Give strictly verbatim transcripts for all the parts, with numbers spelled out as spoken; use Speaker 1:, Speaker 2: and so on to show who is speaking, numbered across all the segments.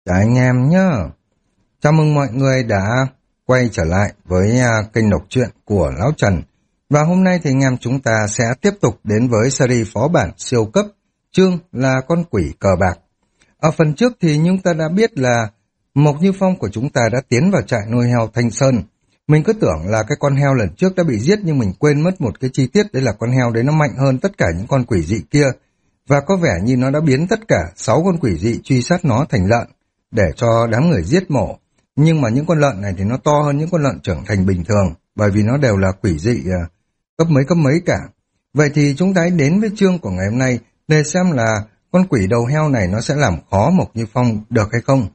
Speaker 1: Chào anh em nhá. Chào mừng mọi người đã quay trở lại với uh, kênh đọc truyện của Lão Trần. Và hôm nay thì anh em chúng ta sẽ tiếp tục đến với series phó bản siêu cấp, chương là con quỷ cờ bạc. Ở phần trước thì chúng ta đã biết là Mộc Như Phong của chúng ta đã tiến vào trại nuôi heo Thanh Sơn. Mình cứ tưởng là cái con heo lần trước đã bị giết, nhưng mình quên mất một cái chi tiết, đấy là con heo đấy nó mạnh hơn tất cả những con quỷ dị kia. Và có vẻ như nó đã biến tất cả sáu con quỷ dị truy sát nó thành lợn để cho đám người giết mổ. Nhưng mà những con lợn này thì nó to hơn những con lợn trưởng thành bình thường, bởi vì nó đều là quỷ dị uh, cấp mấy cấp mấy cả. Vậy thì chúng ta hãy đến với chương của ngày hôm nay để xem là con quỷ đầu heo này nó sẽ làm khó Mộc Như Phong được hay không.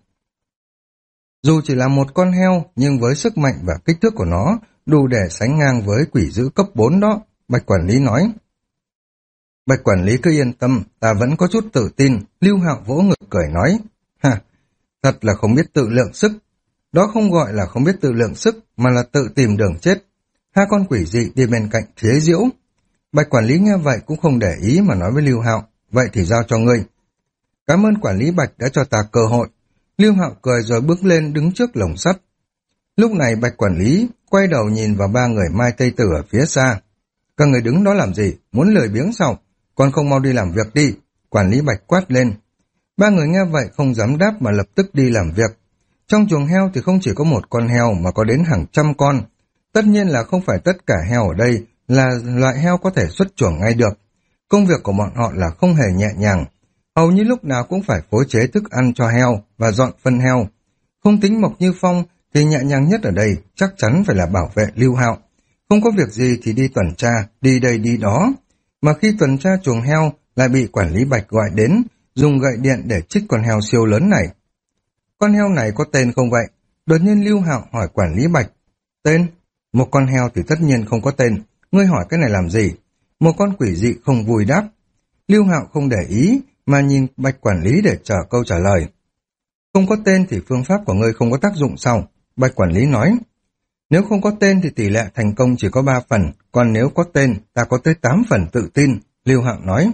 Speaker 1: Dù chỉ là một con heo, nhưng với sức mạnh và kích thước của nó đủ để sánh ngang với quỷ dữ cấp bốn đó, Bạch quản lý nói. Bạch quản lý cứ yên tâm, ta vẫn có chút tự tin. Lưu Hạo vỗ ngực cười nói, ha, thật là không biết tự lượng sức. Đó không gọi là không biết tự lượng sức, mà là tự tìm đường chết. Hai con quỷ dị đi bên cạnh chế giễu. Bạch quản lý nghe vậy cũng không để ý mà nói với Lưu Hạo, vậy thì giao cho ngươi. Cảm ơn quản lý Bạch đã cho ta cơ hội. Lưu Hạo cười rồi bước lên đứng trước lồng sắt. Lúc này Bạch quản lý quay đầu nhìn vào ba người Mai Tây Tử ở phía xa. Các người đứng đó làm gì? Muốn lười biếng sao? Còn không mau đi làm việc đi. Quản lý Bạch quát lên. Ba người nghe vậy không dám đáp mà lập tức đi làm việc. Trong chuồng heo thì không chỉ có một con heo mà có đến hàng trăm con. Tất nhiên là không phải tất cả heo ở đây là loại heo có thể xuất chuồng ngay được. Công việc của bọn họ là không hề nhẹ nhàng. Hầu như lúc nào cũng phải phối chế thức ăn cho heo và dọn phân heo. Không tính Mộc Như Phong thì nhẹ nhàng nhất ở đây chắc chắn phải là bảo vệ Lưu Hạo. Không có việc gì thì đi tuần tra, đi đây đi đó. Mà khi tuần tra chuồng heo lại bị quản lý Bạch gọi đến, dùng gậy điện để trích con heo siêu lớn này. Con heo này có tên không vậy? Đột nhiên Lưu Hạo hỏi quản lý Bạch. Tên? Một con heo thì tất nhiên không có tên. Ngươi hỏi cái này làm gì? Một con quỷ dị không vui đáp. Lưu Hạo không để ý mà nhìn Bạch quản lý để chờ câu trả lời. Không có tên thì phương pháp của ngươi không có tác dụng sao? Bạch quản lý nói. Nếu không có tên thì tỷ lệ thành công chỉ có ba phần, còn nếu có tên ta có tới tám phần tự tin, Lưu Hạo nói.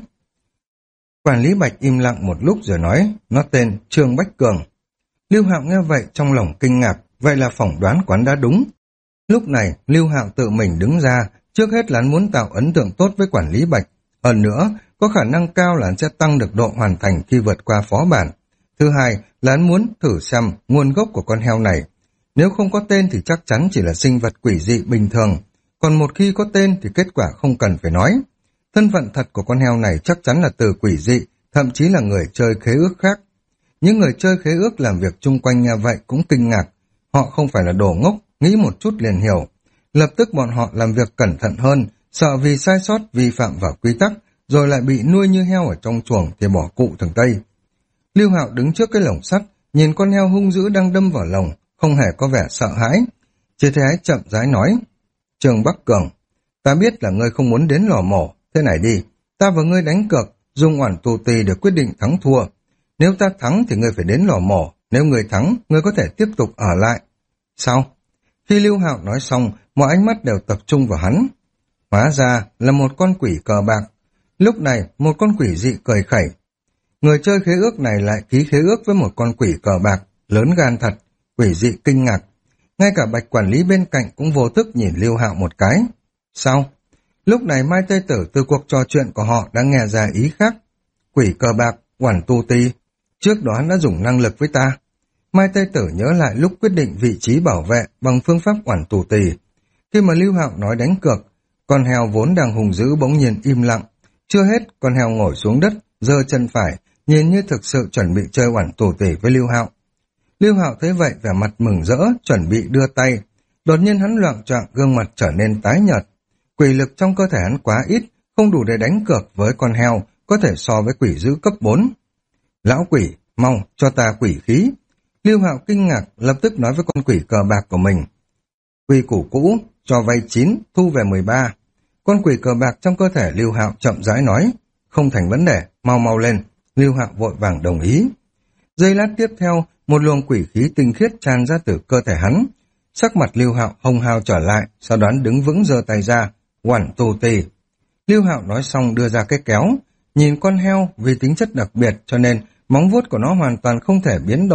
Speaker 1: Quản lý Bạch im lặng một lúc rồi nói, nó tên Trương Bách Cường. Lưu Hạo nghe vậy trong lòng kinh ngạc, vậy là phỏng đoán quán đã đúng. Lúc này Lưu Hạo tự mình đứng ra, trước hết là hắn muốn tạo ấn tượng tốt với quản lý Bạch. Hơn nữa, có khả năng cao là hắn sẽ tăng được độ hoàn thành khi vượt qua phó bản. Thứ hai là hắn muốn thử xem nguồn gốc của con heo này. Nếu không có tên thì chắc chắn chỉ là sinh vật quỷ dị bình thường. Còn một khi có tên thì kết quả không cần phải nói. Thân phận thật của con heo này chắc chắn là từ quỷ dị, thậm chí là người chơi khế ước khác. Những người chơi khế ước làm việc chung quanh nhà vậy cũng kinh ngạc. Họ không phải là đồ ngốc, nghĩ một chút liền hiểu. Lập tức bọn họ làm việc cẩn thận hơn, sợ vì sai sót vi phạm vào quy tắc, rồi lại bị nuôi như heo ở trong chuồng thì bỏ cụ thằng Tây. Lưu Hạo đứng trước cái lồng sắt, nhìn con heo hung dữ đang đâm vào lồng, không hề có vẻ sợ hãi. Chỉ thấy chậm rãi nói, Trương Bắc Cường, ta biết là ngươi không muốn đến lò mổ, thế này đi, ta và ngươi đánh cược, dùng oản tù tì để quyết định thắng thua. Nếu ta thắng thì ngươi phải đến lò mổ, nếu ngươi thắng, ngươi có thể tiếp tục ở lại. Sao? Khi Lưu Hạo nói xong, mọi ánh mắt đều tập trung vào hắn. Hóa ra là một con quỷ cờ bạc. Lúc này, một con quỷ dị cười khẩy. Người chơi khế ước này lại ký khế ước với một con quỷ cờ bạc, lớn gan thật. Quỷ dị kinh ngạc. Ngay cả Bạch quản lý bên cạnh cũng vô thức nhìn Lưu Hạo một cái. Sao? Lúc này Mai Tây Tử từ cuộc trò chuyện của họ đã nghe ra ý khác. Quỷ cờ bạc, oản tu ti. Trước đó đã dùng năng lực với ta. Mai Tây Tử nhớ lại lúc quyết định vị trí bảo vệ bằng phương pháp oản tù tì. Khi mà Lưu Hạo nói đánh cược, con heo vốn đang hùng dữ bỗng nhiên im lặng. Chưa hết, con heo ngồi xuống đất, giơ chân phải, nhìn như thực sự chuẩn bị chơi oản tù tì với Lưu Hạo. Lưu Hạo thấy vậy vẻ mặt mừng rỡ, chuẩn bị đưa tay. Đột nhiên hắn loạng choạng, gương mặt trở nên tái nhợt. Quỷ lực trong cơ thể hắn quá ít, không đủ để đánh cược với con heo, có thể so với quỷ dữ cấp bốn. Lão quỷ, mau, cho ta quỷ khí. Lưu Hạo kinh ngạc, lập tức nói với con quỷ cờ bạc của mình. Quy củ cũ, cho vay chín, thu về mười ba. Con quỷ cờ bạc trong cơ thể Lưu Hạo chậm rãi nói. Không thành vấn đề, mau mau lên. Lưu Hạo vội vàng đồng ý. Giây lát tiếp theo, một luồng quỷ khí tinh khiết tràn ra từ cơ thể hắn. Sắc mặt Lưu Hạo hồng hào trở lại, sau đó đứng vững giơ tay ra, oản tù tì. Lưu Hạo nói xong đưa ra cái kéo. Nhìn con heo vì tính chất đặc biệt cho nên móng vuốt của nó hoàn toàn không thể biến đổi,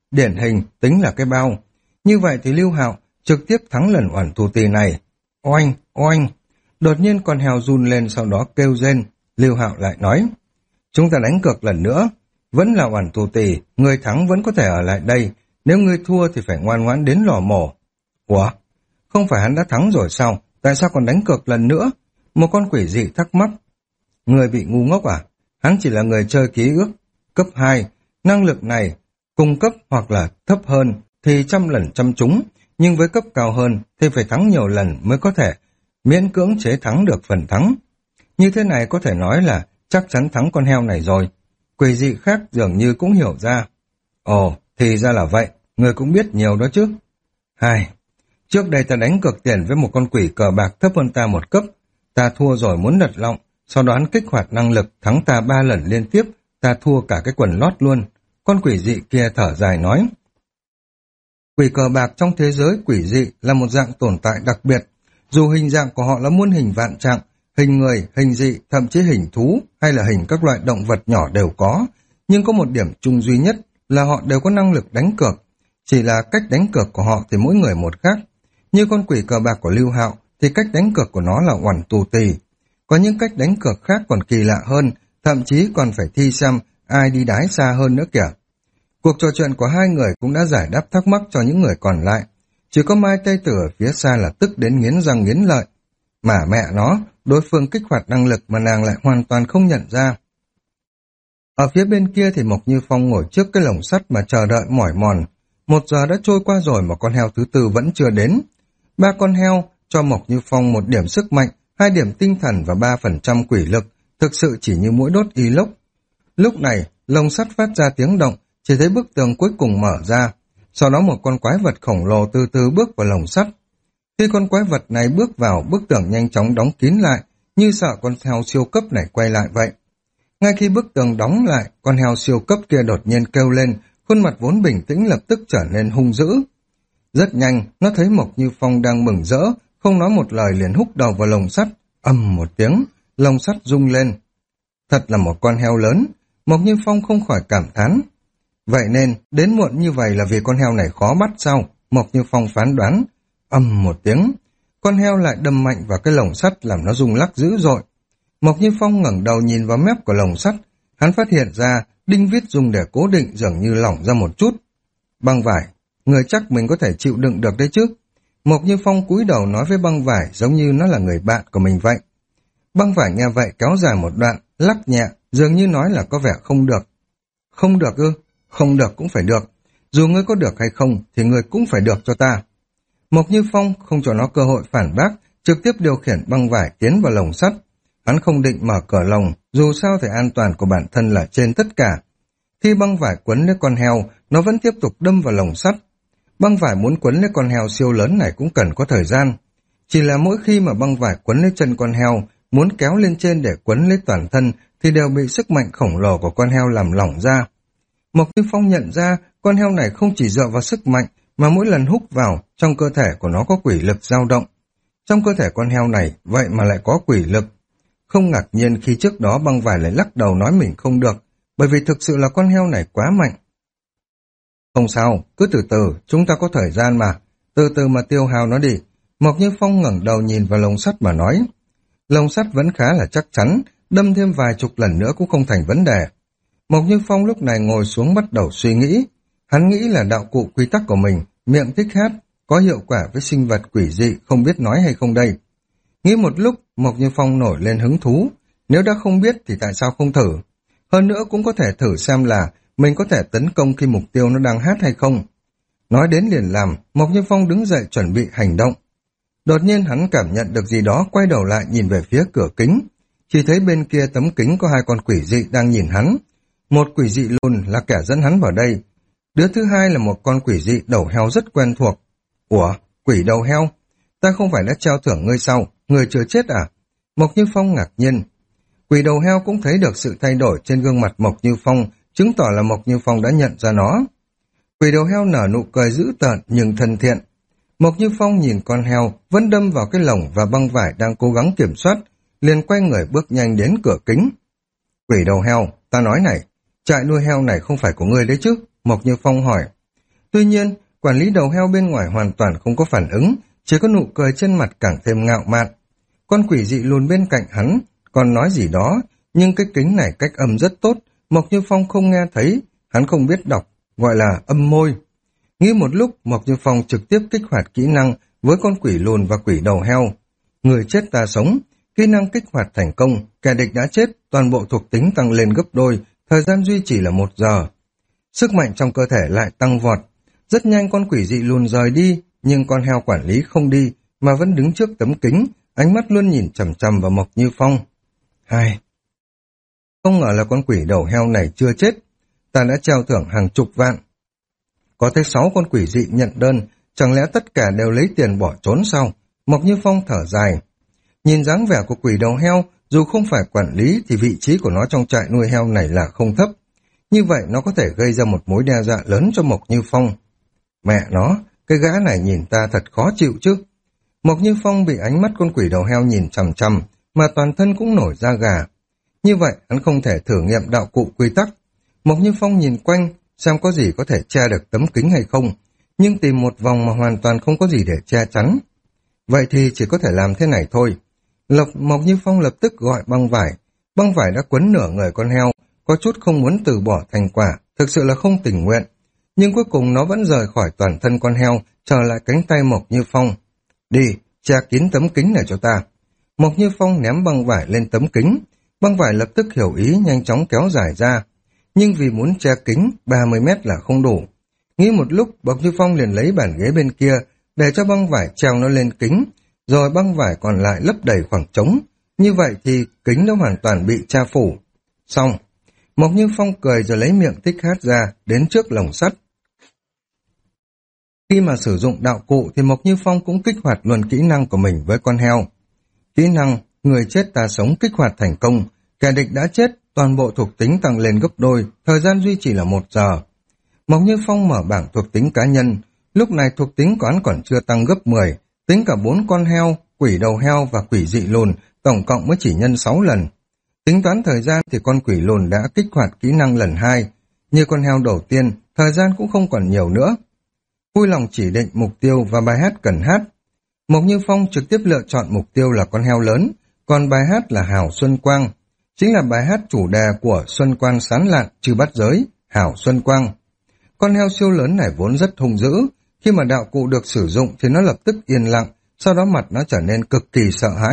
Speaker 1: điển hình tính là cái bao. Như vậy thì Lưu Hạo trực tiếp thắng lần oản tù tì này. Oanh, oanh! Đột nhiên con heo run lên sau đó kêu rên. Lưu Hạo lại nói, chúng ta đánh cược lần nữa. Vẫn là oản tù tì, người thắng vẫn có thể ở lại đây. Nếu người thua thì phải ngoan ngoãn đến lò mổ. Ủa? Không phải hắn đã thắng rồi sao? Tại sao còn đánh cược lần nữa? Một con quỷ dị thắc mắc. Người bị ngu ngốc à? Hắn chỉ là người chơi ký ức. Cấp hai, năng lực này cung cấp hoặc là thấp hơn thì trăm lần trăm trúng, nhưng với cấp cao hơn thì phải thắng nhiều lần mới có thể miễn cưỡng chế thắng được phần thắng. Như thế này có thể nói là chắc chắn thắng con heo này rồi. Quỷ dị khác dường như cũng hiểu ra. Ồ, thì ra là vậy, người cũng biết nhiều đó chứ. Hai, trước đây ta đánh cược tiền với một con quỷ cờ bạc thấp hơn ta một cấp. Ta thua rồi muốn lật lọng, sau đó hắn kích hoạt năng lực thắng ta ba lần liên tiếp, ta thua cả cái quần lót luôn. Con quỷ dị kia thở dài nói. Quỷ cờ bạc trong thế giới quỷ dị là một dạng tồn tại đặc biệt. Dù hình dạng của họ là muôn hình vạn trạng, hình người, hình dị, thậm chí hình thú hay là hình các loại động vật nhỏ đều có, nhưng có một điểm chung duy nhất là họ đều có năng lực đánh cược. Chỉ là cách đánh cược của họ thì mỗi người một khác. Như con quỷ cờ bạc của Lưu Hạo thì cách đánh cược của nó là oằn tù tì. Có những cách đánh cược khác còn kỳ lạ hơn, thậm chí còn phải thi xem ai đi đái xa hơn nữa kìa. Cuộc trò chuyện của hai người cũng đã giải đáp thắc mắc cho những người còn lại. Chỉ có Mai Tây Tử ở phía xa là tức đến nghiến răng nghiến lợi. Mà mẹ nó, đối phương kích hoạt năng lực mà nàng lại hoàn toàn không nhận ra. Ở phía bên kia thì Mộc Như Phong ngồi trước cái lồng sắt mà chờ đợi mỏi mòn. Một giờ đã trôi qua rồi mà con heo thứ tư vẫn chưa đến. Ba con heo cho Mộc Như Phong một điểm sức mạnh, hai điểm tinh thần và ba phần trăm quỷ lực, thực sự chỉ như mũi đốt y lốc. Lúc này, lồng sắt phát ra tiếng động, chỉ thấy bức tường cuối cùng mở ra. Sau đó một con quái vật khổng lồ từ từ bước vào lồng sắt. Khi con quái vật này bước vào, bức tường nhanh chóng đóng kín lại, như sợ con heo siêu cấp này quay lại vậy. Ngay khi bức tường đóng lại, con heo siêu cấp kia đột nhiên kêu lên, khuôn mặt vốn bình tĩnh lập tức trở nên hung dữ. Rất nhanh, nó thấy Mộc Như Phong đang mừng rỡ, không nói một lời liền húc đầu vào lồng sắt, ầm một tiếng, lồng sắt rung lên. Thật là một con heo lớn, Mộc Như Phong không khỏi cảm thán. Vậy nên, đến muộn như vậy là vì con heo này khó bắt sao? Mộc Như Phong phán đoán. Ầm một tiếng, con heo lại đâm mạnh vào cái lồng sắt làm nó rung lắc dữ dội. Mộc Như Phong ngẩng đầu nhìn vào mép của lồng sắt, hắn phát hiện ra đinh vít dùng để cố định dường như lỏng ra một chút. Băng vải, người chắc mình có thể chịu đựng được đấy chứ. Mộc Như Phong cúi đầu nói với băng vải giống như nó là người bạn của mình vậy. Băng vải nghe vậy kéo dài một đoạn, lắc nhẹ, dường như nói là có vẻ không được. Không được ư? Không được cũng phải được. Dù ngươi có được hay không thì ngươi cũng phải được cho ta. Mộc Như Phong không cho nó cơ hội phản bác, trực tiếp điều khiển băng vải tiến vào lồng sắt. Hắn không định mở cửa lồng, dù sao thì an toàn của bản thân là trên tất cả. Khi băng vải quấn lấy con heo, nó vẫn tiếp tục đâm vào lồng sắt. Băng vải muốn quấn lấy con heo siêu lớn này cũng cần có thời gian. Chỉ là mỗi khi mà băng vải quấn lấy chân con heo, muốn kéo lên trên để quấn lấy toàn thân thì đều bị sức mạnh khổng lồ của con heo làm lỏng ra. Mộc Như Phong nhận ra con heo này không chỉ dựa vào sức mạnh mà mỗi lần hút vào, trong cơ thể của nó có quỷ lực dao động. Trong cơ thể con heo này vậy mà lại có quỷ lực. Không ngạc nhiên khi trước đó băng vải lại lắc đầu nói mình không được, bởi vì thực sự là con heo này quá mạnh. Không sao, cứ từ từ, chúng ta có thời gian mà, từ từ mà tiêu hao nó đi. Mộc Như Phong ngẩng đầu nhìn vào lồng sắt mà nói. Lồng sắt vẫn khá là chắc chắn, đâm thêm vài chục lần nữa cũng không thành vấn đề. Mộc Như Phong lúc này ngồi xuống bắt đầu suy nghĩ. Hắn nghĩ là đạo cụ quy tắc của mình, miệng thích hát, có hiệu quả với sinh vật quỷ dị không biết nói hay không đây. Nghĩ một lúc, Mộc Như Phong nổi lên hứng thú. Nếu đã không biết thì tại sao không thử? Hơn nữa cũng có thể thử xem là mình có thể tấn công khi mục tiêu nó đang hát hay không. Nói đến liền làm, Mộc Như Phong đứng dậy chuẩn bị hành động. Đột nhiên hắn cảm nhận được gì đó, quay đầu lại nhìn về phía cửa kính. Chỉ thấy bên kia tấm kính có hai con quỷ dị đang nhìn hắn. Một quỷ dị lùn là kẻ dẫn hắn vào đây. Đứa thứ hai là một con quỷ dị đầu heo rất quen thuộc. Ủa, quỷ đầu heo? Ta không phải đã treo thưởng ngươi sao? Ngươi chưa chết à? Mộc Như Phong ngạc nhiên. Quỷ đầu heo cũng thấy được sự thay đổi trên gương mặt Mộc Như Phong, chứng tỏ là Mộc Như Phong đã nhận ra nó. Quỷ đầu heo nở nụ cười dữ tợn nhưng thân thiện. Mộc Như Phong nhìn con heo vẫn đâm vào cái lồng và băng vải đang cố gắng kiểm soát, liền quay người bước nhanh đến cửa kính. Quỷ đầu heo, ta nói này, trại nuôi heo này không phải của ngươi đấy chứ? Mộc Như Phong hỏi. Tuy nhiên, quản lý đầu heo bên ngoài hoàn toàn không có phản ứng, chỉ có nụ cười trên mặt càng thêm ngạo mạn. Con quỷ dị lùn bên cạnh hắn, còn nói gì đó, nhưng cái kính này cách âm rất tốt, Mộc Như Phong không nghe thấy, hắn không biết đọc, gọi là âm môi. Nghĩ một lúc, Mộc Như Phong trực tiếp kích hoạt kỹ năng với con quỷ lùn và quỷ đầu heo. Người chết ta sống, kỹ năng kích hoạt thành công, kẻ địch đã chết, toàn bộ thuộc tính tăng lên gấp đôi, thời gian duy trì là một giờ. Sức mạnh trong cơ thể lại tăng vọt. Rất nhanh con quỷ dị lùn rời đi, nhưng con heo quản lý không đi, mà vẫn đứng trước tấm kính, ánh mắt luôn nhìn chằm chằm vào Mộc Như Phong. Hai. Không ngờ là con quỷ đầu heo này chưa chết. Ta đã treo thưởng hàng chục vạn. Có tới sáu con quỷ dị nhận đơn, chẳng lẽ tất cả đều lấy tiền bỏ trốn sao? Mộc Như Phong thở dài. Nhìn dáng vẻ của quỷ đầu heo, dù không phải quản lý thì vị trí của nó trong trại nuôi heo này là không thấp. Như vậy nó có thể gây ra một mối đe dọa lớn cho Mộc Như Phong. Mẹ nó, cái gã này nhìn ta thật khó chịu chứ. Mộc Như Phong bị ánh mắt con quỷ đầu heo nhìn chằm chằm, mà toàn thân cũng nổi da gà. Như vậy hắn không thể thử nghiệm đạo cụ quy tắc. Mộc Như Phong nhìn quanh, xem có gì có thể che được tấm kính hay không, nhưng tìm một vòng mà hoàn toàn không có gì để che chắn. Vậy thì chỉ có thể làm thế này thôi. Lộc Mộc Như Phong lập tức gọi băng vải. Băng vải đã quấn nửa người con heo, có chút không muốn từ bỏ thành quả, thực sự là không tình nguyện. Nhưng cuối cùng nó vẫn rời khỏi toàn thân con heo, trở lại cánh tay Mộc Như Phong. Đi, che kín tấm kính này cho ta. Mộc Như Phong ném băng vải lên tấm kính. Băng vải lập tức hiểu ý, nhanh chóng kéo dài ra. Nhưng vì muốn che kính, ba mươi mét là không đủ. Nghĩ một lúc, Mộc Như Phong liền lấy bàn ghế bên kia, để cho băng vải treo nó lên kính, rồi băng vải còn lại lấp đầy khoảng trống. Như vậy thì kính đã hoàn toàn bị che phủ. Xong, Mộc Như Phong cười rồi lấy miệng tích hát ra, đến trước lồng sắt. Khi mà sử dụng đạo cụ thì Mộc Như Phong cũng kích hoạt luôn kỹ năng của mình với con heo. Kỹ năng, người chết ta sống kích hoạt thành công, kẻ địch đã chết, toàn bộ thuộc tính tăng lên gấp đôi, thời gian duy trì là một giờ. Mộc Như Phong mở bảng thuộc tính cá nhân, lúc này thuộc tính của hắn còn chưa tăng gấp mười, tính cả bốn con heo, quỷ đầu heo và quỷ dị lùn, tổng cộng mới chỉ nhân sáu lần. Tính toán thời gian thì con quỷ lùn đã kích hoạt kỹ năng lần hai, như con heo đầu tiên, thời gian cũng không còn nhiều nữa. Vui lòng chỉ định mục tiêu và bài hát cần hát. Mộc Như Phong trực tiếp lựa chọn mục tiêu là con heo lớn, còn bài hát là Hảo Xuân Quang, chính là bài hát chủ đề của Xuân Quang Sán Lạn Trừ Bắt Giới, Hảo Xuân Quang. Con heo siêu lớn này vốn rất hung dữ, khi mà đạo cụ được sử dụng thì nó lập tức yên lặng, sau đó mặt nó trở nên cực kỳ sợ hãi.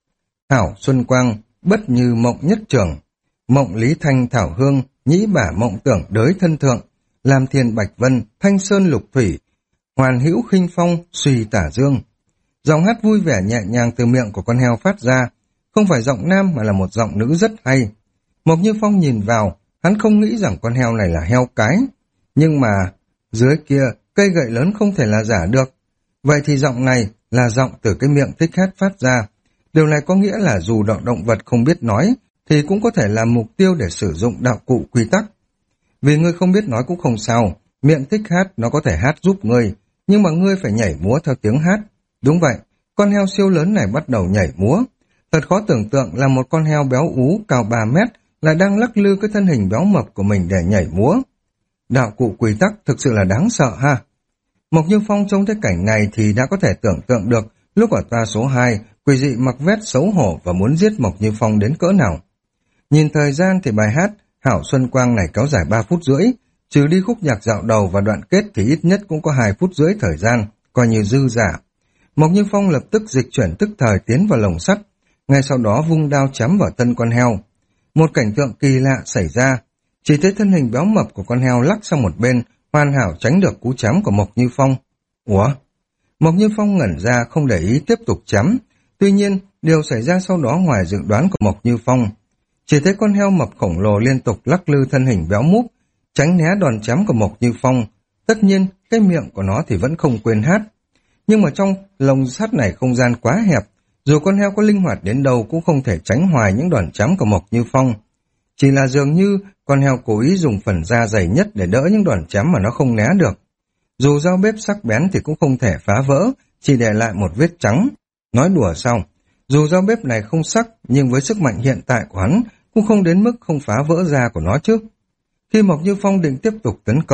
Speaker 1: Hảo Xuân Quang, bất như mộng nhất trường, mộng lý thanh thảo hương, nhĩ bả mộng tưởng đới thân thượng, làm thiền bạch vân, thanh sơn lục thủy, hoàn hữu khinh phong, suy tả dương. Giọng hát vui vẻ nhẹ nhàng từ miệng của con heo phát ra, không phải giọng nam mà là một giọng nữ rất hay. Mộc Như Phong nhìn vào, hắn không nghĩ rằng con heo này là heo cái, nhưng mà dưới kia cây gậy lớn không thể là giả được. Vậy thì giọng này là giọng từ cái miệng thích hát phát ra. Điều này có nghĩa là dù động động vật không biết nói thì cũng có thể là mục tiêu để sử dụng đạo cụ quy tắc. Vì ngươi không biết nói cũng không sao, miệng thích hát nó có thể hát giúp ngươi, nhưng mà ngươi phải nhảy múa theo tiếng hát. Đúng vậy, con heo siêu lớn này bắt đầu nhảy múa. Thật khó tưởng tượng là một con heo béo ú cao ba mét lại đang lắc lư cái thân hình béo mập của mình để nhảy múa. Đạo cụ quy tắc thực sự là đáng sợ ha. Mộc Như Phong trông thấy cảnh này thì đã có thể tưởng tượng được lúc ở toa số hai, quỷ dị mặc vest xấu hổ và muốn giết Mộc Như Phong đến cỡ nào. Nhìn thời gian thì bài hát Hảo Xuân Quang này kéo dài ba phút rưỡi, trừ đi khúc nhạc dạo đầu và đoạn kết thì ít nhất cũng có hai phút rưỡi thời gian, coi như dư giả. Mộc Như Phong lập tức dịch chuyển tức thời tiến vào lồng sắt, ngay sau đó vung đao chém vào thân con heo. Một cảnh tượng kỳ lạ xảy ra, chỉ thấy thân hình béo mập của con heo lắc sang một bên, hoàn hảo tránh được cú chém của Mộc Như Phong. Ủa? Mộc Như Phong ngẩn ra không để ý tiếp tục chém, tuy nhiên điều xảy ra sau đó ngoài dự đoán của Mộc Như Phong. Chỉ thấy con heo mập khổng lồ liên tục lắc lư thân hình béo múp, tránh né đòn chém của Mộc Như Phong. Tất nhiên, cái miệng của nó thì vẫn không quên hát. Nhưng mà trong lồng sắt này không gian quá hẹp, dù con heo có linh hoạt đến đâu cũng không thể tránh hoài những đòn chém của Mộc Như Phong. Chỉ là dường như con heo cố ý dùng phần da dày nhất để đỡ những đòn chém mà nó không né được. Dù dao bếp sắc bén thì cũng không thể phá vỡ, chỉ để lại một vết trắng. Nói đùa xong, dù dao bếp này không sắc, nhưng với sức mạnh hiện tại của hắn, cũng không đến mức không phá vỡ da của nó chứ. Khi Mộc Như Phong định tiếp tục tấn công,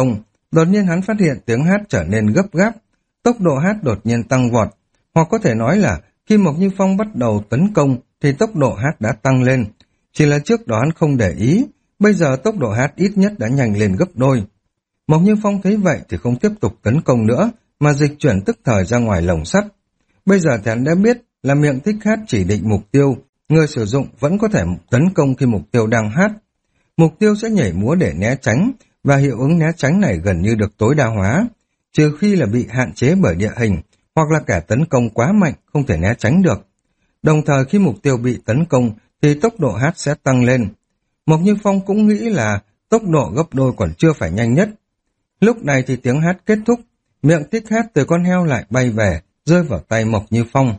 Speaker 1: Đột nhiên hắn phát hiện tiếng hát trở nên gấp gáp, tốc độ hát đột nhiên tăng vọt, hoặc có thể nói là khi Mộc Như Phong bắt đầu tấn công thì tốc độ hát đã tăng lên. Chỉ là trước đó hắn không để ý, bây giờ tốc độ hát ít nhất đã nhanh lên gấp đôi. Mộc Như Phong thấy vậy thì không tiếp tục tấn công nữa, mà dịch chuyển tức thời ra ngoài lồng sắt. Bây giờ thì hắn đã biết là miệng thích hát chỉ định mục tiêu, người sử dụng vẫn có thể tấn công khi mục tiêu đang hát. Mục tiêu sẽ nhảy múa để né tránh, và hiệu ứng né tránh này gần như được tối đa hóa, trừ khi là bị hạn chế bởi địa hình, hoặc là kẻ tấn công quá mạnh không thể né tránh được. Đồng thời khi mục tiêu bị tấn công thì tốc độ hát sẽ tăng lên. Mộc Như Phong cũng nghĩ là tốc độ gấp đôi còn chưa phải nhanh nhất. Lúc này thì tiếng hát kết thúc, miệng thích hát từ con heo lại bay về, rơi vào tay Mộc Như Phong.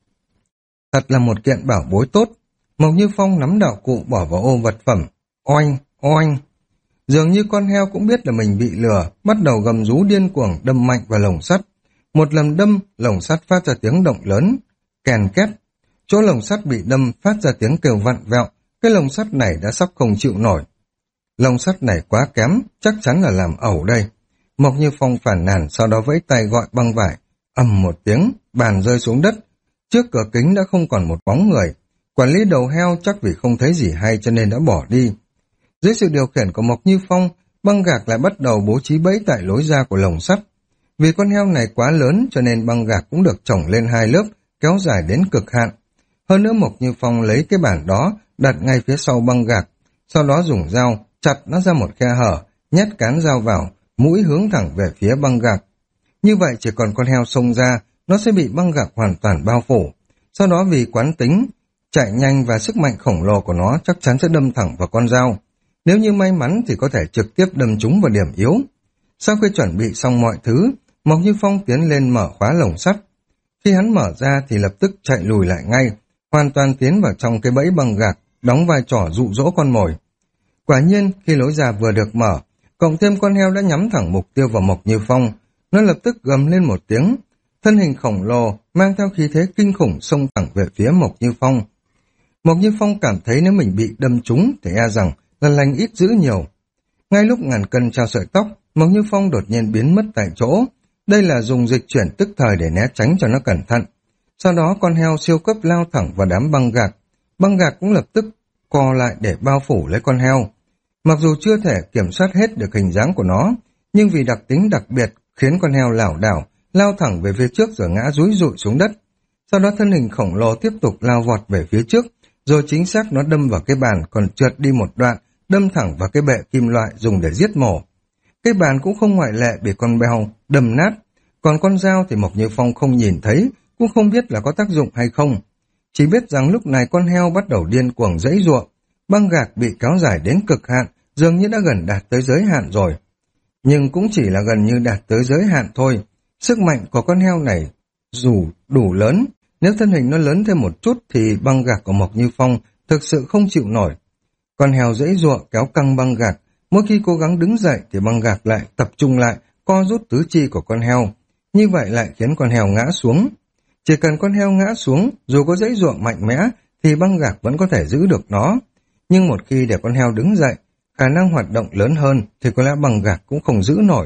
Speaker 1: Thật là một kiện bảo bối tốt. Mộc Như Phong nắm đạo cụ bỏ vào ô vật phẩm. Oanh, oanh. Dường như con heo cũng biết là mình bị lừa, bắt đầu gầm rú điên cuồng đâm mạnh vào lồng sắt. Một lần đâm, lồng sắt phát ra tiếng động lớn, kèn két. Chỗ lồng sắt bị đâm phát ra tiếng kêu vặn vẹo, cái lồng sắt này đã sắp không chịu nổi. Lồng sắt này quá kém, chắc chắn là làm ẩu đây. Mộc Như Phong phản nàn, sau đó vẫy tay gọi băng vải. Ầm một tiếng, bàn rơi xuống đất. Trước cửa kính đã không còn một bóng người. Quản lý đầu heo chắc vì không thấy gì hay cho nên đã bỏ đi. Dưới sự điều khiển của Mộc Như Phong, băng gạc lại bắt đầu bố trí bẫy tại lối ra của lồng sắt. Vì con heo này quá lớn cho nên băng gạc cũng được chồng lên hai lớp, kéo dài đến cực hạn. Hơn nữa Mộc Như Phong lấy cái bản đó, đặt ngay phía sau băng gạc, sau đó dùng dao chặt nó ra một khe hở, nhét cán dao vào, mũi hướng thẳng về phía băng gạc. Như vậy chỉ còn con heo xông ra, nó sẽ bị băng gạc hoàn toàn bao phủ. Sau đó vì quán tính, chạy nhanh và sức mạnh khổng lồ của nó chắc chắn sẽ đâm thẳng vào con dao. Nếu như may mắn thì có thể trực tiếp đâm trúng vào điểm yếu. Sau khi chuẩn bị xong mọi thứ, Mộc Như Phong tiến lên mở khóa lồng sắt. Khi hắn mở ra thì lập tức chạy lùi lại ngay, hoàn toàn tiến vào trong cái bẫy băng gạc, đóng vai trò dụ dỗ con mồi. Quả nhiên, khi lối ra vừa được mở, cộng thêm con heo đã nhắm thẳng mục tiêu vào Mộc Như Phong, nó lập tức gầm lên một tiếng, thân hình khổng lồ mang theo khí thế kinh khủng xông thẳng về phía Mộc Như Phong. Mộc Như Phong cảm thấy nếu mình bị đâm trúng thì e rằng là lành ít dữ nhiều. Ngay lúc ngàn cân treo sợi tóc, Mộc Như Phong đột nhiên biến mất tại chỗ. Đây là dùng dịch chuyển tức thời để né tránh cho nó cẩn thận. Sau đó con heo siêu cấp lao thẳng vào đám băng gạc. Băng gạc cũng lập tức co lại để bao phủ lấy con heo. Mặc dù chưa thể kiểm soát hết được hình dáng của nó, nhưng vì đặc tính đặc biệt khiến con heo lảo đảo, lao thẳng về phía trước rồi ngã rúi rụi xuống đất. Sau đó thân hình khổng lồ tiếp tục lao vọt về phía trước, rồi chính xác nó đâm vào cái bàn còn trượt đi một đoạn, đâm thẳng vào cái bệ kim loại dùng để giết mổ. Cái bàn cũng không ngoại lệ bị con beo đâm nát, còn con dao thì Mộc Như Phong không nhìn thấy, cũng không biết là có tác dụng hay không. Chỉ biết rằng lúc này con heo bắt đầu điên cuồng giãy giụa, băng gạc bị kéo dài đến cực hạn, dường như đã gần đạt tới giới hạn rồi. Nhưng cũng chỉ là gần như đạt tới giới hạn thôi. Sức mạnh của con heo này dù đủ lớn, nếu thân hình nó lớn thêm một chút thì băng gạc của Mộc Như Phong thực sự không chịu nổi. Con heo giãy giụa kéo căng băng gạc, mỗi khi cố gắng đứng dậy thì băng gạc lại tập trung lại, co rút tứ chi của con heo. Như vậy lại khiến con heo ngã xuống. Chỉ cần con heo ngã xuống, dù có giãy giụa mạnh mẽ thì băng gạc vẫn có thể giữ được nó. Nhưng một khi để con heo đứng dậy, khả năng hoạt động lớn hơn thì có lẽ băng gạc cũng không giữ nổi.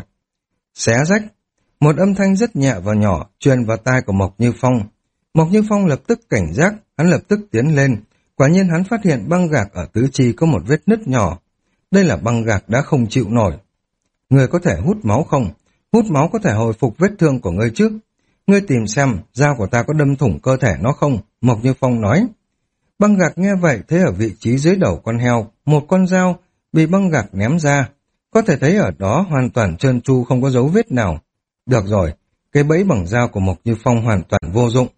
Speaker 1: Xé rách. Một âm thanh rất nhẹ và nhỏ truyền vào tai của Mộc Như Phong. Mộc Như Phong lập tức cảnh giác, hắn lập tức tiến lên. Quả nhiên hắn phát hiện băng gạc ở tứ chi có một vết nứt nhỏ. Đây là băng gạc đã không chịu nổi. Người có thể hút máu không? Hút máu có thể hồi phục vết thương của ngươi trước. Ngươi tìm xem dao của ta có đâm thủng cơ thể nó không? Mộc Như Phong nói. Băng gạc nghe vậy thấy ở vị trí dưới đầu con heo, một con dao bị băng gạc ném ra. Có thể thấy ở đó hoàn toàn trơn tru không có dấu vết nào. Được rồi, cái bẫy bằng dao của Mộc Như Phong hoàn toàn vô dụng.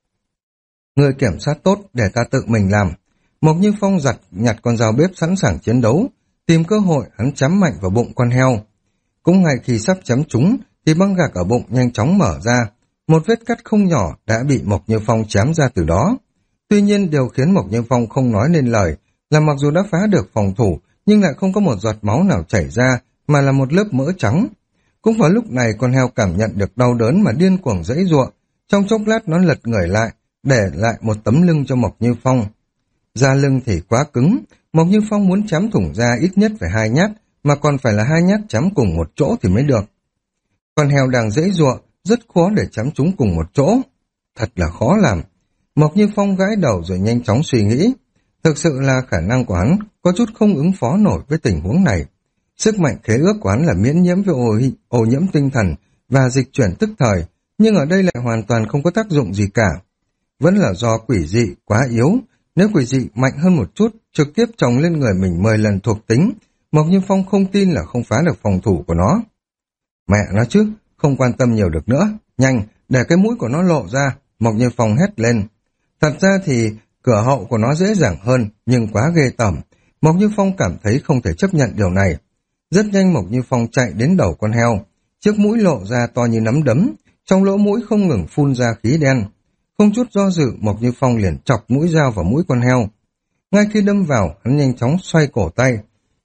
Speaker 1: Người kiểm soát tốt để ta tự mình làm. Mộc Như Phong giặt nhặt con dao bếp sẵn sàng chiến đấu, tìm cơ hội hắn chém mạnh vào bụng con heo. Cũng ngay khi sắp chém trúng thì băng gạc ở bụng nhanh chóng mở ra, một vết cắt không nhỏ đã bị Mộc Như Phong chém ra từ đó. Tuy nhiên điều khiến Mộc Như Phong không nói nên lời là mặc dù đã phá được phòng thủ nhưng lại không có một giọt máu nào chảy ra mà là một lớp mỡ trắng. Cũng vào lúc này con heo cảm nhận được đau đớn mà điên cuồng giãy giụa, trong chốc lát nó lật người lại, để lại một tấm lưng cho Mộc Như Phong. Da lưng thì quá cứng, Mộc Như Phong muốn chém thủng ra ít nhất phải hai nhát mà còn phải là hai nhát chém cùng một chỗ thì mới được. Con heo đang giãy giụa, rất khó để chém chúng cùng một chỗ. Thật là khó làm. Mộc Như Phong gãi đầu rồi nhanh chóng suy nghĩ. Thực sự là khả năng của hắn có chút không ứng phó nổi với tình huống này. Sức mạnh khế ước của hắn là miễn nhiễm với ô, ô nhiễm tinh thần và dịch chuyển tức thời, nhưng ở đây lại hoàn toàn không có tác dụng gì cả. Vẫn là do quỷ dị quá yếu. Nếu quỷ dị mạnh hơn một chút, trực tiếp chồng lên người mình mười lần thuộc tính, Mộc Như Phong không tin là không phá được phòng thủ của nó. Mẹ nó chứ, không quan tâm nhiều được nữa. Nhanh, để cái mũi của nó lộ ra, Mộc Như Phong hét lên. Thật ra thì cửa hậu của nó dễ dàng hơn, nhưng quá ghê tởm. Mộc Như Phong cảm thấy không thể chấp nhận điều này. Rất nhanh Mộc Như Phong chạy đến đầu con heo. Chiếc mũi lộ ra to như nắm đấm, trong lỗ mũi không ngừng phun ra khí đen. Không chút do dự, Mộc Như Phong liền chọc mũi dao vào mũi con heo. Ngay khi đâm vào, hắn nhanh chóng xoay cổ tay.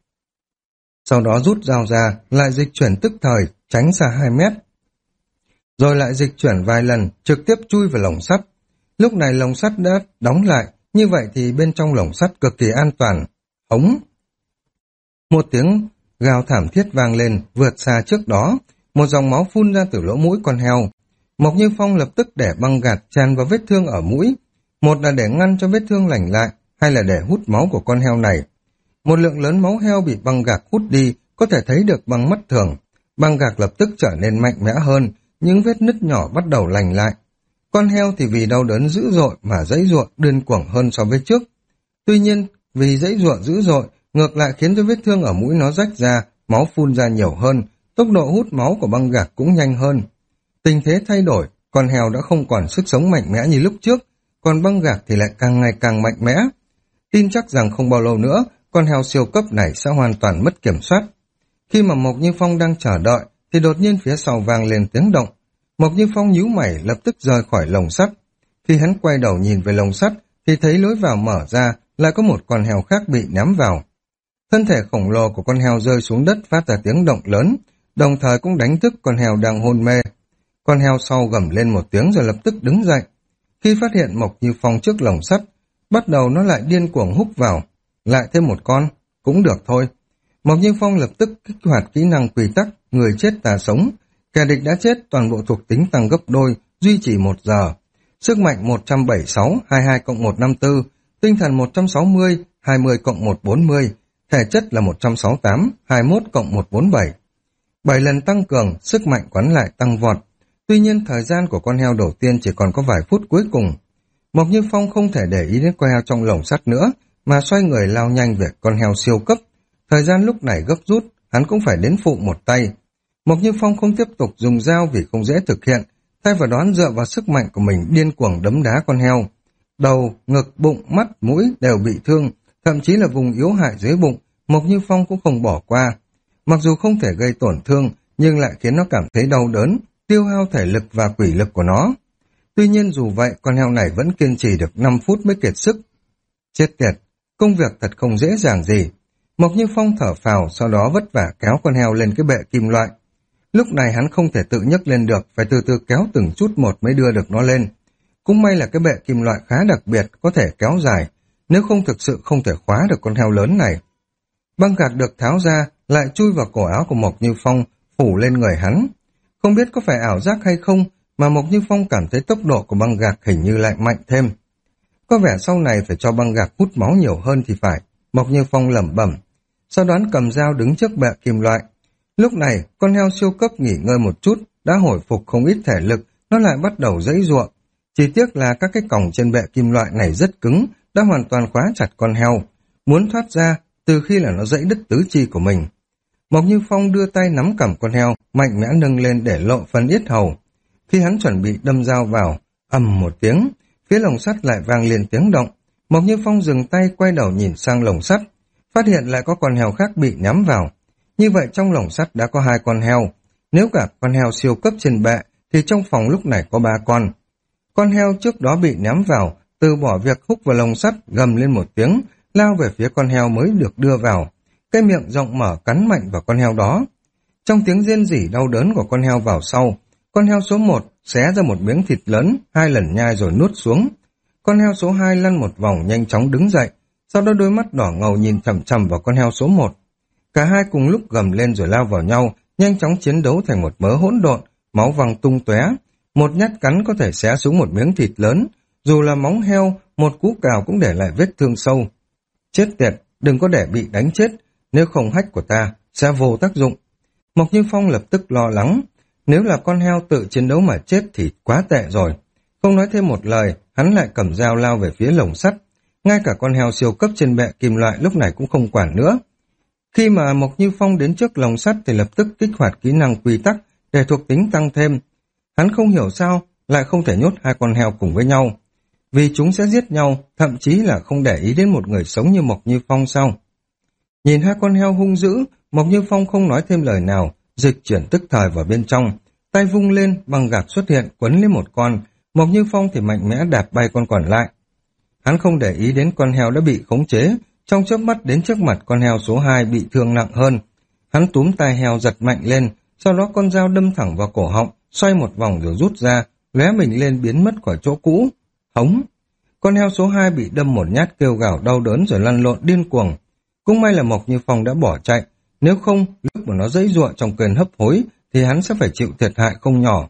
Speaker 1: Sau đó rút dao ra, lại dịch chuyển tức thời, tránh xa hai mét. Rồi lại dịch chuyển vài lần, trực tiếp chui vào lồng sắt. Lúc này lồng sắt đã đóng lại, như vậy thì bên trong lồng sắt cực kỳ an toàn. Ống! Một tiếng gào thảm thiết vang lên, vượt xa trước đó. Một dòng máu phun ra từ lỗ mũi con heo. Mộc Như Phong lập tức để băng gạc tràn vào vết thương ở mũi. Một là để ngăn cho vết thương lành lại, hai là để hút máu của con heo này. Một lượng lớn máu heo bị băng gạc hút đi, có thể thấy được bằng mắt thường. Băng gạc lập tức trở nên mạnh mẽ hơn, những vết nứt nhỏ bắt đầu lành lại. Con heo thì vì đau đớn dữ dội mà giãy giụa điên cuồng hơn so với trước. Tuy nhiên, vì giãy giụa dữ dội, ngược lại khiến cho vết thương ở mũi nó rách ra, máu phun ra nhiều hơn, tốc độ hút máu của băng gạc cũng nhanh hơn. Tình thế thay đổi, con heo đã không còn sức sống mạnh mẽ như lúc trước, còn băng gạc thì lại càng ngày càng mạnh mẽ. Tin chắc rằng không bao lâu nữa, con heo siêu cấp này sẽ hoàn toàn mất kiểm soát. Khi mà Mộc Như Phong đang chờ đợi, thì đột nhiên phía sau vang lên tiếng động. Mộc Như Phong nhíu mày lập tức rời khỏi lồng sắt. Khi hắn quay đầu nhìn về lồng sắt, thì thấy lối vào mở ra, lại có một con heo khác bị ném vào. Thân thể khổng lồ của con heo rơi xuống đất phát ra tiếng động lớn, đồng thời cũng đánh thức con heo đang hôn mê. Con heo sau gầm lên một tiếng rồi lập tức đứng dậy. Khi phát hiện Mộc Như Phong trước lồng sắt, bắt đầu nó lại điên cuồng húc vào. Lại thêm một con, cũng được thôi. Mộc Như Phong lập tức kích hoạt kỹ năng quy tắc, người chết ta sống. Kẻ địch đã chết, toàn bộ thuộc tính tăng gấp đôi, duy trì một giờ. Sức mạnh một trăm bảy mươi sáu, hai mươi hai cộng một trăm năm mươi tư, tinh thần một trăm sáu mươi, hai mươi cộng một trăm bốn mươi, thể chất là một trăm sáu mươi tám, hai mươi mốt cộng một trăm bốn mươi bảy. bảy lần tăng cường, sức mạnh quán lại tăng vọt. Tuy nhiên thời gian của con heo đầu tiên chỉ còn có vài phút cuối cùng. Mộc Như Phong không thể để ý đến con heo trong lồng sắt nữa, mà xoay người lao nhanh về con heo siêu cấp. Thời gian lúc này gấp rút, hắn cũng phải đến phụ một tay. Mộc Như Phong không tiếp tục dùng dao vì không dễ thực hiện, thay vào đó dựa vào sức mạnh của mình điên cuồng đấm đá con heo. Đầu, ngực, bụng, mắt, mũi đều bị thương, thậm chí là vùng yếu hại dưới bụng, Mộc Như Phong cũng không bỏ qua. Mặc dù không thể gây tổn thương, nhưng lại khiến nó cảm thấy đau đớn, tiêu hao thể lực và quỷ lực của nó. Tuy nhiên dù vậy, con heo này vẫn kiên trì được năm phút mới kiệt sức. Chết tiệt, công việc thật không dễ dàng gì. Mộc Như Phong thở phào, sau đó vất vả kéo con heo lên cái bệ kim loại. Lúc này hắn không thể tự nhấc lên được, phải từ từ kéo từng chút một mới đưa được nó lên. Cũng may là cái bệ kim loại khá đặc biệt, có thể kéo dài, nếu không thực sự không thể khóa được con heo lớn này. Băng gạc được tháo ra, lại chui vào cổ áo của Mộc Như Phong, phủ lên người hắn. Không biết có phải ảo giác hay không, mà Mộc Như Phong cảm thấy tốc độ của băng gạc hình như lại mạnh thêm. Có vẻ sau này phải cho băng gạc hút máu nhiều hơn thì phải, Mộc Như Phong lẩm bẩm. Sau đó cầm dao đứng trước bệ kim loại. Lúc này, con heo siêu cấp nghỉ ngơi một chút, đã hồi phục không ít thể lực, nó lại bắt đầu giãy giụa. Chỉ tiếc là các cái còng trên bệ kim loại này rất cứng, đã hoàn toàn khóa chặt con heo. Muốn thoát ra, từ khi là nó giãy đứt tứ chi của mình. Mộc Như Phong đưa tay nắm cầm con heo, mạnh mẽ nâng lên để lộ phần yết hầu. Khi hắn chuẩn bị đâm dao vào, ầm một tiếng, phía lồng sắt lại vang lên tiếng động. Mộc Như Phong dừng tay quay đầu nhìn sang lồng sắt, phát hiện lại có con heo khác bị nhắm vào. Như vậy trong lồng sắt đã có hai con heo. Nếu cả con heo siêu cấp trên bệ, thì trong phòng lúc này có ba con. Con heo trước đó bị ném vào, từ bỏ việc húc vào lồng sắt, gầm lên một tiếng, lao về phía con heo mới được đưa vào. Cái miệng rộng mở cắn mạnh vào con heo đó. Trong tiếng rên rỉ đau đớn của con heo vào sau, con heo số một xé ra một miếng thịt lớn, hai lần nhai rồi nuốt xuống. Con heo số hai lăn một vòng nhanh chóng đứng dậy, sau đó đôi mắt đỏ ngầu nhìn chằm chằm vào con heo số một. Cả hai cùng lúc gầm lên rồi lao vào nhau, nhanh chóng chiến đấu thành một mớ hỗn độn, máu văng tung tóe. Một nhát cắn có thể xé xuống một miếng thịt lớn, dù là móng heo, một cú cào cũng để lại vết thương sâu. Chết tiệt, đừng có để bị đánh chết, nếu không hách của ta sẽ vô tác dụng. Mộc Như Phong lập tức lo lắng, nếu là con heo tự chiến đấu mà chết thì quá tệ rồi. Không nói thêm một lời, hắn lại cầm dao lao về phía lồng sắt. Ngay cả con heo siêu cấp trên bệ kim loại lúc này cũng không quản nữa. Khi mà Mộc Như Phong đến trước lồng sắt thì lập tức kích hoạt kỹ năng quy tắc để thuộc tính tăng thêm. Hắn không hiểu sao lại không thể nhốt hai con heo cùng với nhau, vì chúng sẽ giết nhau, thậm chí là không để ý đến một người sống như Mộc Như Phong sao. Nhìn hai con heo hung dữ, Mộc Như Phong không nói thêm lời nào, dịch chuyển tức thời vào bên trong, tay vung lên, băng gạc xuất hiện quấn lên một con, Mộc Như Phong thì mạnh mẽ đạp bay con còn lại. Hắn không để ý đến con heo đã bị khống chế, trong chớp mắt đến trước mặt con heo số hai bị thương nặng hơn. Hắn túm tai heo giật mạnh lên, sau đó con dao đâm thẳng vào cổ họng, xoay một vòng rồi rút ra, lóe mình lên biến mất khỏi chỗ cũ. Hống! Con heo số hai bị đâm một nhát kêu gào đau đớn rồi lăn lộn điên cuồng. Cũng may là Mộc Như Phong đã bỏ chạy, nếu không, lúc mà nó giãy giụa trong cơn hấp hối, thì hắn sẽ phải chịu thiệt hại không nhỏ.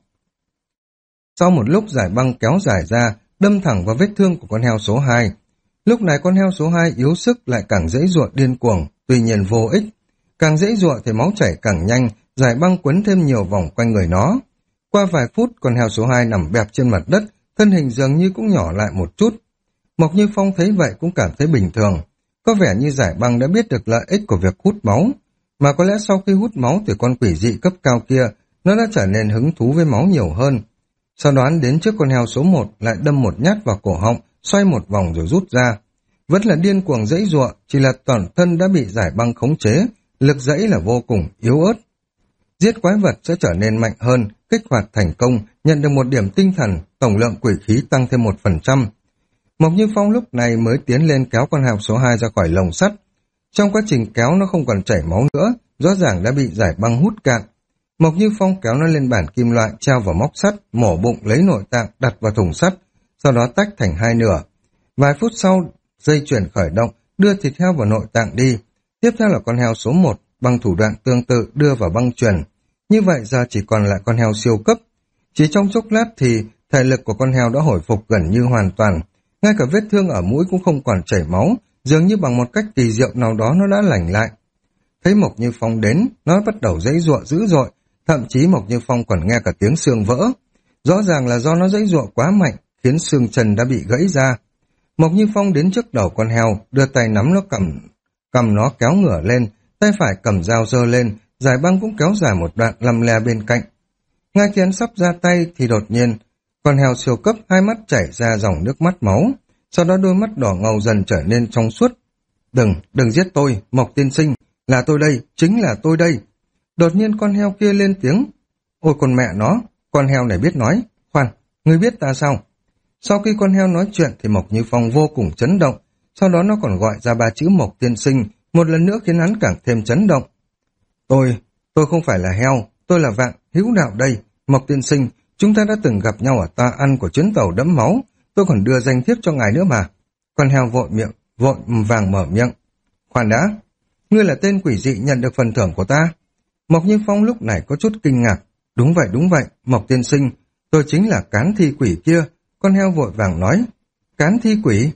Speaker 1: Sau một lúc giải băng kéo dài ra, đâm thẳng vào vết thương của con heo số hai. Lúc này con heo số hai yếu sức lại càng giãy giụa điên cuồng, tuy nhiên vô ích. Càng giãy giụa thì máu chảy càng nhanh, giải băng quấn thêm nhiều vòng quanh người nó. Qua vài phút, con heo số hai nằm bẹp trên mặt đất, thân hình dường như cũng nhỏ lại một chút. Mộc Như Phong thấy vậy cũng cảm thấy bình thường. Có vẻ như giải băng đã biết được lợi ích của việc hút máu. Mà có lẽ sau khi hút máu từ con quỷ dị cấp cao kia, nó đã trở nên hứng thú với máu nhiều hơn. Sau đó đến trước con heo số một lại đâm một nhát vào cổ họng, xoay một vòng rồi rút ra. Vẫn là điên cuồng giãy giụa, chỉ là toàn thân đã bị giải băng khống chế, lực giãy là vô cùng yếu ớt. Giết quái vật sẽ trở nên mạnh hơn, kích hoạt thành công, nhận được một điểm tinh thần, tổng lượng quỷ khí tăng thêm một phần trăm. Mộc Như Phong lúc này mới tiến lên kéo con heo số hai ra khỏi lồng sắt. Trong quá trình kéo nó không còn chảy máu nữa, rõ ràng đã bị giải băng hút cạn. Mộc Như Phong kéo nó lên bàn kim loại, treo vào móc sắt, mổ bụng lấy nội tạng đặt vào thùng sắt, sau đó tách thành hai nửa. Vài phút sau, dây chuyền khởi động, đưa thịt heo vào nội tạng đi. Tiếp theo là con heo số một, bằng thủ đoạn tương tự đưa vào băng chuyền. Như vậy giờ chỉ còn lại con heo siêu cấp. Chỉ trong chốc lát thì thể lực của con heo đã hồi phục gần như hoàn toàn. Ngay cả vết thương ở mũi cũng không còn chảy máu, dường như bằng một cách kỳ diệu nào đó nó đã lành lại. Thấy Mộc Như Phong đến, nó bắt đầu giãy giụa dữ dội, thậm chí Mộc Như Phong còn nghe cả tiếng xương vỡ. Rõ ràng là do nó giãy giụa quá mạnh, khiến xương chân đã bị gãy ra. Mộc Như Phong đến trước đầu con heo, đưa tay nắm nó cầm, cầm nó kéo ngửa lên, tay phải cầm dao giơ lên, giải băng cũng kéo dài một đoạn lăm le bên cạnh. Ngay khi hắn sắp ra tay thì đột nhiên, con heo siêu cấp hai mắt chảy ra dòng nước mắt máu, sau đó đôi mắt đỏ ngầu dần trở nên trong suốt. Đừng, đừng giết tôi, Mộc tiên sinh, là tôi đây, chính là tôi đây. Đột nhiên con heo kia lên tiếng. Ôi con mẹ nó, con heo này biết nói. Khoan, ngươi biết ta sao? Sau khi con heo nói chuyện thì Mộc Như Phong vô cùng chấn động, sau đó nó còn gọi ra ba chữ Mộc tiên sinh, một lần nữa khiến hắn càng thêm chấn động. Tôi, tôi không phải là heo, tôi là Vạn Hữu Đạo đây, Mộc tiên sinh, chúng ta đã từng gặp nhau ở toa ăn của chuyến tàu đẫm máu, tôi còn đưa danh thiếp cho ngài nữa mà. Con heo vội miệng, vội vàng mở miệng. Khoan đã, ngươi là tên quỷ dị nhận được phần thưởng của ta. Mộc Như Phong lúc này có chút kinh ngạc. Đúng vậy, đúng vậy, Mộc tiên sinh, tôi chính là cán thi quỷ kia. Con heo vội vàng nói. Cán thi quỷ?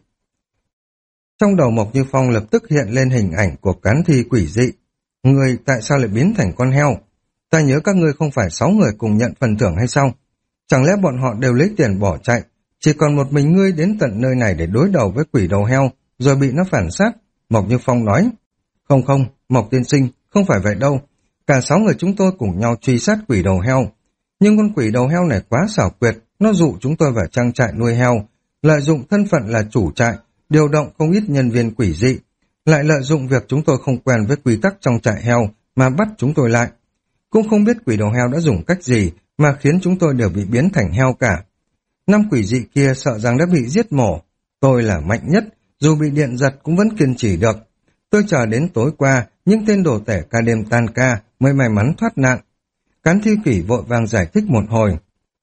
Speaker 1: Trong đầu Mộc Như Phong lập tức hiện lên hình ảnh của cán thi quỷ dị. Ngươi tại sao lại biến thành con heo? Ta nhớ các ngươi không phải sáu người cùng nhận phần thưởng hay sao? Chẳng lẽ bọn họ đều lấy tiền bỏ chạy, chỉ còn một mình ngươi đến tận nơi này để đối đầu với quỷ đầu heo, rồi bị nó phản sát? Mộc Như Phong nói. Không không, Mộc tiên sinh, không phải vậy đâu. Cả sáu người chúng tôi cùng nhau truy sát quỷ đầu heo. Nhưng con quỷ đầu heo này quá xảo quyệt, nó dụ chúng tôi vào trang trại nuôi heo, lợi dụng thân phận là chủ trại, điều động không ít nhân viên quỷ dị, lại lợi dụng việc chúng tôi không quen với quy tắc trong trại heo mà bắt chúng tôi lại. Cũng không biết quỷ đầu heo đã dùng cách gì mà khiến chúng tôi đều bị biến thành heo cả. Năm quỷ dị kia sợ rằng đã bị giết mổ. Tôi là mạnh nhất, dù bị điện giật cũng vẫn kiên trì được. Tôi chờ đến tối qua, những tên đồ tể ca đêm tan ca mới may mắn thoát nạn. Cán thi quỷ vội vàng giải thích một hồi.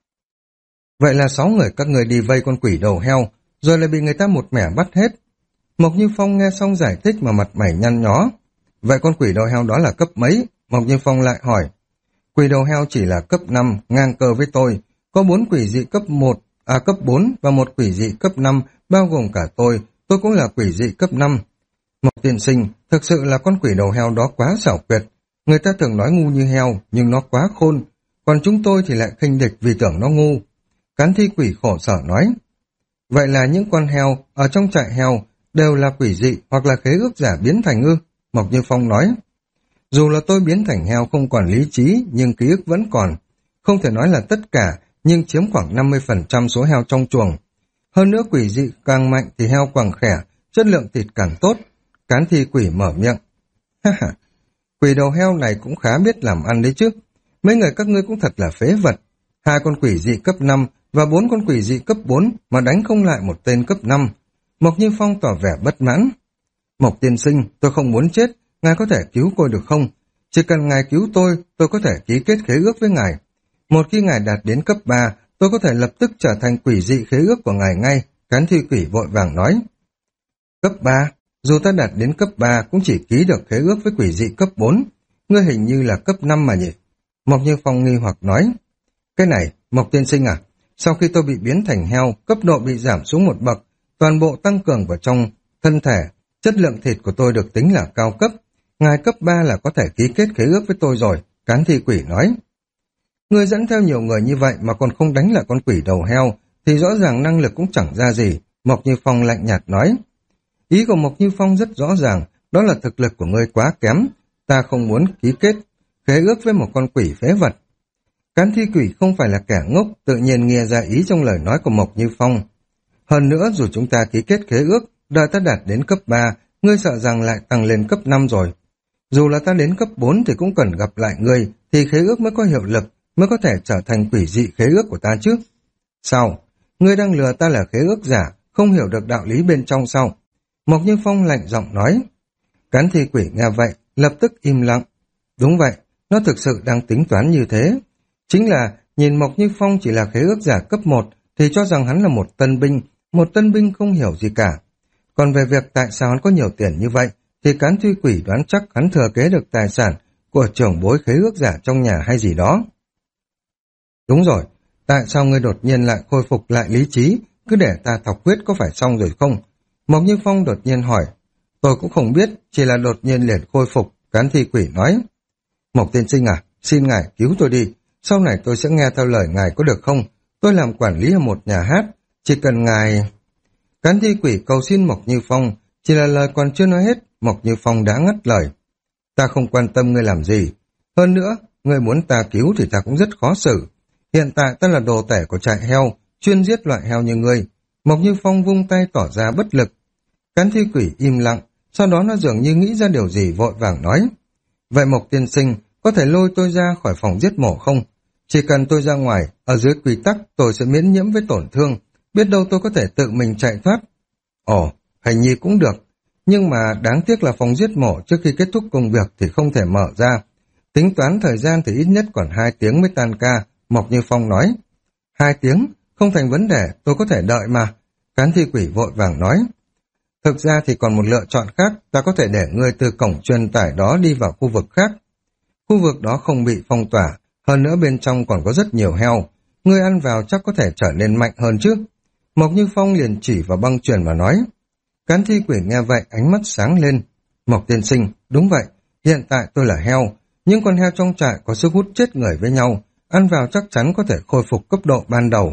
Speaker 1: Vậy là sáu người các người đi vây con quỷ đầu heo, rồi lại bị người ta một mẻ bắt hết. Mộc Như Phong nghe xong giải thích mà mặt mày nhăn nhó. Vậy con quỷ đầu heo đó là cấp mấy? Mộc Như Phong lại hỏi. Quỷ đầu heo chỉ là cấp năm, ngang cơ với tôi. Có bốn quỷ dị cấp một, à cấp bốn và một quỷ dị cấp năm, bao gồm cả tôi. Tôi cũng là quỷ dị cấp năm. Mộc tiên sinh, thực sự là con quỷ đầu heo đó quá xảo quyệt. Người ta thường nói ngu như heo, nhưng nó quá khôn. Còn chúng tôi thì lại khinh địch vì tưởng nó ngu. Cán thi quỷ khổ sở nói. Vậy là những con heo ở trong trại heo đều là quỷ dị hoặc là khế ước giả biến thành ư? Mộc Như Phong nói. Dù là tôi biến thành heo không còn lý trí, nhưng ký ức vẫn còn. Không thể nói là tất cả, nhưng chiếm khoảng năm mươi phần trăm số heo trong chuồng. Hơn nữa quỷ dị càng mạnh thì heo càng khỏe, chất lượng thịt càng tốt. Cán thi quỷ mở miệng. Ha ha, quỷ đầu heo này cũng khá biết làm ăn đấy chứ. Mấy người các ngươi cũng thật là phế vật. Hai con quỷ dị cấp năm và bốn con quỷ dị cấp bốn mà đánh không lại một tên cấp năm. Mộc Như Phong tỏ vẻ bất mãn. Mộc tiên sinh, tôi không muốn chết, ngài có thể cứu tôi được không? Chỉ cần ngài cứu tôi, tôi có thể ký kết khế ước với ngài. Một khi ngài đạt đến cấp ba, tôi có thể lập tức trở thành quỷ dị khế ước của ngài ngay, Cán thi quỷ vội vàng nói. Cấp ba, dù ta đạt đến cấp ba cũng chỉ ký được khế ước với quỷ dị cấp bốn, ngươi hình như là cấp năm mà nhỉ? Mộc Như Phong nghi hoặc nói. Cái này, Mộc tiên sinh à, sau khi tôi bị biến thành heo, cấp độ bị giảm xuống một bậc, toàn bộ tăng cường vào trong thân thể, chất lượng thịt của tôi được tính là cao cấp. Ngài cấp ba là có thể ký kết khế ước với tôi rồi, Cán thi quỷ nói. Người dẫn theo nhiều người như vậy mà còn không đánh lại con quỷ đầu heo, thì rõ ràng năng lực cũng chẳng ra gì, Mộc Như Phong lạnh nhạt nói. Ý của Mộc Như Phong rất rõ ràng, đó là thực lực của ngươi quá kém, ta không muốn ký kết khế ước với một con quỷ phế vật. Cán thi quỷ không phải là kẻ ngốc, tự nhiên nghe ra ý trong lời nói của Mộc Như Phong. Hơn nữa dù chúng ta ký kết khế ước, đợi ta đạt đến cấp ba, ngươi sợ rằng lại tăng lên cấp năm rồi. Dù là ta đến cấp bốn thì cũng cần gặp lại ngươi, thì khế ước mới có hiệu lực, mới có thể trở thành quỷ dị khế ước của ta chứ. Sao? Ngươi đang lừa ta là khế ước giả, không hiểu được đạo lý bên trong sao? Mộc Như Phong lạnh giọng nói. Cán thi quỷ nghe vậy, lập tức im lặng. Đúng vậy, nó thực sự đang tính toán như thế. Chính là nhìn Mộc Như Phong chỉ là khế ước giả cấp một thì cho rằng hắn là một tân binh, một tân binh không hiểu gì cả. Còn về việc tại sao hắn có nhiều tiền như vậy, thì Cán thi quỷ đoán chắc hắn thừa kế được tài sản của trưởng bối khế ước giả trong nhà hay gì đó. Đúng rồi, tại sao ngươi đột nhiên lại khôi phục lại lý trí, cứ để ta thọc huyết có phải xong rồi không? Mộc Như Phong đột nhiên hỏi. Tôi cũng không biết, chỉ là đột nhiên liền khôi phục, Cán thi quỷ nói. Mộc tiên sinh à, xin ngài cứu tôi đi, sau này tôi sẽ nghe theo lời ngài có được không? Tôi làm quản lý ở một nhà hát, chỉ cần ngài... Cán thi quỷ cầu xin Mộc Như Phong, chỉ là lời còn chưa nói hết, Mộc Như Phong đã ngắt lời. Ta không quan tâm ngươi làm gì. Hơn nữa, ngươi muốn ta cứu thì ta cũng rất khó xử. Hiện tại ta là đồ tể của trại heo, chuyên giết loại heo như ngươi. Mộc Như Phong vung tay tỏ ra bất lực. Cán thi quỷ im lặng, sau đó nó dường như nghĩ ra điều gì vội vàng nói. Vậy Mộc tiên sinh, có thể lôi tôi ra khỏi phòng giết mổ không? Chỉ cần tôi ra ngoài, ở dưới quy tắc tôi sẽ miễn nhiễm với tổn thương, biết đâu tôi có thể tự mình chạy thoát. Ồ, hình như cũng được, nhưng mà đáng tiếc là phòng giết mổ trước khi kết thúc công việc thì không thể mở ra. Tính toán thời gian thì ít nhất còn hai tiếng mới tan ca, Mộc Như Phong nói. Hai tiếng? Không thành vấn đề, tôi có thể đợi mà. Cán thi quỷ vội vàng nói. Thực ra thì còn một lựa chọn khác, ta có thể để ngươi từ cổng truyền tải đó đi vào khu vực khác. Khu vực đó không bị phong tỏa, hơn nữa bên trong còn có rất nhiều heo. Ngươi ăn vào chắc có thể trở nên mạnh hơn chứ. Mộc Như Phong liền chỉ vào băng chuyền mà nói. Cán thi quỷ nghe vậy ánh mắt sáng lên. Mộc tiên sinh, đúng vậy, hiện tại tôi là heo, nhưng con heo trong trại có sức hút chết người với nhau, ăn vào chắc chắn có thể khôi phục cấp độ ban đầu.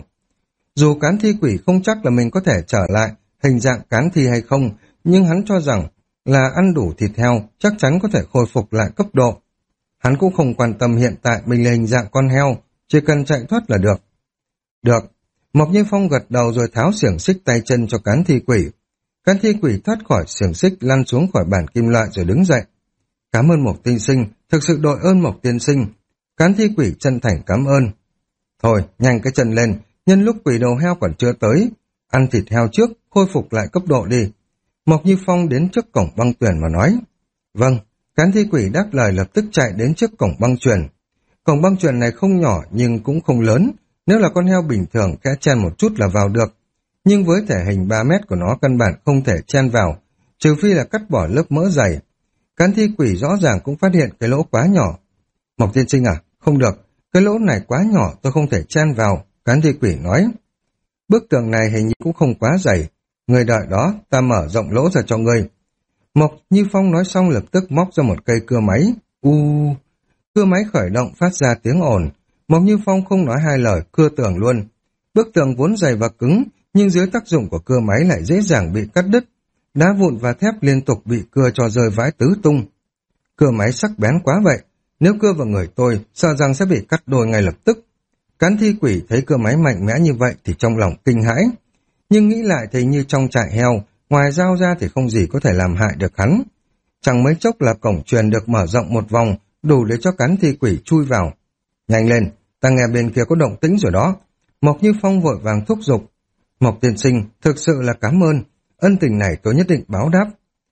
Speaker 1: Dù cán thi quỷ không chắc là mình có thể trở lại hình dạng cán thi hay không, nhưng hắn cho rằng là ăn đủ thịt heo chắc chắn có thể khôi phục lại cấp độ. Hắn cũng không quan tâm hiện tại mình là hình dạng con heo, chỉ cần chạy thoát là được. Được. Mộc Như Phong gật đầu rồi tháo xiềng xích tay chân cho cán thi quỷ. Cán thi quỷ thoát khỏi xiềng xích lăn xuống khỏi bàn kim loại rồi đứng dậy. Cảm ơn Mộc tiên sinh, thực sự đội ơn Mộc tiên sinh. Cán thi quỷ chân thành cảm ơn. Thôi, nhanh cái chân lên, nhân lúc quỷ đầu heo còn chưa tới. Ăn thịt heo trước, khôi phục lại cấp độ đi. Mộc Như Phong đến trước cổng băng tuyền mà nói. Vâng, cán thi quỷ đáp lời lập tức chạy đến trước cổng băng chuyền. Cổng băng chuyền này không nhỏ nhưng cũng không lớn. Nếu là con heo bình thường khẽ chen một chút là vào được. Nhưng với thể hình ba mét của nó căn bản không thể chen vào, trừ phi là cắt bỏ lớp mỡ dày. Cán thi quỷ rõ ràng cũng phát hiện cái lỗ quá nhỏ. Mộc tiên sinh à, không được, cái lỗ này quá nhỏ, tôi không thể chen vào, cán thi quỷ nói. Bức tường này hình như cũng không quá dày, người đợi đó, ta mở rộng lỗ ra cho ngươi. Mộc Như Phong nói xong lập tức móc ra một cây cưa máy. U, cưa máy khởi động phát ra tiếng ồn. Mộc Như Phong không nói hai lời, cưa tường luôn. Bức tường vốn dày và cứng, nhưng dưới tác dụng của cưa máy lại dễ dàng bị cắt đứt. Đá vụn và thép liên tục bị cưa cho rơi vãi tứ tung. Cưa máy sắc bén quá vậy, nếu cưa vào người tôi, sợ rằng sẽ bị cắt đôi ngay lập tức. Cán thi quỷ thấy cưa máy mạnh mẽ như vậy thì trong lòng kinh hãi. Nhưng nghĩ lại thì như trong trại heo, ngoài dao ra thì không gì có thể làm hại được hắn. Chẳng mấy chốc là cổng truyền được mở rộng một vòng, đủ để cho cán thi quỷ chui vào. Nhanh lên, ta nghe bên kia có động tĩnh rồi đó. Mộc Như Phong vội vàng thúc giục. Mộc tiên sinh, thực sự là cảm ơn, ân tình này tôi nhất định báo đáp.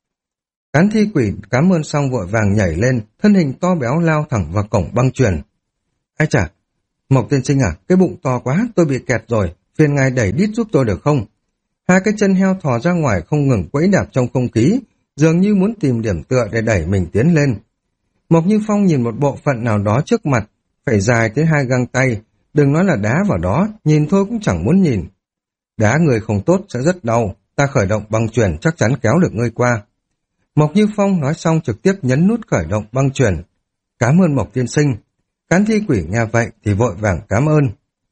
Speaker 1: Cán thi quỷ cảm ơn xong vội vàng nhảy lên, thân hình to béo lao thẳng vào cổng băng truyền. Ai chà, Mộc tiên sinh à, cái bụng to quá, tôi bị kẹt rồi, phiền ngài đẩy đít giúp tôi được không? Hai cái chân heo thò ra ngoài không ngừng quẫy đạp trong không khí, dường như muốn tìm điểm tựa để đẩy mình tiến lên. Mộc Như Phong nhìn một bộ phận nào đó trước mặt, phải dài tới hai găng tay, đừng nói là đá vào đó, nhìn thôi cũng chẳng muốn nhìn. Đá người không tốt sẽ rất đau, ta khởi động băng chuyền chắc chắn kéo được ngươi qua. Mộc Như Phong nói xong trực tiếp nhấn nút khởi động băng chuyền. Cảm ơn Mộc tiên sinh. Cán thi quỷ nghe vậy thì vội vàng cảm ơn.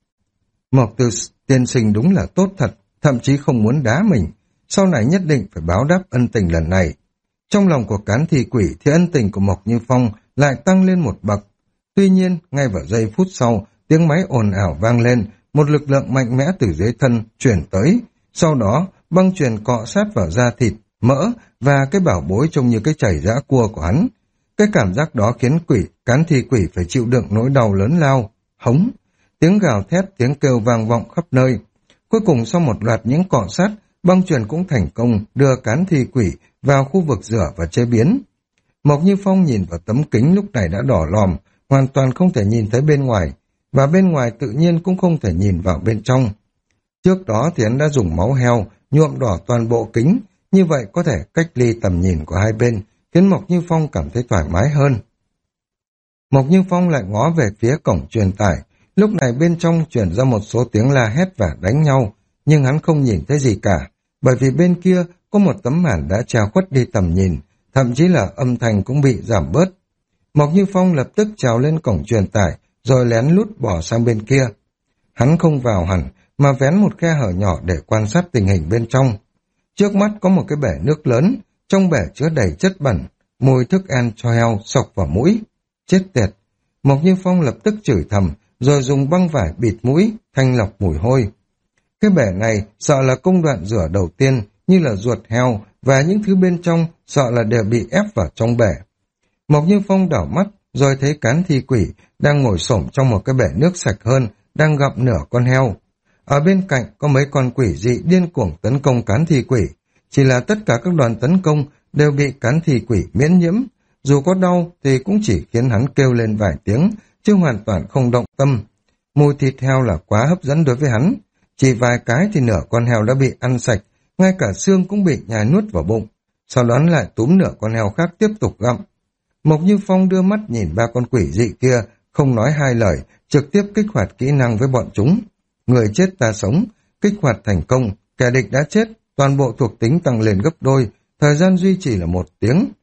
Speaker 1: Mộc Tư tiên sinh đúng là tốt thật, thậm chí không muốn đá mình, sau này nhất định phải báo đáp ân tình lần này. Trong lòng của cán thi quỷ thì ân tình của Mộc Như Phong lại tăng lên một bậc. Tuy nhiên, ngay vào giây phút sau, tiếng máy ồn ào vang lên, một lực lượng mạnh mẽ từ dưới thân chuyển tới. Sau đó, băng chuyền cọ sát vào da thịt, mỡ và cái bảo bối trông như cái chảy giã cua của hắn. Cái cảm giác đó khiến quỷ, cán thi quỷ phải chịu đựng nỗi đau lớn lao, hống. Tiếng gào thét, tiếng kêu vang vọng khắp nơi. Cuối cùng sau một loạt những cọ sát, băng chuyền cũng thành công đưa cán thi quỷ vào khu vực rửa và chế biến. Mộc Như Phong nhìn vào tấm kính lúc này đã đỏ lòm, hoàn toàn không thể nhìn thấy bên ngoài, và bên ngoài tự nhiên cũng không thể nhìn vào bên trong. Trước đó thì hắn đã dùng máu heo nhuộm đỏ toàn bộ kính, như vậy có thể cách ly tầm nhìn của hai bên, khiến Mộc Như Phong cảm thấy thoải mái hơn. Mộc Như Phong lại ngó về phía cổng truyền tải, lúc này bên trong truyền ra một số tiếng la hét và đánh nhau, nhưng hắn không nhìn thấy gì cả, bởi vì bên kia có một tấm màn đã che khuất đi tầm nhìn, thậm chí là âm thanh cũng bị giảm bớt. Mộc Như Phong lập tức trèo lên cổng truyền tải, rồi lén lút bỏ sang bên kia. Hắn không vào hẳn, mà vén một khe hở nhỏ để quan sát tình hình bên trong. Trước mắt có một cái bể nước lớn, trong bể chứa đầy chất bẩn, mùi thức ăn cho heo sộc vào mũi. Chết tiệt! Mộc Như Phong lập tức chửi thầm, rồi dùng băng vải bịt mũi, thanh lọc mùi hôi. Cái bể này sợ là công đoạn rửa đầu tiên, như là ruột heo, và những thứ bên trong sợ là đều bị ép vào trong bể. Mộc Như Phong đảo mắt, rồi thấy cán thi quỷ đang ngồi xổm trong một cái bể nước sạch hơn, đang gặm nửa con heo. Ở bên cạnh có mấy con quỷ dị điên cuồng tấn công cán thi quỷ, chỉ là tất cả các đoàn tấn công đều bị cán thi quỷ miễn nhiễm, dù có đau thì cũng chỉ khiến hắn kêu lên vài tiếng, chứ hoàn toàn không động tâm. Mùi thịt heo là quá hấp dẫn đối với hắn, chỉ vài cái thì nửa con heo đã bị ăn sạch, ngay cả xương cũng bị nhai nuốt vào bụng, sau đó lại túm nửa con heo khác tiếp tục gặm. Mộc Như Phong đưa mắt nhìn ba con quỷ dị kia, không nói hai lời, trực tiếp kích hoạt kỹ năng với bọn chúng. Người chết ta sống, kích hoạt thành công, kẻ địch đã chết, toàn bộ thuộc tính tăng lên gấp đôi, thời gian duy trì là một tiếng.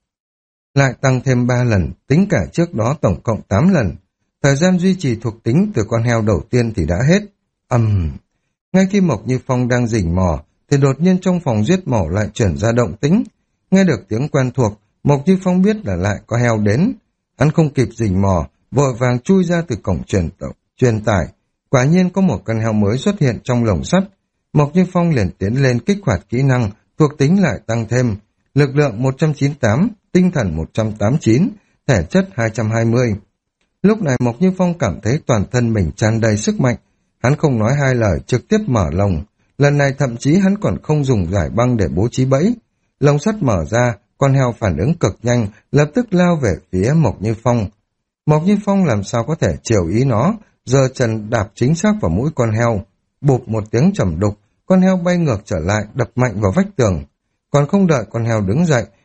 Speaker 1: Lại tăng thêm ba lần, tính cả trước đó tổng cộng tám lần. Thời gian duy trì thuộc tính từ con heo đầu tiên thì đã hết. Ầm! Uhm. Ngay khi Mộc Như Phong đang rình mò, thì đột nhiên trong phòng giết mổ lại chuyển ra động tĩnh. Nghe được tiếng quen thuộc, Mộc Như Phong biết là lại có heo đến. Hắn không kịp rình mò, vội vàng chui ra từ cổng truyền, truyền tải. Quả nhiên có một con heo mới xuất hiện trong lồng sắt. Mộc Như Phong liền tiến lên kích hoạt kỹ năng, thuộc tính lại tăng thêm. Lực lượng một trăm chín mươi tám, tinh thần một trăm tám mươi chín, thể chất hai trăm hai mươi. Lúc này Mộc Như Phong cảm thấy toàn thân mình tràn đầy sức mạnh. Hắn không nói hai lời, trực tiếp mở lồng. Lần này thậm chí hắn còn không dùng giải băng để bố trí bẫy. Lồng sắt mở ra, con heo phản ứng cực nhanh, lập tức lao về phía Mộc Như Phong. Mộc Như Phong làm sao có thể chiều ý nó, giơ chân đạp chính xác vào mũi con heo. Bụp một tiếng trầm đục, con heo bay ngược trở lại, đập mạnh vào vách tường. Còn không đợi con heo đứng dậy,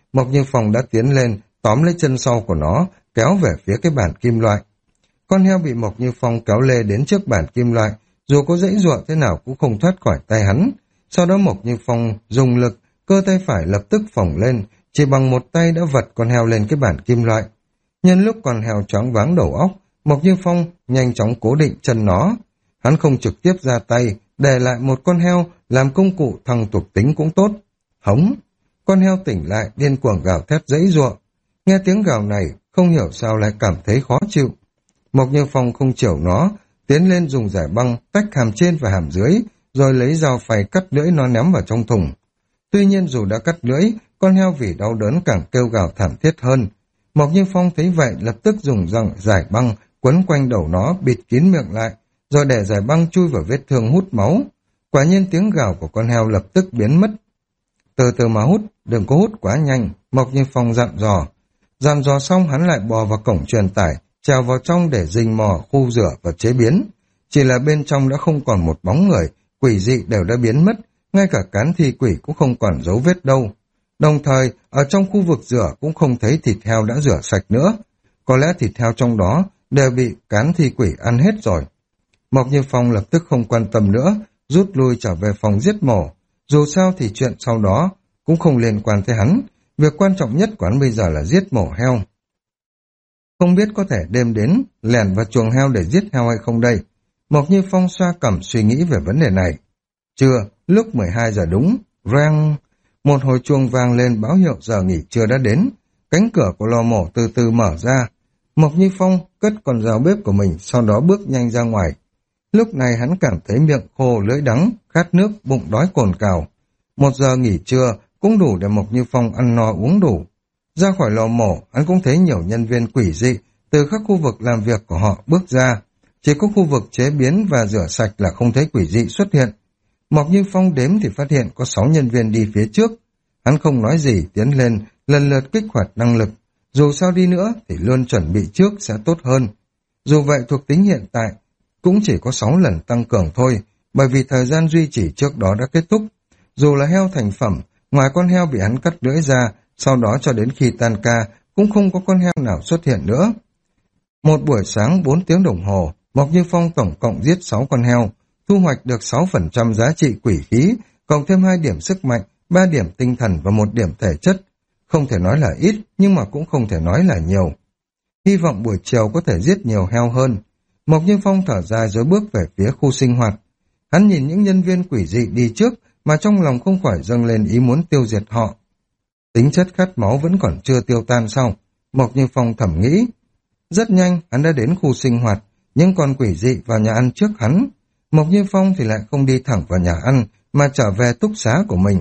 Speaker 1: Mộc Như Phong đã tiến lên, tóm lấy chân sau của nó, kéo về phía cái bàn kim loại. Con heo bị Mộc Như Phong kéo lê đến trước bàn kim loại, dù có giãy giụa thế nào cũng không thoát khỏi tay hắn. Sau đó Mộc Như Phong dùng lực, cơ tay phải lập tức phồng lên, chỉ bằng một tay đã vật con heo lên cái bàn kim loại. Nhân lúc con heo choáng váng đầu óc, Mộc Như Phong nhanh chóng cố định chân nó. Hắn không trực tiếp ra tay, để lại một con heo làm công cụ thăng thuộc tính cũng tốt. Hống! Con heo tỉnh lại, điên cuồng gào thét giãy giụa. Nghe tiếng gào này, không hiểu sao lại cảm thấy khó chịu. Mộc Như Phong không chiều nó, tiến lên dùng giải băng tách hàm trên và hàm dưới, rồi lấy dao phay cắt lưỡi nó ném vào trong thùng. Tuy nhiên dù đã cắt lưỡi, con heo vì đau đớn càng kêu gào thảm thiết hơn. Mộc Như Phong thấy vậy lập tức dùng răng giải băng quấn quanh đầu nó, bịt kín miệng lại, rồi để giải băng chui vào vết thương hút máu. Quả nhiên tiếng gào của con heo lập tức biến mất. Từ từ mà hút, đừng có hút quá nhanh, Mộc Như Phong dặn dò. Dặn dò xong hắn lại bò vào cổng truyền tải, trèo vào trong để rình mò khu rửa và chế biến. Chỉ là bên trong đã không còn một bóng người, quỷ dị đều đã biến mất, ngay cả cán thi quỷ cũng không còn dấu vết đâu. Đồng thời, ở trong khu vực rửa cũng không thấy thịt heo đã rửa sạch nữa. Có lẽ thịt heo trong đó đều bị cán thi quỷ ăn hết rồi. Mộc Như Phong lập tức không quan tâm nữa, rút lui trở về phòng giết mổ. Dù sao thì chuyện sau đó cũng không liên quan tới hắn. Việc quan trọng nhất của hắn bây giờ là giết mổ heo. Không biết có thể đêm đến lẻn vào chuồng heo để giết heo hay không đây? Mộc Như Phong xoa cằm suy nghĩ về vấn đề này. Trưa, lúc mười hai giờ đúng, reng, một hồi chuông vang lên báo hiệu giờ nghỉ trưa đã đến. Cánh cửa của lò mổ từ từ mở ra. Mộc Như Phong cất con dao bếp của mình, sau đó bước nhanh ra ngoài. Lúc này hắn cảm thấy miệng khô lưỡi đắng, khát nước, bụng đói cồn cào. Một giờ nghỉ trưa cũng đủ để Mộc Như Phong ăn no uống đủ. Ra khỏi lò mổ, hắn cũng thấy nhiều nhân viên quỷ dị từ các khu vực làm việc của họ bước ra. Chỉ có khu vực chế biến và rửa sạch là không thấy quỷ dị xuất hiện. Mộc Như Phong đếm thì phát hiện có sáu nhân viên đi phía trước. Hắn không nói gì, tiến lên, lần lượt kích hoạt năng lực. Dù sao đi nữa thì luôn chuẩn bị trước sẽ tốt hơn. Dù vậy thuộc tính hiện tại cũng chỉ có sáu lần tăng cường thôi, bởi vì thời gian duy trì trước đó đã kết thúc. Dù là heo thành phẩm, ngoài con heo bị hắn cắt lưỡi ra, sau đó cho đến khi tan ca, cũng không có con heo nào xuất hiện nữa. Một buổi sáng bốn tiếng đồng hồ, Mộc Như Phong tổng cộng giết sáu con heo, thu hoạch được sáu phần trăm giá trị quỷ khí, cộng thêm hai điểm sức mạnh, ba điểm tinh thần và một điểm thể chất. Không thể nói là ít, nhưng mà cũng không thể nói là nhiều. Hy vọng buổi chiều có thể giết nhiều heo hơn. Mộc Như Phong thở dài rồi bước về phía khu sinh hoạt. Hắn nhìn những nhân viên quỷ dị đi trước, mà trong lòng không khỏi dâng lên ý muốn tiêu diệt họ. Tính chất khát máu vẫn còn chưa tiêu tan sao? Mộc Như Phong thầm nghĩ. Rất nhanh, hắn đã đến khu sinh hoạt, những con quỷ dị vào nhà ăn trước hắn. Mộc Như Phong thì lại không đi thẳng vào nhà ăn, mà trở về túc xá của mình.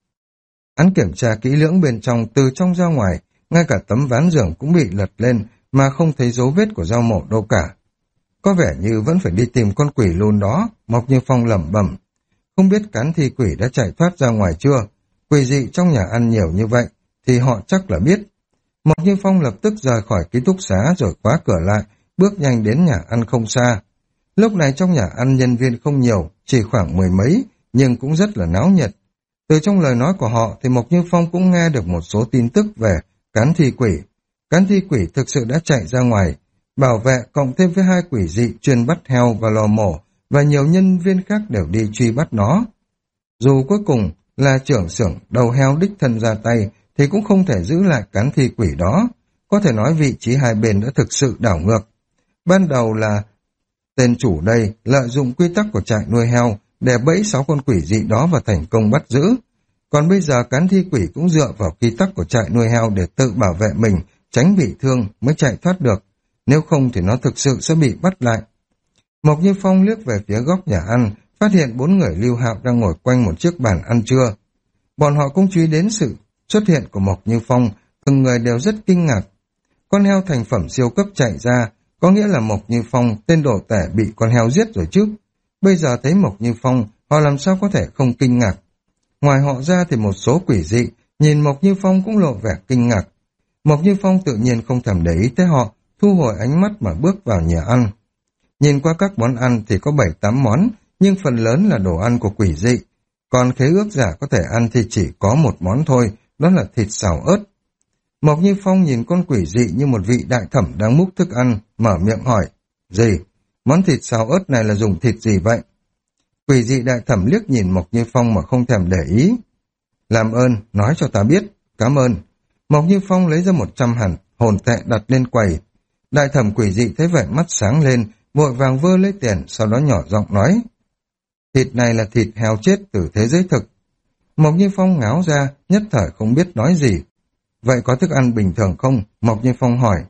Speaker 1: Hắn kiểm tra kỹ lưỡng bên trong từ trong ra ngoài, ngay cả tấm ván giường cũng bị lật lên, mà không thấy dấu vết của dao mổ đâu cả. Có vẻ như vẫn phải đi tìm con quỷ lùn đó, Mộc Như Phong lẩm bẩm. Không biết cán thi quỷ đã chạy thoát ra ngoài chưa? Quỷ dị trong nhà ăn nhiều như vậy, thì họ chắc là biết. Mộc Như Phong lập tức rời khỏi ký túc xá rồi khóa cửa lại, bước nhanh đến nhà ăn không xa. Lúc này trong nhà ăn nhân viên không nhiều, chỉ khoảng mười mấy, nhưng cũng rất là náo nhiệt. Từ trong lời nói của họ thì Mộc Như Phong cũng nghe được một số tin tức về cán thi quỷ. Cán thi quỷ thực sự đã chạy ra ngoài, bảo vệ cộng thêm với hai quỷ dị chuyên bắt heo và lò mổ, và nhiều nhân viên khác đều đi truy bắt nó. Dù cuối cùng là trưởng xưởng đầu heo đích thân ra tay, thì cũng không thể giữ lại cán thi quỷ đó. Có thể nói vị trí hai bên đã thực sự đảo ngược. Ban đầu là tên chủ đây lợi dụng quy tắc của trại nuôi heo để bẫy sáu con quỷ dị đó và thành công bắt giữ. Còn bây giờ cán thi quỷ cũng dựa vào quy tắc của trại nuôi heo để tự bảo vệ mình, tránh bị thương mới chạy thoát được. Nếu không thì nó thực sự sẽ bị bắt lại. Mộc Như Phong liếc về phía góc nhà ăn, phát hiện bốn người Lưu Hạo đang ngồi quanh một chiếc bàn ăn trưa. Bọn họ cũng chú ý đến sự xuất hiện của Mộc Như Phong, từng người đều rất kinh ngạc. Con heo thành phẩm siêu cấp chạy ra, có nghĩa là Mộc Như Phong, tên đồ tể bị con heo giết rồi chứ. Bây giờ thấy Mộc Như Phong, họ làm sao có thể không kinh ngạc. Ngoài họ ra thì một số quỷ dị, nhìn Mộc Như Phong cũng lộ vẻ kinh ngạc. Mộc Như Phong tự nhiên không thèm để ý tới họ, thu hồi ánh mắt mà bước vào nhà ăn. Nhìn qua các món ăn thì có bảy tám món, nhưng phần lớn là đồ ăn của quỷ dị. Còn khế ước giả có thể ăn thì chỉ có một món thôi, đó là thịt xào ớt. Mộc Như Phong nhìn con quỷ dị như một vị đại thẩm đang múc thức ăn, mở miệng hỏi. Gì? Món thịt xào ớt này là dùng thịt gì vậy? Quỷ dị đại thẩm liếc nhìn Mộc Như Phong mà không thèm để ý. Làm ơn, nói cho ta biết, cảm ơn. Mộc Như Phong lấy ra một trăm hẳn, hồn tệ đặt lên quầy. Đại thẩm quỷ dị thấy vậy mắt sáng lên, vội vàng vơ lấy tiền, sau đó nhỏ giọng nói. Thịt này là thịt heo chết từ thế giới thực. Mộc Như Phong ngáo ra, nhất thời không biết nói gì. Vậy có thức ăn bình thường không? Mộc Như Phong hỏi.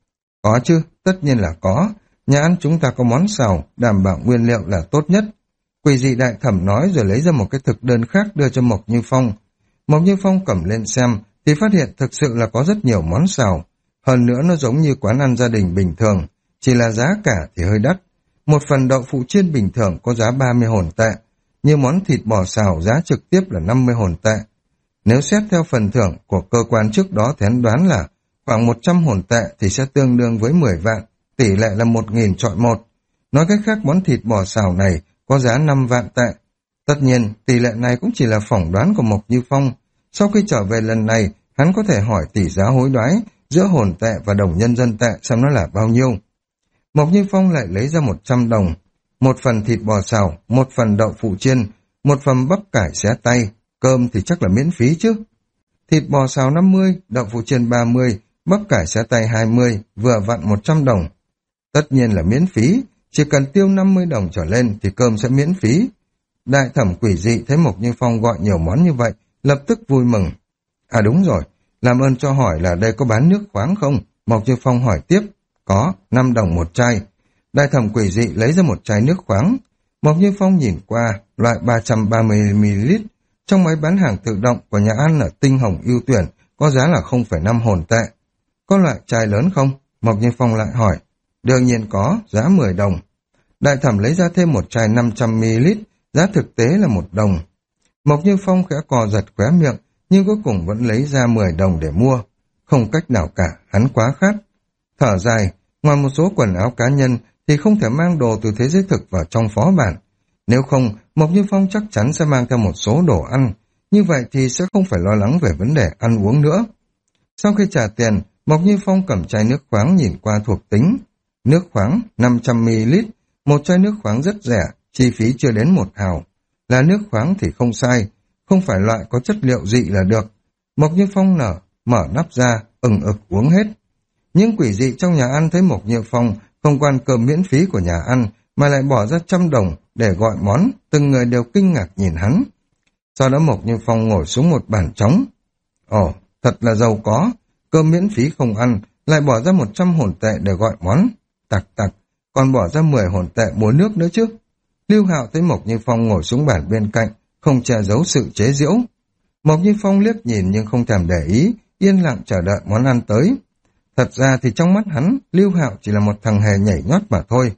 Speaker 1: Có chứ, tất nhiên là có. Nhà ăn chúng ta có món xào, đảm bảo nguyên liệu là tốt nhất. Quỷ dị đại thẩm nói rồi lấy ra một cái thực đơn khác đưa cho Mộc Như Phong. Mộc Như Phong cầm lên xem, thì phát hiện thực sự là có rất nhiều món xào. Hơn nữa nó giống như quán ăn gia đình bình thường, chỉ là giá cả thì hơi đắt. Một phần đậu phụ chiên bình thường có giá ba mươi hồn tệ, như món thịt bò xào giá trực tiếp là năm mươi hồn tệ. Nếu xét theo phần thưởng của cơ quan trước đó thì hắn đoán là khoảng một trăm hồn tệ thì sẽ tương đương với mười vạn, tỷ lệ là một nghìn chọi một. Nói cách khác món thịt bò xào này có giá năm vạn tệ. Tất nhiên, tỷ lệ này cũng chỉ là phỏng đoán của Mộc Như Phong. Sau khi trở về lần này, hắn có thể hỏi tỷ giá hối đoái giữa hồn tệ và đồng nhân dân tệ xem nó là bao nhiêu. Mộc Như Phong lại lấy ra một trăm đồng, một phần thịt bò xào, một phần đậu phụ chiên, một phần bắp cải xé tay, cơm thì chắc là miễn phí chứ. Thịt bò xào năm mươi, đậu phụ chiên ba mươi, bắp cải xé tay hai mươi, vừa vặn một trăm đồng. Tất nhiên là miễn phí, chỉ cần tiêu năm mươi đồng trở lên thì cơm sẽ miễn phí. Đại thẩm quỷ dị thấy Mộc Như Phong gọi nhiều món như vậy, lập tức vui mừng. À đúng rồi, làm ơn cho hỏi là đây có bán nước khoáng không? Mộc Như Phong hỏi tiếp. Có, năm đồng một chai. Đại thẩm quỷ dị lấy ra một chai nước khoáng. Mộc Như Phong nhìn qua, loại ba trăm ba mươi mi li lít, trong máy bán hàng tự động của nhà ăn ở Tinh Hồng ưu tuyển, có giá là không phẩy năm hồn tệ. Có loại chai lớn không? Mộc Như Phong lại hỏi. Đương nhiên có, giá mười đồng. Đại thẩm lấy ra thêm một chai năm trăm mi li lít, giá thực tế là một đồng. Mộc Như Phong khẽ cò giật khóe miệng, nhưng cuối cùng vẫn lấy ra mười đồng để mua. Không cách nào cả, hắn quá khát. Thở dài, ngoài một số quần áo cá nhân thì không thể mang đồ từ thế giới thực vào trong phó bản. Nếu không, Mộc Như Phong chắc chắn sẽ mang theo một số đồ ăn. Như vậy thì sẽ không phải lo lắng về vấn đề ăn uống nữa. Sau khi trả tiền, Mộc Như Phong cầm chai nước khoáng nhìn qua thuộc tính. Nước khoáng năm trăm mi li lít, một chai nước khoáng rất rẻ, chi phí chưa đến một hào. Là nước khoáng thì không sai, không phải loại có chất liệu dị là được. Mộc Như Phong nở, mở nắp ra, ừng ực uống hết. Những quỷ dị trong nhà ăn thấy Mộc Như Phong không quan cơm miễn phí của nhà ăn mà lại bỏ ra trăm đồng để gọi món, từng người đều kinh ngạc nhìn hắn. Sau đó Mộc Như Phong ngồi xuống một bàn trống. Ồ, thật là giàu có, cơm miễn phí không ăn, lại bỏ ra một trăm hồn tệ để gọi món. Tặc tặc, còn bỏ ra mười hồn tệ mua nước nữa chứ. Lưu Hạo thấy Mộc Như Phong ngồi xuống bàn bên cạnh, không che giấu sự chế giễu. Mộc Như Phong liếc nhìn nhưng không thèm để ý, yên lặng chờ đợi món ăn tới. Thật ra thì trong mắt hắn, Lưu Hạo chỉ là một thằng hề nhảy nhót mà thôi.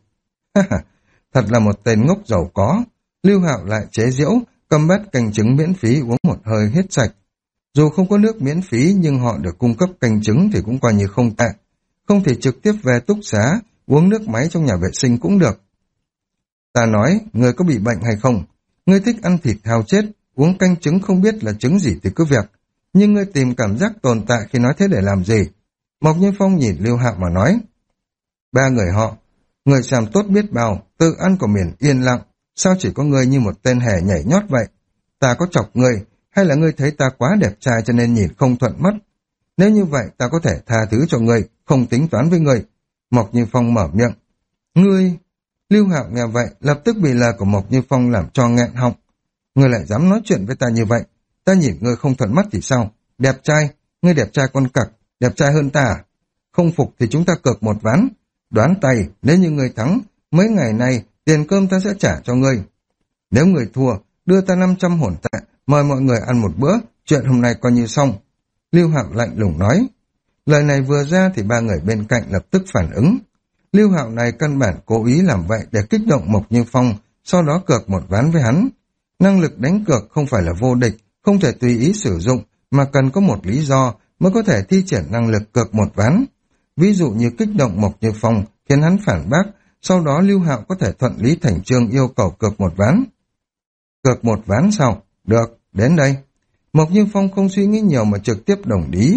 Speaker 1: Thật là một tên ngốc giàu có. Lưu Hạo lại chế giễu, cầm bát canh trứng miễn phí uống một hơi hết sạch. Dù không có nước miễn phí nhưng họ được cung cấp canh trứng thì cũng coi như không tệ. Không thể trực tiếp về túc xá, uống nước máy trong nhà vệ sinh cũng được. Ta nói, ngươi có bị bệnh hay không? Ngươi thích ăn thịt heo chết, uống canh trứng không biết là trứng gì thì cứ việc. Nhưng ngươi tìm cảm giác tồn tại khi nói thế để làm gì? Mộc Như Phong nhìn Lưu Hạo mà nói. Ba người họ, người làm tốt biết bao, tự ăn của miền yên lặng, sao chỉ có ngươi như một tên hề nhảy nhót vậy? Ta có chọc ngươi, hay là ngươi thấy ta quá đẹp trai cho nên nhìn không thuận mắt? Nếu như vậy ta có thể tha thứ cho ngươi, không tính toán với ngươi. Mộc Như Phong mở miệng. Ngươi... Lưu Hạo nghe vậy, lập tức bị lời của Mộc Như Phong làm cho nghẹn họng. Ngươi lại dám nói chuyện với ta như vậy? Ta nhìn ngươi không thuận mắt thì sao? Đẹp trai, ngươi đẹp trai con cặc, đẹp trai hơn ta à? Không phục thì chúng ta cược một ván. Đoán tay, nếu như ngươi thắng, mấy ngày nay tiền cơm ta sẽ trả cho ngươi. Nếu ngươi thua, đưa ta năm trăm hồn tệ, mời mọi người ăn một bữa, chuyện hôm nay coi như xong. Lưu Hạo lạnh lùng nói. Lời này vừa ra thì ba người bên cạnh lập tức phản ứng. Lưu Hạo này căn bản cố ý làm vậy để kích động Mộc Như Phong, sau đó cược một ván với hắn. Năng lực đánh cược không phải là vô địch, không thể tùy ý sử dụng, mà cần có một lý do mới có thể thi triển năng lực cược một ván. Ví dụ như kích động Mộc Như Phong khiến hắn phản bác, sau đó Lưu Hạo có thể thuận lý thành chương yêu cầu cược một ván. Cược một ván sao? Được, đến đây. Mộc Như Phong không suy nghĩ nhiều mà trực tiếp đồng ý.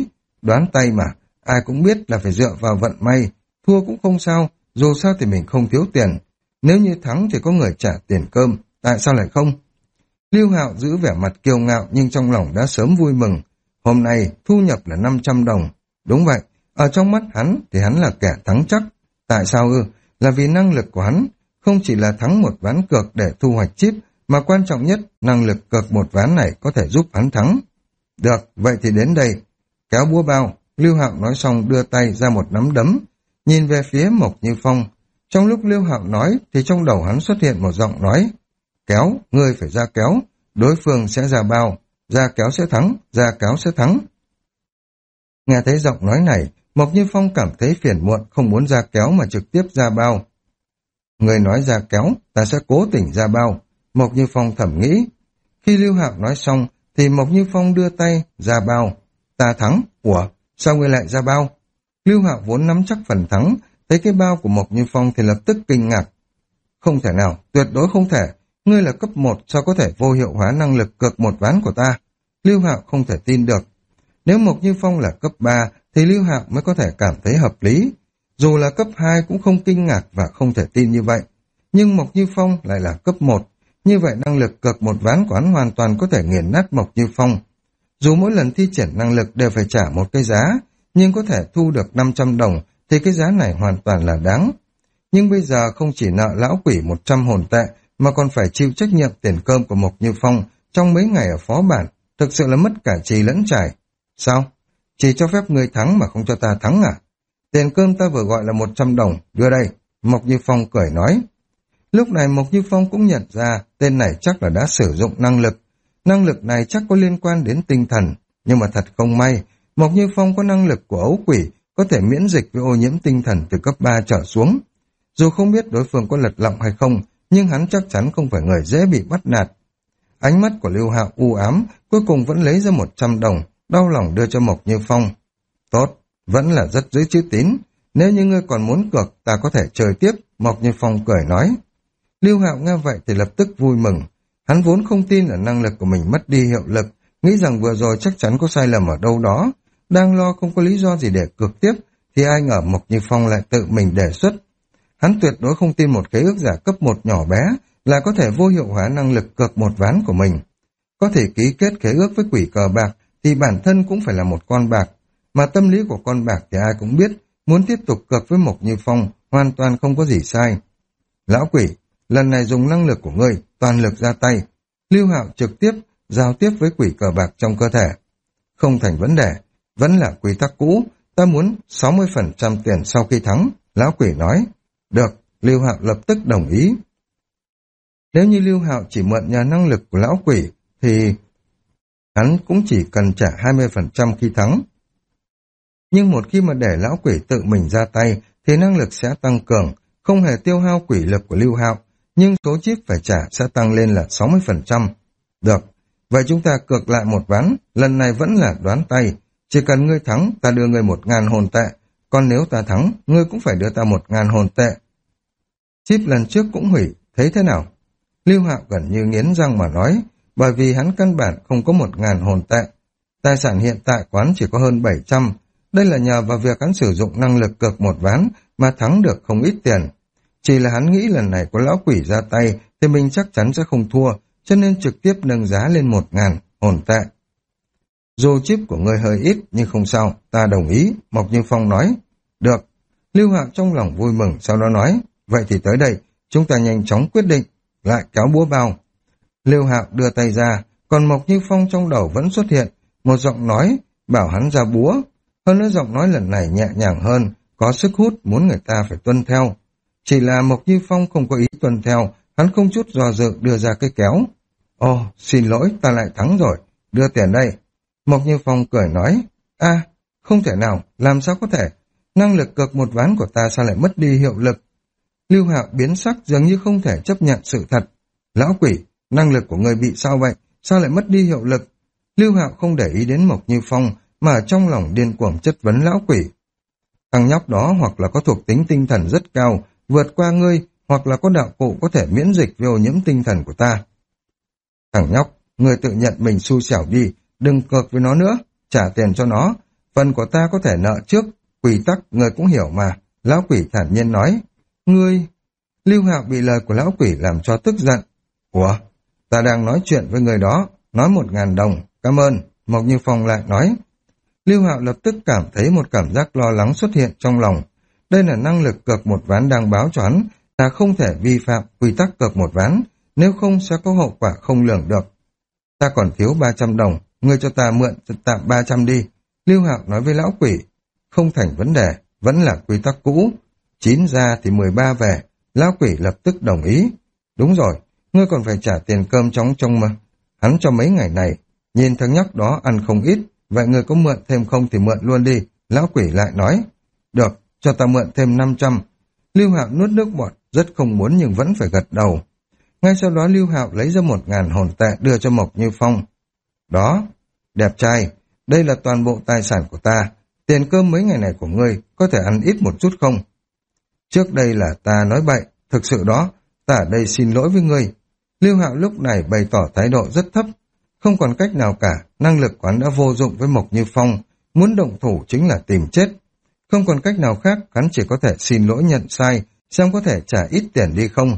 Speaker 1: đoán tay mà, ai cũng biết là phải dựa vào vận may, thua cũng không sao, dù sao thì mình không thiếu tiền. Nếu như thắng thì có người trả tiền cơm, tại sao lại không? Lưu Hạo giữ vẻ mặt kiêu ngạo nhưng trong lòng đã sớm vui mừng. Hôm nay thu nhập là năm trăm đồng. Đúng vậy, ở trong mắt hắn thì hắn là kẻ thắng chắc. Tại sao ư? Là vì năng lực của hắn không chỉ là thắng một ván cược để thu hoạch chip, mà quan trọng nhất, năng lực cược một ván này có thể giúp hắn thắng. Được, vậy thì đến đây. Kéo búa bao, Lưu Hạo nói xong đưa tay ra một nắm đấm, nhìn về phía Mộc Như Phong. Trong lúc Lưu Hạo nói thì trong đầu hắn xuất hiện một giọng nói. Kéo, ngươi phải ra kéo, đối phương sẽ ra bao, ra kéo sẽ thắng, ra kéo sẽ thắng. Nghe thấy giọng nói này, Mộc Như Phong cảm thấy phiền muộn, không muốn ra kéo mà trực tiếp ra bao. Người nói ra kéo, ta sẽ cố tình ra bao, Mộc Như Phong thầm nghĩ. Khi Lưu Hạo nói xong, thì Mộc Như Phong đưa tay, ra bao. Ta thắng, ủa, sao ngươi lại ra bao? Lưu Hạo vốn nắm chắc phần thắng, thấy cái bao của Mộc Như Phong thì lập tức kinh ngạc. Không thể nào, tuyệt đối không thể, ngươi là cấp một, sao có thể vô hiệu hóa năng lực cược một ván của ta? Lưu Hạo không thể tin được. Nếu Mộc Như Phong là cấp ba, thì Lưu Hạo mới có thể cảm thấy hợp lý. Dù là cấp hai cũng không kinh ngạc và không thể tin như vậy. Nhưng Mộc Như Phong lại là cấp một, như vậy năng lực cược một ván của hắn hoàn toàn có thể nghiền nát Mộc Như Phong. Dù mỗi lần thi triển năng lực đều phải trả một cái giá, nhưng có thể thu được năm trăm đồng thì cái giá này hoàn toàn là đáng. Nhưng bây giờ không chỉ nợ lão quỷ một trăm hồn tệ mà còn phải chịu trách nhiệm tiền cơm của Mộc Như Phong trong mấy ngày ở phó bản, thực sự là mất cả trì lẫn trải. Sao? Chỉ cho phép người thắng mà không cho ta thắng à? Tiền cơm ta vừa gọi là một trăm đồng, đưa đây, Mộc Như Phong cười nói. Lúc này Mộc Như Phong cũng nhận ra tên này chắc là đã sử dụng năng lực. Năng lực này chắc có liên quan đến tinh thần, nhưng mà thật không may, Mộc Như Phong có năng lực của ấu quỷ, có thể miễn dịch với ô nhiễm tinh thần từ cấp ba trở xuống. Dù không biết đối phương có lật lọng hay không, nhưng hắn chắc chắn không phải người dễ bị bắt nạt. Ánh mắt của Lưu Hạo u ám, cuối cùng vẫn lấy ra một trăm đồng, đau lòng đưa cho Mộc Như Phong. Tốt, vẫn là rất giữ chữ tín. Nếu như ngươi còn muốn cược, ta có thể chơi tiếp, Mộc Như Phong cười nói. Lưu Hạo nghe vậy thì lập tức vui mừng. Hắn vốn không tin là năng lực của mình mất đi hiệu lực, nghĩ rằng vừa rồi chắc chắn có sai lầm ở đâu đó. Đang lo không có lý do gì để cược tiếp, thì ai ngờ Mộc Như Phong lại tự mình đề xuất. Hắn tuyệt đối không tin một khế ước giả cấp một nhỏ bé là có thể vô hiệu hóa năng lực cược một ván của mình. Có thể ký kết khế ước với quỷ cờ bạc thì bản thân cũng phải là một con bạc, mà tâm lý của con bạc thì ai cũng biết, muốn tiếp tục cược với Mộc Như Phong hoàn toàn không có gì sai. Lão quỷ, lần này dùng năng lực của ngươi, toàn lực ra tay. Lưu Hạo trực tiếp giao tiếp với quỷ cờ bạc trong cơ thể. Không thành vấn đề, vẫn là quy tắc cũ, ta muốn sáu mươi phần trăm tiền sau khi thắng, lão quỷ nói. Được, Lưu Hạo lập tức đồng ý. Nếu như Lưu Hạo chỉ mượn nhờ năng lực của lão quỷ, thì hắn cũng chỉ cần trả hai mươi phần trăm khi thắng. Nhưng một khi mà để lão quỷ tự mình ra tay, thì năng lực sẽ tăng cường, không hề tiêu hao quỷ lực của Lưu Hạo, nhưng số chip phải trả sẽ tăng lên là sáu mươi phần trăm. Được, vậy chúng ta cược lại một ván, lần này vẫn là đoán tay. Chỉ cần ngươi thắng, ta đưa ngươi một ngàn hồn tệ, còn nếu ta thắng, ngươi cũng phải đưa ta một ngàn hồn tệ. Chip lần trước cũng hủy, thấy thế nào? Lưu Hạo gần như nghiến răng mà nói, bởi vì hắn căn bản không có một ngàn hồn tệ. Tài sản hiện tại quán chỉ có hơn bảy trăm, đây là nhờ vào việc hắn sử dụng năng lực cược một ván mà thắng được không ít tiền. Chỉ là hắn nghĩ lần này có lão quỷ ra tay thì mình chắc chắn sẽ không thua, cho nên trực tiếp nâng giá lên một ngàn hồn tệ. Dù chip của ngươi hơi ít nhưng không sao, ta đồng ý, Mộc Như Phong nói. Được, Lưu Hạo trong lòng vui mừng, sau đó nói, vậy thì tới đây, chúng ta nhanh chóng quyết định, lại kéo búa bao. Lưu Hạo đưa tay ra, còn Mộc Như Phong trong đầu vẫn xuất hiện một giọng nói, bảo hắn ra búa. Hơn nữa giọng nói lần này nhẹ nhàng hơn, có sức hút muốn người ta phải tuân theo. Chỉ là Mộc Như Phong không có ý tuân theo, hắn không chút do dự đưa ra cái kéo. Ồ, xin lỗi, ta lại thắng rồi, đưa tiền đây. Mộc Như Phong cười nói, a, không thể nào, làm sao có thể, năng lực cược một ván của ta sao lại mất đi hiệu lực. Lưu Hạo biến sắc dường như không thể chấp nhận sự thật. Lão quỷ, năng lực của người bị sao vậy, sao lại mất đi hiệu lực? Lưu Hạo không để ý đến Mộc Như Phong, mà trong lòng điên cuồng chất vấn lão quỷ. Thằng nhóc đó hoặc là có thuộc tính tinh thần rất cao, vượt qua ngươi, hoặc là có đạo cụ có thể miễn dịch với ô nhiễm tinh thần của ta. Thằng nhóc, ngươi tự nhận mình xui xẻo đi, đừng cược với nó nữa, trả tiền cho nó. Phần của ta có thể nợ trước, quy tắc người cũng hiểu mà. Lão quỷ thản nhiên nói. Ngươi... Lưu Hạo bị lời của lão quỷ làm cho tức giận. Ủa, ta đang nói chuyện với người đó, nói một ngàn đồng, cảm ơn. Mộc Như Phong lại nói. Lưu Hạo lập tức cảm thấy một cảm giác lo lắng xuất hiện trong lòng. Đây là năng lực cược một ván đang báo cho hắn, ta không thể vi phạm quy tắc cược một ván, nếu không sẽ có hậu quả không lường được. Ta còn thiếu ba trăm đồng, ngươi cho ta mượn tạm ba trăm đi. Lưu Hạo nói với lão quỷ. Không thành vấn đề, vẫn là quy tắc cũ. Chín ra thì mười ba về. Lão quỷ lập tức đồng ý. Đúng rồi, ngươi còn phải trả tiền cơm chóng trong mà. Hắn cho mấy ngày này, nhìn thằng nhóc đó ăn không ít, vậy ngươi có mượn thêm không thì mượn luôn đi. Lão quỷ lại nói. Được, cho ta mượn thêm năm trăm. Lưu Hạo nuốt nước bọt, rất không muốn nhưng vẫn phải gật đầu. Ngay sau đó Lưu Hạo lấy ra một ngàn hồn tệ đưa cho Mộc Như Phong. Đó, đẹp trai, đây là toàn bộ tài sản của ta. Tiền cơm mấy ngày này của ngươi, có thể ăn ít một chút không? Trước đây là ta nói bậy, thực sự đó, ta ở đây xin lỗi với ngươi. Lưu Hạo lúc này bày tỏ thái độ rất thấp. Không còn cách nào cả, năng lực quán đã vô dụng với Mộc Như Phong, muốn động thủ chính là tìm chết. Không còn cách nào khác, hắn chỉ có thể xin lỗi nhận sai, xem có thể trả ít tiền đi không.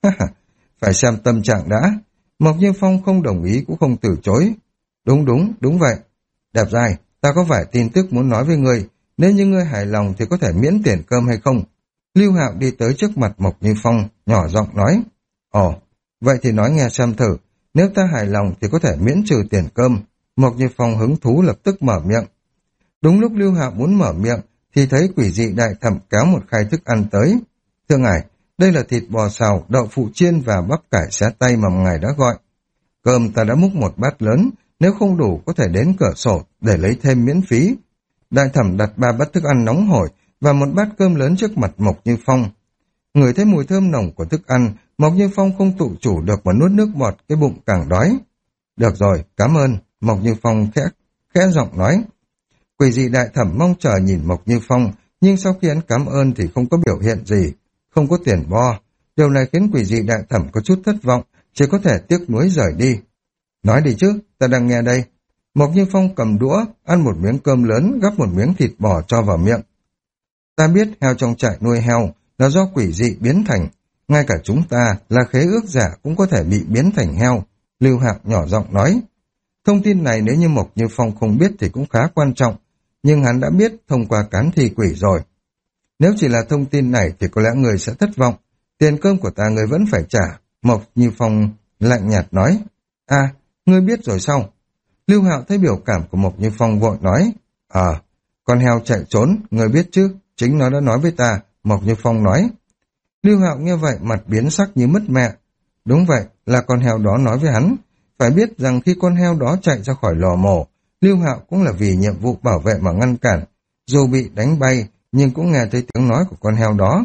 Speaker 1: Phải xem tâm trạng đã. Mộc Như Phong không đồng ý cũng không từ chối. Đúng đúng, đúng vậy. Đẹp trai, ta có vài tin tức muốn nói với ngươi, nếu như ngươi hài lòng thì có thể miễn tiền cơm hay không? Lưu Hạo đi tới trước mặt Mộc Như Phong, nhỏ giọng nói. Ồ, vậy thì nói nghe xem thử, nếu ta hài lòng thì có thể miễn trừ tiền cơm. Mộc Như Phong hứng thú lập tức mở miệng. Đúng lúc Lưu Hạo muốn mở miệng, thì thấy quỷ dị đại thẩm kéo một khay thức ăn tới. Thưa ngài, đây là thịt bò xào, đậu phụ chiên và bắp cải xé tay mà ngài đã gọi. Cơm ta đã múc một bát lớn, nếu không đủ có thể đến cửa sổ để lấy thêm miễn phí. Đại thẩm đặt ba bát thức ăn nóng hổi và một bát cơm lớn trước mặt Mộc Như Phong. Ngửi thấy mùi thơm nồng của thức ăn, Mộc Như Phong không tự chủ được mà nuốt nước bọt, cái bụng càng đói. Được rồi, cảm ơn, Mộc Như Phong khẽ, khẽ giọng nói. Quỷ dị đại thẩm mong chờ nhìn Mộc Như Phong, nhưng sau khi hắn cảm ơn thì không có biểu hiện gì, không có tiền bo. Điều này khiến quỷ dị đại thẩm có chút thất vọng, chỉ có thể tiếc nuối rời đi. Nói đi chứ, ta đang nghe đây. Mộc Như Phong cầm đũa, ăn một miếng cơm lớn, gắp một miếng thịt bò cho vào miệng. Ta biết heo trong trại nuôi heo là do quỷ dị biến thành, ngay cả chúng ta là khế ước giả cũng có thể bị biến thành heo. Lưu Hạo nhỏ giọng nói. Thông tin này nếu như Mộc Như Phong không biết thì cũng khá quan trọng, nhưng hắn đã biết thông qua cán thi quỷ rồi. Nếu chỉ là thông tin này thì có lẽ người sẽ thất vọng. Tiền cơm của ta người vẫn phải trả. Mộc Như Phong lạnh nhạt nói. À, ngươi biết rồi sao? Lưu Hạo thấy biểu cảm của Mộc Như Phong vội nói. Ờ, à, con heo chạy trốn, người biết chứ? Chính nó đã nói với ta, Mộc Như Phong nói. Lưu Hạo nghe vậy mặt biến sắc như mất mẹ. Đúng vậy, là con heo đó nói với hắn. Phải biết rằng khi con heo đó chạy ra khỏi lò mổ, Lưu Hạo cũng là vì nhiệm vụ bảo vệ mà ngăn cản. Dù bị đánh bay, nhưng cũng nghe thấy tiếng nói của con heo đó.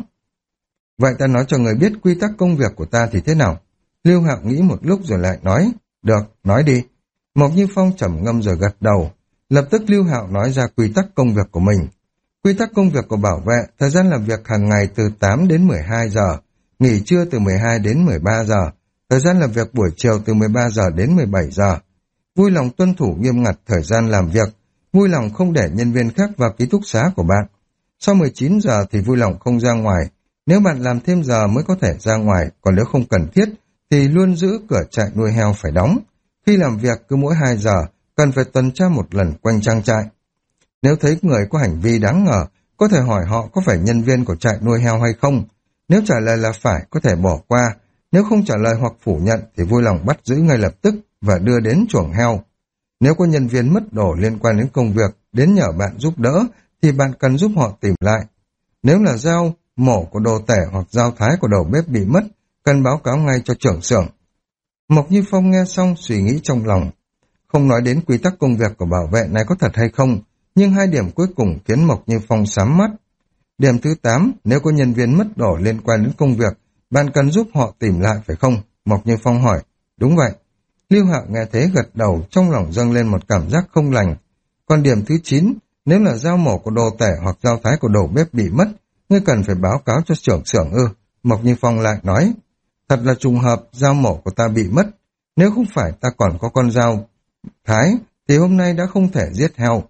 Speaker 1: Vậy ta nói cho người biết quy tắc công việc của ta thì thế nào? Lưu Hạo nghĩ một lúc rồi lại nói. Được, nói đi. Mộc Như Phong trầm ngâm rồi gật đầu. Lập tức Lưu Hạo nói ra quy tắc công việc của mình. Quy tắc công việc của bảo vệ, thời gian làm việc hàng ngày từ tám đến mười hai giờ, nghỉ trưa từ mười hai đến mười ba giờ, thời gian làm việc buổi chiều từ mười ba giờ đến mười bảy giờ. Vui lòng tuân thủ nghiêm ngặt thời gian làm việc, vui lòng không để nhân viên khác vào ký túc xá của bạn. Sau mười chín giờ thì vui lòng không ra ngoài, nếu bạn làm thêm giờ mới có thể ra ngoài, còn nếu không cần thiết thì luôn giữ cửa trại nuôi heo phải đóng. Khi làm việc cứ mỗi hai giờ, cần phải tuần tra một lần quanh trang trại. Nếu thấy người có hành vi đáng ngờ, có thể hỏi họ có phải nhân viên của trại nuôi heo hay không. Nếu trả lời là phải, có thể bỏ qua. Nếu không trả lời hoặc phủ nhận thì vui lòng bắt giữ ngay lập tức và đưa đến chuồng heo. Nếu có nhân viên mất đồ liên quan đến công việc, đến nhờ bạn giúp đỡ, thì bạn cần giúp họ tìm lại. Nếu là dao mổ của đồ tể hoặc dao thái của đầu bếp bị mất, cần báo cáo ngay cho trưởng xưởng. Mộc Như Phong nghe xong suy nghĩ trong lòng. Không nói đến quy tắc công việc của bảo vệ này có thật hay không, nhưng hai điểm cuối cùng khiến Mộc Như Phong sám mắt. Điểm thứ tám, nếu có nhân viên mất đồ liên quan đến công việc, bạn cần giúp họ tìm lại phải không? Mộc Như Phong hỏi. Đúng vậy. Lưu Hạo nghe thế gật đầu, trong lòng dâng lên một cảm giác không lành. Còn điểm thứ chín, nếu là dao mổ của đồ tể hoặc dao thái của đầu bếp bị mất, ngươi cần phải báo cáo cho trưởng xưởng ư. Mộc Như Phong lại nói. Thật là trùng hợp, dao mổ của ta bị mất. Nếu không phải ta còn có con dao thái, thì hôm nay đã không thể giết heo.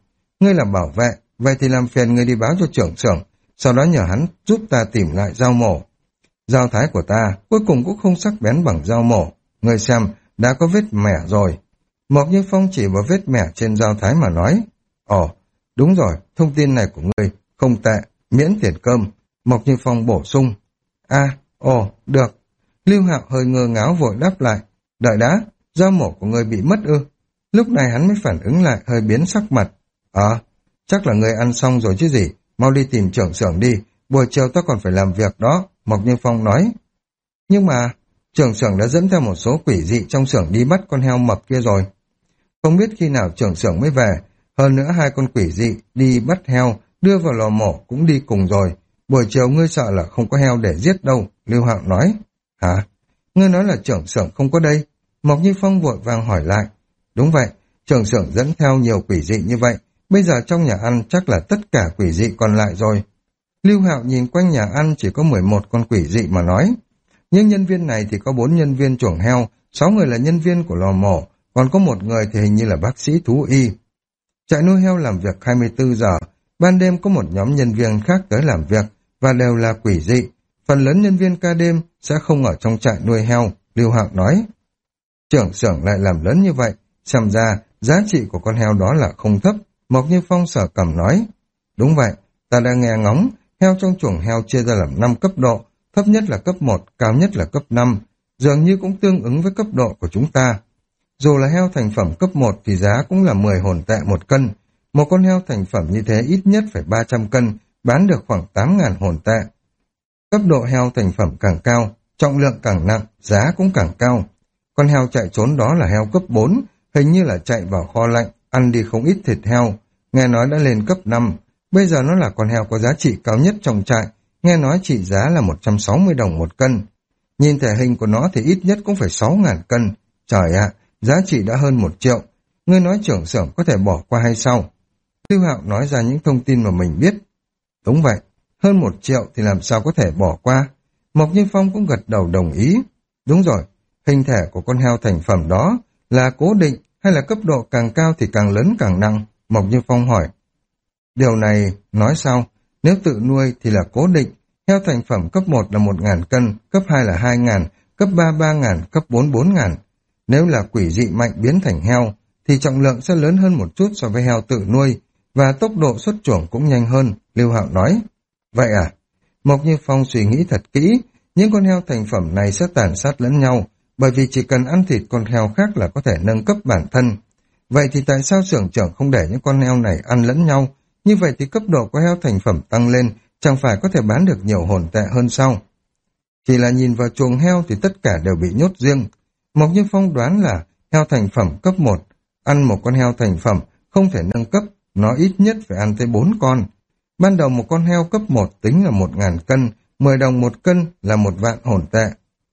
Speaker 1: Ngươi là bảo vệ, vậy thì làm phiền ngươi đi báo cho trưởng xưởng, sau đó nhờ hắn giúp ta tìm lại dao mổ. Dao thái của ta cuối cùng cũng không sắc bén bằng dao mổ. Ngươi xem, đã có vết mẻ rồi. Mộc Như Phong chỉ vào vết mẻ trên dao thái mà nói. Ồ, đúng rồi, thông tin này của ngươi không tệ, miễn tiền cơm. Mộc Như Phong bổ sung. À, ồ, được. Lưu Hạo hơi ngơ ngáo vội đáp lại. Đợi đã, dao mổ của ngươi bị mất ư? Lúc này hắn mới phản ứng lại, hơi biến sắc mặt. Ờ, chắc là ngươi ăn xong rồi chứ gì, mau đi tìm trưởng xưởng đi, buổi chiều ta còn phải làm việc đó, Mộc Như Phong nói. Nhưng mà, trưởng xưởng đã dẫn theo một số quỷ dị trong xưởng đi bắt con heo mập kia rồi. Không biết khi nào trưởng xưởng mới về, hơn nữa hai con quỷ dị đi bắt heo, đưa vào lò mổ cũng đi cùng rồi. Buổi chiều ngươi sợ là không có heo để giết đâu, Lưu Hạo nói. Hả? Ngươi nói là trưởng xưởng không có đây? Mộc Như Phong vội vàng hỏi lại. Đúng vậy, trưởng xưởng dẫn theo nhiều quỷ dị như vậy, bây giờ trong nhà ăn chắc là tất cả quỷ dị còn lại rồi. Lưu Hạo nhìn quanh nhà ăn chỉ có mười một con quỷ dị mà nói. Nhưng nhân viên này thì có bốn nhân viên chuồng heo, sáu người là nhân viên của lò mổ, còn có một người thì hình như là bác sĩ thú y. Trại nuôi heo làm việc hai mươi tư giờ, ban đêm có một nhóm nhân viên khác tới làm việc, và đều là quỷ dị. Phần lớn nhân viên ca đêm sẽ không ở trong trại nuôi heo, Lưu Hạo nói. Trưởng xưởng lại làm lớn như vậy, xem ra giá trị của con heo đó là không thấp, Mộc Như Phong sở cẩm nói. Đúng vậy, ta đã nghe ngóng, heo trong chuồng heo chia ra làm năm cấp độ, thấp nhất là cấp một, cao nhất là cấp năm, dường như cũng tương ứng với cấp độ của chúng ta. Dù là heo thành phẩm cấp một thì giá cũng là mười hồn tệ một cân, một con heo thành phẩm như thế ít nhất phải ba trăm cân, bán được khoảng tám nghìn hồn tệ. Cấp độ heo thành phẩm càng cao, trọng lượng càng nặng, giá cũng càng cao. Con heo chạy trốn đó là heo cấp bốn, hình như là chạy vào kho lạnh, ăn đi không ít thịt heo, nghe nói đã lên cấp năm. Bây giờ nó là con heo có giá trị cao nhất trong trại, nghe nói trị giá là một trăm sáu mươi đồng một cân. Nhìn thể hình của nó thì ít nhất cũng phải sáu nghìn cân. Trời ạ, giá trị đã hơn một triệu. Ngươi nói trưởng xưởng có thể bỏ qua hay sao? Lưu Hạo nói ra những thông tin mà mình biết. Đúng vậy, hơn một triệu thì làm sao có thể bỏ qua? Mộc Như Phong cũng gật đầu đồng ý. Đúng rồi, hình thể của con heo thành phẩm đó là cố định hay là cấp độ càng cao thì càng lớn càng nặng? Mộc Như Phong hỏi. Điều này nói sao? Nếu tự nuôi thì là cố định, heo thành phẩm cấp một là một nghìn cân, cấp hai là hai nghìn, cấp ba ba nghìn, cấp bốn bốn nghìn. Nếu là quỷ dị mạnh biến thành heo, thì trọng lượng sẽ lớn hơn một chút so với heo tự nuôi, và tốc độ xuất chuồng cũng nhanh hơn, Lưu Hạo nói. Vậy à? Mộc Như Phong suy nghĩ thật kỹ, những con heo thành phẩm này sẽ tàn sát lẫn nhau, bởi vì chỉ cần ăn thịt con heo khác là có thể nâng cấp bản thân. Vậy thì tại sao xưởng trưởng không để những con heo này ăn lẫn nhau? Như vậy thì cấp độ của heo thành phẩm tăng lên, chẳng phải có thể bán được nhiều hồn tệ hơn sao? Chỉ là nhìn vào chuồng heo thì tất cả đều bị nhốt riêng. Mộc Như Phong đoán là heo thành phẩm cấp một, ăn một con heo thành phẩm không thể nâng cấp, nó ít nhất phải ăn tới bốn con. Ban đầu một con heo cấp một tính là một nghìn cân, mười đồng một cân là một vạn hồn tệ.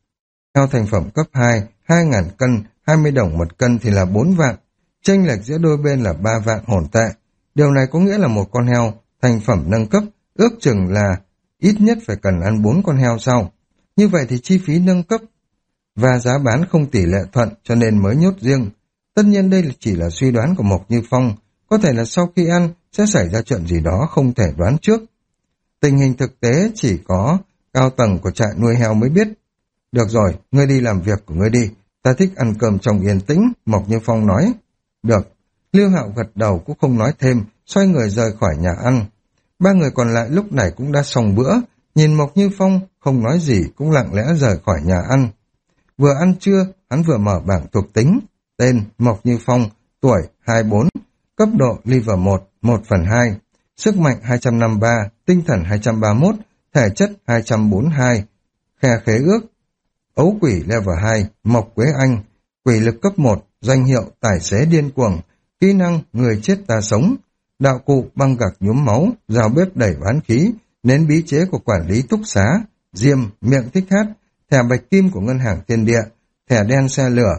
Speaker 1: Heo thành phẩm cấp hai, hai nghìn cân, hai mươi đồng một cân thì là bốn vạn. Chênh lệch giữa đôi bên là ba vạn hồn tệ. Điều này có nghĩa là một con heo thành phẩm nâng cấp ước chừng là ít nhất phải cần ăn bốn con heo sau. Như vậy thì chi phí nâng cấp và giá bán không tỷ lệ thuận cho nên mới nhốt riêng. Tất nhiên đây chỉ là suy đoán của Mộc Như Phong, có thể là sau khi ăn sẽ xảy ra chuyện gì đó không thể đoán trước. Tình hình thực tế chỉ có cao tầng của trại nuôi heo mới biết. Được rồi, ngươi đi làm việc của ngươi đi, ta thích ăn cơm trong yên tĩnh, Mộc Như Phong nói. Được. Lưu Hạo gật đầu cũng không nói thêm, xoay người rời khỏi nhà ăn. Ba người còn lại lúc này cũng đã xong bữa, nhìn Mộc Như Phong không nói gì cũng lặng lẽ rời khỏi nhà ăn. Vừa ăn trưa, hắn vừa mở bảng thuộc tính, tên Mộc Như Phong, tuổi hai mươi bốn, cấp độ liver một, một phần hai, sức mạnh hai trăm năm mươi ba, tinh thần hai trăm ba mươi mốt, thể chất hai trăm bốn mươi hai, khe khế ước, ấu quỷ level hai, Mộc Quế Anh, quỷ lực cấp một, danh hiệu tài xế điên cuồng, kỹ năng người chết ta sống, đạo cụ băng gạc nhuốm máu, rào bếp đẩy bán khí, nến bí chế của quản lý túc xá, diêm, miệng thích hát, thẻ bạch kim của ngân hàng Thiên Địa, thẻ đen xe lửa,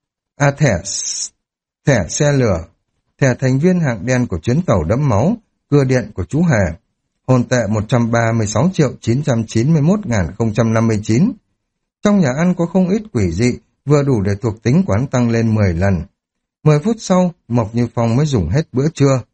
Speaker 1: à thẻ, thẻ xe lửa, thẻ thành viên hạng đen của chuyến tàu đẫm máu, cưa điện của chú Hề, hồn tệ một trăm ba mươi sáu triệu chín trăm chín mươi mốt nghìn không trăm năm mươi chín. Trong nhà ăn có không ít quỷ dị, vừa đủ để thuộc tính quán tăng lên mười lần. Mười phút sau, Mộc Như Phong mới dùng hết bữa trưa.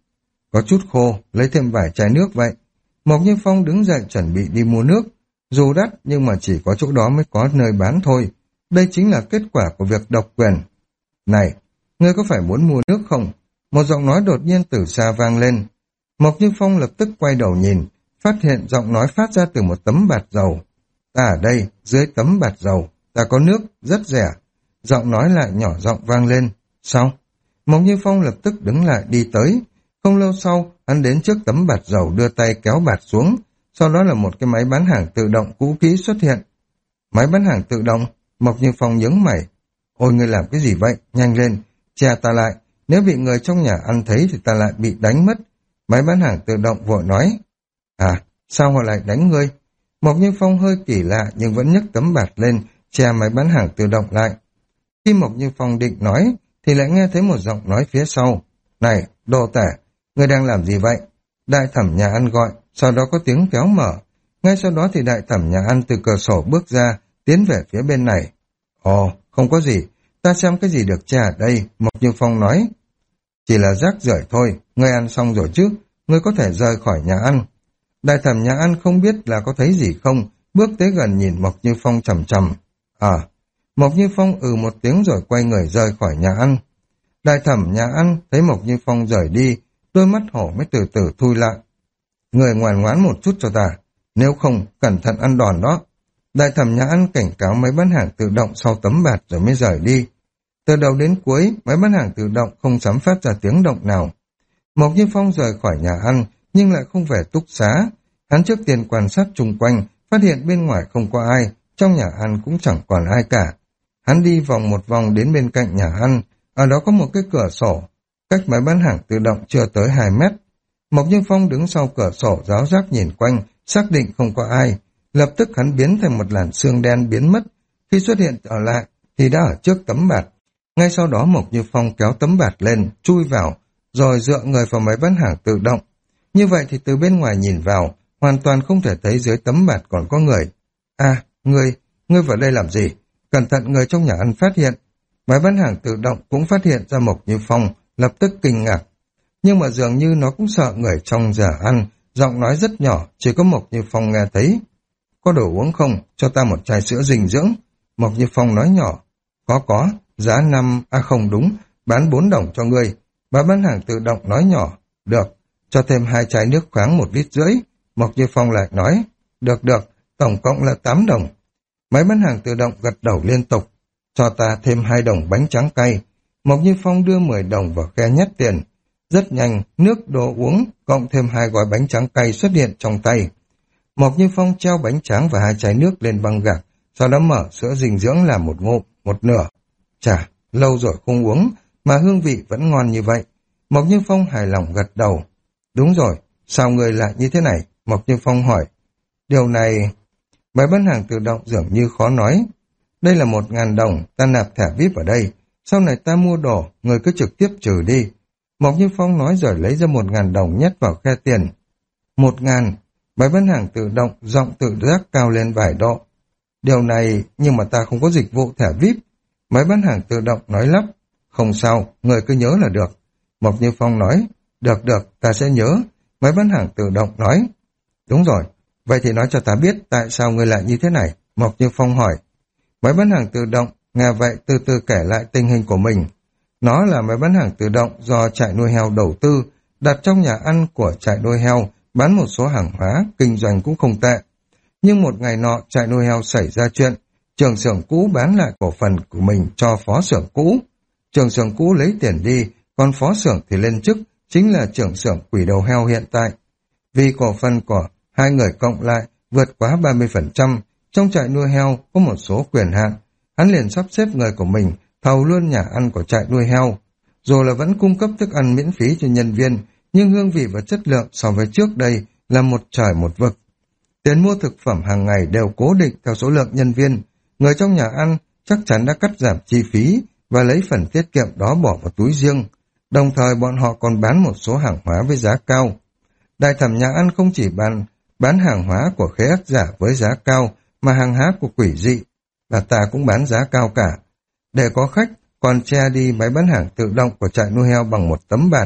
Speaker 1: có chút khô, lấy thêm vài chai nước vậy. Mộc Như Phong đứng dậy chuẩn bị đi mua nước. Dù đắt nhưng mà chỉ có chỗ đó mới có nơi bán thôi. Đây chính là kết quả của việc độc quyền. Này, ngươi có phải muốn mua nước không? Một giọng nói đột nhiên từ xa vang lên. Mộc Như Phong lập tức quay đầu nhìn, phát hiện giọng nói phát ra từ một tấm bạt dầu. Ta ở đây, dưới tấm bạt dầu, ta có nước, rất rẻ. Giọng nói lại nhỏ giọng vang lên. Sao? Mộc Như Phong lập tức đứng lại đi tới. Không lâu sau, hắn đến trước tấm bạt dầu đưa tay kéo bạt xuống. Sau đó là một cái máy bán hàng tự động cũ kỹ xuất hiện. Máy bán hàng tự động? Mộc Như Phong nhướng mày. Ôi, ngươi làm cái gì vậy? Nhanh lên, che ta lại. Nếu bị người trong nhà ăn thấy thì ta lại bị đánh mất. Máy bán hàng tự động vội nói. À, sao họ lại đánh ngươi? Mộc Như Phong hơi kỳ lạ nhưng vẫn nhấc tấm bạt lên, che máy bán hàng tự động lại. Khi Mộc Như Phong định nói, thì lại nghe thấy một giọng nói phía sau. Này, đồ tể, ngươi đang làm gì vậy? Đại thẩm nhà ăn gọi, sau đó có tiếng kéo mở. Ngay sau đó thì đại thẩm nhà ăn từ cửa sổ bước ra, tiến về phía bên này. Ồ, không có gì, ta xem cái gì được che ở đây, Mộc Như Phong nói. Chỉ là rác rưởi thôi, ngươi ăn xong rồi chứ, ngươi có thể rời khỏi nhà ăn. Đại thẩm nhà ăn không biết là có thấy gì không, bước tới gần nhìn Mộc Như Phong chằm chằm. À, Mộc Như Phong ừ một tiếng rồi quay người rời khỏi nhà ăn. Đại thẩm nhà ăn thấy Mộc Như Phong rời đi, đôi mắt hổ mới từ từ thui lại. Người ngoan ngoãn một chút cho ta, nếu không cẩn thận ăn đòn đó. Đại thẩm nhà ăn cảnh cáo máy bán hàng tự động sau tấm bạt rồi mới rời đi. Từ đầu đến cuối, máy bán hàng tự động không dám phát ra tiếng động nào. Mộc Như Phong rời khỏi nhà ăn, nhưng lại không về túc xá. Hắn trước tiên quan sát chung quanh, phát hiện bên ngoài không có ai, trong nhà ăn cũng chẳng còn ai cả. Hắn đi vòng một vòng đến bên cạnh nhà ăn, ở đó có một cái cửa sổ, cách máy bán hàng tự động chưa tới hai mét. Mộc Như Phong đứng sau cửa sổ ráo rác nhìn quanh, xác định không có ai. Lập tức hắn biến thành một làn sương đen biến mất. Khi xuất hiện trở lại, thì đã ở trước tấm bạt. Ngay sau đó Mộc Như Phong kéo tấm bạt lên, chui vào, rồi dựa người vào máy bán hàng tự động. Như vậy thì từ bên ngoài nhìn vào, hoàn toàn không thể thấy dưới tấm bạt còn có người. À, ngươi, ngươi vào đây làm gì? Cẩn thận người trong nhà ăn phát hiện. Máy bán hàng tự động cũng phát hiện ra Mộc Như Phong, lập tức kinh ngạc. Nhưng mà dường như nó cũng sợ người trong nhà ăn, giọng nói rất nhỏ, chỉ có Mộc Như Phong nghe thấy. Có đồ uống không? Cho ta một chai sữa dinh dưỡng. Mộc Như Phong nói nhỏ. Có có, giá năm, à không đúng, bán bốn đồng cho ngươi. Bà bán hàng tự động nói nhỏ. Được, cho thêm hai chai nước khoáng một lít rưỡi. Mộc Như Phong lại nói. Được được, tổng cộng là tám đồng. Máy bán hàng tự động gật đầu liên tục. Cho ta thêm hai đồng bánh tráng cay. Mộc Như Phong đưa mười đồng vào khe nhét tiền. Rất nhanh, nước đồ uống, cộng thêm hai gói bánh tráng cay xuất hiện trong tay. Mộc Như Phong treo bánh tráng và hai chai nước lên băng gạc, sau đó mở sữa dinh dưỡng làm một ngụm, một nửa. Chà, lâu rồi không uống, mà hương vị vẫn ngon như vậy. Mộc Như Phong hài lòng gật đầu. Đúng rồi, sao người lại như thế này? Mộc Như Phong hỏi. Điều này... Máy bán hàng tự động dường như khó nói. Đây là một ngàn đồng, ta nạp thẻ víp ở đây. Sau này ta mua đồ, người cứ trực tiếp trừ đi. Mộc Như Phong nói rồi lấy ra một ngàn đồng nhét vào khe tiền. Một ngàn, máy bán hàng tự động, giọng tự giác cao lên vài độ. Điều này, nhưng mà ta không có dịch vụ thẻ víp. Máy bán hàng tự động nói lắp. Không sao, người cứ nhớ là được. Mộc Như Phong nói, được được, ta sẽ nhớ. Máy bán hàng tự động nói, đúng rồi, vậy thì nói cho ta biết tại sao người lại như thế này. Mộc Như Phong hỏi. Máy bán hàng tự động, nghe vậy từ từ kể lại tình hình của mình. Nó là máy bán hàng tự động do trại nuôi heo đầu tư, đặt trong nhà ăn của trại nuôi heo, bán một số hàng hóa, kinh doanh cũng không tệ. Nhưng một ngày nọ trại nuôi heo xảy ra chuyện, trưởng xưởng cũ bán lại cổ phần của mình cho phó xưởng cũ. Trưởng xưởng cũ lấy tiền đi, còn phó xưởng thì lên chức, chính là trưởng xưởng quỷ đầu heo hiện tại. Vì cổ phần của hai người cộng lại vượt quá ba mươi phần trăm, trong trại nuôi heo có một số quyền hạn, hắn liền sắp xếp người của mình thầu luôn nhà ăn của trại nuôi heo. Dù là vẫn cung cấp thức ăn miễn phí cho nhân viên, nhưng hương vị và chất lượng so với trước đây là một trời một vực. Tiền mua thực phẩm hàng ngày đều cố định theo số lượng nhân viên. Người trong nhà ăn chắc chắn đã cắt giảm chi phí và lấy phần tiết kiệm đó bỏ vào túi riêng. Đồng thời bọn họ còn bán một số hàng hóa với giá cao. Đại thẩm nhà ăn không chỉ bán, bán hàng hóa của khế ác giả với giá cao, mà hàng hóa của quỷ dị là ta cũng bán giá cao cả. Để có khách, còn che đi máy bán hàng tự động của trại nuôi heo bằng một tấm bạt,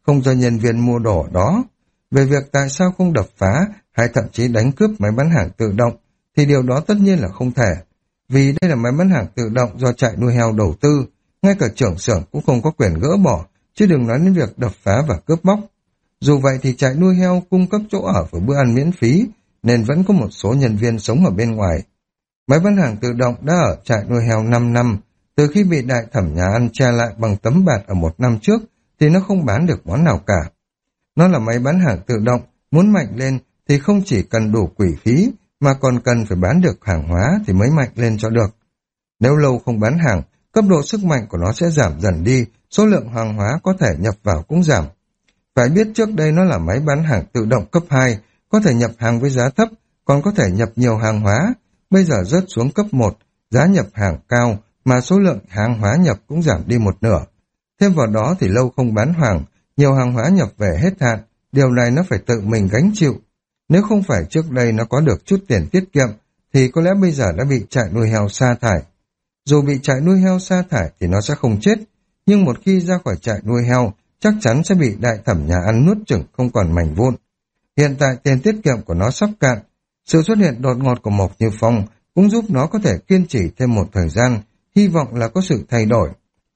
Speaker 1: không cho nhân viên mua đồ đó. Về việc tại sao không đập phá hay thậm chí đánh cướp máy bán hàng tự động, thì điều đó tất nhiên là không thể. Vì đây là máy bán hàng tự động do trại nuôi heo đầu tư, ngay cả trưởng xưởng cũng không có quyền gỡ bỏ, chứ đừng nói đến việc đập phá và cướp bóc. Dù vậy thì trại nuôi heo cung cấp chỗ ở và bữa ăn miễn phí, nên vẫn có một số nhân viên sống ở bên ngoài. Máy bán hàng tự động đã ở trại nuôi heo năm năm, từ khi bị đại thẩm nhà ăn che lại bằng tấm bạt ở một năm trước, thì nó không bán được món nào cả. Nó là máy bán hàng tự động, muốn mạnh lên thì không chỉ cần đủ quỹ phí, mà còn cần phải bán được hàng hóa thì mới mạnh lên cho được. Nếu lâu không bán hàng, cấp độ sức mạnh của nó sẽ giảm dần đi, số lượng hàng hóa có thể nhập vào cũng giảm. Phải biết trước đây nó là máy bán hàng tự động cấp hai, có thể nhập hàng với giá thấp, còn có thể nhập nhiều hàng hóa. Bây giờ rớt xuống cấp một, giá nhập hàng cao, mà số lượng hàng hóa nhập cũng giảm đi một nửa. Thêm vào đó thì lâu không bán hàng, nhiều hàng hóa nhập về hết hạn, điều này nó phải tự mình gánh chịu. Nếu không phải trước đây nó có được chút tiền tiết kiệm, thì có lẽ bây giờ đã bị trại nuôi heo sa thải. Dù bị trại nuôi heo sa thải thì nó sẽ không chết, nhưng một khi ra khỏi trại nuôi heo, chắc chắn sẽ bị đại thẩm nhà ăn nuốt chửng không còn mảnh vụn. Hiện tại tiền tiết kiệm của nó sắp cạn, sự xuất hiện đột ngột của Mộc Như Phong cũng giúp nó có thể kiên trì thêm một thời gian, hy vọng là có sự thay đổi.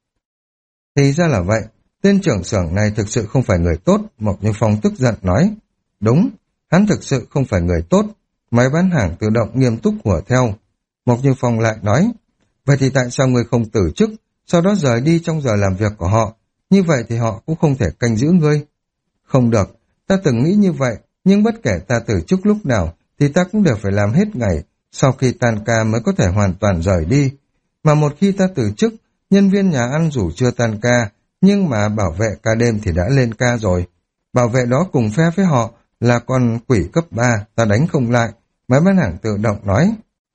Speaker 1: Thì ra là vậy, tên trưởng xưởng này thực sự không phải người tốt, Mộc Như Phong tức giận nói. Đúng, hắn thực sự không phải người tốt, máy bán hàng tự động nghiêm túc hùa theo. Mộc Như Phong lại nói, vậy thì tại sao người không từ chức, sau đó rời đi trong giờ làm việc của họ, như vậy thì họ cũng không thể canh giữ ngươi. Không được, ta từng nghĩ như vậy, nhưng bất kể ta từ chức lúc nào, thì ta cũng đều phải làm hết ngày, sau khi tan ca mới có thể hoàn toàn rời đi. Mà một khi ta từ chức, nhân viên nhà ăn dù chưa tan ca, nhưng mà bảo vệ ca đêm thì đã lên ca rồi. Bảo vệ đó cùng phe với họ là con quỷ cấp ba, ta đánh không lại, máy bán hàng tự động nói.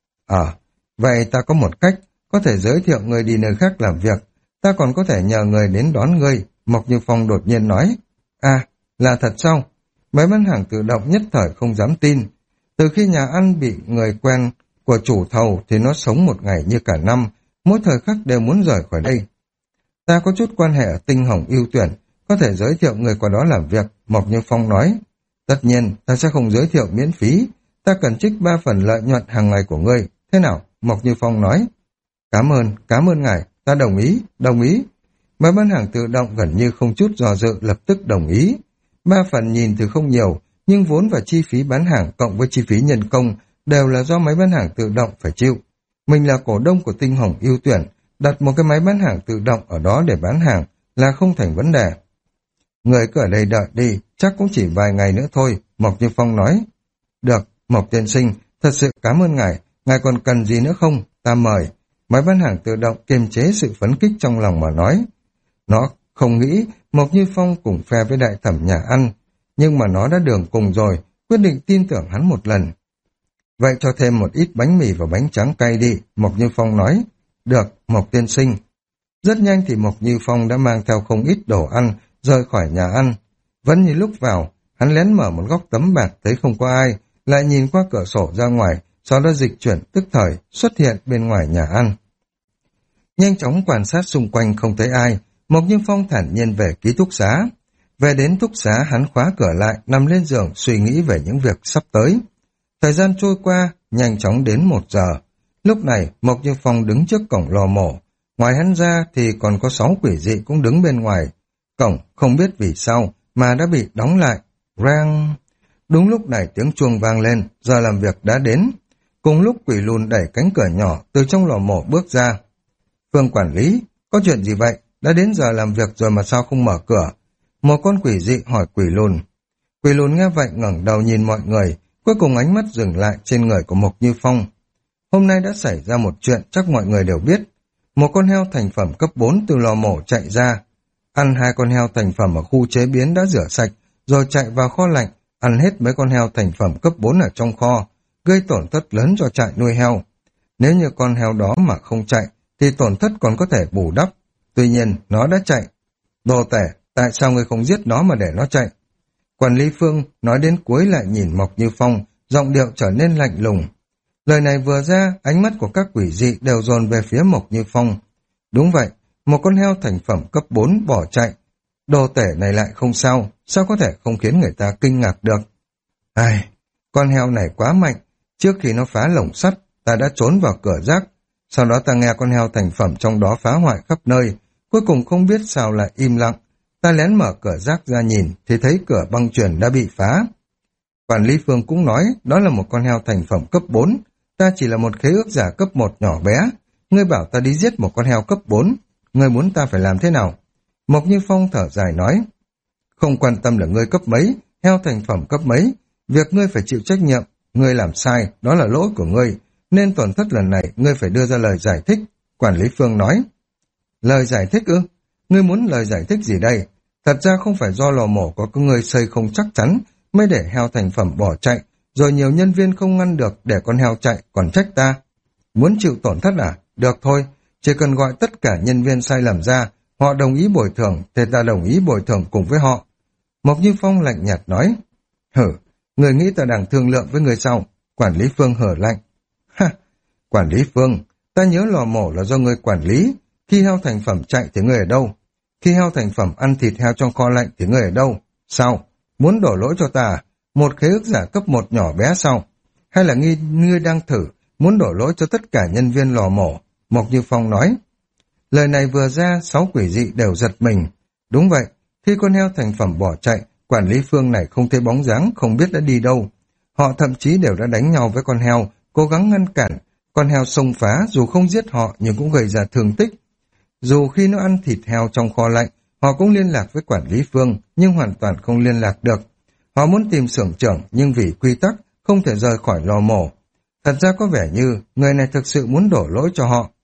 Speaker 1: Ờ, vậy ta có một cách, có thể giới thiệu người đi nơi khác làm việc, ta còn có thể nhờ người đến đón ngươi, Mộc Như Phong đột nhiên nói. À, là thật sao? Máy bán hàng tự động nhất thời không dám tin. Từ khi nhà ăn bị người quen của chủ thầu thì nó sống một ngày như cả năm, mỗi thời khắc đều muốn rời khỏi đây. Ta có chút quan hệ ở Tinh Hồng ưu tuyển, có thể giới thiệu người qua đó làm việc, Mộc Như Phong nói. Tất nhiên, ta sẽ không giới thiệu miễn phí, ta cần trích ba phần lợi nhuận hàng ngày của ngươi. Thế nào? Mộc Như Phong nói. Cảm ơn, cảm ơn ngài, ta đồng ý, đồng ý. Máy bán hàng tự động gần như không chút do dự lập tức đồng ý. Ba phần nhìn thì không nhiều, nhưng vốn và chi phí bán hàng cộng với chi phí nhân công đều là do máy bán hàng tự động phải chịu. Mình là cổ đông của Tinh Hồng ưu tuyển, đặt một cái máy bán hàng tự động ở đó để bán hàng là không thành vấn đề. Người cứ ở đây đợi đi, chắc cũng chỉ vài ngày nữa thôi, Mộc Như Phong nói. Được, Mộc tiên sinh, thật sự cảm ơn ngài, ngài còn cần gì nữa không? Ta mời. Máy bán hàng tự động kiềm chế sự phấn kích trong lòng mà nói. Nó không nghĩ Mộc Như Phong cùng phe với đại thẩm nhà ăn, nhưng mà nó đã đường cùng rồi, quyết định tin tưởng hắn một lần. Vậy cho thêm một ít bánh mì và bánh tráng cay đi, Mộc Như Phong nói. Được, Mộc tiên sinh. Rất nhanh thì Mộc Như Phong đã mang theo không ít đồ ăn, rời khỏi nhà ăn. Vẫn như lúc vào, hắn lén mở một góc tấm bạt thấy không có ai, lại nhìn qua cửa sổ ra ngoài, sau đó dịch chuyển tức thời xuất hiện bên ngoài nhà ăn. Nhanh chóng quan sát xung quanh không thấy ai, Mộc Như Phong thản nhiên về ký túc xá. Về đến túc xá hắn khóa cửa lại, nằm lên giường suy nghĩ về những việc sắp tới. Thời gian trôi qua, nhanh chóng đến một giờ. Lúc này, Mộc Như Phong đứng trước cổng lò mổ. Ngoài hắn ra thì còn có sáu quỷ dị cũng đứng bên ngoài. Cổng không biết vì sao mà đã bị đóng lại. Rang! Đúng lúc này tiếng chuông vang lên, giờ làm việc đã đến. Cùng lúc quỷ lùn đẩy cánh cửa nhỏ từ trong lò mổ bước ra. Phương quản lý, có chuyện gì vậy? Đã đến giờ làm việc rồi mà sao không mở cửa? Một con quỷ dị hỏi quỷ lùn. Quỷ lùn nghe vậy ngẩng đầu nhìn mọi người, cuối cùng ánh mắt dừng lại trên người của Mộc Như Phong. Hôm nay đã xảy ra một chuyện chắc mọi người đều biết. Một con heo thành phẩm cấp bốn từ lò mổ chạy ra. Ăn hai con heo thành phẩm ở khu chế biến đã rửa sạch, rồi chạy vào kho lạnh, ăn hết mấy con heo thành phẩm cấp bốn ở trong kho, gây tổn thất lớn cho trại nuôi heo. Nếu như con heo đó mà không chạy, thì tổn thất còn có thể bù đắp. Tuy nhiên, nó đã chạy. Đồ tể, tại sao ngươi không giết nó mà để nó chạy? Quản lý Phương nói đến cuối lại nhìn Mộc Như Phong, giọng điệu trở nên lạnh lùng. Lời này vừa ra, ánh mắt của các quỷ dị đều dồn về phía Mộc Như Phong. Đúng vậy, một con heo thành phẩm cấp bốn bỏ chạy. Đồ tể này lại không sao, sao có thể không khiến người ta kinh ngạc được. Ai, con heo này quá mạnh, trước khi nó phá lồng sắt, ta đã trốn vào cửa rác. Sau đó ta nghe con heo thành phẩm trong đó phá hoại khắp nơi, cuối cùng không biết sao lại im lặng. Ta lén mở cửa rác ra nhìn, thì thấy cửa băng chuyền đã bị phá. Quản lý Phương cũng nói, đó là một con heo thành phẩm cấp bốn, ta chỉ là một khế ước giả cấp một nhỏ bé. Ngươi bảo ta đi giết một con heo cấp bốn, ngươi muốn ta phải làm thế nào? Mộc Như Phong thở dài nói, không quan tâm là ngươi cấp mấy, heo thành phẩm cấp mấy, việc ngươi phải chịu trách nhiệm, ngươi làm sai, đó là lỗi của ngươi, nên tổn thất lần này ngươi phải đưa ra lời giải thích. Quản lý Phương nói, lời giải thích ư? Ngươi muốn lời giải thích gì đây? Thật ra không phải do lò mổ có ngươi xây không chắc chắn mới để heo thành phẩm bỏ chạy, rồi nhiều nhân viên không ngăn được để con heo chạy còn trách ta. Muốn chịu tổn thất à? Được thôi, chỉ cần gọi tất cả nhân viên sai lầm ra, họ đồng ý bồi thường thì ta đồng ý bồi thường cùng với họ. Mộc Như Phong lạnh nhạt nói, hử, người nghĩ ta đang thương lượng với người sao? Quản lý Phương hở lạnh. Ha, quản lý Phương, ta nhớ lò mổ là do người quản lý, khi heo thành phẩm chạy thì người ở đâu? Khi heo thành phẩm ăn thịt heo trong kho lạnh thì người ở đâu? Sao? Muốn đổ lỗi cho ta à? Một khế ước giả cấp một nhỏ bé sao? Hay là nghi ngươi đang thử, muốn đổ lỗi cho tất cả nhân viên lò mổ? Mộc Như Phong nói. Lời này vừa ra, sáu quỷ dị đều giật mình. Đúng vậy, khi con heo thành phẩm bỏ chạy, quản lý Phương này không thấy bóng dáng, không biết đã đi đâu. Họ thậm chí đều đã đánh nhau với con heo, cố gắng ngăn cản. Con heo xông phá, dù không giết họ nhưng cũng gây ra thương tích. Dù khi nó ăn thịt heo trong kho lạnh, họ cũng liên lạc với quản lý Phương, nhưng hoàn toàn không liên lạc được. Họ muốn tìm xưởng trưởng, nhưng vì quy tắc, không thể rời khỏi lò mổ. Thật ra có vẻ như, người này thực sự muốn đổ lỗi cho họ.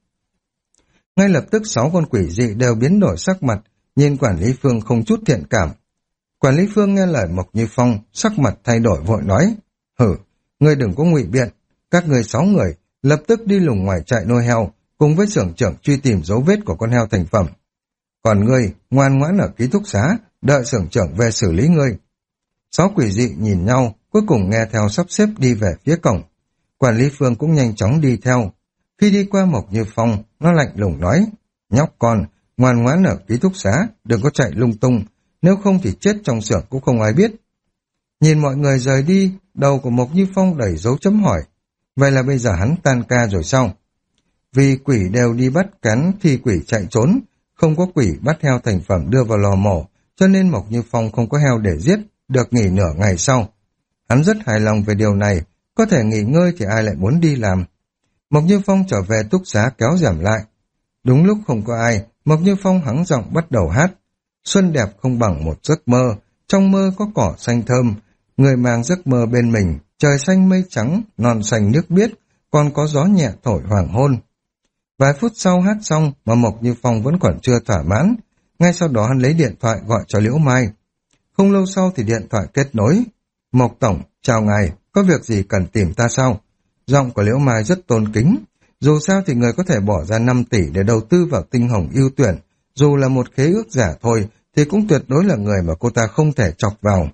Speaker 1: Ngay lập tức sáu con quỷ dị đều biến đổi sắc mặt, nhìn quản lý Phương không chút thiện cảm. Quản lý Phương nghe lời Mộc Như Phong, sắc mặt thay đổi vội nói, hử, ngươi đừng có ngụy biện, các ngươi sáu người lập tức đi lùng ngoài trại nuôi heo, cùng với xưởng trưởng truy tìm dấu vết của con heo thành phẩm. Còn ngươi, ngoan ngoãn ở ký túc xá, đợi xưởng trưởng về xử lý ngươi. Sáu quỷ dị nhìn nhau, cuối cùng nghe theo sắp xếp đi về phía cổng. Quản lý Phương cũng nhanh chóng đi theo. Khi đi qua Mộc Như Phong, nó lạnh lùng nói, nhóc con, ngoan ngoãn ở ký túc xá, đừng có chạy lung tung, nếu không thì chết trong xưởng cũng không ai biết. Nhìn mọi người rời đi, đầu của Mộc Như Phong đẩy dấu chấm hỏi, vậy là bây giờ hắn tan ca rồi sao? Vì quỷ đều đi bắt cắn thì quỷ chạy trốn, không có quỷ bắt heo thành phẩm đưa vào lò mổ, cho nên Mộc Như Phong không có heo để giết, được nghỉ nửa ngày sau. Hắn rất hài lòng về điều này, có thể nghỉ ngơi thì ai lại muốn đi làm. Mộc Như Phong trở về túc xá kéo rèm lại. Đúng lúc không có ai, Mộc Như Phong hắng giọng bắt đầu hát. Xuân đẹp không bằng một giấc mơ, trong mơ có cỏ xanh thơm, người mang giấc mơ bên mình, trời xanh mây trắng, non xanh nước biếc, còn có gió nhẹ thổi hoàng hôn. Vài phút sau hát xong mà Mộc Như Phong vẫn còn chưa thỏa mãn, ngay sau đó hắn lấy điện thoại gọi cho Liễu Mai. Không lâu sau thì điện thoại kết nối. Mộc Tổng, chào ngài, có việc gì cần tìm ta sao? Giọng của Liễu Mai rất tôn kính. Dù sao thì người có thể bỏ ra năm tỷ để đầu tư vào tinh hồng ưu tuyển, dù là một khế ước giả thôi, thì cũng tuyệt đối là người mà cô ta không thể chọc vào.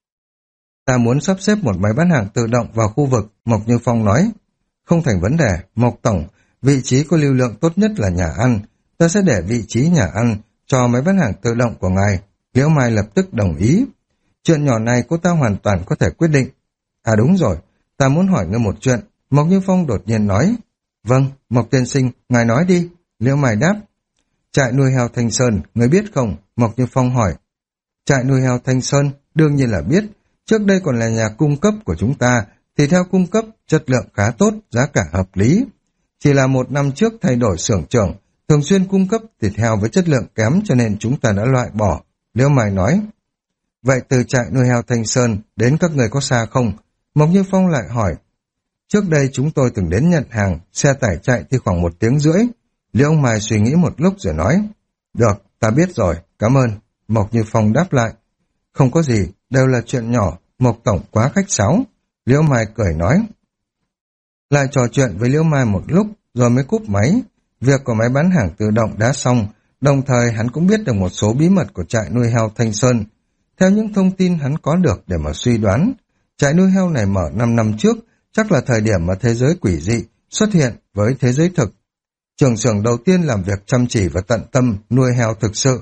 Speaker 1: Ta muốn sắp xếp một máy bán hàng tự động vào khu vực, Mộc Như Phong nói. Không thành vấn đề, Mộc Tổng, vị trí có lưu lượng tốt nhất là nhà ăn. Ta sẽ để vị trí nhà ăn cho máy bán hàng tự động của ngài. Liễu Mai lập tức đồng ý. Chuyện nhỏ này cô ta hoàn toàn có thể quyết định. À đúng rồi, ta muốn hỏi ngươi một chuyện. Mộc Như Phong đột nhiên nói. Vâng, Mộc tiên sinh, ngài nói đi. Liễu Mai đáp. Trại nuôi heo Thanh Sơn, ngươi biết không? Mộc Như Phong hỏi. Trại nuôi heo Thanh Sơn, đương nhiên là biết. Trước đây còn là nhà cung cấp của chúng ta, thì theo cung cấp, chất lượng khá tốt, giá cả hợp lý. Chỉ là một năm trước thay đổi xưởng trưởng, thường xuyên cung cấp thịt heo với chất lượng kém cho nên chúng ta đã loại bỏ. Liễu Mai nói. Vậy từ trại nuôi heo Thanh Sơn đến các người có xa không? Mộc Như Phong lại hỏi. Trước đây chúng tôi từng đến nhận hàng, xe tải chạy thì khoảng một tiếng rưỡi. Liễu Mai suy nghĩ một lúc rồi nói. Được, ta biết rồi, cảm ơn. Mộc Như Phong đáp lại. Không có gì, đều là chuyện nhỏ, Mộc Tổng quá khách sáo. Liễu Mai cười nói. Lại trò chuyện với Liễu Mai một lúc rồi mới cúp máy. Việc của máy bán hàng tự động đã xong, đồng thời hắn cũng biết được một số bí mật của trại nuôi heo Thanh Sơn. Theo những thông tin hắn có được để mà suy đoán, trại nuôi heo này mở năm năm trước, chắc là thời điểm mà thế giới quỷ dị xuất hiện với thế giới thực. Trưởng xưởng đầu tiên làm việc chăm chỉ và tận tâm nuôi heo thực sự,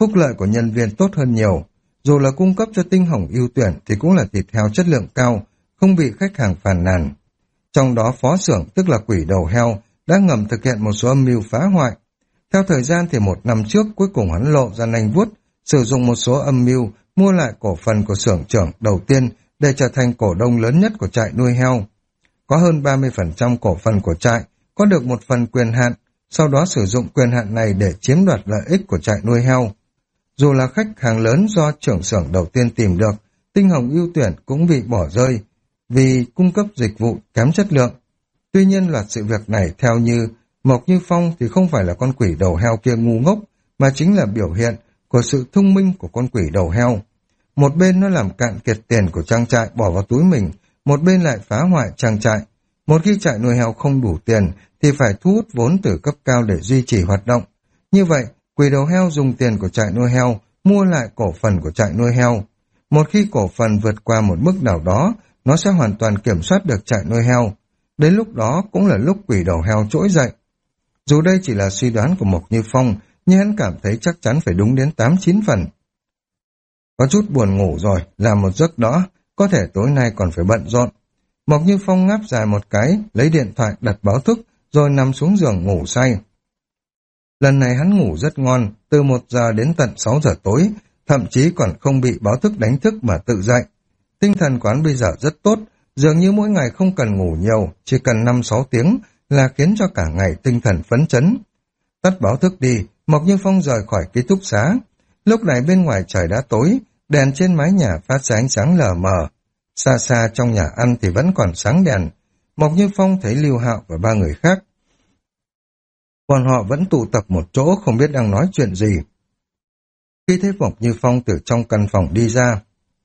Speaker 1: phúc lợi của nhân viên tốt hơn nhiều. Dù là cung cấp cho tinh hồng ưu tuyển thì cũng là thịt heo chất lượng cao, không bị khách hàng phàn nàn. Trong đó phó xưởng, tức là quỷ đầu heo, đã ngầm thực hiện một số âm mưu phá hoại. Theo thời gian thì một năm trước cuối cùng hắn lộ ra nanh vuốt, sử dụng một số âm mưu mua lại cổ phần của xưởng trưởng đầu tiên để trở thành cổ đông lớn nhất của trại nuôi heo. Có hơn ba mươi phần trăm cổ phần của trại, có được một phần quyền hạn, sau đó sử dụng quyền hạn này để chiếm đoạt lợi ích của trại nuôi heo. Dù là khách hàng lớn do trưởng xưởng đầu tiên tìm được, tinh hồng ưu tuyển cũng bị bỏ rơi vì cung cấp dịch vụ kém chất lượng. Tuy nhiên loạt sự việc này theo như Mộc Như Phong thì không phải là con quỷ đầu heo kia ngu ngốc, mà chính là biểu hiện của sự thông minh của con quỷ đầu heo. Một bên nó làm cạn kiệt tiền của trang trại bỏ vào túi mình, một bên lại phá hoại trang trại. Một khi trại nuôi heo không đủ tiền thì phải thu hút vốn từ cấp cao để duy trì hoạt động. Như vậy, quỷ đầu heo dùng tiền của trại nuôi heo mua lại cổ phần của trại nuôi heo. Một khi cổ phần vượt qua một mức nào đó, nó sẽ hoàn toàn kiểm soát được trại nuôi heo. Đến lúc đó cũng là lúc quỷ đầu heo trỗi dậy. Dù đây chỉ là suy đoán của Mộc Như Phong, nhưng hắn cảm thấy chắc chắn phải đúng đến tám chín phần. Có chút buồn ngủ rồi, làm một giấc đó, có thể tối nay còn phải bận rộn. Mộc Như Phong ngáp dài một cái, lấy điện thoại đặt báo thức, rồi nằm xuống giường ngủ say. Lần này hắn ngủ rất ngon, từ một giờ đến tận sáu giờ tối, thậm chí còn không bị báo thức đánh thức mà tự dậy. Tinh thần của hắn bây giờ rất tốt, dường như mỗi ngày không cần ngủ nhiều, chỉ cần năm sáu tiếng là khiến cho cả ngày tinh thần phấn chấn. Tắt báo thức đi, Mộc Như Phong rời khỏi ký túc xá. Lúc này bên ngoài trời đã tối, đèn trên mái nhà phát ra ánh sáng lờ mờ. Xa xa trong nhà ăn thì vẫn còn sáng đèn. Mộc Như Phong thấy Lưu Hạo và ba người khác. Còn họ vẫn tụ tập một chỗ không biết đang nói chuyện gì. Khi thấy Mộc Như Phong từ trong căn phòng đi ra,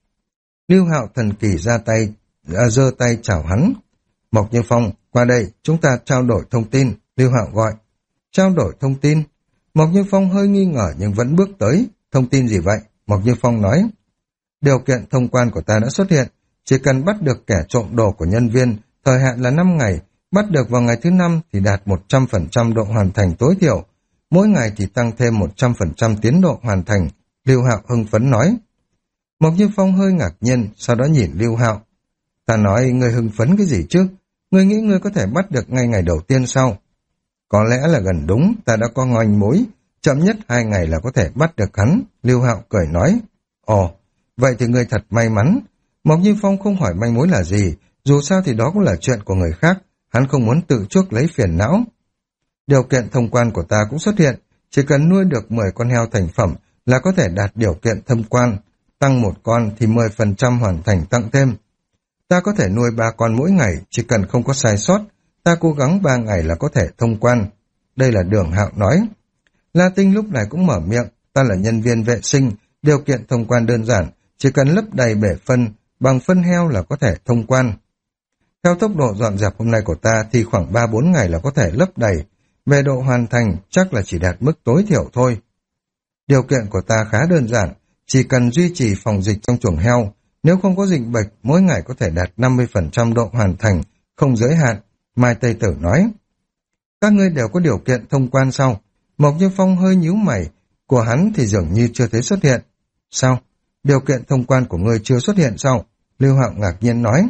Speaker 1: Lưu Hạo thần kỳ ra tay, giơ tay chào hắn. Mộc Như Phong, qua đây, chúng ta trao đổi thông tin, Lưu Hạo gọi. Trao đổi thông tin? Mộc Như Phong hơi nghi ngờ nhưng vẫn bước tới. Thông tin gì vậy? Mộc Như Phong nói. Điều kiện thông quan của ta đã xuất hiện, chỉ cần bắt được kẻ trộm đồ của nhân viên, thời hạn là năm ngày, bắt được vào ngày thứ năm thì đạt một trăm phần trăm độ hoàn thành tối thiểu, mỗi ngày thì tăng thêm một trăm phần trăm tiến độ hoàn thành, Lưu Hạo hưng phấn nói. Mộc Như Phong hơi ngạc nhiên, sau đó nhìn Lưu Hạo. Ta nói ngươi hưng phấn cái gì chứ? Ngươi nghĩ ngươi có thể bắt được ngay ngày đầu tiên sao? Có lẽ là gần đúng, ta đã có ngoanh mối, chậm nhất hai ngày là có thể bắt được hắn, Lưu Hạo cười nói. Ồ, vậy thì ngươi thật may mắn. Mộc Như Phong không hỏi manh mối là gì, dù sao thì đó cũng là chuyện của người khác, hắn không muốn tự chuốc lấy phiền não. Điều kiện thông quan của ta cũng xuất hiện, chỉ cần nuôi được mười con heo thành phẩm là có thể đạt điều kiện thông quan, tăng một con thì mười phần trăm hoàn thành tăng thêm. Ta có thể nuôi ba con mỗi ngày, chỉ cần không có sai sót, ta cố gắng ba ngày là có thể thông quan. Đây là Đường Hạo nói. La Tinh lúc này cũng mở miệng, ta là nhân viên vệ sinh, điều kiện thông quan đơn giản, chỉ cần lấp đầy bể phân, bằng phân heo là có thể thông quan. Theo tốc độ dọn dẹp hôm nay của ta thì khoảng ba bốn ngày là có thể lấp đầy, về độ hoàn thành chắc là chỉ đạt mức tối thiểu thôi. Điều kiện của ta khá đơn giản, chỉ cần duy trì phòng dịch trong chuồng heo, nếu không có dịch bệnh, mỗi ngày có thể đạt năm mươi phần trăm độ hoàn thành, không giới hạn, Mai Tây Tử nói. Các ngươi đều có điều kiện thông quan sao? Mộc Như Phong hơi nhíu mày, của hắn thì dường như chưa thấy xuất hiện. Sao? Điều kiện thông quan của ngươi chưa xuất hiện sao? Lưu Hạo ngạc nhiên nói.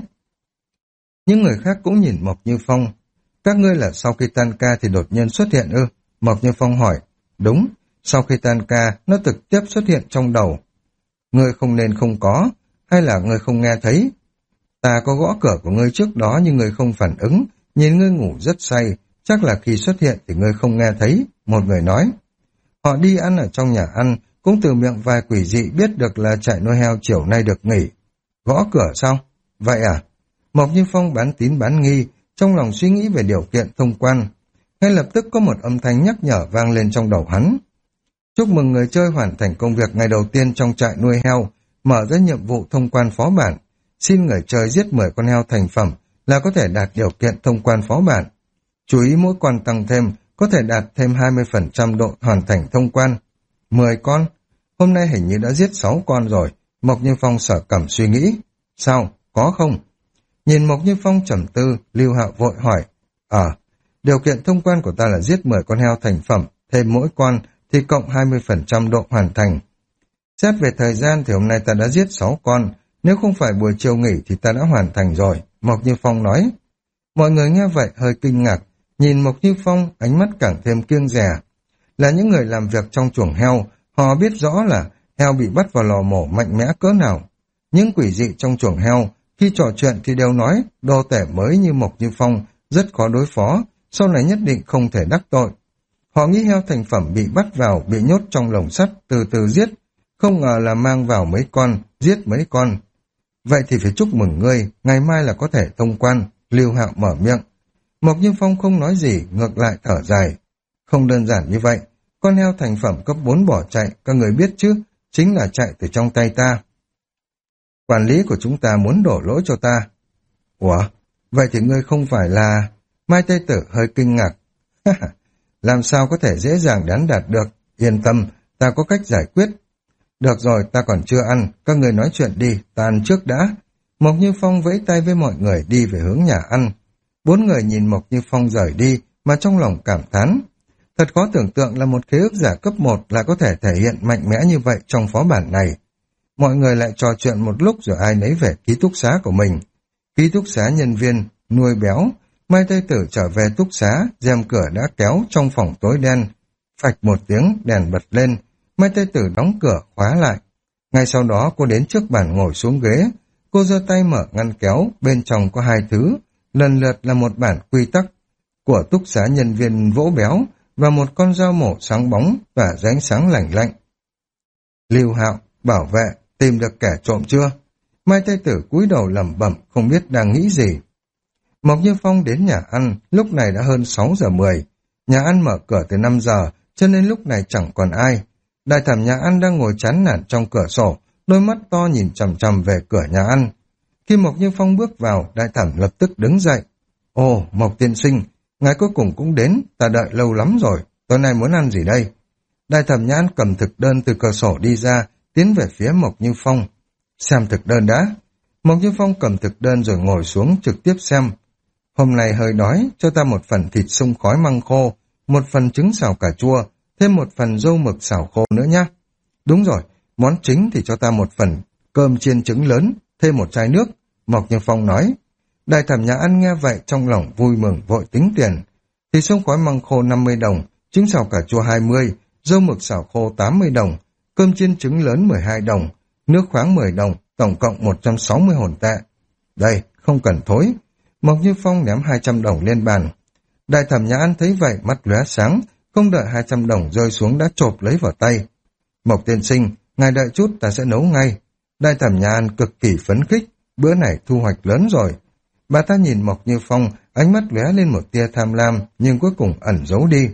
Speaker 1: Những người khác cũng nhìn Mộc Như Phong. Các ngươi là sau khi tan ca thì đột nhiên xuất hiện ư? Mộc Như Phong hỏi. Đúng, sau khi tan ca, nó trực tiếp xuất hiện trong đầu. Ngươi không nên không có, hay là ngươi không nghe thấy? Ta có gõ cửa của ngươi trước đó nhưng ngươi không phản ứng, nhìn ngươi ngủ rất say, chắc là khi xuất hiện thì ngươi không nghe thấy, một người nói. Họ đi ăn ở trong nhà ăn, cũng từ miệng vài quỷ dị biết được là trại nuôi heo chiều nay được nghỉ. Gõ cửa sao? Vậy à? Mộc Như Phong bán tín bán nghi, trong lòng suy nghĩ về điều kiện thông quan. Ngay lập tức có một âm thanh nhắc nhở vang lên trong đầu hắn. Chúc mừng người chơi hoàn thành công việc ngày đầu tiên trong trại nuôi heo, mở ra nhiệm vụ thông quan phó bản. Xin người chơi giết mười con heo thành phẩm là có thể đạt điều kiện thông quan phó bản. Chú ý mỗi con tăng thêm, có thể đạt thêm hai mươi phần trăm độ hoàn thành thông quan. mười con? Hôm nay hình như đã giết sáu con rồi. Mộc Như Phong Sở Cẩm suy nghĩ. Sao? Có không? Nhìn Mộc Như Phong trầm tư, Lưu Hạo vội hỏi. Ờ, điều kiện thông quan của ta là giết mười con heo thành phẩm, thêm mỗi con thì cộng hai mươi phần trăm độ hoàn thành. Xét về thời gian thì hôm nay ta đã giết sáu con, nếu không phải buổi chiều nghỉ thì ta đã hoàn thành rồi, Mộc Như Phong nói. Mọi người nghe vậy hơi kinh ngạc, nhìn Mộc Như Phong ánh mắt càng thêm kiêng dè. Là những người làm việc trong chuồng heo, họ biết rõ là heo bị bắt vào lò mổ mạnh mẽ cỡ nào. Những quỷ dị trong chuồng heo, khi trò chuyện thì đều nói đồ tể mới như Mộc Như Phong rất khó đối phó, sau này nhất định không thể đắc tội. Họ nghĩ heo thành phẩm bị bắt vào, bị nhốt trong lồng sắt, từ từ giết. Không ngờ là mang vào mấy con, giết mấy con. Vậy thì phải chúc mừng ngươi, ngày mai là có thể thông quan, Lưu Hạo mở miệng. Mộc Như Phong không nói gì, ngược lại thở dài. Không đơn giản như vậy, con heo thành phẩm cấp bốn bỏ chạy, các người biết chứ, chính là chạy từ trong tay ta. Quản lý của chúng ta muốn đổ lỗi cho ta. Ủa, vậy thì ngươi không phải là... Mai Tây Tử hơi kinh ngạc. Làm sao có thể dễ dàng đoán đạt được, yên tâm, ta có cách giải quyết. Được rồi, ta còn chưa ăn, các người nói chuyện đi, ta ăn trước đã. Mộc Như Phong vẫy tay với mọi người đi về hướng nhà ăn. Bốn người nhìn Mộc Như Phong rời đi, mà trong lòng cảm thán. Thật khó tưởng tượng là một khế ước giả cấp một lại có thể thể hiện mạnh mẽ như vậy trong phó bản này. Mọi người lại trò chuyện một lúc rồi ai nấy về ký túc xá của mình. Ký túc xá nhân viên, nuôi béo. Mai Tây Tử trở về túc xá, rèm cửa đã kéo trong phòng tối đen. Phạch một tiếng, đèn bật lên. Mai Tây Tử đóng cửa, khóa lại. Ngay sau đó cô đến trước bàn ngồi xuống ghế. Cô giơ tay mở ngăn kéo, bên trong có hai thứ. Lần lượt là một bản quy tắc của túc xá nhân viên vỗ béo và một con dao mổ sáng bóng và ánh sáng lạnh lạnh. Lưu Hạo, bảo vệ, tìm được kẻ trộm chưa? Mai Tây Tử cúi đầu lẩm bẩm, không biết đang nghĩ gì. Mộc Như Phong đến nhà ăn, lúc này đã hơn sáu giờ mười. Nhà ăn mở cửa từ năm giờ, cho nên lúc này chẳng còn ai. Đại thẩm nhà ăn đang ngồi chán nản trong cửa sổ, đôi mắt to nhìn chằm chằm về cửa nhà ăn. Khi Mộc Như Phong bước vào, đại thẩm lập tức đứng dậy. Ồ, Mộc tiên sinh, ngài cuối cùng cũng đến, ta đợi lâu lắm rồi, tối nay muốn ăn gì đây? Đại thẩm nhà ăn cầm thực đơn từ cửa sổ đi ra, tiến về phía Mộc Như Phong. Xem thực đơn đã. Mộc Như Phong cầm thực đơn rồi ngồi xuống trực tiếp xem. Hôm nay hơi đói, cho ta một phần thịt xông khói măng khô, một phần trứng xào cà chua, thêm một phần dâu mực xào khô nữa nhé. Đúng rồi, món chính thì cho ta một phần cơm chiên trứng lớn, thêm một chai nước, Mộc Như Phong nói. Đại thẩm nhà ăn nghe vậy trong lòng vui mừng vội tính tiền. Thịt xông khói măng khô năm mươi đồng, trứng xào cà chua hai mươi, dâu mực xào khô tám mươi đồng, cơm chiên trứng lớn mười hai đồng, nước khoáng mười đồng, tổng cộng một trăm sáu mươi hồn tệ. Đây, không cần thối. Mộc Như Phong ném hai trăm đồng lên bàn. Đại thẩm nhà ăn thấy vậy mắt lóe sáng, không đợi hai trăm đồng rơi xuống đã chộp lấy vào tay. Mộc tiên sinh, ngài đợi chút ta sẽ nấu ngay. Đại thẩm nhà ăn cực kỳ phấn khích, bữa này thu hoạch lớn rồi. Bà ta nhìn Mộc Như Phong, ánh mắt lóe lên một tia tham lam, nhưng cuối cùng ẩn giấu đi.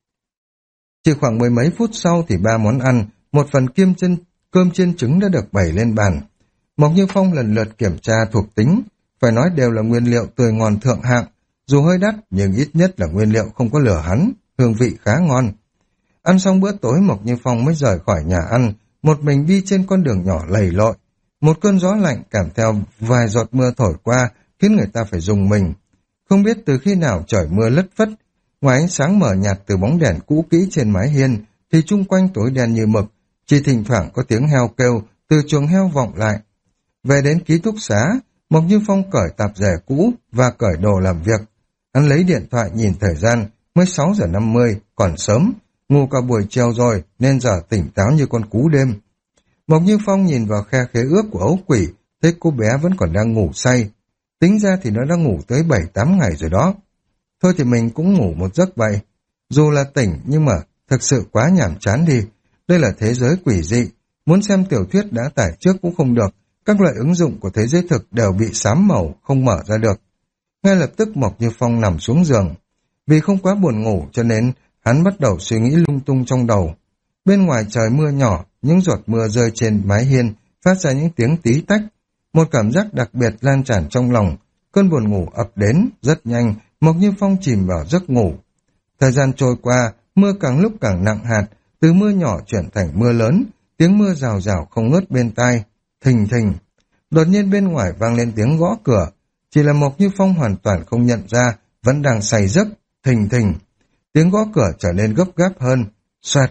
Speaker 1: Chỉ khoảng mười mấy phút sau thì ba món ăn, một phần kiêm chân cơm chiên trứng đã được bày lên bàn. Mộc Như Phong lần lượt kiểm tra thuộc tính, phải nói đều là nguyên liệu tươi ngon thượng hạng, dù hơi đắt nhưng ít nhất là nguyên liệu không có lửa hắn, hương vị khá ngon. Ăn xong bữa tối Mộc Như Phong mới rời khỏi nhà ăn, một mình đi trên con đường nhỏ lầy lội. Một cơn gió lạnh kèm theo vài giọt mưa thổi qua khiến người ta phải rùng mình. Không biết từ khi nào trời mưa lất phất, ngoài ánh sáng mờ nhạt từ bóng đèn cũ kỹ trên mái hiên thì chung quanh tối đen như mực, chỉ thỉnh thoảng có tiếng heo kêu từ chuồng heo vọng lại. Về đến ký túc xá, Mộc Như Phong cởi tạp dề cũ và cởi đồ làm việc. Hắn lấy điện thoại nhìn thời gian, mới sáu giờ năm mươi, còn sớm, ngủ cả buổi chiều rồi nên giờ tỉnh táo như con cú đêm. Mộc Như Phong nhìn vào khe khế ước của ấu quỷ, thấy cô bé vẫn còn đang ngủ say. Tính ra thì nó đã ngủ tới bảy tám ngày rồi đó. Thôi thì mình cũng ngủ một giấc vậy. Dù là tỉnh nhưng mà thực sự quá nhàm chán đi. Đây là thế giới quỷ dị, muốn xem tiểu thuyết đã tải trước cũng không được. Các loại ứng dụng của thế giới thực đều bị xám màu, không mở ra được. Ngay lập tức Mộc Như Phong nằm xuống giường. Vì không quá buồn ngủ cho nên hắn bắt đầu suy nghĩ lung tung trong đầu. Bên ngoài trời mưa nhỏ, những giọt mưa rơi trên mái hiên, phát ra những tiếng tí tách. Một cảm giác đặc biệt lan tràn trong lòng. Cơn buồn ngủ ập đến, rất nhanh, Mộc Như Phong chìm vào giấc ngủ. Thời gian trôi qua, mưa càng lúc càng nặng hạt, từ mưa nhỏ chuyển thành mưa lớn, tiếng mưa rào rào không ngớt bên tai. Thình thình. Đột nhiên bên ngoài vang lên tiếng gõ cửa. Chỉ là Mộc Như Phong hoàn toàn không nhận ra, vẫn đang say giấc. Thình thình. Tiếng gõ cửa trở nên gấp gáp hơn. Xoẹt.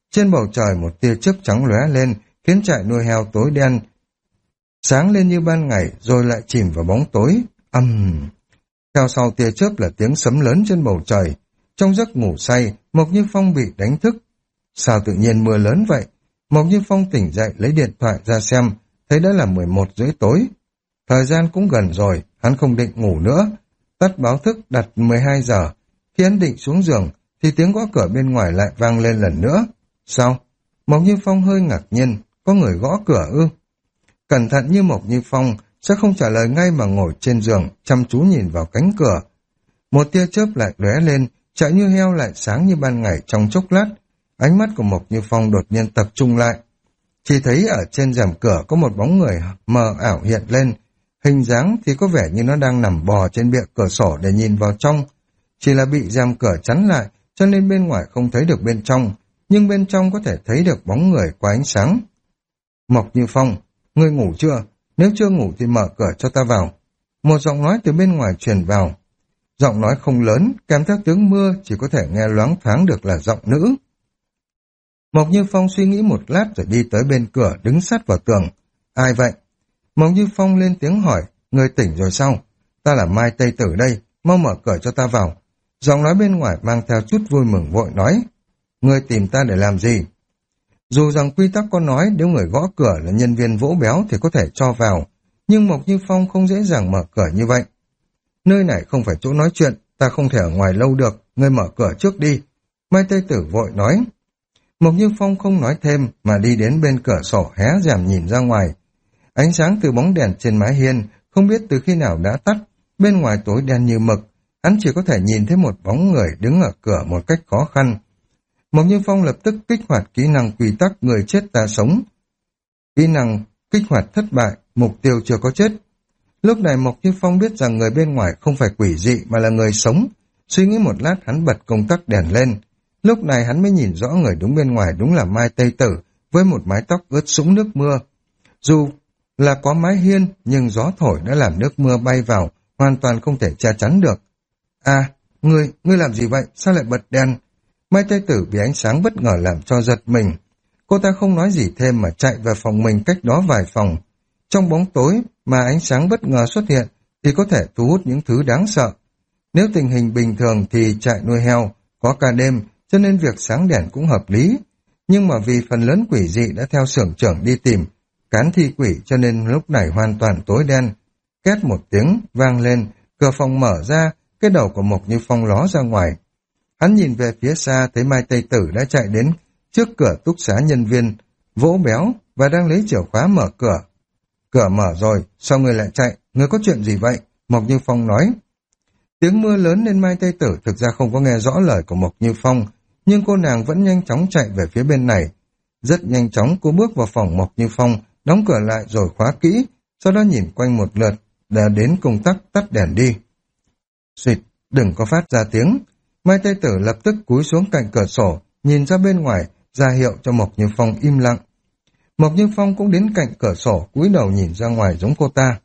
Speaker 1: Trên bầu trời một tia chớp trắng lóe lên, khiến trại nuôi heo tối đen sáng lên như ban ngày rồi lại chìm vào bóng tối. Ầm. Uhm. Theo sau tia chớp là tiếng sấm lớn trên bầu trời. Trong giấc ngủ say, Mộc Như Phong bị đánh thức. Sao tự nhiên mưa lớn vậy? Mộc Như Phong tỉnh dậy lấy điện thoại ra xem, thấy đã là mười một rưỡi tối. Thời gian cũng gần rồi, hắn không định ngủ nữa. Tắt báo thức đặt mười hai giờ. Khi hắn định xuống giường, thì tiếng gõ cửa bên ngoài lại vang lên lần nữa. Sao? Mộc Như Phong hơi ngạc nhiên, có người gõ cửa ư? Cẩn thận như Mộc Như Phong sẽ không trả lời ngay mà ngồi trên giường, chăm chú nhìn vào cánh cửa. Một tia chớp lại lóe lên, chạy như heo lại sáng như ban ngày trong chốc lát. Ánh mắt của Mộc Như Phong đột nhiên tập trung lại. Chỉ thấy ở trên rèm cửa có một bóng người mờ ảo hiện lên. Hình dáng thì có vẻ như nó đang nằm bò trên bệ cửa sổ để nhìn vào trong. Chỉ là bị rèm cửa chắn lại, cho nên bên ngoài không thấy được bên trong, nhưng bên trong có thể thấy được bóng người qua ánh sáng. Mộc Như Phong, ngươi ngủ chưa? Nếu chưa ngủ thì mở cửa cho ta vào. Một giọng nói từ bên ngoài truyền vào. Giọng nói không lớn, kèm theo tiếng mưa, chỉ có thể nghe loáng thoáng được là giọng nữ. Mộc Như Phong suy nghĩ một lát rồi đi tới bên cửa, đứng sát vào tường. Ai vậy? Mộc Như Phong lên tiếng hỏi, ngươi tỉnh rồi sao? Ta là Mai Tây Tử đây, mau mở cửa cho ta vào. Giọng nói bên ngoài mang theo chút vui mừng vội nói. Ngươi tìm ta để làm gì? Dù rằng quy tắc có nói nếu người gõ cửa là nhân viên vỗ béo thì có thể cho vào, nhưng Mộc Như Phong không dễ dàng mở cửa như vậy. Nơi này không phải chỗ nói chuyện, ta không thể ở ngoài lâu được, ngươi mở cửa trước đi. Mai Tây Tử vội nói. Mộc Như Phong không nói thêm mà đi đến bên cửa sổ hé rèm nhìn ra ngoài. Ánh sáng từ bóng đèn trên mái hiên không biết từ khi nào đã tắt, bên ngoài tối đen như mực, hắn chỉ có thể nhìn thấy một bóng người đứng ở cửa một cách khó khăn. Mộc Như Phong lập tức kích hoạt kỹ năng quy tắc người chết ta sống. Kỹ năng kích hoạt thất bại, mục tiêu chưa có chết. Lúc này Mộc Như Phong biết rằng người bên ngoài không phải quỷ dị mà là người sống. Suy nghĩ một lát hắn bật công tắc đèn lên. Lúc này hắn mới nhìn rõ người đứng bên ngoài đúng là Mai Tây Tử với một mái tóc ướt sũng nước mưa. Dù là có mái hiên nhưng gió thổi đã làm nước mưa bay vào, hoàn toàn không thể che chắn được. À, ngươi, ngươi làm gì vậy? Sao lại bật đèn? Mai Tây Tử bị ánh sáng bất ngờ làm cho giật mình. Cô ta không nói gì thêm mà chạy về phòng mình cách đó vài phòng. Trong bóng tối mà ánh sáng bất ngờ xuất hiện thì có thể thu hút những thứ đáng sợ. Nếu tình hình bình thường thì trại nuôi heo có ca đêm, cho nên việc sáng đèn cũng hợp lý. Nhưng mà vì phần lớn quỷ dị đã theo xưởng trưởng đi tìm cán thi quỷ cho nên lúc này hoàn toàn tối đen. Két một tiếng vang lên, cửa phòng mở ra, cái đầu của Mộc Như Phong ló ra ngoài. Hắn nhìn về phía xa thấy Mai Tây Tử đã chạy đến trước cửa túc xá nhân viên, vỗ béo và đang lấy chìa khóa mở cửa. Cửa mở rồi, sao ngươi lại chạy? Ngươi có chuyện gì vậy? Mộc Như Phong nói. Tiếng mưa lớn nên Mai Tây Tử thực ra không có nghe rõ lời của Mộc Như Phong, nhưng cô nàng vẫn nhanh chóng chạy về phía bên này. Rất nhanh chóng cô bước vào phòng Mộc Như Phong, đóng cửa lại rồi khóa kỹ, sau đó nhìn quanh một lượt, đã đến công tắc tắt đèn đi. Xuyệt, đừng có phát ra tiếng. Mai Tây Tử lập tức cúi xuống cạnh cửa sổ, nhìn ra bên ngoài, ra hiệu cho Mộc Như Phong im lặng. Mộc Như Phong cũng đến cạnh cửa sổ, cúi đầu nhìn ra ngoài giống cô ta.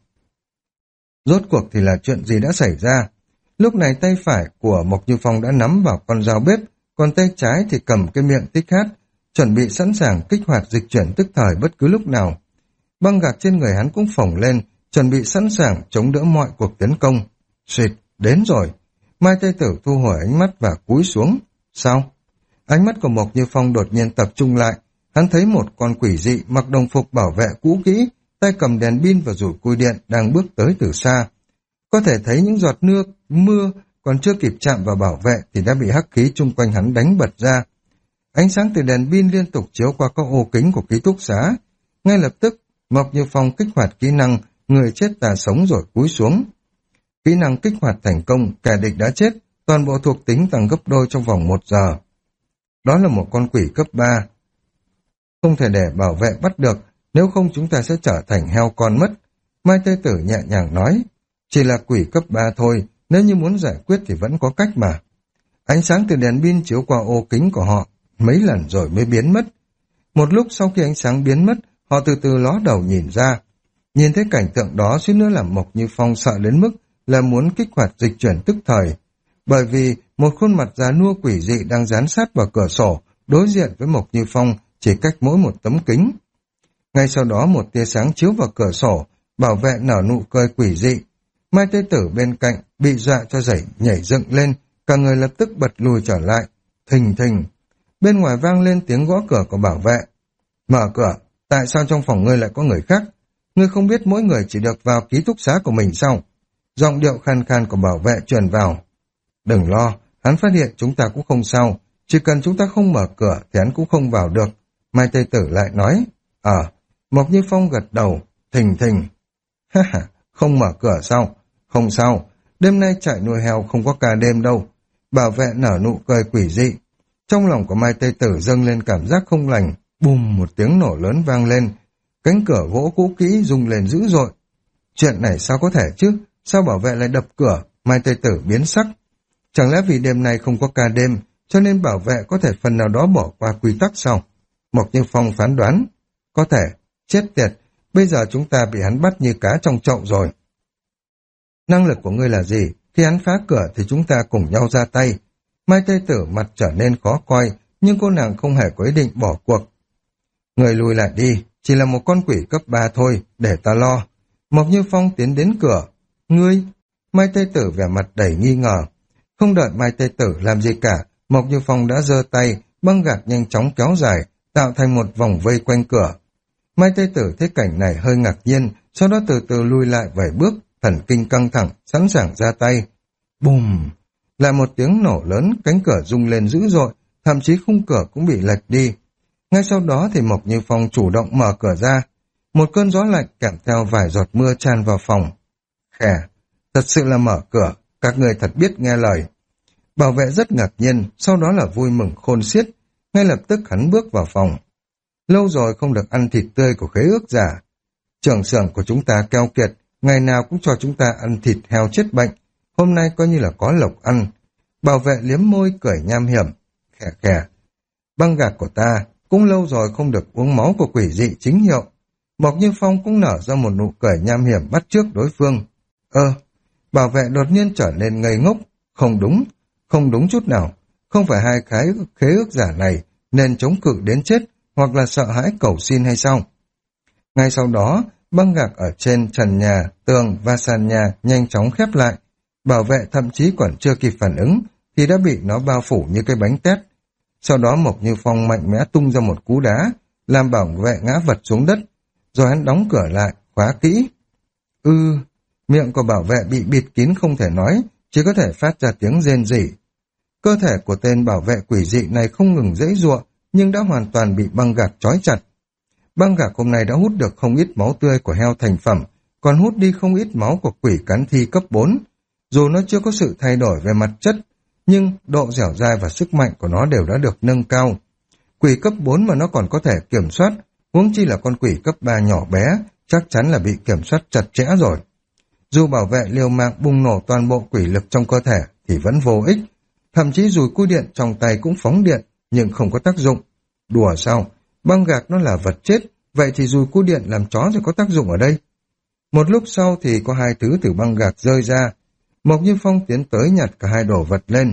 Speaker 1: Rốt cuộc thì là chuyện gì đã xảy ra? Lúc này tay phải của Mộc Như Phong đã nắm vào con dao bếp, còn tay trái thì cầm cái miệng tích hát, chuẩn bị sẵn sàng kích hoạt dịch chuyển tức thời bất cứ lúc nào. Băng gạc trên người hắn cũng phồng lên, chuẩn bị sẵn sàng chống đỡ mọi cuộc tấn công. Xịt, đến rồi. Mai Tây Tử thu hồi ánh mắt và cúi xuống. Sao? Ánh mắt của Mộc Như Phong đột nhiên tập trung lại. Hắn thấy một con quỷ dị mặc đồng phục bảo vệ cũ kỹ, tay cầm đèn pin và rủi cui điện đang bước tới từ xa. Có thể thấy những giọt nước, mưa còn chưa kịp chạm vào bảo vệ thì đã bị hắc khí chung quanh hắn đánh bật ra. Ánh sáng từ đèn pin liên tục chiếu qua các ô kính của ký túc xá. Ngay lập tức, Mộc Như Phong kích hoạt kỹ năng người chết ta sống rồi cúi xuống. Kỹ năng kích hoạt thành công, kẻ địch đã chết, toàn bộ thuộc tính tăng gấp đôi trong vòng một giờ. Đó là một con quỷ cấp ba. Không thể để bảo vệ bắt được, nếu không chúng ta sẽ trở thành heo con mất. Mai Tây Tử nhẹ nhàng nói, chỉ là quỷ cấp ba thôi, nếu như muốn giải quyết thì vẫn có cách mà. Ánh sáng từ đèn pin chiếu qua ô kính của họ mấy lần rồi mới biến mất. Một lúc sau khi ánh sáng biến mất, họ từ từ ló đầu nhìn ra. Nhìn thấy cảnh tượng đó suýt nữa làm Mộc Như Phong sợ đến mức là muốn kích hoạt dịch chuyển tức thời. Bởi vì một khuôn mặt già nua quỷ dị đang dán sát vào cửa sổ, đối diện với Mộc Như Phong chỉ cách mỗi một tấm kính. Ngay sau đó một tia sáng chiếu vào cửa sổ, bảo vệ nở nụ cười quỷ dị. Mai Tây Tử bên cạnh bị dọa cho dậy nhảy dựng lên, cả người lập tức bật lùi trở lại. Thình thình, bên ngoài vang lên tiếng gõ cửa của bảo vệ. Mở cửa, tại sao trong phòng ngươi lại có người khác? Ngươi không biết mỗi người chỉ được vào ký túc xá của mình sao? Giọng điệu khàn khàn của bảo vệ truyền vào. Đừng lo, hắn phát hiện chúng ta cũng không sao, chỉ cần chúng ta không mở cửa thì hắn cũng không vào được. Mai Tây Tử lại nói. Ờ, Mộc Như Phong gật đầu. Thình thình. Ha ha, không mở cửa sao? Không sao, đêm nay trại nuôi heo không có ca đêm đâu. Bảo vệ nở nụ cười quỷ dị. Trong lòng của Mai Tây Tử dâng lên cảm giác không lành. Bùm, một tiếng nổ lớn vang lên. Cánh cửa gỗ cũ kỹ rung lên dữ dội. Chuyện này sao có thể chứ? Sao bảo vệ lại đập cửa? Mai Tây Tử biến sắc. Chẳng lẽ vì đêm nay không có ca đêm, cho nên bảo vệ có thể phần nào đó bỏ qua quy tắc sao? Mộc Như Phong phán đoán. Có thể. Chết tiệt, bây giờ chúng ta bị hắn bắt như cá trong chậu rồi. Năng lực của ngươi là gì? Khi hắn phá cửa thì chúng ta cùng nhau ra tay. Mai Tây Tử mặt trở nên khó coi, nhưng cô nàng không hề có ý định bỏ cuộc. Người lùi lại đi, chỉ là một con quỷ cấp ba thôi, để ta lo. Mộc Như Phong tiến đến cửa. Ngươi? Mai Tây Tử vẻ mặt đầy nghi ngờ. Không đợi Mai Tây Tử làm gì cả, Mộc Như Phong đã giơ tay, băng gạc nhanh chóng kéo dài, tạo thành một vòng vây quanh cửa. Mai Tây Tử thấy cảnh này hơi ngạc nhiên, sau đó từ từ lui lại vài bước, thần kinh căng thẳng, sẵn sàng ra tay. Bùm! Lại một tiếng nổ lớn, cánh cửa rung lên dữ dội, thậm chí khung cửa cũng bị lệch đi. Ngay sau đó thì Mộc Như Phong chủ động mở cửa ra. Một cơn gió lạnh kèm theo vài giọt mưa tràn vào phòng. Khè! Thật sự là mở cửa, các người thật biết nghe lời. Bảo vệ rất ngạc nhiên, sau đó là vui mừng khôn xiết. Ngay lập tức hắn bước vào phòng. Lâu rồi không được ăn thịt tươi của khế ước giả. Trưởng xưởng của chúng ta keo kiệt, ngày nào cũng cho chúng ta ăn thịt heo chết bệnh. Hôm nay coi như là có lộc ăn. Bảo vệ liếm môi cười nham hiểm. Khè khè. Băng gạc của ta cũng lâu rồi không được uống máu của quỷ dị chính hiệu. Mộc Như Phong cũng nở ra một nụ cười nham hiểm bắt chước đối phương. Ơ, bảo vệ đột nhiên trở nên ngây ngốc. Không đúng, không đúng chút nào. Không phải hai cái khế ước giả này nên chống cự đến chết hoặc là sợ hãi cầu xin hay sao? Ngay sau đó, băng gạc ở trên trần nhà, tường và sàn nhà nhanh chóng khép lại. Bảo vệ thậm chí còn chưa kịp phản ứng thì đã bị nó bao phủ như cái bánh tét. Sau đó Mộc Như Phong mạnh mẽ tung ra một cú đá, làm bảo vệ ngã vật xuống đất, rồi hắn đóng cửa lại, khóa kỹ. Ư, miệng của bảo vệ bị bịt kín không thể nói, chỉ có thể phát ra tiếng rên rỉ. Cơ thể của tên bảo vệ quỷ dị này không ngừng giãy giụa, nhưng đã hoàn toàn bị băng gạc trói chặt. Băng gạc hôm nay đã hút được không ít máu tươi của heo thành phẩm, còn hút đi không ít máu của quỷ cắn thi cấp bốn. Dù nó chưa có sự thay đổi về mặt chất, nhưng độ dẻo dai và sức mạnh của nó đều đã được nâng cao. Quỷ cấp bốn mà nó còn có thể kiểm soát, huống chi là con quỷ cấp ba nhỏ bé, chắc chắn là bị kiểm soát chặt chẽ rồi. Dù bảo vệ liều mạng bùng nổ toàn bộ quỷ lực trong cơ thể thì vẫn vô ích, thậm chí dùi cui điện trong tay cũng phóng điện, nhưng không có tác dụng. Đùa sao? Băng gạc nó là vật chết, vậy thì dùi cui điện làm chó rồi có tác dụng ở đây? Một lúc sau thì có hai thứ từ băng gạc rơi ra. Mộc Như Phong tiến tới nhặt cả hai đồ vật lên.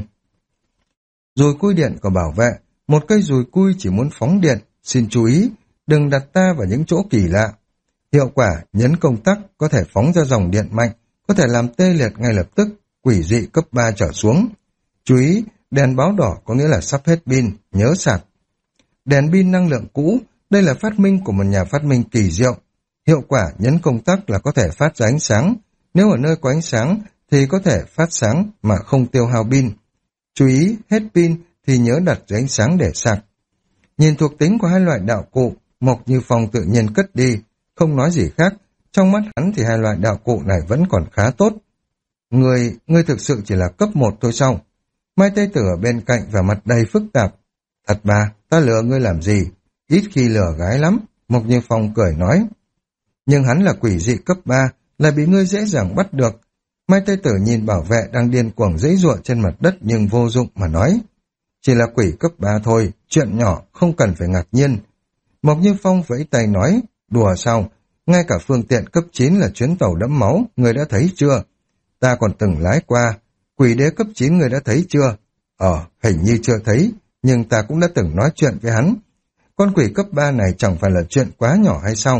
Speaker 1: Dùi cui điện của bảo vệ, một cây dùi cui chỉ muốn phóng điện, xin chú ý, đừng đặt ta vào những chỗ kỳ lạ. Hiệu quả nhấn công tắc có thể phóng ra dòng điện mạnh, có thể làm tê liệt ngay lập tức, quỷ dị cấp ba trở xuống. Chú ý, đèn báo đỏ có nghĩa là sắp hết pin, nhớ sạc. Đèn pin năng lượng cũ, đây là phát minh của một nhà phát minh kỳ diệu. Hiệu quả nhấn công tắc là có thể phát ra ánh sáng, nếu ở nơi có ánh sáng thì có thể phát sáng mà không tiêu hao pin. Chú ý, hết pin thì nhớ đặt dưới ánh sáng để sạc. Nhìn thuộc tính của hai loại đạo cụ, Mộc Như Phong tự nhiên cất đi, không nói gì khác. Trong mắt hắn thì hai loại đạo cụ này vẫn còn khá tốt. Người, ngươi thực sự chỉ là cấp một thôi sao? Mai Tây Tử ở bên cạnh và mặt đầy phức tạp. Thật bà, ta lừa ngươi làm gì? Ít khi lừa gái lắm, Mộc Như Phong cười nói. Nhưng hắn là quỷ dị cấp ba, lại bị ngươi dễ dàng bắt được. Mai Tây Tử nhìn bảo vệ đang điên cuồng giãy giụa trên mặt đất nhưng vô dụng mà nói. Chỉ là quỷ cấp ba thôi, chuyện nhỏ, không cần phải ngạc nhiên. Mộc Như Phong vẫy tay nói, đùa sao, ngay cả phương tiện cấp chín là chuyến tàu đẫm máu, người đã thấy chưa? Ta còn từng lái qua, quỷ đế cấp chín người đã thấy chưa? Ờ, hình như chưa thấy, nhưng ta cũng đã từng nói chuyện với hắn. Con quỷ cấp ba này chẳng phải là chuyện quá nhỏ hay sao?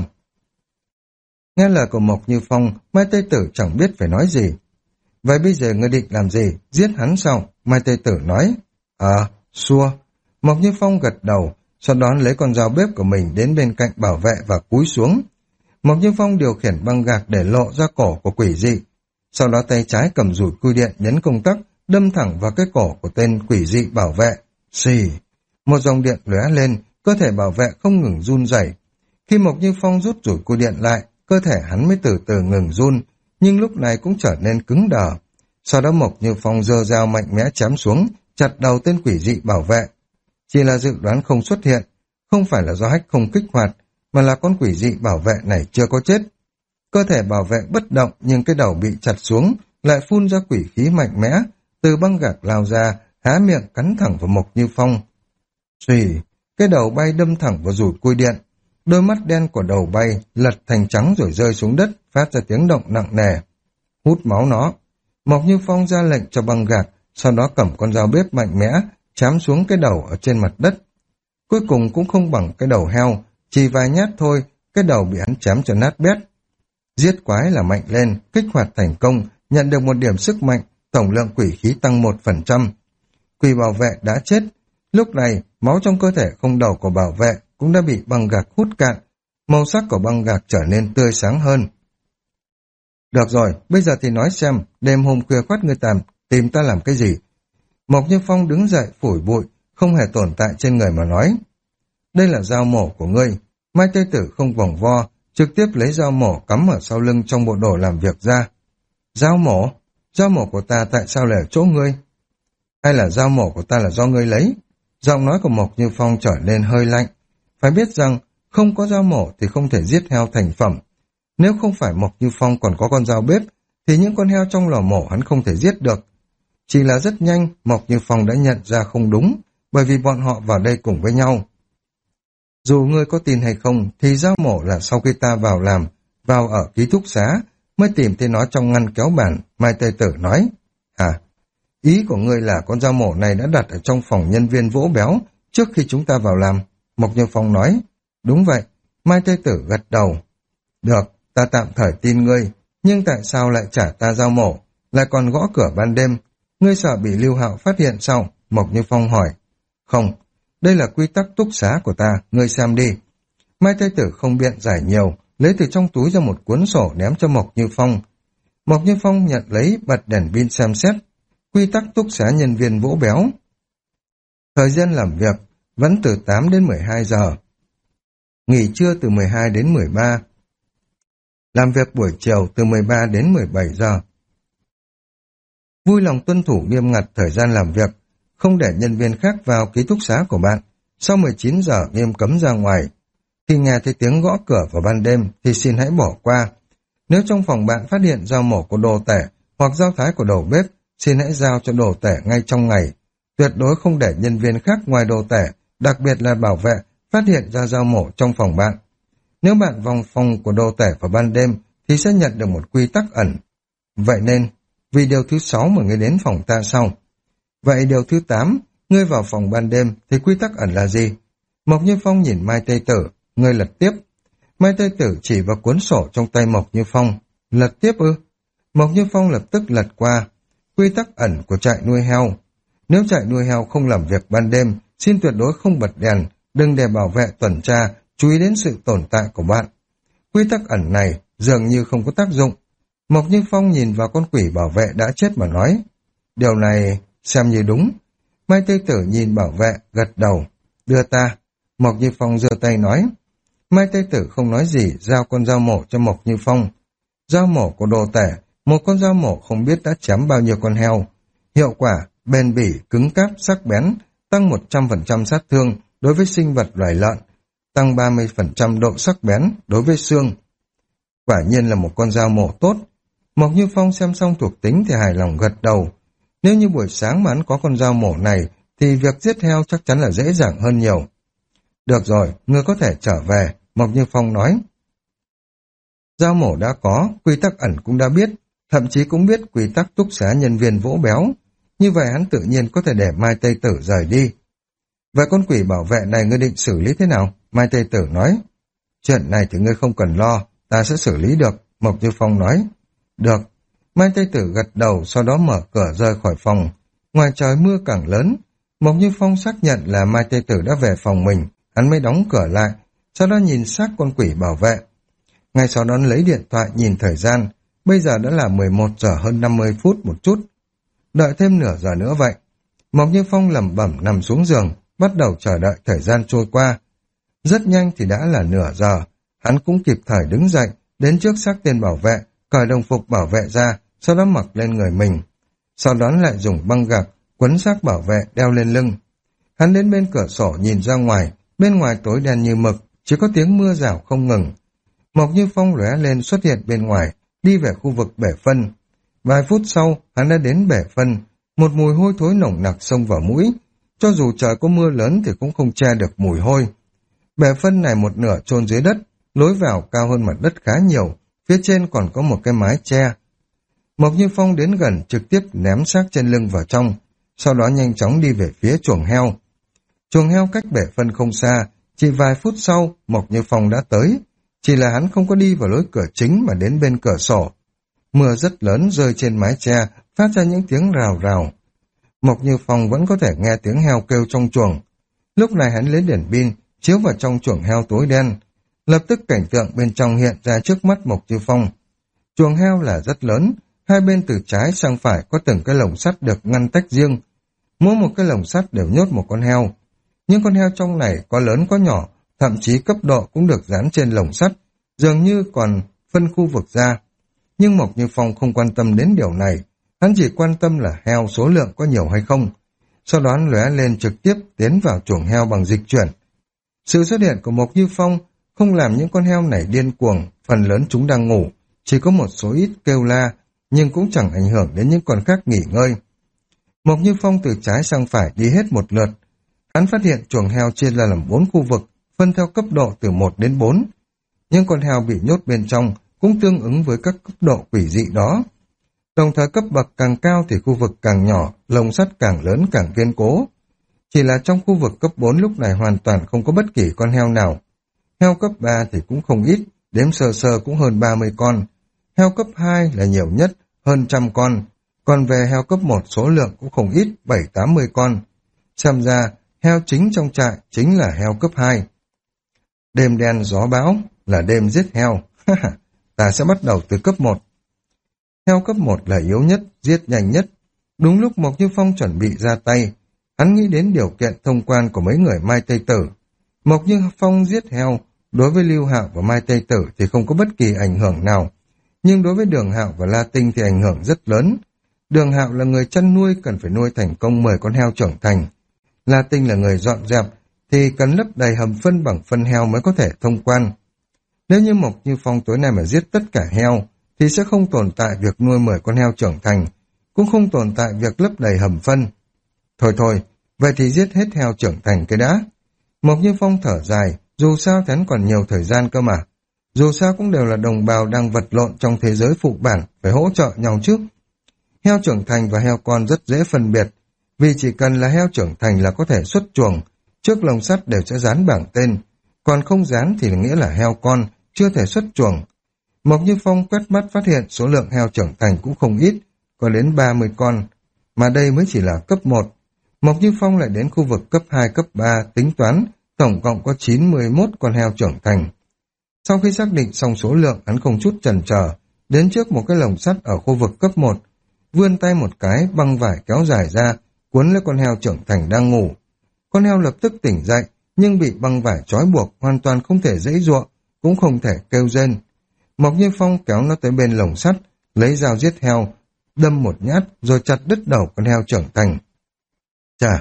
Speaker 1: Nghe lời của Mộc Như Phong, Mai Tây Tử chẳng biết phải nói gì. Vậy bây giờ ngươi định làm gì? Giết hắn sao? Mai Tây Tử nói. À, xua. Mộc Như Phong gật đầu, sau đó lấy con dao bếp của mình đến bên cạnh bảo vệ và cúi xuống. Mộc Như Phong điều khiển băng gạc để lộ ra cổ của quỷ dị. Sau đó tay trái cầm rủi cui điện nhấn công tắc, đâm thẳng vào cái cổ của tên quỷ dị bảo vệ. Xì! Một dòng điện lóe lên, cơ thể bảo vệ không ngừng run rẩy. Khi Mộc Như Phong rút rủi cui điện lại, cơ thể hắn mới từ từ ngừng run, nhưng lúc này cũng trở nên cứng đờ. Sau đó Mộc Như Phong giơ dao mạnh mẽ chém xuống, chặt đầu tên quỷ dị bảo vệ. Chỉ là dự đoán không xuất hiện, không phải là do hách không kích hoạt, mà là con quỷ dị bảo vệ này chưa có chết. Cơ thể bảo vệ bất động nhưng cái đầu bị chặt xuống, lại phun ra quỷ khí mạnh mẽ, từ băng gạc lao ra, há miệng cắn thẳng vào Mộc Như Phong. Xùy, cái đầu bay đâm thẳng vào rủi cui điện. Đôi mắt đen của đầu bay lật thành trắng rồi rơi xuống đất, phát ra tiếng động nặng nề. Hút máu nó. Mộc Như Phong ra lệnh cho băng gạc, sau đó cầm con dao bếp mạnh mẽ, chém xuống cái đầu ở trên mặt đất. Cuối cùng cũng không bằng cái đầu heo, chỉ vài nhát thôi, cái đầu bị hắn chém cho nát bét. Giết quái là mạnh lên, kích hoạt thành công, nhận được một điểm sức mạnh, tổng lượng quỷ khí tăng một phần trăm. Quỷ bảo vệ đã chết. Lúc này, máu trong cơ thể không đầu của bảo vệ cũng đã bị băng gạc hút cạn. Màu sắc của băng gạc trở nên tươi sáng hơn. Được rồi, bây giờ thì nói xem, đêm hôm khuya khoắt ngươi tàn, tìm ta làm cái gì? Mộc Như Phong đứng dậy phủi bụi, không hề tồn tại trên người mà nói. Đây là dao mổ của ngươi. Mai Tây Tử không vòng vo, trực tiếp lấy dao mổ cắm ở sau lưng trong bộ đồ làm việc ra. Dao mổ? Dao mổ của ta tại sao lại ở chỗ ngươi? Hay là dao mổ của ta là do ngươi lấy? Giọng nói của Mộc Như Phong trở nên hơi lạnh. Phải biết rằng, không có dao mổ thì không thể giết heo thành phẩm. Nếu không phải Mộc Như Phong còn có con dao bếp, thì những con heo trong lò mổ hắn không thể giết được. Chỉ là rất nhanh, Mộc Như Phong đã nhận ra không đúng, bởi vì bọn họ vào đây cùng với nhau. Dù ngươi có tin hay không, thì dao mổ là sau khi ta vào làm, vào ở ký túc xá, mới tìm thấy nó trong ngăn kéo bản, Mai Tây Tử nói. À, ý của ngươi là con dao mổ này đã đặt ở trong phòng nhân viên vỗ béo, trước khi chúng ta vào làm. Mộc Như Phong nói. Đúng vậy, Mai Tây Tử gật đầu. Được, ta tạm thời tin ngươi, nhưng tại sao lại trả ta dao mổ, lại còn gõ cửa ban đêm? Ngươi sợ bị Lưu Hạo phát hiện sao? Mộc Như Phong hỏi. Không, đây là quy tắc túc xá của ta, ngươi xem đi. Mai Tây Tử không biện giải nhiều, lấy từ trong túi ra một cuốn sổ ném cho Mộc Như Phong. Mộc Như Phong nhận lấy, bật đèn pin xem xét. Quy tắc túc xá nhân viên vỗ béo. Thời gian làm việc vẫn từ tám đến mười hai giờ. Nghỉ trưa từ mười hai đến mười ba. Làm việc buổi chiều từ mười ba đến mười bảy giờ. Vui lòng tuân thủ nghiêm ngặt thời gian làm việc, không để nhân viên khác vào ký túc xá của bạn. Sau mười chín giờ nghiêm cấm ra ngoài. Khi nghe thấy tiếng gõ cửa vào ban đêm thì xin hãy bỏ qua. Nếu trong phòng bạn phát hiện dao mổ của đồ tể hoặc dao thái của đầu bếp, xin hãy giao cho đồ tể ngay trong ngày. Tuyệt đối không để nhân viên khác ngoài đồ tể, đặc biệt là bảo vệ, phát hiện ra dao mổ trong phòng bạn. Nếu bạn vòng phòng của đồ tể vào ban đêm thì sẽ nhận được một quy tắc ẩn. Vậy nên, vì điều thứ sáu mà ngươi đến phòng ta sau. Vậy điều thứ tám, ngươi vào phòng ban đêm thì quy tắc ẩn là gì? Mộc Như Phong nhìn Mai Tây Tử, ngươi lật tiếp. Mai Tây Tử chỉ vào cuốn sổ trong tay Mộc Như Phong. Lật tiếp ư? Mộc Như Phong lập tức lật qua. Quy tắc ẩn của trại nuôi heo. Nếu trại nuôi heo không làm việc ban đêm, xin tuyệt đối không bật đèn, đừng để bảo vệ tuần tra, chú ý đến sự tồn tại của bạn. Quy tắc ẩn này dường như không có tác dụng. Mộc Như Phong nhìn vào con quỷ bảo vệ đã chết mà nói. Điều này xem như đúng. Mai Tây Tử nhìn bảo vệ, gật đầu. Đưa ta. Mộc Như Phong giơ tay nói. Mai Tây Tử không nói gì, giao con dao mổ cho Mộc Như Phong. Dao mổ của đồ tể, một con dao mổ không biết đã chém bao nhiêu con heo. Hiệu quả, bền bỉ, cứng cáp, sắc bén, tăng một trăm phần trăm sát thương đối với sinh vật loài lợn, tăng ba mươi phần trăm độ sắc bén đối với xương. Quả nhiên là một con dao mổ tốt. Mộc Như Phong xem xong thuộc tính thì hài lòng gật đầu. Nếu như buổi sáng mà hắn có con dao mổ này, thì việc giết heo chắc chắn là dễ dàng hơn nhiều. Được rồi, ngươi có thể trở về, Mộc Như Phong nói. Dao mổ đã có, quy tắc ẩn cũng đã biết, thậm chí cũng biết quy tắc túc xá nhân viên vỗ béo. Như vậy hắn tự nhiên có thể để Mai Tây Tử rời đi. Vậy con quỷ bảo vệ này ngươi định xử lý thế nào? Mai Tây Tử nói. Chuyện này thì ngươi không cần lo, ta sẽ xử lý được, Mộc Như Phong nói. Được. Mai Tây Tử gật đầu, sau đó mở cửa rời khỏi phòng. Ngoài trời mưa càng lớn, Mộc Như Phong xác nhận là Mai Tây Tử đã về phòng mình, hắn mới đóng cửa lại, sau đó nhìn xác con quỷ bảo vệ. Ngay sau đó lấy điện thoại nhìn thời gian, bây giờ đã là mười một giờ hơn năm mươi phút một chút. Đợi thêm nửa giờ nữa vậy. Mộc Như Phong lẩm bẩm nằm xuống giường, bắt đầu chờ đợi thời gian trôi qua. Rất nhanh thì đã là nửa giờ, hắn cũng kịp thời đứng dậy, đến trước xác tên bảo vệ, cởi đồng phục bảo vệ ra, sau đó mặc lên người mình. Sau đó lại dùng băng gạc, quấn xác bảo vệ đeo lên lưng. Hắn đến bên cửa sổ nhìn ra ngoài, bên ngoài tối đen như mực, chỉ có tiếng mưa rào không ngừng. Mộc Như Phong lóe lên xuất hiện bên ngoài, đi về khu vực bể phân. Vài phút sau, hắn đã đến bể phân, một mùi hôi thối nồng nặc xông vào mũi. Cho dù trời có mưa lớn thì cũng không che được mùi hôi. Bể phân này một nửa chôn dưới đất, lối vào cao hơn mặt đất khá nhiều, phía trên còn có một cái mái che. Mộc Như Phong đến gần trực tiếp ném xác trên lưng vào trong, sau đó nhanh chóng đi về phía chuồng heo. Chuồng heo cách bể phân không xa, chỉ vài phút sau Mộc Như Phong đã tới, chỉ là hắn không có đi vào lối cửa chính mà đến bên cửa sổ. Mưa rất lớn rơi trên mái che, phát ra những tiếng rào rào. Mộc Như Phong vẫn có thể nghe tiếng heo kêu trong chuồng. Lúc này hắn lấy đèn pin chiếu vào trong chuồng heo tối đen. Lập tức cảnh tượng bên trong hiện ra trước mắt Mộc Như Phong. Chuồng heo là rất lớn, hai bên từ trái sang phải có từng cái lồng sắt được ngăn tách riêng. Mỗi một cái lồng sắt đều nhốt một con heo. Những con heo trong này có lớn có nhỏ, thậm chí cấp độ cũng được dán trên lồng sắt, dường như còn phân khu vực ra. Nhưng Mộc Như Phong không quan tâm đến điều này, hắn chỉ quan tâm là heo số lượng có nhiều hay không. Sau đó hắn lóe lên trực tiếp tiến vào chuồng heo bằng dịch chuyển. Sự xuất hiện của Mộc Như Phong không làm những con heo này điên cuồng, phần lớn chúng đang ngủ, chỉ có một số ít kêu la, nhưng cũng chẳng ảnh hưởng đến những con khác nghỉ ngơi. Mộc Như Phong từ trái sang phải đi hết một lượt. Hắn phát hiện chuồng heo chia ra làm bốn khu vực, phân theo cấp độ từ một đến bốn. Những con heo bị nhốt bên trong cũng tương ứng với các cấp độ quỷ dị đó. Đồng thời cấp bậc càng cao thì khu vực càng nhỏ, lồng sắt càng lớn càng kiên cố. Chỉ là trong khu vực cấp bốn lúc này hoàn toàn không có bất kỳ con heo nào. Heo cấp ba thì cũng không ít, đếm sơ sơ cũng hơn ba mươi con. Heo cấp hai là nhiều nhất, hơn trăm con. Còn về heo cấp một số lượng cũng không ít, bảy tám mươi con. Xem ra, heo chính trong trại chính là heo cấp hai. Đêm đen gió bão là đêm giết heo. Ta sẽ bắt đầu từ cấp một. Heo cấp một là yếu nhất, giết nhanh nhất. Đúng lúc Mộc Như Phong chuẩn bị ra tay, hắn nghĩ đến điều kiện thông quan của mấy người Mai Tây Tử. Mộc Như Phong giết heo, đối với Lưu Hạo và Mai Tây Tử thì không có bất kỳ ảnh hưởng nào. Nhưng đối với Đường Hạo và La Tinh thì ảnh hưởng rất lớn. Đường Hạo là người chăn nuôi cần phải nuôi thành công mười con heo trưởng thành. La Tinh là người dọn dẹp thì cần lấp đầy hầm phân bằng phân heo mới có thể thông quan. Nếu như Mộc Như Phong tối nay mà giết tất cả heo thì sẽ không tồn tại việc nuôi mười con heo trưởng thành, cũng không tồn tại việc lấp đầy hầm phân. Thôi thôi, vậy thì giết hết heo trưởng thành cái đã. Mộc Như Phong thở dài, dù sao thì hắn còn nhiều thời gian cơ mà. Dù sao cũng đều là đồng bào đang vật lộn trong thế giới phụ bản, phải hỗ trợ nhau trước. Heo trưởng thành và heo con rất dễ phân biệt, vì chỉ cần là heo trưởng thành là có thể xuất chuồng, trước lồng sắt đều sẽ dán bảng tên, còn không dán thì nghĩa là heo con, chưa thể xuất chuồng. Mộc Như Phong quét mắt phát hiện số lượng heo trưởng thành cũng không ít, có đến ba mươi con, mà đây mới chỉ là cấp một. Mộc Như Phong lại đến khu vực cấp hai, cấp ba, tính toán, tổng cộng có chín mươi mốt con heo trưởng thành. Sau khi xác định xong số lượng, hắn không chút chần chờ, đến trước một cái lồng sắt ở khu vực cấp một, vươn tay một cái, băng vải kéo dài ra, cuốn lấy con heo trưởng thành đang ngủ. Con heo lập tức tỉnh dậy, nhưng bị băng vải trói buộc, hoàn toàn không thể giãy giụa, cũng không thể kêu rên. Mộc Như Phong kéo nó tới bên lồng sắt, lấy dao giết heo, đâm một nhát rồi chặt đứt đầu con heo trưởng thành. Chà,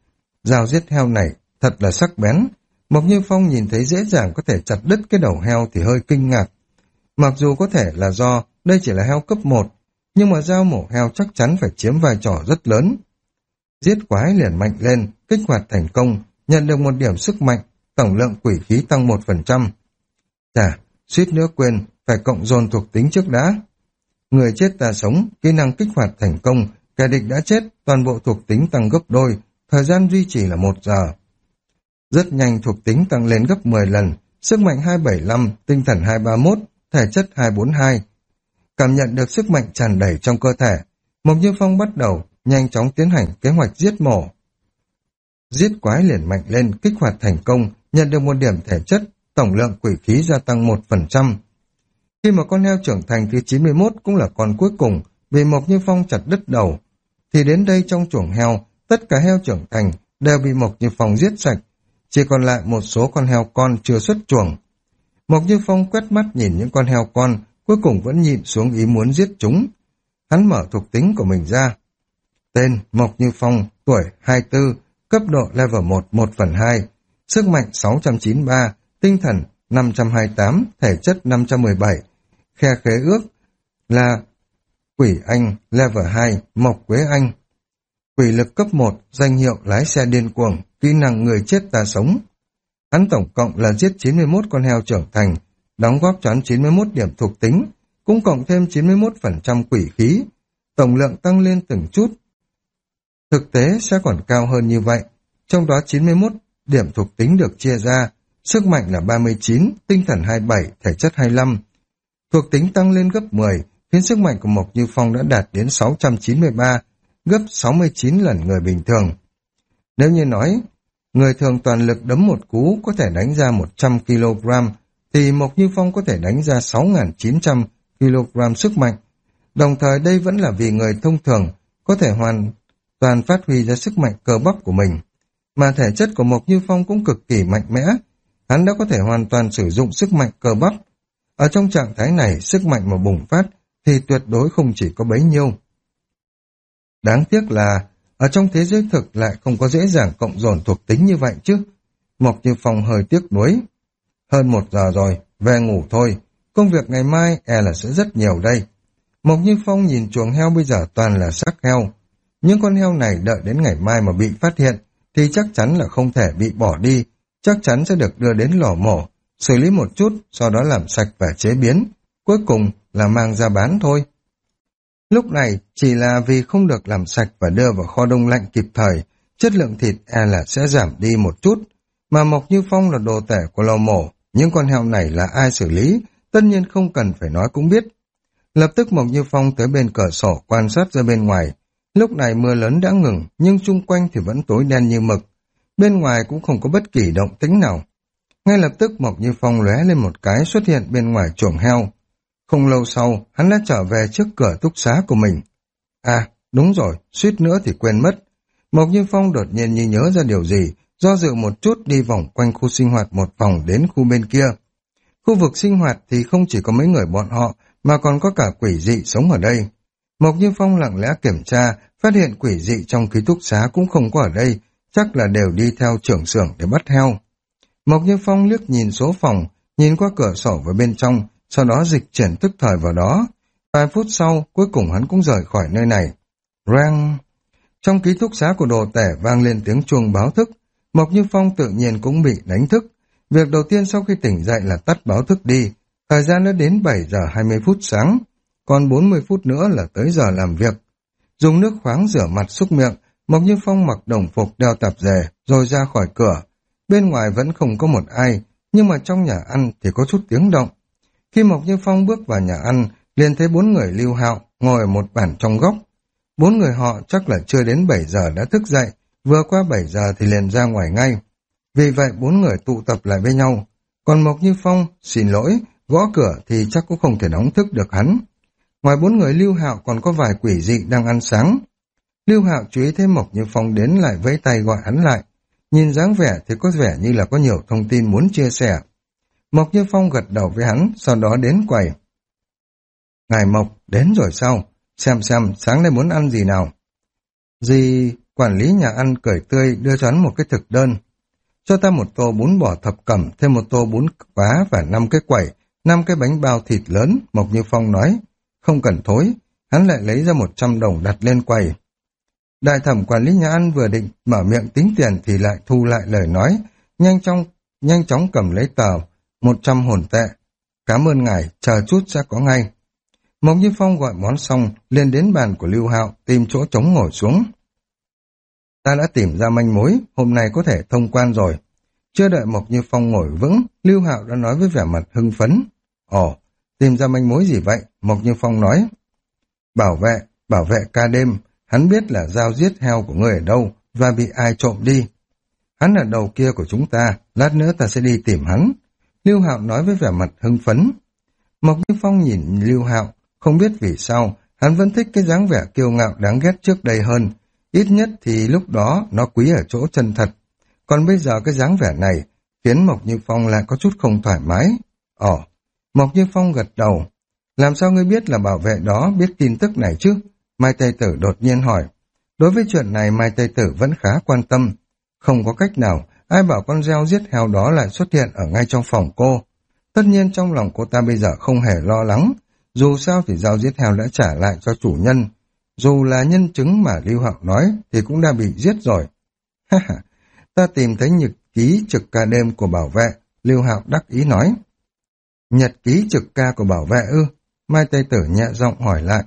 Speaker 1: dao giết heo này thật là sắc bén. Mộc Như Phong nhìn thấy dễ dàng có thể chặt đứt cái đầu heo thì hơi kinh ngạc. Mặc dù có thể là do đây chỉ là heo cấp một, nhưng mà dao mổ heo chắc chắn phải chiếm vai trò rất lớn. Giết quái liền mạnh lên, kích hoạt thành công, nhận được một điểm sức mạnh, tổng lượng quỷ khí tăng một phần trăm. Chà, suýt nữa quên, phải cộng dồn thuộc tính trước đã. Người chết ta sống, kỹ năng kích hoạt thành công, kẻ địch đã chết, toàn bộ thuộc tính tăng gấp đôi, thời gian duy trì là một giờ. Rất nhanh thuộc tính tăng lên gấp mười lần, sức mạnh hai bảy lăm, tinh thần hai ba mốt, thể chất hai bốn hai. Cảm nhận được sức mạnh tràn đầy trong cơ thể, Mộc Như Phong bắt đầu nhanh chóng tiến hành kế hoạch giết mổ. Giết quái liền mạnh lên, kích hoạt thành công, nhận được một điểm thể chất, tổng lượng quỷ khí gia tăng một phần trăm. Khi mà con heo trưởng thành thứ chín mươi mốt cũng là con cuối cùng, vì Mộc Như Phong chặt đứt đầu, thì đến đây trong chuồng heo, tất cả heo trưởng thành đều bị Mộc Như Phong giết sạch, chỉ còn lại một số con heo con chưa xuất chuồng. Mộc Như Phong quét mắt nhìn những con heo con, cuối cùng vẫn nhịn xuống ý muốn giết chúng. Hắn mở thuộc tính của mình ra. Tên Mộc Như Phong, tuổi hai mươi tư, cấp độ level một, một phần hai, sức mạnh sáu trăm chín mươi ba, tinh thần năm trăm hai mươi tám, thể chất năm trăm mười bảy, khe khế ước là Quỷ Anh level hai, Mộc Quế Anh. Quỷ lực cấp một, danh hiệu lái xe điên cuồng, kỹ năng người chết ta sống. Hắn tổng cộng là giết chín mươi mốt con heo trưởng thành, đóng góp cho hắn chín mươi mốt điểm thuộc tính, cũng cộng thêm chín mươi mốt phần trăm quỷ khí, tổng lượng tăng lên từng chút. Thực tế sẽ còn cao hơn như vậy, trong đó chín mươi mốt điểm thuộc tính được chia ra, sức mạnh là ba mươi chín, tinh thần hai mươi bảy, thể chất hai mươi lăm. Thuộc tính tăng lên gấp mười, khiến sức mạnh của Mộc Như Phong đã đạt đến sáu trăm chín mươi ba, gấp sáu mươi chín lần người bình thường. Nếu như nói, người thường toàn lực đấm một cú có thể đánh ra một trăm ki lô gam, thì Mộc Như Phong có thể đánh ra sáu nghìn chín trăm ki lô gam sức mạnh. Đồng thời đây vẫn là vì người thông thường có thể hoàn toàn phát huy ra sức mạnh cơ bắp của mình. Mà thể chất của Mộc Như Phong cũng cực kỳ mạnh mẽ, hắn đã có thể hoàn toàn sử dụng sức mạnh cơ bắp. Ở trong trạng thái này, sức mạnh mà bùng phát thì tuyệt đối không chỉ có bấy nhiêu. Đáng tiếc là ở trong thế giới thực lại không có dễ dàng cộng dồn thuộc tính như vậy chứ. Mộc Như Phong hơi tiếc nuối. Hơn một giờ rồi, về ngủ thôi. Công việc ngày mai e là sẽ rất nhiều đây. Mộc Như Phong nhìn chuồng heo bây giờ toàn là xác heo. Những con heo này đợi đến ngày mai mà bị phát hiện thì chắc chắn là không thể bị bỏ đi. Chắc chắn sẽ được đưa đến lò mổ, xử lý một chút, sau đó làm sạch và chế biến. Cuối cùng là mang ra bán thôi. Lúc này chỉ là vì không được làm sạch và đưa vào kho đông lạnh kịp thời, chất lượng thịt e là sẽ giảm đi một chút. Mà Mộc Như Phong là đồ tể của lò mổ, những con heo này là ai xử lý, tất nhiên không cần phải nói cũng biết. Lập tức Mộc Như Phong tới bên cửa sổ quan sát ra bên ngoài. Lúc này mưa lớn đã ngừng, nhưng chung quanh thì vẫn tối đen như mực. Bên ngoài cũng không có bất kỳ động tĩnh nào. Ngay lập tức Mộc Như Phong lóe lên một cái xuất hiện bên ngoài chuồng heo. Không lâu sau, hắn đã trở về trước cửa túc xá của mình. À, đúng rồi, suýt nữa thì quên mất. Mộc Như Phong đột nhiên như nhớ ra điều gì, do dự một chút đi vòng quanh khu sinh hoạt một vòng đến khu bên kia. Khu vực sinh hoạt thì không chỉ có mấy người bọn họ, mà còn có cả quỷ dị sống ở đây. Mộc Như Phong lặng lẽ kiểm tra, phát hiện quỷ dị trong ký túc xá cũng không có ở đây, chắc là đều đi theo trưởng xưởng để bắt heo. Mộc Như Phong liếc nhìn số phòng, nhìn qua cửa sổ vào bên trong, sau đó dịch chuyển tức thời vào đó. Vài phút sau, cuối cùng hắn cũng rời khỏi nơi này. Rang! Trong ký túc xá của đồ tể vang lên tiếng chuông báo thức. Mộc Như Phong tự nhiên cũng bị đánh thức. Việc đầu tiên sau khi tỉnh dậy là tắt báo thức đi. Thời gian đã đến bảy giờ hai mươi phút sáng. Còn bốn mươi phút nữa là tới giờ làm việc. Dùng nước khoáng rửa mặt súc miệng, Mộc Như Phong mặc đồng phục đeo tạp dề, rồi ra khỏi cửa. Bên ngoài vẫn không có một ai, nhưng mà trong nhà ăn thì có chút tiếng động. Khi Mộc Như Phong bước vào nhà ăn, liền thấy bốn người Lưu Hạo ngồi ở một bàn trong góc. Bốn người họ chắc là chưa đến bảy giờ đã thức dậy, vừa qua bảy giờ thì liền ra ngoài ngay. Vì vậy bốn người tụ tập lại với nhau. Còn Mộc Như Phong, xin lỗi, gõ cửa thì chắc cũng không thể đóng thức được hắn. Ngoài bốn người Lưu Hạo còn có vài quỷ dị đang ăn sáng. Lưu Hạo chú ý thấy Mộc Như Phong đến lại vẫy tay gọi hắn lại. Nhìn dáng vẻ thì có vẻ như là có nhiều thông tin muốn chia sẻ. Mộc Như Phong gật đầu với hắn, sau đó đến quầy. Ngài Mộc, đến rồi sao? Xem xem, sáng nay muốn ăn gì nào? Dì, quản lý nhà ăn cười tươi đưa cho hắn một cái thực đơn. Cho ta một tô bún bò thập cẩm, thêm một tô bún quá và năm cái quẩy, năm cái bánh bao thịt lớn, Mộc Như Phong nói. Không cần thối, hắn lại lấy ra một trăm đồng đặt lên quầy. Đại thẩm quản lý nhà ăn vừa định mở miệng tính tiền thì lại thu lại lời nói, nhanh chóng, nhanh chóng cầm lấy tờ, một trăm hồn tệ. Cảm ơn ngài, chờ chút sẽ có ngay. Mộc Như Phong gọi món xong, liền đến bàn của Lưu Hạo, tìm chỗ trống ngồi xuống. Ta đã tìm ra manh mối, hôm nay có thể thông quan rồi. Chưa đợi Mộc Như Phong ngồi vững, Lưu Hạo đã nói với vẻ mặt hưng phấn. Ồ, tìm ra manh mối gì vậy? Mộc Như Phong nói. Bảo vệ, bảo vệ ca đêm, hắn biết là dao giết heo của ngươi ở đâu và bị ai trộm đi. Hắn ở đầu kia của chúng ta, lát nữa ta sẽ đi tìm hắn. Lưu Hạo nói với vẻ mặt hưng phấn. Mộc Như Phong nhìn Lưu Hạo, không biết vì sao, hắn vẫn thích cái dáng vẻ kiêu ngạo đáng ghét trước đây hơn. Ít nhất thì lúc đó nó quý ở chỗ chân thật. Còn bây giờ cái dáng vẻ này khiến Mộc Như Phong lại có chút không thoải mái. Ồ, Mộc Như Phong gật đầu. Làm sao ngươi biết là bảo vệ đó biết tin tức này chứ? Mai Tây Tử đột nhiên hỏi. Đối với chuyện này Mai Tây Tử vẫn khá quan tâm. Không có cách nào, ai bảo con gieo giết heo đó lại xuất hiện ở ngay trong phòng cô. Tất nhiên trong lòng cô ta bây giờ không hề lo lắng. Dù sao thì dao giết heo đã trả lại cho chủ nhân. Dù là nhân chứng mà Lưu Hạo nói thì cũng đã bị giết rồi. Ha ha, ta tìm thấy nhật ký trực ca đêm của bảo vệ, Lưu Hạo đắc ý nói. Nhật ký trực ca của bảo vệ ư? Mai Tây Tử nhẹ giọng hỏi lại.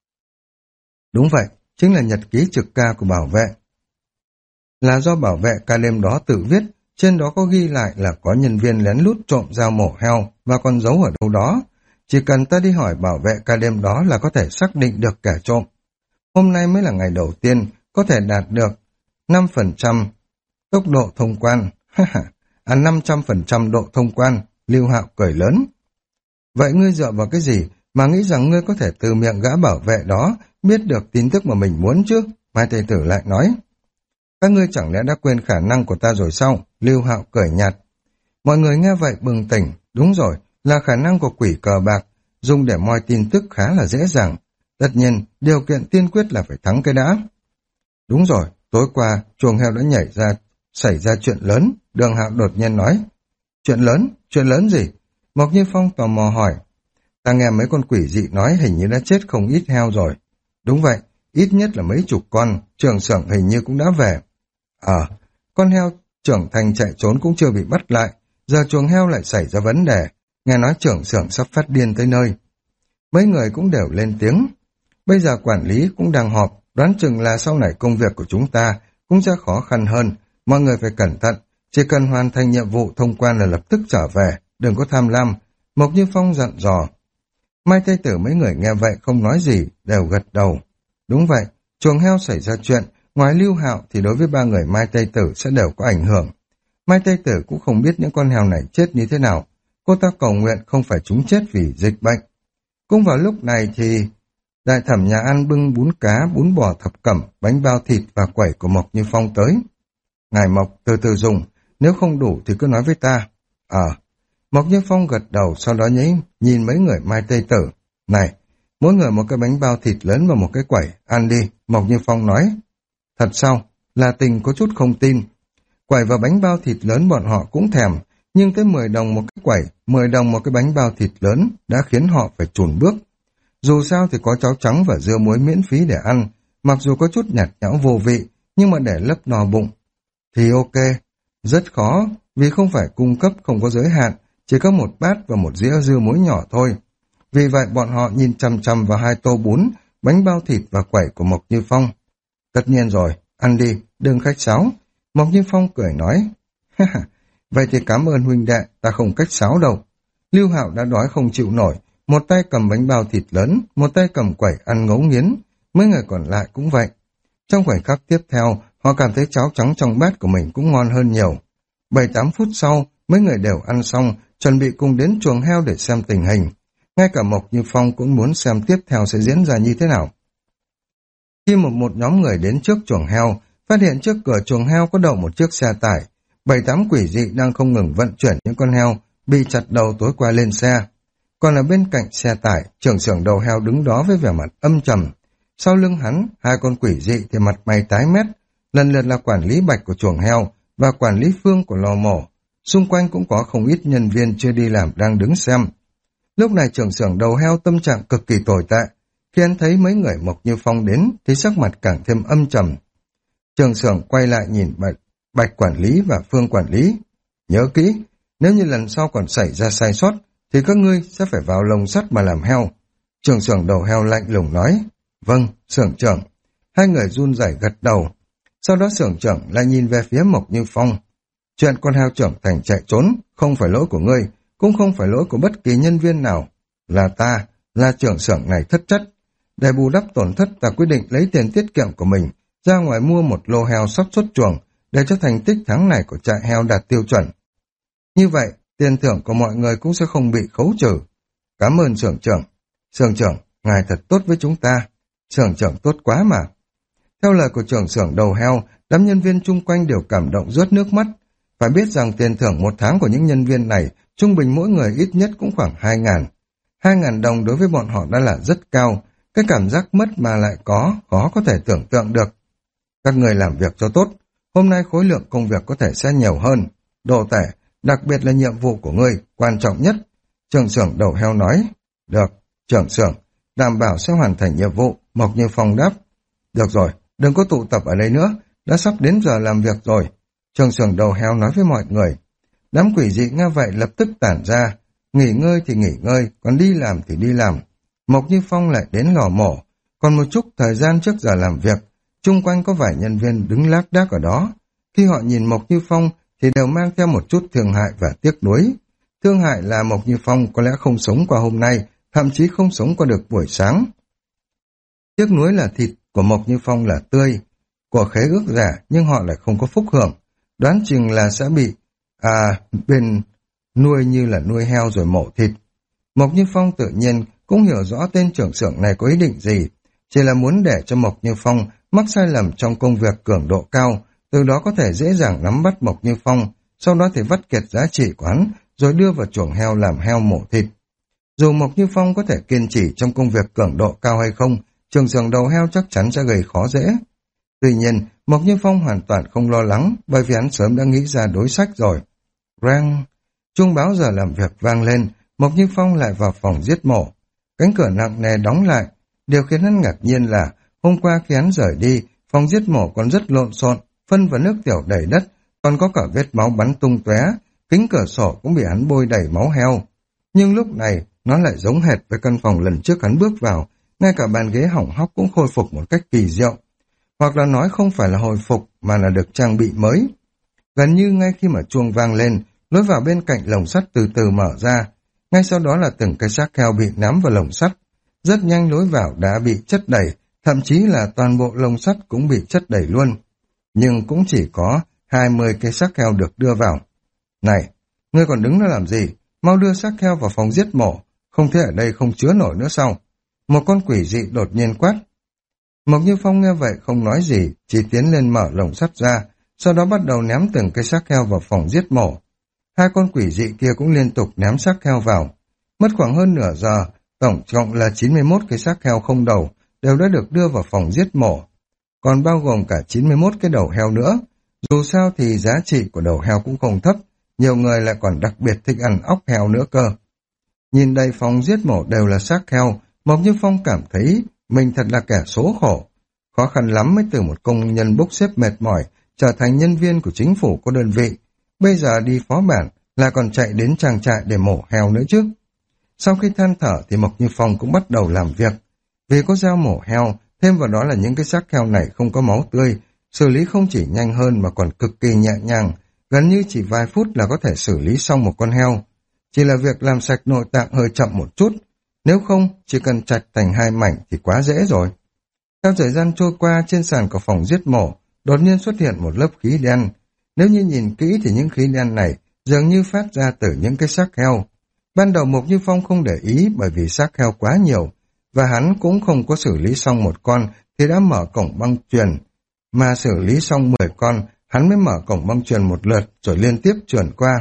Speaker 1: Đúng vậy, chính là nhật ký trực ca của bảo vệ. Là do bảo vệ ca đêm đó tự viết, trên đó có ghi lại là có nhân viên lén lút trộm dao mổ heo và con dấu ở đâu đó. Chỉ cần ta đi hỏi bảo vệ ca đêm đó là có thể xác định được kẻ trộm. Hôm nay mới là ngày đầu tiên có thể đạt được năm phần trăm tốc độ thông quan. À năm trăm phần trăm độ thông quan, Lưu Hạo cười lớn. Vậy ngươi dựa vào cái gì mà nghĩ rằng ngươi có thể từ miệng gã bảo vệ đó biết được tin tức mà mình muốn chứ? Mai Tây Tử lại nói. Các ngươi chẳng lẽ đã quên khả năng của ta rồi sao? Lưu Hạo cười nhạt. Mọi người nghe vậy bừng tỉnh. Đúng rồi, là khả năng của quỷ cờ bạc, dùng để moi tin tức khá là dễ dàng. Tất nhiên, điều kiện tiên quyết là phải thắng cái đã. Đúng rồi, tối qua, chuồng heo đã nhảy ra, xảy ra chuyện lớn, Đường Hạo đột nhiên nói. Chuyện lớn? Chuyện lớn gì? Mộc Như Phong tò mò hỏi. Ta nghe mấy con quỷ dị nói hình như đã chết không ít heo rồi. Đúng vậy, ít nhất là mấy chục con, trưởng xưởng hình như cũng đã về. Ờ, con heo trưởng thành chạy trốn cũng chưa bị bắt lại, giờ chuồng heo lại xảy ra vấn đề, nghe nói trưởng xưởng sắp phát điên tới nơi. Mấy người cũng đều lên tiếng. Bây giờ quản lý cũng đang họp, đoán chừng là sau này công việc của chúng ta cũng sẽ khó khăn hơn, mọi người phải cẩn thận, chỉ cần hoàn thành nhiệm vụ thông quan là lập tức trở về, đừng có tham lam. Mộc Như Phong dặn dò. Mai Tây Tử mấy người nghe vậy không nói gì, đều gật đầu. Đúng vậy, chuồng heo xảy ra chuyện, ngoài Lưu Hạo thì đối với ba người Mai Tây Tử sẽ đều có ảnh hưởng. Mai Tây Tử cũng không biết những con heo này chết như thế nào, cô ta cầu nguyện không phải chúng chết vì dịch bệnh. Cũng vào lúc này thì đại thẩm nhà ăn bưng bún cá, bún bò thập cẩm, bánh bao thịt và quẩy của Mộc Như Phong tới. Ngài Mộc từ từ dùng, nếu không đủ thì cứ nói với ta. Ờ, à, Mộc Như Phong gật đầu, sau đó nhấy nhìn mấy người Mai Tây Tử. Này, mỗi người một cái bánh bao thịt lớn và một cái quẩy, ăn đi, Mộc Như Phong nói. Thật sao? Là Tình có chút không tin. Quẩy và bánh bao thịt lớn bọn họ cũng thèm, nhưng tới mười đồng một cái quẩy, mười đồng một cái bánh bao thịt lớn đã khiến họ phải chùn bước. Dù sao thì có cháo trắng và dưa muối miễn phí để ăn, mặc dù có chút nhạt nhẽo vô vị, nhưng mà để lấp no bụng thì ok. Rất khó, vì không phải cung cấp không có giới hạn, chỉ có một bát và một dĩa dưa muối nhỏ thôi. Vì vậy bọn họ nhìn chằm chằm vào hai tô bún, bánh bao thịt và quẩy của Mộc Như Phong. Tất nhiên rồi, ăn đi, đừng khách sáo. Mộc Như Phong cười nói. Vậy thì cảm ơn huynh đệ, ta không cách sáo đâu. Lưu Hạo đã đói không chịu nổi, một tay cầm bánh bao thịt lớn, một tay cầm quẩy ăn ngấu nghiến, mấy người còn lại cũng vậy. Trong khoảnh khắc tiếp theo, họ cảm thấy cháo trắng trong bát của mình cũng ngon hơn nhiều. Bảy tám phút sau, mấy người đều ăn xong, chuẩn bị cùng đến chuồng heo để xem tình hình. Ngay cả Mộc Như Phong cũng muốn xem tiếp theo sẽ diễn ra như thế nào. Khi một một nhóm người đến trước chuồng heo, phát hiện trước cửa chuồng heo có đậu một chiếc xe tải. Bảy tám quỷ dị đang không ngừng vận chuyển những con heo bị chặt đầu tối qua lên xe. Còn ở bên cạnh xe tải, trưởng xưởng đầu heo đứng đó với vẻ mặt âm trầm. Sau lưng hắn, hai con quỷ dị thì mặt mày tái mét, lần lượt là quản lý Bạch của chuồng heo và quản lý Phương của lò mổ. Xung quanh cũng có không ít nhân viên chưa đi làm đang đứng xem. Lúc này trưởng xưởng đầu heo tâm trạng cực kỳ tồi tệ. Khi anh thấy mấy người Mộc Như Phong đến thì sắc mặt càng thêm âm trầm. Trưởng xưởng quay lại nhìn Bạch, Bạch quản lý và Phương quản lý. Nhớ kỹ, nếu như lần sau còn xảy ra sai sót thì các ngươi sẽ phải vào lồng sắt mà làm heo. Trưởng xưởng đầu heo lạnh lùng nói. Vâng, xưởng trưởng. Hai người run rẩy gật đầu. Sau đó xưởng trưởng lại nhìn về phía Mộc Như Phong. Chuyện con heo trưởng thành chạy trốn, không phải lỗi của ngươi, cũng không phải lỗi của bất kỳ nhân viên nào. Là ta, là trưởng xưởng này thất trách. Để bù đắp tổn thất, ta quyết định lấy tiền tiết kiệm của mình, ra ngoài mua một lô heo sắp xuất chuồng, để cho thành tích tháng này của trại heo đạt tiêu chuẩn. Như vậy, tiền thưởng của mọi người cũng sẽ không bị khấu trừ. Cảm ơn xưởng trưởng. Xưởng trưởng, ngài thật tốt với chúng ta. Xưởng trưởng tốt quá mà. Theo lời của trưởng xưởng đầu heo, đám nhân viên chung quanh đều cảm động rớt nước mắt. Phải biết rằng tiền thưởng một tháng của những nhân viên này trung bình mỗi người ít nhất cũng khoảng hai ngàn. Hai ngàn đồng đối với bọn họ đã là rất cao. Cái cảm giác mất mà lại có, khó có thể tưởng tượng được. Các người làm việc cho tốt. Hôm nay khối lượng công việc có thể sẽ nhiều hơn. Đồ tể, đặc biệt là nhiệm vụ của ngươi, quan trọng nhất. Trưởng xưởng đầu heo nói. Được, trưởng xưởng, đảm bảo sẽ hoàn thành nhiệm vụ. Mộc Như Phong đáp. Được rồi, đừng có tụ tập ở đây nữa. Đã sắp đến giờ làm việc rồi. Trưởng xưởng đầu heo nói với mọi người. Đám quỷ dị nghe vậy lập tức tản ra. Nghỉ ngơi thì nghỉ ngơi, còn đi làm thì đi làm. Mộc Như Phong lại đến lò mổ. Còn một chút thời gian trước giờ làm việc, chung quanh có vài nhân viên đứng lác đác ở đó. Khi họ nhìn Mộc Như Phong thì đều mang theo một chút thương hại và tiếc nuối. Thương hại là Mộc Như Phong có lẽ không sống qua hôm nay, thậm chí không sống qua được buổi sáng. Tiếc nuối là thịt của Mộc Như Phong là tươi, của khế ước giả nhưng họ lại không có phúc hưởng. Đoán chừng là sẽ bị à bên nuôi như là nuôi heo rồi mổ thịt. Mộc Như Phong tự nhiên cũng hiểu rõ tên trưởng xưởng này có ý định gì, chỉ là muốn để cho Mộc Như Phong mắc sai lầm trong công việc cường độ cao, từ đó có thể dễ dàng nắm bắt Mộc Như Phong, sau đó thì vắt kiệt giá trị của hắn, rồi đưa vào chuồng heo làm heo mổ thịt. Dù Mộc Như Phong có thể kiên trì trong công việc cường độ cao hay không, trưởng xưởng đầu heo chắc chắn sẽ gây khó dễ. Tuy nhiên, Mộc Như Phong hoàn toàn không lo lắng, bởi vì hắn sớm đã nghĩ ra đối sách rồi. Rang! Chuông báo giờ làm việc vang lên, Mộc Như Phong lại vào phòng giết mổ. Cánh cửa nặng nề đóng lại. Điều khiến hắn ngạc nhiên là hôm qua khi hắn rời đi, phòng giết mổ còn rất lộn xộn, phân và nước tiểu đầy đất, còn có cả vết máu bắn tung tóe, kính cửa sổ cũng bị hắn bôi đầy máu heo. Nhưng lúc này, nó lại giống hệt với căn phòng lần trước hắn bước vào, ngay cả bàn ghế hỏng hóc cũng khôi phục một cách kỳ diệu. Hoặc là nói không phải là hồi phục, mà là được trang bị mới. Gần như ngay khi mà chuông vang lên, lối vào bên cạnh lồng sắt từ từ mở ra. Ngay sau đó là từng cái xác heo bị nắm vào lồng sắt. Rất nhanh lối vào đã bị chất đầy, thậm chí là toàn bộ lồng sắt cũng bị chất đầy luôn. Nhưng cũng chỉ có hai mươi cái xác heo được đưa vào. Này, ngươi còn đứng đó làm gì? Mau đưa xác heo vào phòng giết mổ, không thể ở đây không chứa nổi nữa sao? Một con quỷ dị đột nhiên quát. Mộc Như Phong nghe vậy không nói gì, chỉ tiến lên mở lồng sắt ra, sau đó bắt đầu ném từng cái xác heo vào phòng giết mổ. Hai con quỷ dị kia cũng liên tục ném xác heo vào. Mất khoảng hơn nửa giờ, tổng cộng là chín mươi mốt cái xác heo không đầu đều đã được đưa vào phòng giết mổ. Còn bao gồm cả chín mươi mốt cái đầu heo nữa. Dù sao thì giá trị của đầu heo cũng không thấp, nhiều người lại còn đặc biệt thích ăn óc heo nữa cơ. Nhìn đầy phòng giết mổ đều là xác heo, Mộc Như Phong cảm thấy mình thật là kẻ số khổ. Khó khăn lắm mới từ một công nhân bốc xếp mệt mỏi trở thành nhân viên của chính phủ của đơn vị. Bây giờ đi phó bản là còn chạy đến trang trại để mổ heo nữa chứ. Sau khi than thở thì Mộc Như Phong cũng bắt đầu làm việc. Vì có dao mổ heo, thêm vào đó là những cái xác heo này không có máu tươi, xử lý không chỉ nhanh hơn mà còn cực kỳ nhẹ nhàng, gần như chỉ vài phút là có thể xử lý xong một con heo. Chỉ là việc làm sạch nội tạng hơi chậm một chút, nếu không chỉ cần chặt thành hai mảnh thì quá dễ rồi. Theo thời gian trôi qua, trên sàn của phòng giết mổ đột nhiên xuất hiện một lớp khí đen. Nếu như nhìn kỹ thì những khí đen này dường như phát ra từ những cái xác heo. Ban đầu Mộc Như Phong không để ý bởi vì xác heo quá nhiều, và hắn cũng không có xử lý xong một con thì đã mở cổng băng chuyền. Mà xử lý xong mười con, hắn mới mở cổng băng chuyền một lượt rồi liên tiếp chuyển qua.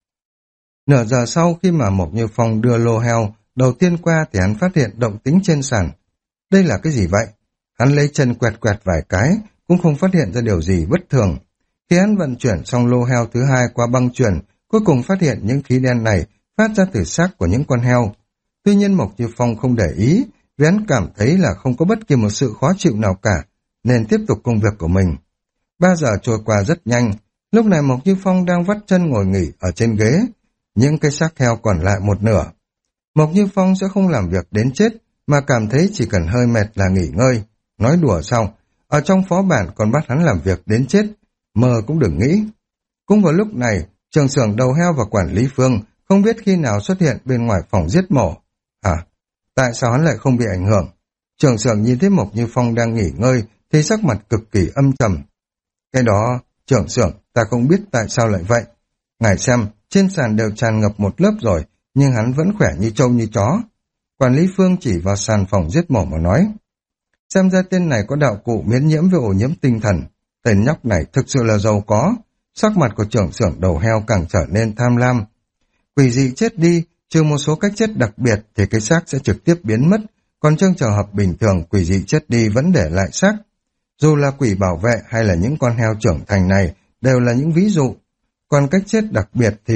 Speaker 1: Nửa giờ sau khi mà Mộc Như Phong đưa lô heo đầu tiên qua thì hắn phát hiện động tĩnh trên sàn. Đây là cái gì vậy? Hắn lấy chân quẹt quẹt vài cái, cũng không phát hiện ra điều gì bất thường. Khi hắn vận chuyển xong lô heo thứ hai qua băng chuyền, cuối cùng phát hiện những khí đen này phát ra từ xác của những con heo. Tuy nhiên Mộc Như Phong không để ý, vì hắn cảm thấy là không có bất kỳ một sự khó chịu nào cả, nên tiếp tục công việc của mình. Ba giờ trôi qua rất nhanh, lúc này Mộc Như Phong đang vắt chân ngồi nghỉ ở trên ghế, những cái xác heo còn lại một nửa. Mộc Như Phong sẽ không làm việc đến chết, mà cảm thấy chỉ cần hơi mệt là nghỉ ngơi. Nói đùa xong, ở trong phó bản còn bắt hắn làm việc đến chết, mơ cũng đừng nghĩ. Cũng vào lúc này, trưởng xưởng đầu heo và quản lý Phương không biết khi nào xuất hiện bên ngoài phòng giết mổ. À, tại sao hắn lại không bị ảnh hưởng? Trưởng xưởng nhìn thấy Mộc Như Phong đang nghỉ ngơi thì sắc mặt cực kỳ âm trầm. Cái đó, trưởng xưởng, ta không biết tại sao lại vậy. Ngài xem, trên sàn đều tràn ngập một lớp rồi, nhưng hắn vẫn khỏe như trâu như chó. Quản lý Phương chỉ vào sàn phòng giết mổ mà nói. Xem ra tên này có đạo cụ miễn nhiễm với ổ nhiễm tinh thần. Tên nhóc này thực sự là giàu có. Sắc mặt của trưởng xưởng đầu heo càng trở nên tham lam. Quỷ dị chết đi, trừ một số cách chết đặc biệt thì cái xác sẽ trực tiếp biến mất. Còn trong trường hợp bình thường, quỷ dị chết đi vẫn để lại xác. Dù là quỷ bảo vệ hay là những con heo trưởng thành này đều là những ví dụ. Còn cách chết đặc biệt thì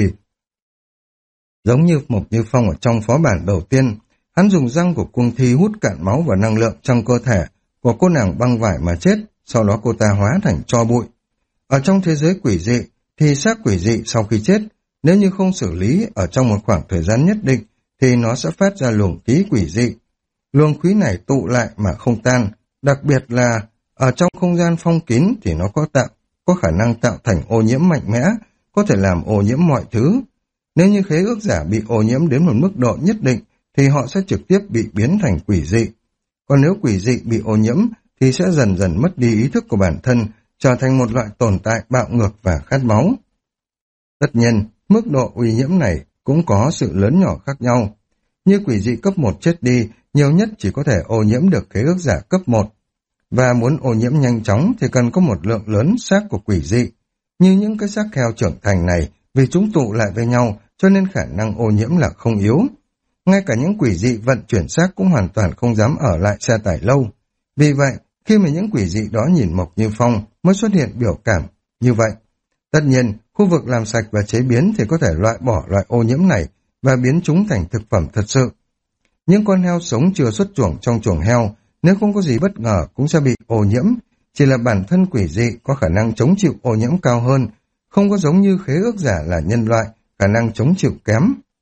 Speaker 1: giống như Mộc Như Phong ở trong phó bản đầu tiên, hắn dùng răng của cung thi hút cạn máu và năng lượng trong cơ thể của cô nàng băng vải mà chết, sau đó cô ta hóa thành tro bụi. Ở trong thế giới quỷ dị thì xác quỷ dị sau khi chết, nếu như không xử lý ở trong một khoảng thời gian nhất định thì nó sẽ phát ra luồng khí quỷ dị. Luồng khí này tụ lại mà không tan, đặc biệt là ở trong không gian phong kín thì nó có tạo có khả năng tạo thành ô nhiễm mạnh mẽ, có thể làm ô nhiễm mọi thứ. Nếu như khế ước giả bị ô nhiễm đến một mức độ nhất định thì họ sẽ trực tiếp bị biến thành quỷ dị. Còn nếu quỷ dị bị ô nhiễm thì sẽ dần dần mất đi ý thức của bản thân, trở thành một loại tồn tại bạo ngược và khát máu. Tất nhiên, mức độ uy nhiễm này cũng có sự lớn nhỏ khác nhau. Như quỷ dị cấp một chết đi, nhiều nhất chỉ có thể ô nhiễm được khế ước giả cấp một. Và muốn ô nhiễm nhanh chóng thì cần có một lượng lớn xác của quỷ dị. Như những cái xác heo trưởng thành này, vì chúng tụ lại với nhau cho nên khả năng ô nhiễm là không yếu. Ngay cả những quỷ dị vận chuyển xác cũng hoàn toàn không dám ở lại xe tải lâu. Vì vậy, khi mà những quỷ dị đó nhìn Mộc Như Phong mới xuất hiện biểu cảm như vậy. Tất nhiên, khu vực làm sạch và chế biến thì có thể loại bỏ loại ô nhiễm này và biến chúng thành thực phẩm thật sự. Những con heo sống chưa xuất chuồng trong chuồng heo, nếu không có gì bất ngờ cũng sẽ bị ô nhiễm, chỉ là bản thân quỷ dị có khả năng chống chịu ô nhiễm cao hơn, không có giống như khế ước giả là nhân loại, khả năng chống chịu kém.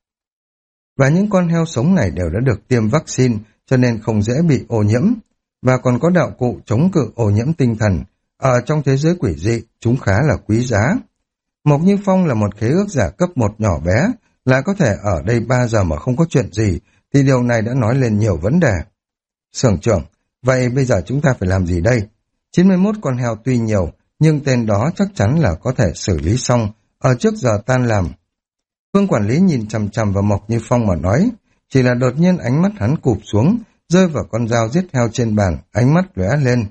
Speaker 1: Và những con heo sống này đều đã được tiêm vaccine cho nên không dễ bị ô nhiễm, và còn có đạo cụ chống cự ô nhiễm tinh thần. Ở trong thế giới quỷ dị, chúng khá là quý giá. Mộc Như Phong là một khế ước giả cấp một nhỏ bé, lại có thể ở đây ba giờ mà không có chuyện gì, thì điều này đã nói lên nhiều vấn đề. Xưởng trưởng, vậy bây giờ chúng ta phải làm gì đây? chín mươi mốt con heo tuy nhiều, nhưng tên đó chắc chắn là có thể xử lý xong, ở trước giờ tan làm. Phương quản lý nhìn chằm chằm vào Mộc Như Phong mà nói, chỉ là đột nhiên ánh mắt hắn cụp xuống, rơi vào con dao giết heo trên bàn, ánh mắt lóe lên.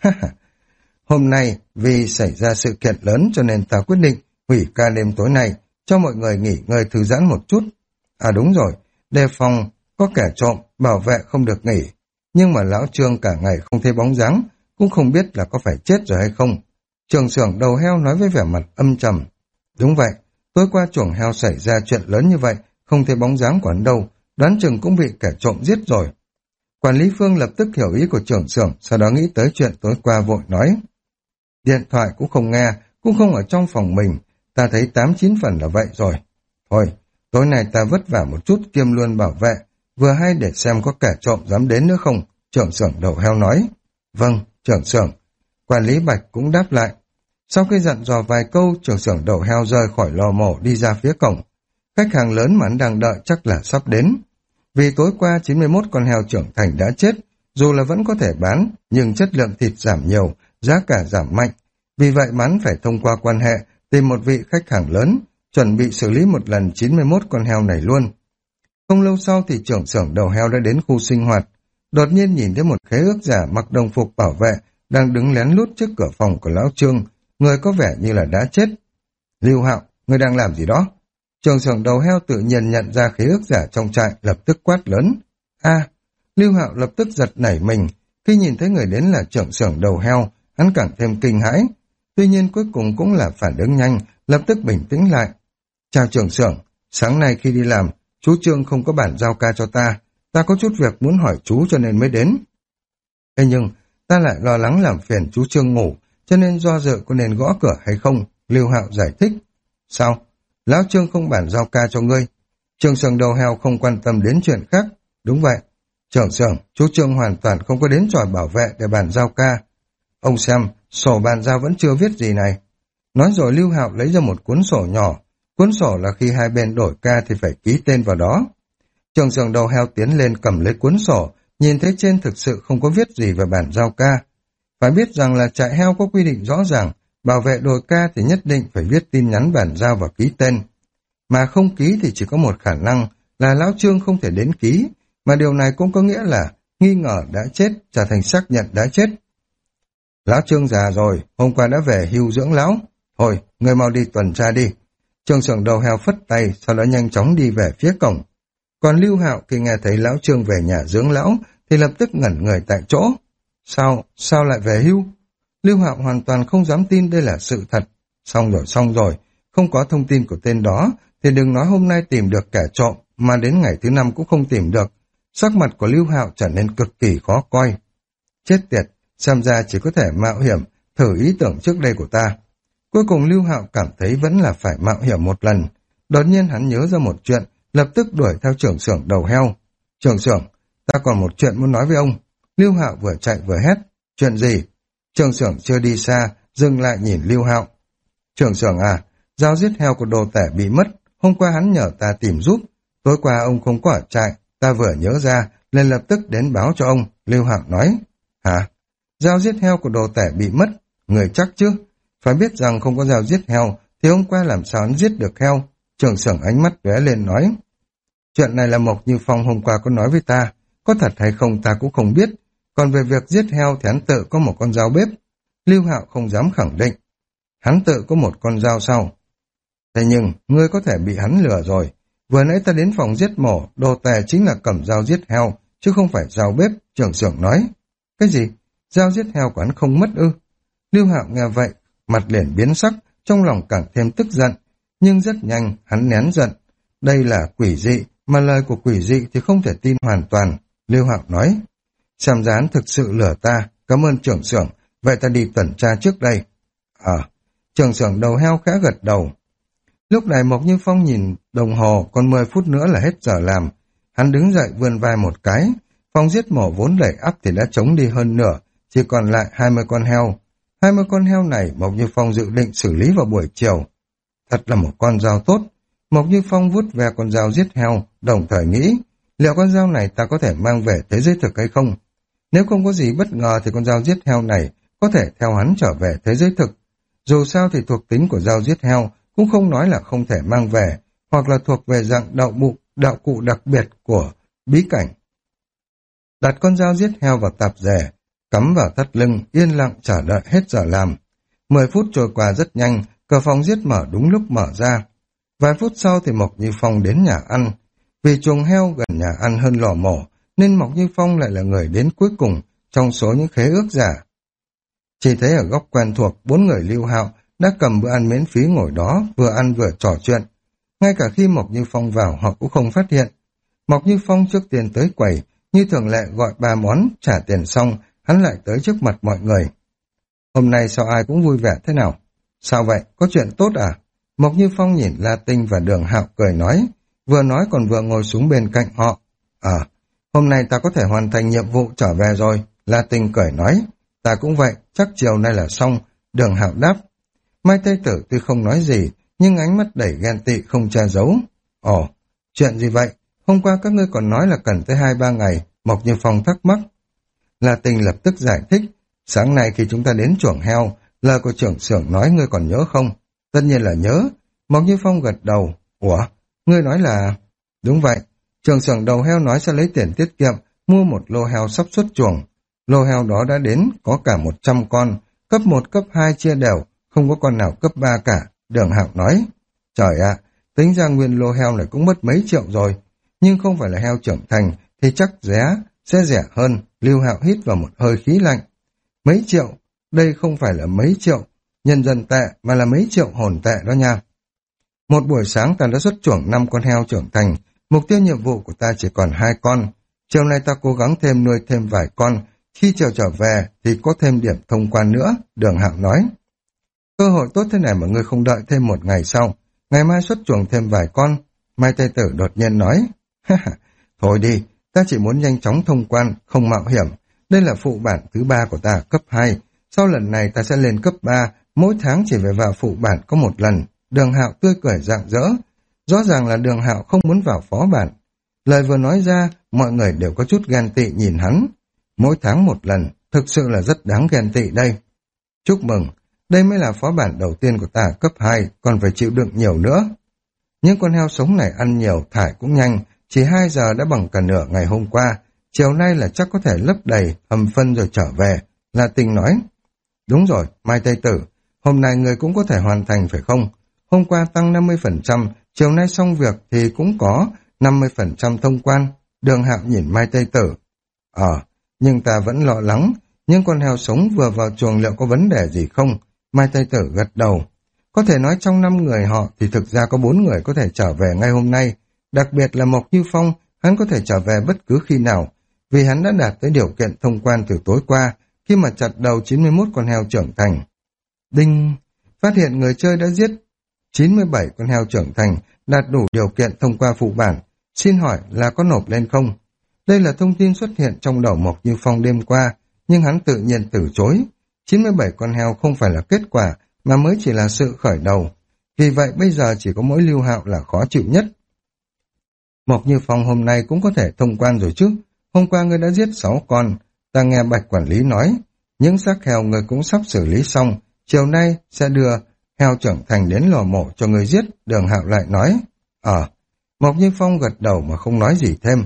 Speaker 1: Hôm nay, vì xảy ra sự kiện lớn cho nên ta quyết định hủy ca đêm tối nay, cho mọi người nghỉ ngơi thư giãn một chút. À đúng rồi, đề phòng có kẻ trộm, bảo vệ không được nghỉ. Nhưng mà lão Trương cả ngày không thấy bóng dáng, cũng không biết là có phải chết rồi hay không. Trưởng xưởng đầu heo nói với vẻ mặt âm trầm. Đúng vậy, tối qua chuồng heo xảy ra chuyện lớn như vậy, không thấy bóng dáng của hắn đâu, đoán chừng cũng bị kẻ trộm giết rồi. Quản lý Phương lập tức hiểu ý của trưởng xưởng, sau đó nghĩ tới chuyện tối qua vội nói. Điện thoại cũng không nghe, cũng không ở trong phòng mình, ta thấy tám chín phần là vậy rồi. Thôi, tối nay ta vất vả một chút kiêm luôn bảo vệ, vừa hay để xem có kẻ trộm dám đến nữa không, trưởng xưởng đầu heo nói. Vâng, trưởng xưởng. Quản lý Bạch cũng đáp lại. Sau khi dặn dò vài câu, trưởng xưởng đầu heo rời khỏi lò mổ đi ra phía cổng. Khách hàng lớn mà hắn đang đợi chắc là sắp đến. Vì tối qua chín mươi mốt con heo trưởng thành đã chết, dù là vẫn có thể bán, nhưng chất lượng thịt giảm nhiều, giá cả giảm mạnh. Vì vậy hắn phải thông qua quan hệ tìm một vị khách hàng lớn, chuẩn bị xử lý một lần chín mươi mốt con heo này luôn. Không lâu sau thì trưởng xưởng đầu heo đã đến khu sinh hoạt, đột nhiên nhìn thấy một khế ước giả mặc đồng phục bảo vệ đang đứng lén lút trước cửa phòng của lão Trương, người có vẻ như là đã chết. Lưu Hạo, ngươi đang làm gì đó? Trưởng xưởng đầu heo tự nhiên nhận ra khế ước giả trong trại, lập tức quát lớn. A, Lưu Hạo lập tức giật nảy mình, khi nhìn thấy người đến là trưởng xưởng đầu heo, hắn càng thêm kinh hãi. Tuy nhiên cuối cùng cũng là phản ứng nhanh, lập tức bình tĩnh lại. Chào trưởng xưởng, sáng nay khi đi làm, chú Trương không có bản giao ca cho ta, ta có chút việc muốn hỏi chú cho nên mới đến. Thế nhưng, ta lại lo lắng làm phiền chú Trương ngủ, cho nên do dự có nên gõ cửa hay không, Lưu Hạo giải thích. Sao? Lão Trương không bản giao ca cho ngươi. Trưởng xưởng đầu heo không quan tâm đến chuyện khác. Đúng vậy. Trưởng xưởng, chú Trương hoàn toàn không có đến tròi bảo vệ để bản giao ca. Ông xem, sổ bàn giao vẫn chưa viết gì này. Nói rồi Lưu Hạo lấy ra một cuốn sổ nhỏ. Cuốn sổ là khi hai bên đổi ca thì phải ký tên vào đó. Trường xưởng đầu heo tiến lên cầm lấy cuốn sổ, nhìn thấy trên thực sự không có viết gì về bản giao ca. Phải biết rằng là trại heo có quy định rõ ràng, bảo vệ đổi ca thì nhất định phải viết tin nhắn bản giao và ký tên. Mà không ký thì chỉ có một khả năng là Lão Trương không thể đến ký, mà điều này cũng có nghĩa là nghi ngờ đã chết trở thành xác nhận đã chết. Lão Trương già rồi, hôm qua đã về hưu dưỡng lão. Thôi, người mau đi tuần tra đi. Trường xưởng đầu heo phất tay, sau đó nhanh chóng đi về phía cổng. Còn Lưu Hạo khi nghe thấy Lão Trương về nhà dưỡng lão, thì lập tức ngẩn người tại chỗ. Sao, sao lại về hưu? Lưu Hạo hoàn toàn không dám tin đây là sự thật. Xong rồi, xong rồi, không có thông tin của tên đó, thì đừng nói hôm nay tìm được kẻ trộm, mà đến ngày thứ năm cũng không tìm được. Sắc mặt của Lưu Hạo trở nên cực kỳ khó coi. Chết tiệt, xem ra chỉ có thể mạo hiểm, thử ý tưởng trước đây của ta. Cuối cùng Lưu Hạo cảm thấy vẫn là phải mạo hiểm một lần. Đột nhiên hắn nhớ ra một chuyện, lập tức đuổi theo trưởng xưởng đầu heo. Trưởng xưởng, ta còn một chuyện muốn nói với ông. Lưu Hạo vừa chạy vừa hét. Chuyện gì? Trưởng xưởng chưa đi xa, dừng lại nhìn Lưu Hạo. Trưởng xưởng à, dao giết heo của đồ tể bị mất. Hôm qua hắn nhờ ta tìm giúp. Tối qua ông không có ở trại, ta vừa nhớ ra, nên lập tức đến báo cho ông. Lưu Hạo nói. Hả? Dao giết heo của đồ tể bị mất? Người chắc chứ? Phải biết rằng không có dao giết heo, thì hôm qua làm sao hắn giết được heo? Trưởng xưởng ánh mắt lóe lên nói. Chuyện này là Mộc Như Phong hôm qua có nói với ta, có thật hay không ta cũng không biết. Còn về việc giết heo thì hắn tự có một con dao bếp. Lưu Hạo không dám khẳng định. Hắn tự có một con dao sau. Thế nhưng, ngươi có thể bị hắn lừa rồi. Vừa nãy ta đến phòng giết mổ, đồ tể chính là cầm dao giết heo, chứ không phải dao bếp, trưởng xưởng nói. Cái gì? Dao giết heo của hắn không mất ư? Lưu Hạo nghe vậy, mặt liền biến sắc, trong lòng càng thêm tức giận. Nhưng rất nhanh, hắn nén giận. Đây là quỷ dị, mà lời của quỷ dị thì không thể tin hoàn toàn. Lưu Hạo nói. Xem ra hắn thực sự lừa ta, cảm ơn trưởng xưởng, vậy ta đi tuần tra trước đây. À, trưởng xưởng đầu heo khẽ gật đầu. Lúc này Mộc Như Phong nhìn đồng hồ, còn mười phút nữa là hết giờ làm. Hắn đứng dậy vươn vai một cái, phòng giết mổ vốn đẩy ắp thì đã trống đi hơn nửa, chỉ còn lại hai mươi con heo. hai mươi con heo này Mộc Như Phong dự định xử lý vào buổi chiều. Thật là một con dao tốt. Mộc Như Phong vuốt về con dao giết heo, đồng thời nghĩ, liệu con dao này ta có thể mang về thế giới thực hay không? Nếu không có gì bất ngờ thì con dao giết heo này có thể theo hắn trở về thế giới thực. Dù sao thì thuộc tính của dao giết heo cũng không nói là không thể mang về, hoặc là thuộc về dạng đạo bụng, đạo cụ đặc biệt của bí cảnh. Đặt con dao giết heo vào tạp dề, cắm vào thắt lưng, yên lặng chờ đợi hết giờ làm. Mười phút trôi qua rất nhanh, cửa phòng giết mở đúng lúc mở ra. Vài phút sau thì Mộc Như Phong đến nhà ăn. Vì chuồng heo gần nhà ăn hơn lò mổ, nên Mộc Như Phong lại là người đến cuối cùng trong số những khế ước giả. Chỉ thấy ở góc quen thuộc, bốn người Lưu Hạo đã cầm bữa ăn miễn phí ngồi đó, vừa ăn vừa trò chuyện. Ngay cả khi Mộc Như Phong vào, họ cũng không phát hiện. Mộc Như Phong trước tiên tới quầy, như thường lệ gọi ba món, trả tiền xong, hắn lại tới trước mặt mọi người. Hôm nay sao ai cũng vui vẻ thế nào? Sao vậy? Có chuyện tốt à? Mộc Như Phong nhìn La Tinh và Đường Hạo cười nói, vừa nói còn vừa ngồi xuống bên cạnh họ. À, hôm nay ta có thể hoàn thành nhiệm vụ trở về rồi. La Tinh cười nói, ta cũng vậy, chắc chiều nay là xong. Đường Hạo đáp. Mai Tây Tử tuy không nói gì, nhưng ánh mắt đầy ghen tị không che giấu. Ồ, chuyện gì vậy? Hôm qua các ngươi còn nói là cần tới hai ba ngày. Mộc Như Phong thắc mắc. La Tinh lập tức giải thích. Sáng nay khi chúng ta đến chuồng heo, lời của trưởng xưởng nói ngươi còn nhớ không? Tất nhiên là nhớ. Mộc Như Phong gật đầu. Ủa, ngươi nói là... Đúng vậy, trưởng xưởng đầu heo nói sẽ lấy tiền tiết kiệm, mua một lô heo sắp xuất chuồng. Lô heo đó đã đến, có cả một trăm con, cấp một, cấp hai chia đều, không có con nào cấp ba cả. Đường Hạo nói. Trời ạ, tính ra nguyên lô heo này cũng mất mấy triệu rồi. Nhưng không phải là heo trưởng thành, thì chắc giá sẽ rẻ hơn. Lưu Hạo hít vào một hơi khí lạnh. Mấy triệu? Đây không phải là mấy triệu nhân dân tệ, mà là mấy triệu hồn tệ đó nha. Một buổi sáng ta đã xuất chuồng năm con heo trưởng thành, mục tiêu nhiệm vụ của ta chỉ còn hai con. Chiều nay ta cố gắng thêm nuôi thêm vài con, khi chiều trở về thì có thêm điểm thông quan nữa, Đường Hạo nói. Cơ hội tốt thế này mà ngươi không đợi thêm một ngày sau, ngày mai xuất chuồng thêm vài con. Mai Tây Tử đột nhiên nói, thôi đi, ta chỉ muốn nhanh chóng thông quan, không mạo hiểm. Đây là phụ bản thứ ba của ta, cấp hai. Sau lần này ta sẽ lên cấp ba, mỗi tháng chỉ phải vào phụ bản có một lần. Đường Hạo tươi cười rạng rỡ. Rõ ràng là Đường Hạo không muốn vào phó bản. Lời vừa nói ra, mọi người đều có chút ghen tị nhìn hắn. Mỗi tháng một lần, thực sự là rất đáng ghen tị đây. Chúc mừng, đây mới là phó bản đầu tiên của ta cấp hai, còn phải chịu đựng nhiều nữa. Những con heo sống này ăn nhiều, thải cũng nhanh, chỉ hai giờ đã bằng cả nửa ngày hôm qua, chiều nay là chắc có thể lấp đầy, hầm phân rồi trở về. La Tinh nói, đúng rồi, Mai Tây Tử, hôm nay người cũng có thể hoàn thành phải không? Hôm qua tăng năm mươi phần trăm, chiều nay xong việc thì cũng có năm mươi phần trăm thông quan. Đường Hạo nhìn Mai Tây Tử. Ờ, nhưng ta vẫn lo lắng, những con heo sống vừa vào chuồng liệu có vấn đề gì không? Mai Tây Tử gật đầu. Có thể nói trong năm người họ thì thực ra có bốn người có thể trở về ngay hôm nay. Đặc biệt là Mộc Như Phong, hắn có thể trở về bất cứ khi nào, vì hắn đã đạt tới điều kiện thông quan từ tối qua, khi mà chặt đầu chín mươi mốt con heo trưởng thành. Đinh! Phát hiện người chơi đã giết chín mươi bảy con heo trưởng thành, đạt đủ điều kiện thông qua phụ bản. Xin hỏi là có nộp lên không? Đây là thông tin xuất hiện trong đầu Mộc Như Phong đêm qua, nhưng hắn tự nhiên từ chối. chín mươi bảy con heo không phải là kết quả, mà mới chỉ là sự khởi đầu. Vì vậy bây giờ chỉ có mỗi Lưu Hạo là khó chịu nhất. Mộc Như Phong hôm nay cũng có thể thông quan rồi chứ. Hôm qua ngươi đã giết sáu con. Ta nghe Bạch quản lý nói, những xác heo ngươi cũng sắp xử lý xong. Chiều nay sẽ đưa heo trưởng thành đến lò mổ cho ngươi giết. Đường Hạo lại nói. Ờ. Mộc Như Phong gật đầu mà không nói gì thêm.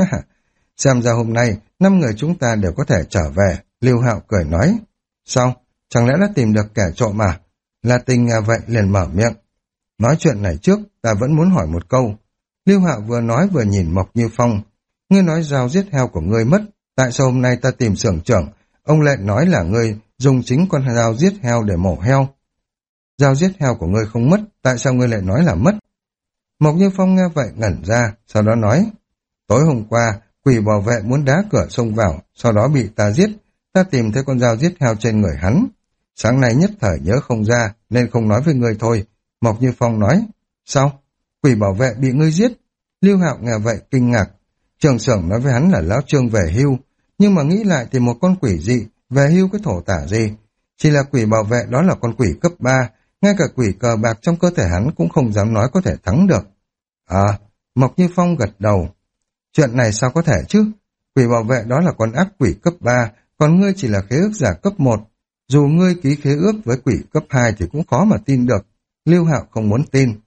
Speaker 1: Xem ra hôm nay năm người chúng ta đều có thể trở về. Lưu Hạo cười nói. Sao? Chẳng lẽ đã tìm được kẻ trộm à? La Tinh nghe vậy liền mở miệng. Nói chuyện này trước, ta vẫn muốn hỏi một câu. Lưu Hạo vừa nói vừa nhìn Mộc Như Phong. Ngươi nói dao giết heo của ngươi mất. Tại sao hôm nay ta tìm xưởng trưởng, ông lại nói là ngươi dùng chính con dao giết heo để mổ heo? Dao giết heo của ngươi không mất, tại sao ngươi lại nói là mất? Mộc Như Phong nghe vậy ngẩn ra, sau đó nói. Tối hôm qua, quỷ bảo vệ muốn đá cửa xông vào, sau đó bị ta giết. Ta tìm thấy con dao giết heo trên người hắn. Sáng nay nhất thời nhớ không ra, nên không nói với ngươi thôi. Mộc Như Phong nói. Sao? Quỷ bảo vệ bị ngươi giết? Lưu Hạo nghe vậy kinh ngạc. Trường xưởng nói với hắn là lão Trương về hưu, nhưng mà nghĩ lại thì một con quỷ dị, về hưu cái thổ tả gì. Chỉ là quỷ bảo vệ đó là con quỷ cấp ba, ngay cả quỷ cờ bạc trong cơ thể hắn cũng không dám nói có thể thắng được. À, Mộc Như Phong gật đầu. Chuyện này sao có thể chứ? Quỷ bảo vệ đó là con ác quỷ cấp ba, còn ngươi chỉ là khế ước giả cấp một. Dù ngươi ký khế ước với quỷ cấp hai thì cũng khó mà tin được. Lưu Hạo không muốn tin.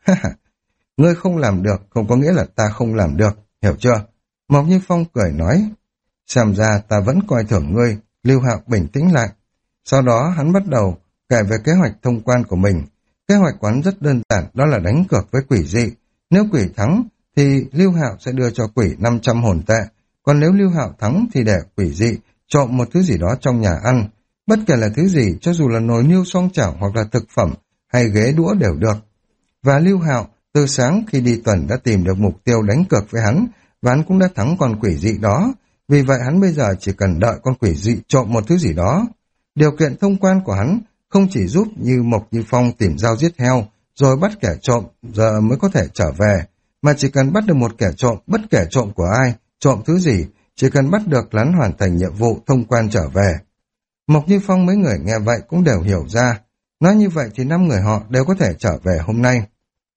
Speaker 1: Ngươi không làm được, không có nghĩa là ta không làm được, hiểu chưa? Mộc Như Phong cười nói. Xem ra ta vẫn coi thường ngươi. Lưu Hạo bình tĩnh lại. Sau đó hắn bắt đầu kể về kế hoạch thông quan của mình. Kế hoạch quán rất đơn giản, đó là đánh cược với quỷ dị. Nếu quỷ thắng thì Lưu Hạo sẽ đưa cho quỷ năm trăm hồn tệ. Còn nếu Lưu Hạo thắng thì để quỷ dị trộm một thứ gì đó trong nhà ăn. Bất kể là thứ gì, cho dù là nồi niêu xoong chảo hoặc là thực phẩm hay ghế đũa đều được. Và Lưu Hạo từ sáng khi đi tuần đã tìm được mục tiêu đánh cược với hắn, và hắn cũng đã thắng con quỷ dị đó. Vì vậy hắn bây giờ chỉ cần đợi con quỷ dị trộm một thứ gì đó. Điều kiện thông quan của hắn không chỉ giúp như Mộc Như Phong tìm dao giết heo, rồi bắt kẻ trộm giờ mới có thể trở về, mà chỉ cần bắt được một kẻ trộm, bất kể trộm của ai, trộm thứ gì, chỉ cần bắt được hắn hoàn thành nhiệm vụ thông quan trở về. Mộc Như Phong mấy người nghe vậy cũng đều hiểu ra. Nói như vậy thì năm người họ đều có thể trở về hôm nay.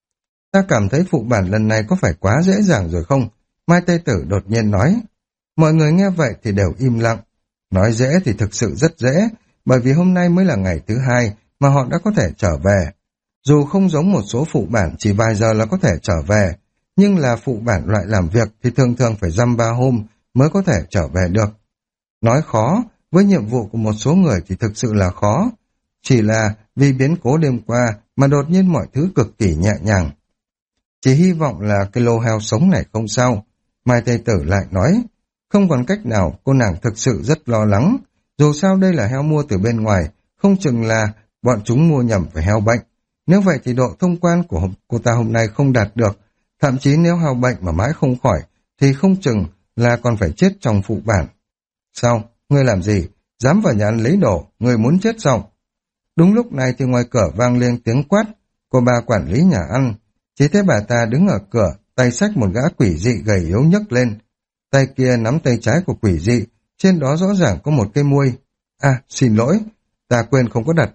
Speaker 1: Ta cảm thấy phụ bản lần này có phải quá dễ dàng rồi không? Mai Tây Tử đột nhiên nói. Mọi người nghe vậy thì đều im lặng. Nói dễ thì thực sự rất dễ, bởi vì hôm nay mới là ngày thứ hai mà họ đã có thể trở về. Dù không giống một số phụ bản chỉ vài giờ là có thể trở về, nhưng là phụ bản loại làm việc thì thường thường phải dăm ba hôm mới có thể trở về được. Nói khó, với nhiệm vụ của một số người thì thực sự là khó. Chỉ là vì biến cố đêm qua mà đột nhiên mọi thứ cực kỳ nhẹ nhàng. Chỉ hy vọng là cái lô heo sống này không sao. Mai Tây Tử lại nói, không còn cách nào, cô nàng thực sự rất lo lắng. Dù sao đây là heo mua từ bên ngoài, không chừng là bọn chúng mua nhầm phải heo bệnh. Nếu vậy thì độ thông quan của cô ta hôm nay không đạt được. Thậm chí nếu heo bệnh mà mãi không khỏi, thì không chừng là còn phải chết trong phụ bản. Sao? Ngươi làm gì? Dám vào nhà ăn lấy đồ, ngươi muốn chết sao? Đúng lúc này thì ngoài cửa vang lên tiếng quát của bà quản lý nhà ăn. Chỉ thấy bà ta đứng ở cửa, tay xách một gã quỷ dị gầy yếu nhấc lên. Tay kia nắm tay trái của quỷ dị, trên đó rõ ràng có một cây muôi. À, xin lỗi, ta quên không có đặt lại,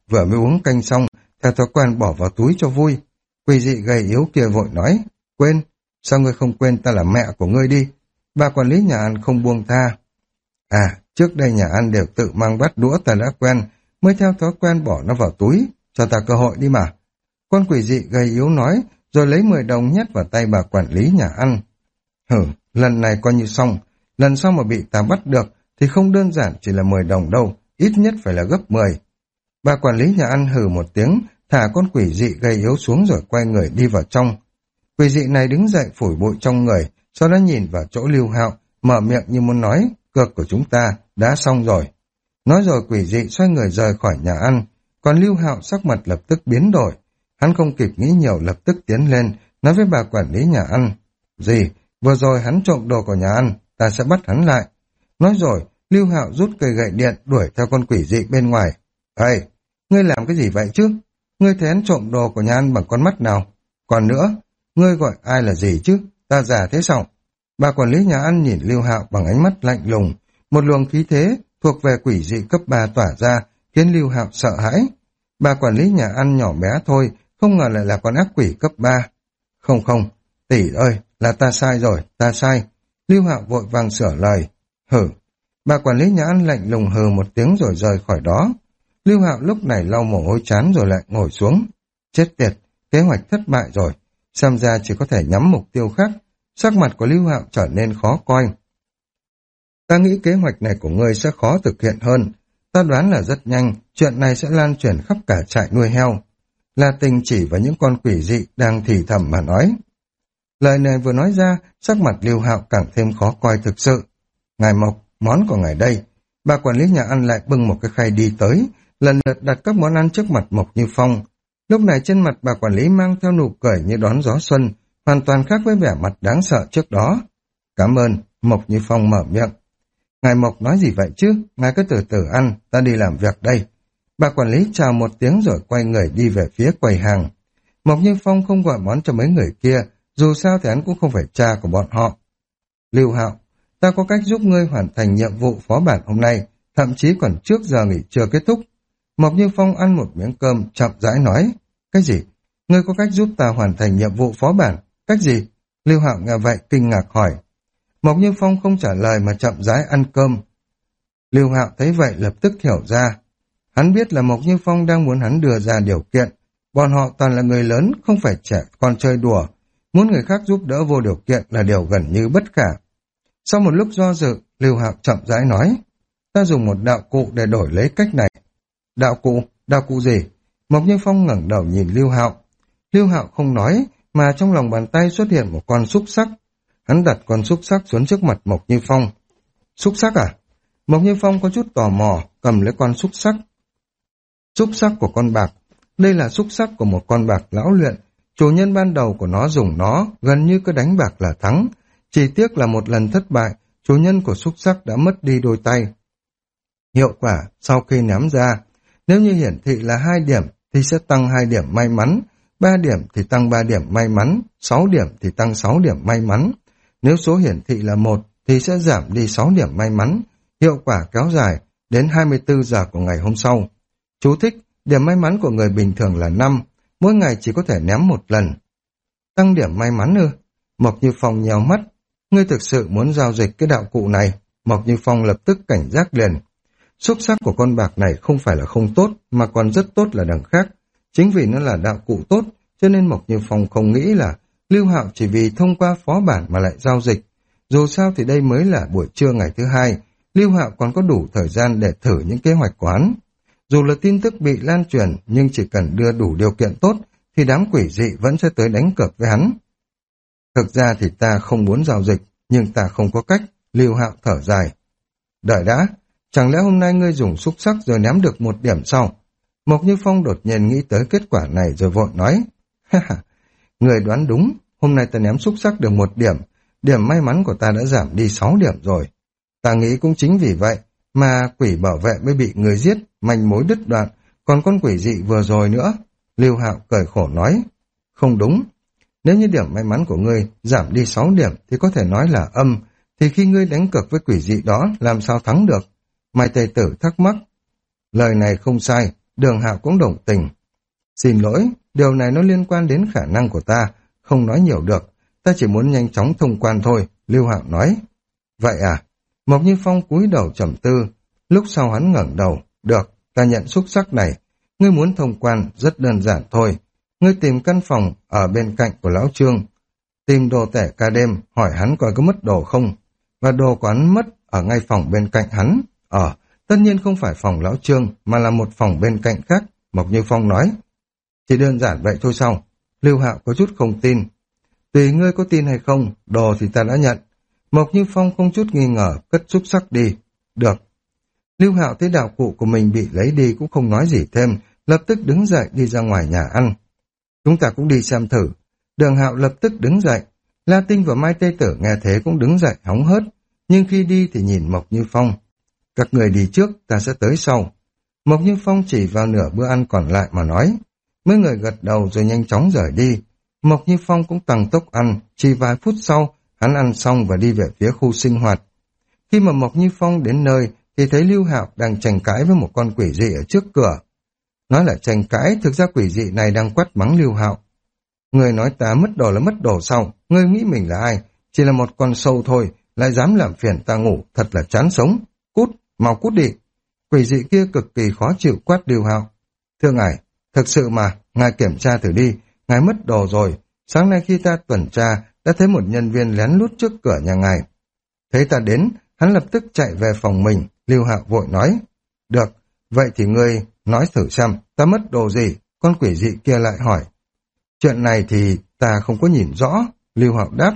Speaker 1: vừa mới uống canh xong, theo thói quen bỏ vào túi cho vui. Quỷ dị gầy yếu kia vội nói, quên, sao ngươi không quên ta là mẹ của ngươi đi? Bà quản lý nhà ăn không buông tha. À, trước đây nhà ăn đều tự mang bát đũa ta đã quen, mới theo thói quen bỏ nó vào túi, cho ta cơ hội đi mà. Con quỷ dị gầy yếu nói, rồi lấy mười đồng nhét vào tay bà quản lý nhà ăn. Hử, lần này coi như xong, lần sau mà bị ta bắt được thì không đơn giản chỉ là mười đồng đâu, ít nhất phải là gấp mười. Bà quản lý nhà ăn hừ một tiếng, thả con quỷ dị gầy yếu xuống rồi quay người đi vào trong. Quỷ dị này đứng dậy phủi bụi trong người, sau đó nhìn vào chỗ Lưu Hạo, mở miệng như muốn nói, cược của chúng ta đã xong rồi. Nói rồi quỷ dị xoay người rời khỏi nhà ăn, còn Lưu Hạo sắc mặt lập tức biến đổi. Hắn không kịp nghĩ nhiều lập tức tiến lên, nói với bà quản lý nhà ăn. Gì? Vừa rồi hắn trộm đồ của nhà ăn, ta sẽ bắt hắn lại. Nói rồi, Lưu Hạo rút cây gậy điện đuổi theo con quỷ dị bên ngoài. Ê, ngươi làm cái gì vậy chứ? Ngươi thấy hắn trộm đồ của nhà ăn bằng con mắt nào? Còn nữa, ngươi gọi ai là gì chứ? Ta già thế sao? Bà quản lý nhà ăn nhìn Lưu Hạo bằng ánh mắt lạnh lùng. Một luồng khí thế thuộc về quỷ dị cấp ba tỏa ra, khiến Lưu Hạo sợ hãi. Bà quản lý nhà ăn nhỏ bé thôi, không ngờ lại là con ác quỷ cấp ba. Không không, tỷ ơi, là ta sai rồi, ta sai. Lưu Hạo vội vàng sửa lời. Hử. Bà quản lý nhà ăn lạnh lùng hừ một tiếng rồi rời khỏi đó. Lưu Hạo lúc này lau mồ hôi chán rồi lại ngồi xuống. Chết tiệt, kế hoạch thất bại rồi. Xem ra chỉ có thể nhắm mục tiêu khác. Sắc mặt của Lưu Hạo trở nên khó coi. Ta nghĩ kế hoạch này của ngươi sẽ khó thực hiện hơn. Ta đoán là rất nhanh, chuyện này sẽ lan truyền khắp cả trại nuôi heo. La Tình chỉ vào những con quỷ dị đang thì thầm mà nói. Lời này vừa nói ra, sắc mặt Lưu Hạo càng thêm khó coi thực sự. Ngài Mộc, món của ngài đây. Bà quản lý nhà ăn lại bưng một cái khay đi tới, lần lượt đặt các món ăn trước mặt Mộc Như Phong. Lúc này trên mặt bà quản lý mang theo nụ cười như đón gió xuân, hoàn toàn khác với vẻ mặt đáng sợ trước đó. Cảm ơn, Mộc Như Phong mở miệng. Ngài Mộc nói gì vậy chứ? Ngài cứ từ từ ăn, ta đi làm việc đây. Bà quản lý chào một tiếng rồi quay người đi về phía quầy hàng. Mộc Như Phong không gọi món cho mấy người kia, dù sao thì hắn cũng không phải cha của bọn họ. Lưu Hạo, ta có cách giúp ngươi hoàn thành nhiệm vụ phó bản hôm nay, thậm chí còn trước giờ nghỉ trưa kết thúc. Mộc Như Phong ăn một miếng cơm, chậm rãi nói. Cái gì? Ngươi có cách giúp ta hoàn thành nhiệm vụ phó bản? Cách gì? Lưu Hạo nghe vậy kinh ngạc hỏi. Mộc Như Phong không trả lời mà chậm rãi ăn cơm. Lưu Hạo thấy vậy lập tức hiểu ra. Hắn biết là Mộc Như Phong đang muốn hắn đưa ra điều kiện. Bọn họ toàn là người lớn, không phải trẻ con chơi đùa. Muốn người khác giúp đỡ vô điều kiện là điều gần như bất khả. Sau một lúc do dự, Lưu Hạo chậm rãi nói. Ta dùng một đạo cụ để đổi lấy cách này. Đạo cụ? Đạo cụ gì? Mộc Như Phong ngẩng đầu nhìn Lưu Hạo. Lưu Hạo không nói, mà trong lòng bàn tay xuất hiện một con xúc xắc. Hắn đặt con xúc xắc xuống trước mặt Mộc Như Phong. Xúc xắc à? Mộc Như Phong có chút tò mò, cầm lấy con xúc xắc. Xúc xắc của con bạc. Đây là xúc xắc của một con bạc lão luyện. Chủ nhân ban đầu của nó dùng nó, gần như cứ đánh bạc là thắng. Chỉ tiếc là một lần thất bại, chủ nhân của xúc xắc đã mất đi đôi tay. Hiệu quả sau khi ném ra, nếu như hiển thị là hai điểm thì sẽ tăng hai điểm may mắn, ba điểm thì tăng ba điểm may mắn, sáu điểm thì tăng sáu điểm may mắn. Nếu số hiển thị là một thì sẽ giảm đi sáu điểm may mắn, hiệu quả kéo dài đến hai mươi tư giờ của ngày hôm sau. Chú thích, điểm may mắn của người bình thường là năm, mỗi ngày chỉ có thể ném một lần. Tăng điểm may mắn ư? Mộc Như Phong nhèo mắt. Ngươi thực sự muốn giao dịch cái đạo cụ này? Mộc Như Phong lập tức cảnh giác liền. Xúc xắc của con bạc này không phải là không tốt, mà còn rất tốt là đằng khác. Chính vì nó là đạo cụ tốt, cho nên Mộc Như Phong không nghĩ là Lưu Hạo chỉ vì thông qua phó bản mà lại giao dịch. Dù sao thì đây mới là buổi trưa ngày thứ hai, Lưu Hạo còn có đủ thời gian để thử những kế hoạch của hắn. Dù là tin tức bị lan truyền, nhưng chỉ cần đưa đủ điều kiện tốt, thì đám quỷ dị vẫn sẽ tới đánh cược với hắn. Thực ra thì ta không muốn giao dịch, nhưng ta không có cách, Lưu Hạo thở dài. Đợi đã, chẳng lẽ hôm nay ngươi dùng xúc xắc rồi ném được một điểm sau? Mộc Như Phong đột nhiên nghĩ tới kết quả này rồi vội nói. Ha ha, người đoán đúng, hôm nay ta ném xúc xắc được một điểm, điểm may mắn của ta đã giảm đi sáu điểm rồi. Ta nghĩ cũng chính vì vậy mà quỷ bảo vệ mới bị người giết, manh mối đứt đoạn, còn con quỷ dị vừa rồi nữa. Lưu Hạo cười khổ nói. Không đúng, nếu như điểm may mắn của ngươi giảm đi sáu điểm thì có thể nói là âm, thì khi ngươi đánh cược với quỷ dị đó làm sao thắng được? Mai Tây Tử thắc mắc. Lời này không sai, Đường Hạo cũng đồng tình. Xin lỗi, điều này nó liên quan đến khả năng của ta, không nói nhiều được, ta chỉ muốn nhanh chóng thông quan thôi, Lưu Hạo nói. Vậy à? Mộc Như Phong cúi đầu trầm tư, lúc sau hắn ngẩng đầu, được, ta nhận xúc sắc này, ngươi muốn thông quan rất đơn giản thôi, ngươi tìm căn phòng ở bên cạnh của lão Trương, tìm đồ tể ca đêm, hỏi hắn coi có mất đồ không, và đồ của hắn mất ở ngay phòng bên cạnh hắn, ở, tất nhiên không phải phòng lão Trương, mà là một phòng bên cạnh khác, Mộc Như Phong nói. Chỉ đơn giản vậy thôi sao? Lưu Hạo có chút không tin. Tùy ngươi có tin hay không, đồ thì ta đã nhận. Mộc Như Phong không chút nghi ngờ, cất xúc sắc đi. Được. Lưu Hạo thấy đạo cụ của mình bị lấy đi cũng không nói gì thêm, lập tức đứng dậy đi ra ngoài nhà ăn. Chúng ta cũng đi xem thử. Đường Hạo lập tức đứng dậy. La Tinh và Mai Tây Tử nghe thế cũng đứng dậy hóng hớt, nhưng khi đi thì nhìn Mộc Như Phong. Các người đi trước, ta sẽ tới sau. Mộc Như Phong chỉ vào nửa bữa ăn còn lại mà nói. Mấy người gật đầu rồi nhanh chóng rời đi. Mộc Như Phong cũng tăng tốc ăn, chỉ vài phút sau, hắn ăn xong và đi về phía khu sinh hoạt. Khi mà Mộc Như Phong đến nơi, thì thấy Lưu Hạo đang tranh cãi với một con quỷ dị ở trước cửa. Nói là tranh cãi, thực ra quỷ dị này đang quát mắng Lưu Hạo. Người nói ta mất đồ là mất đồ sau, ngươi nghĩ mình là ai? Chỉ là một con sâu thôi, lại dám làm phiền ta ngủ, thật là chán sống. Cút, mau cút đi. Quỷ dị kia cực kỳ khó chịu quát Lưu Hạo. Thưa ngài, thực sự mà, ngài kiểm tra thử đi, ngài mất đồ rồi. Sáng nay khi ta tuần tra, đã thấy một nhân viên lén lút trước cửa nhà ngài. Thấy ta đến, hắn lập tức chạy về phòng mình, Lưu Hạo vội nói. Được, vậy thì ngươi nói thử xem, ta mất đồ gì? Con quỷ dị kia lại hỏi. Chuyện này thì ta không có nhìn rõ, Lưu Hạo đáp.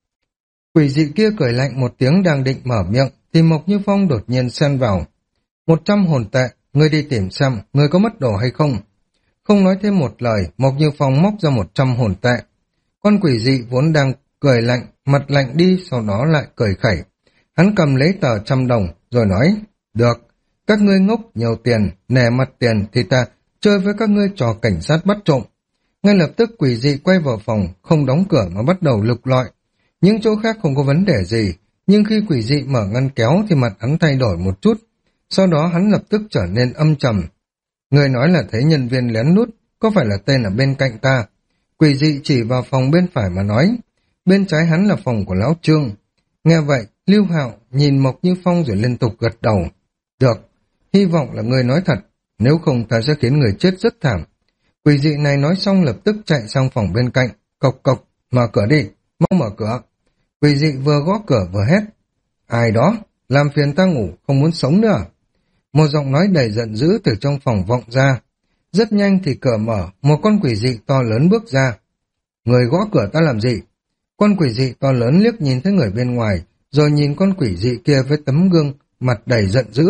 Speaker 1: Quỷ dị kia cười lạnh một tiếng đang định mở miệng, thì Mộc Như Phong đột nhiên xen vào. Một trăm hồn tệ, ngươi đi tìm xem, ngươi có mất đồ hay không? Không nói thêm một lời, Mộc Như Phong móc ra một trăm hồn tệ. Con quỷ dị vốn đang cười lạnh, mặt lạnh đi, sau đó lại cười khẩy. Hắn cầm lấy tờ trăm đồng, rồi nói, được, các ngươi ngốc nhiều tiền, nể mặt tiền thì ta chơi với các ngươi trò cảnh sát bắt trộm. Ngay lập tức quỷ dị quay vào phòng, không đóng cửa mà bắt đầu lục lọi. Những chỗ khác không có vấn đề gì, nhưng khi quỷ dị mở ngăn kéo thì mặt hắn thay đổi một chút. Sau đó hắn lập tức trở nên âm trầm. Người nói là thấy nhân viên lén lút, có phải là tên ở bên cạnh ta? Quỷ dị chỉ vào phòng bên phải mà nói. Bên trái hắn là phòng của lão Trương. Nghe vậy, Lưu Hạo nhìn Mộc Như Phong rồi liên tục gật đầu. Được, hy vọng là người nói thật, nếu không ta sẽ khiến người chết rất thảm. Quỷ dị này nói xong lập tức chạy sang phòng bên cạnh, cộc cộc, mở cửa đi, mau mở cửa. Quỷ dị vừa gõ cửa vừa hét. Ai đó, làm phiền ta ngủ, không muốn sống nữa. Một giọng nói đầy giận dữ từ trong phòng vọng ra. Rất nhanh thì cửa mở, một con quỷ dị to lớn bước ra. Người gõ cửa ta làm gì? Con quỷ dị to lớn liếc nhìn thấy người bên ngoài, rồi nhìn con quỷ dị kia với tấm gương, mặt đầy giận dữ.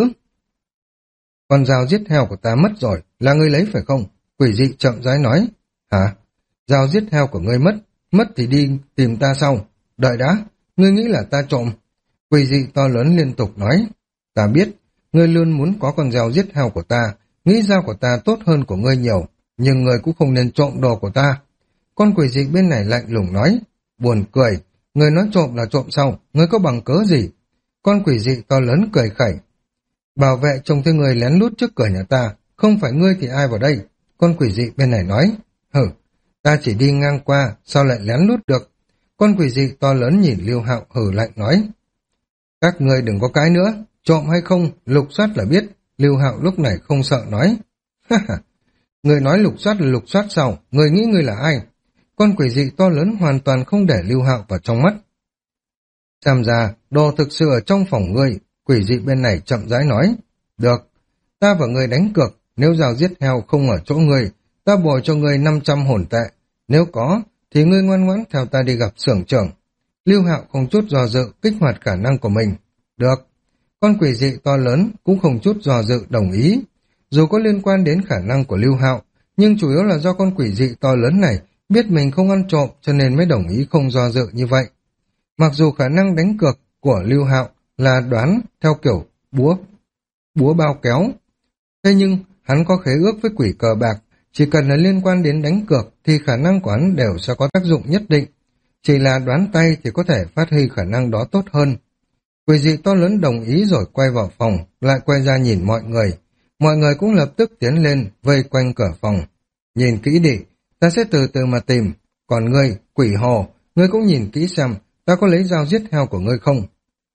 Speaker 1: Con dao giết heo của ta mất rồi, là ngươi lấy phải không? Quỷ dị chậm rãi nói. Hả? Dao giết heo của ngươi mất, mất thì đi tìm ta sau. Đợi đã, ngươi nghĩ là ta trộm? Quỷ dị to lớn liên tục nói. Ta biết, ngươi luôn muốn có con dao giết heo của ta, nghĩ dao của ta tốt hơn của ngươi nhiều, nhưng ngươi cũng không nên trộm đồ của ta. Con quỷ dị bên này lạnh lùng nói. Buồn cười, ngươi nói trộm là trộm sao, ngươi có bằng cớ gì? Con quỷ dị to lớn cười khẩy. Bảo vệ trông thấy người lén lút trước cửa nhà ta, không phải ngươi thì ai vào đây? Con quỷ dị bên này nói. Hử, ta chỉ đi ngang qua, sao lại lén lút được? Con quỷ dị to lớn nhìn Lưu Hạo hử lạnh nói. Các ngươi đừng có cái nữa, trộm hay không, lục soát là biết. Lưu Hạo lúc này không sợ nói. Ha ha, người nói lục soát là lục soát sao, người nghĩ ngươi là ai? Con quỷ dị to lớn hoàn toàn không để Lưu Hạo vào trong mắt. Xem ra, đồ thực sự ở trong phòng ngươi, quỷ dị bên này chậm rãi nói. Được, ta và ngươi đánh cược, nếu dao giết heo không ở chỗ ngươi, ta bồi cho ngươi năm trăm hồn tệ. Nếu có, thì ngươi ngoan ngoãn theo ta đi gặp xưởng trưởng. Lưu Hạo không chút do dự kích hoạt khả năng của mình. Được, con quỷ dị to lớn cũng không chút do dự đồng ý. Dù có liên quan đến khả năng của Lưu Hạo, nhưng chủ yếu là do con quỷ dị to lớn này biết mình không ăn trộm cho nên mới đồng ý không do dự như vậy. Mặc dù khả năng đánh cược của Lưu Hạo là đoán theo kiểu búa, búa bao kéo, thế nhưng hắn có khế ước với quỷ cờ bạc, chỉ cần là liên quan đến đánh cược thì khả năng của hắn đều sẽ có tác dụng nhất định. Chỉ là đoán tay thì có thể phát huy khả năng đó tốt hơn. Quỷ dị to lớn đồng ý rồi quay vào phòng, lại quay ra nhìn mọi người. Mọi người cũng lập tức tiến lên, vây quanh cửa phòng. Nhìn kỹ đi, ta sẽ từ từ mà tìm. Còn ngươi, quỷ hồ, ngươi cũng nhìn kỹ xem, ta có lấy dao giết heo của ngươi không?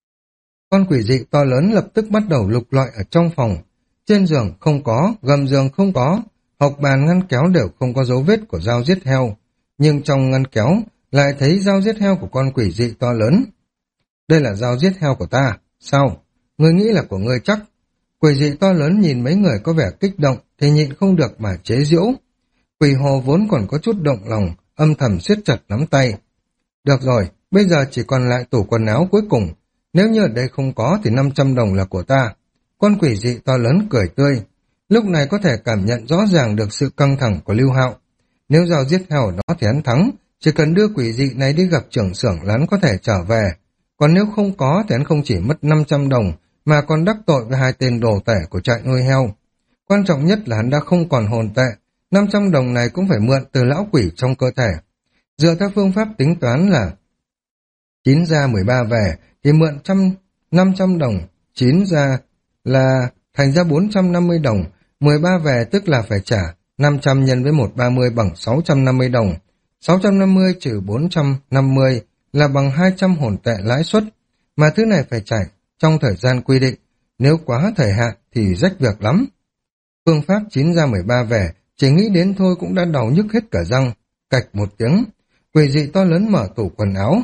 Speaker 1: Con quỷ dị to lớn lập tức bắt đầu lục lọi ở trong phòng. Trên giường không có, gầm giường không có, hộc bàn ngăn kéo đều không có dấu vết của dao giết heo. Nhưng trong ngăn kéo lại thấy dao giết heo của con quỷ dị to lớn. Đây là dao giết heo của ta. Sao? Ngươi nghĩ là của ngươi chắc? Quỷ dị to lớn nhìn mấy người có vẻ kích động thì nhịn không được mà chế giễu. Quỷ hồ vốn còn có chút động lòng, âm thầm siết chặt nắm tay. Được rồi, bây giờ chỉ còn lại tủ quần áo cuối cùng. Nếu như ở đây không có thì năm trăm đồng là của ta. Con quỷ dị to lớn cười tươi. Lúc này có thể cảm nhận rõ ràng được sự căng thẳng của Lưu Hạo. Nếu dao giết heo ở đó thì hắn thắng, chỉ cần đưa quỷ dị này đi gặp trưởng xưởng là hắn có thể trở về. Còn nếu không có thì hắn không chỉ mất năm trăm đồng, mà còn đắc tội với hai tên đồ tể của trại nuôi heo. Quan trọng nhất là hắn đã không còn hồn tệ, năm trăm đồng này cũng phải mượn từ lão quỷ trong cơ thể. Dựa theo phương pháp tính toán là chín ra mười ba về, thì mượn năm trăm đồng, chín ra là thành ra bốn trăm năm mươi đồng, mười ba về tức là phải trả năm trăm nhân với một trăm ba mươi bằng sáu trăm năm mươi đồng, sáu trăm năm mươi trừ bốn trăm năm mươi là bằng hai trăm hồn tệ lãi suất, mà thứ này phải trả trong thời gian quy định, nếu quá thời hạn thì rách việc lắm. Phương pháp chín ra mười ba về, chỉ nghĩ đến thôi cũng đã đau nhức hết cả răng. Cạch một tiếng, quỷ dị to lớn mở tủ quần áo.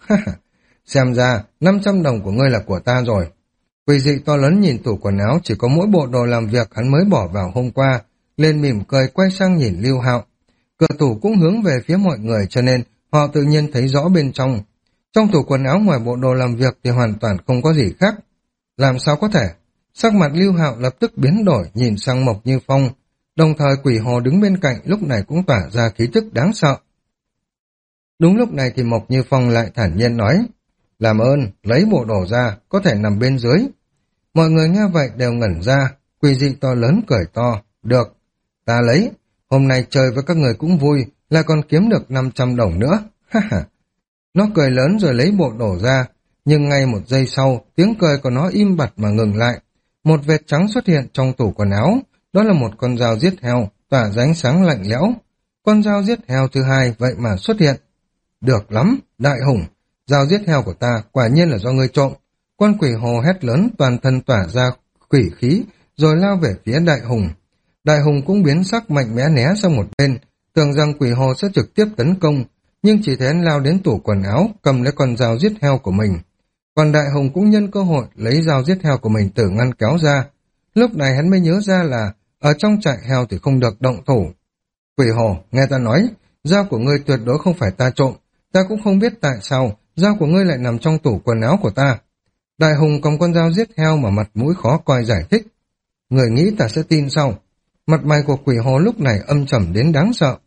Speaker 1: Xem ra năm trăm đồng của ngươi là của ta rồi. Quỷ dị to lớn nhìn tủ quần áo chỉ có mỗi bộ đồ làm việc hắn mới bỏ vào hôm qua, lên mỉm cười quay sang nhìn Lưu Hạo. Cửa tủ cũng hướng về phía mọi người cho nên họ tự nhiên thấy rõ bên trong. Trong tủ quần áo ngoài bộ đồ làm việc thì hoàn toàn không có gì khác. Làm sao có thể? Sắc mặt Lưu Hạo lập tức biến đổi nhìn sang Mộc Như Phong. Đồng thời quỷ hồ đứng bên cạnh lúc này cũng tỏa ra khí tức đáng sợ. Đúng lúc này thì Mộc Như Phong lại thản nhiên nói, làm ơn, lấy bộ đồ ra, có thể nằm bên dưới. Mọi người nghe vậy đều ngẩn ra, quỷ dị to lớn cười to, được, ta lấy, hôm nay chơi với các người cũng vui, lại còn kiếm được năm trăm đồng nữa, ha ha. Nó cười lớn rồi lấy bộ đồ ra, nhưng ngay một giây sau, tiếng cười của nó im bặt mà ngừng lại. Một vệt trắng xuất hiện trong tủ quần áo, đó là một con dao giết heo, tỏa ra ánh sáng lạnh lẽo. Con dao giết heo thứ hai vậy mà xuất hiện. Được lắm, đại hùng, dao giết heo của ta quả nhiên là do ngươi trộm. Con quỷ hồ hét lớn toàn thân tỏa ra quỷ khí, rồi lao về phía đại hùng. Đại hùng cũng biến sắc mạnh mẽ né sang một bên, tưởng rằng quỷ hồ sẽ trực tiếp tấn công, nhưng chỉ thấy hắn lao đến tủ quần áo, cầm lấy con dao giết heo của mình. Còn đại hùng cũng nhân cơ hội lấy dao giết heo của mình từ ngăn kéo ra. Lúc này hắn mới nhớ ra là ở trong trại heo thì không được động thủ. Quỷ hồ, nghe ta nói, dao của ngươi tuyệt đối không phải ta trộm, ta cũng không biết tại sao dao của ngươi lại nằm trong tủ quần áo của ta. Đại hùng cầm con dao giết heo mà mặt mũi khó coi giải thích. Người nghĩ ta sẽ tin sao? Mặt mày của quỷ hồ lúc này âm trầm đến đáng sợ.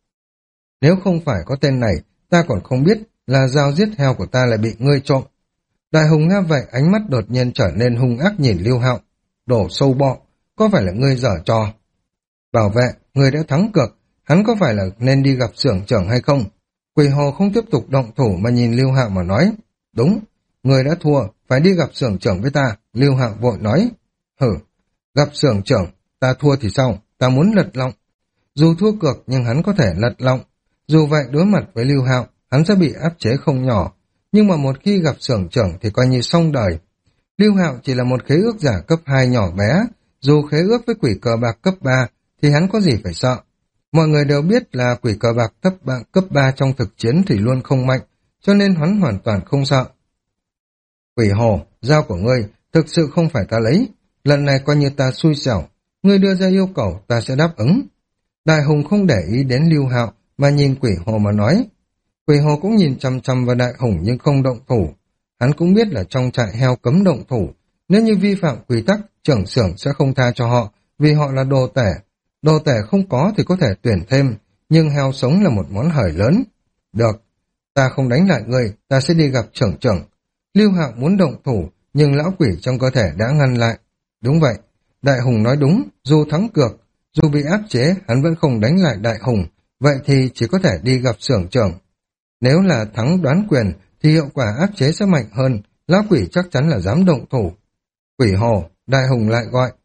Speaker 1: Nếu không phải có tên này, ta còn không biết là dao giết heo của ta lại bị ngươi trộm. Đại hùng nghe vậy ánh mắt đột nhiên trở nên hung ác nhìn Lưu Hạo. Đổ sâu bọ, có phải là ngươi giở trò? Bảo vệ, ngươi đã thắng cược, hắn có phải là nên đi gặp xưởng trưởng hay không? Quỷ hồ không tiếp tục động thủ mà nhìn Lưu Hạo mà nói. Đúng, ngươi đã thua, phải đi gặp xưởng trưởng với ta. Lưu Hạo vội nói. Hử, gặp xưởng trưởng, ta thua thì sao? Ta muốn lật lọng. Dù thua cược nhưng hắn có thể lật lọng. Dù vậy đối mặt với Lưu Hạo, hắn sẽ bị áp chế không nhỏ. Nhưng mà một khi gặp xưởng trưởng thì coi như xong đời. Lưu Hạo chỉ là một khế ước giả cấp hai nhỏ bé, dù khế ước với quỷ cờ bạc cấp ba thì hắn có gì phải sợ. Mọi người đều biết là quỷ cờ bạc cấp ba, cấp ba trong thực chiến thì luôn không mạnh, cho nên hắn hoàn toàn không sợ. Quỷ hồ, dao của ngươi thực sự không phải ta lấy, lần này coi như ta xui xẻo, ngươi đưa ra yêu cầu ta sẽ đáp ứng. Đại hùng không để ý đến Lưu Hạo mà nhìn quỷ hồ mà nói. Quỷ hồ cũng nhìn chăm chăm vào đại hùng nhưng không động thủ. Hắn cũng biết là trong trại heo cấm động thủ, nếu như vi phạm quy tắc, trưởng xưởng sẽ không tha cho họ, vì họ là đồ tể. Đồ tể không có thì có thể tuyển thêm, nhưng heo sống là một món hời lớn. Được, ta không đánh lại ngươi, ta sẽ đi gặp trưởng trưởng. Lưu Hạo muốn động thủ, nhưng lão quỷ trong cơ thể đã ngăn lại. Đúng vậy, đại hùng nói đúng, dù thắng cược, dù bị áp chế, hắn vẫn không đánh lại đại hùng, vậy thì chỉ có thể đi gặp xưởng trưởng. Nếu là thắng đoán quyền, thì hiệu quả áp chế sẽ mạnh hơn, lão quỷ chắc chắn là dám động thủ. Quỷ hồ, đại hùng lại gọi.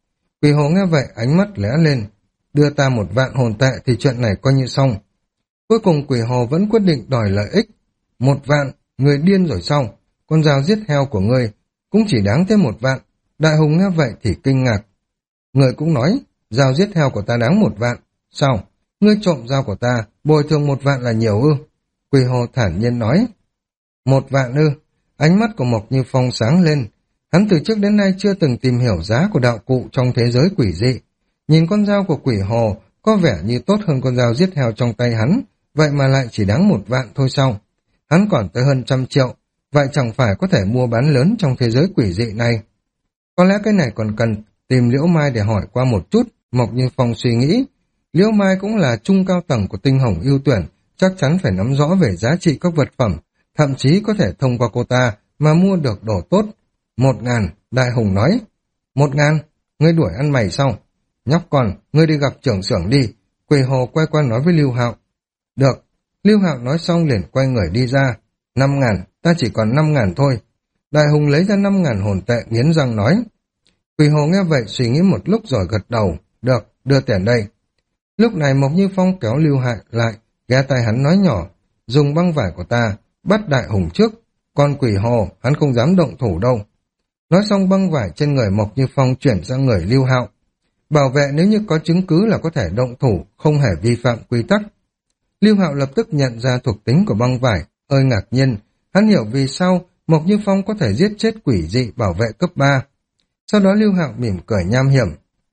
Speaker 1: Quỷ hồ nghe vậy ánh mắt lóe lên, đưa ta một vạn hồn tệ thì chuyện này coi như xong. Cuối cùng quỷ hồ vẫn quyết định đòi lợi ích. Một vạn, người điên rồi sao? Con dao giết heo của ngươi cũng chỉ đáng thêm một vạn. Đại hùng nghe vậy thì kinh ngạc. Người cũng nói, dao giết heo của ta đáng một vạn. Sao? Ngươi trộm dao của ta, bồi thường một vạn là nhiều ư? Quỷ hồ thản nhiên nói. Một vạn ư? Ánh mắt của Mộc Như Phong sáng lên. Hắn từ trước đến nay chưa từng tìm hiểu giá của đạo cụ trong thế giới quỷ dị. Nhìn con dao của quỷ hồ có vẻ như tốt hơn con dao giết heo trong tay hắn, vậy mà lại chỉ đáng một vạn thôi sao? Hắn còn tới hơn trăm triệu, vậy chẳng phải có thể mua bán lớn trong thế giới quỷ dị này. Có lẽ cái này còn cần tìm Liễu Mai để hỏi qua một chút, Mộc Như Phong suy nghĩ. Liễu Mai cũng là trung cao tầng của tinh hồng ưu tuyển, chắc chắn phải nắm rõ về giá trị các vật phẩm, thậm chí có thể thông qua cô ta mà mua được đồ tốt. Một ngàn, Đại Hùng nói. Một ngàn, ngươi đuổi ăn mày sao? Nhóc con, ngươi đi gặp trưởng xưởng đi. Quỷ hồ quay qua nói với Lưu Hạo. Được. Lưu Hạo nói xong liền quay người đi ra. Năm ngàn, ta chỉ còn năm ngàn thôi. Đại Hùng lấy ra năm ngàn hồn tệ nghiến răng nói. Quỷ hồ nghe vậy suy nghĩ một lúc rồi gật đầu. Được, đưa tiền đây. Lúc này Mộc Như Phong kéo Lưu Hạo lại, ghé tai hắn nói nhỏ. Dùng băng vải của ta, bắt Đại Hùng trước. Còn quỷ hồ, hắn không dám động thủ đâu. Nói xong băng vải trên người Mộc Như Phong chuyển sang người Lưu Hạo. Bảo vệ nếu như có chứng cứ là có thể động thủ, không hề vi phạm quy tắc. Lưu Hạo lập tức nhận ra thuộc tính của băng vải, hơi ngạc nhiên. Hắn hiểu vì sao Mộc Như Phong có thể giết chết quỷ dị bảo vệ cấp ba. Sau đó Lưu Hạo mỉm cười nham hiểm.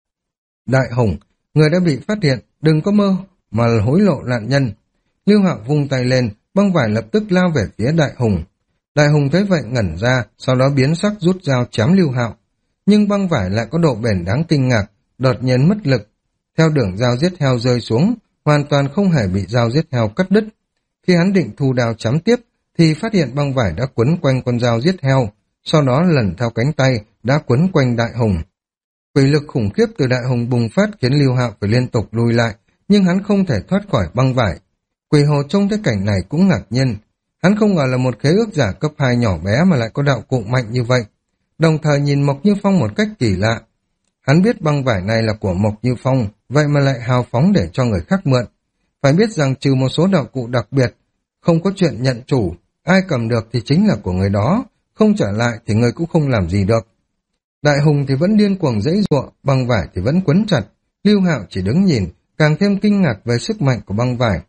Speaker 1: Đại Hùng, người đã bị phát hiện, đừng có mơ mà hối lộ nạn nhân. Lưu Hạo vung tay lên, băng vải lập tức lao về phía Đại Hùng. Đại Hùng thấy vậy ngẩn ra, sau đó biến sắc rút dao chém Lưu Hạo. Nhưng băng vải lại có độ bền đáng kinh ngạc, đột nhiên mất lực. Theo đường dao giết heo rơi xuống, hoàn toàn không hề bị dao giết heo cắt đứt. Khi hắn định thu đao chém tiếp, thì phát hiện băng vải đã quấn quanh con dao giết heo, sau đó lần theo cánh tay đã quấn quanh Đại Hùng. Quỷ lực khủng khiếp từ Đại Hùng bùng phát khiến Lưu Hạo phải liên tục lùi lại, nhưng hắn không thể thoát khỏi băng vải. Quỷ hồ trông thấy cảnh này cũng ngạc nhiên. Hắn không ngờ là một khế ước giả cấp hai nhỏ bé mà lại có đạo cụ mạnh như vậy. Đồng thời nhìn Mộc Như Phong một cách kỳ lạ. Hắn biết băng vải này là của Mộc Như Phong, vậy mà lại hào phóng để cho người khác mượn. Phải biết rằng trừ một số đạo cụ đặc biệt, không có chuyện nhận chủ, ai cầm được thì chính là của người đó, không trả lại thì người cũng không làm gì được. Đại Hùng thì vẫn điên cuồng giãy giụa, băng vải thì vẫn quấn chặt. Lưu Hạo chỉ đứng nhìn, càng thêm kinh ngạc về sức mạnh của băng vải.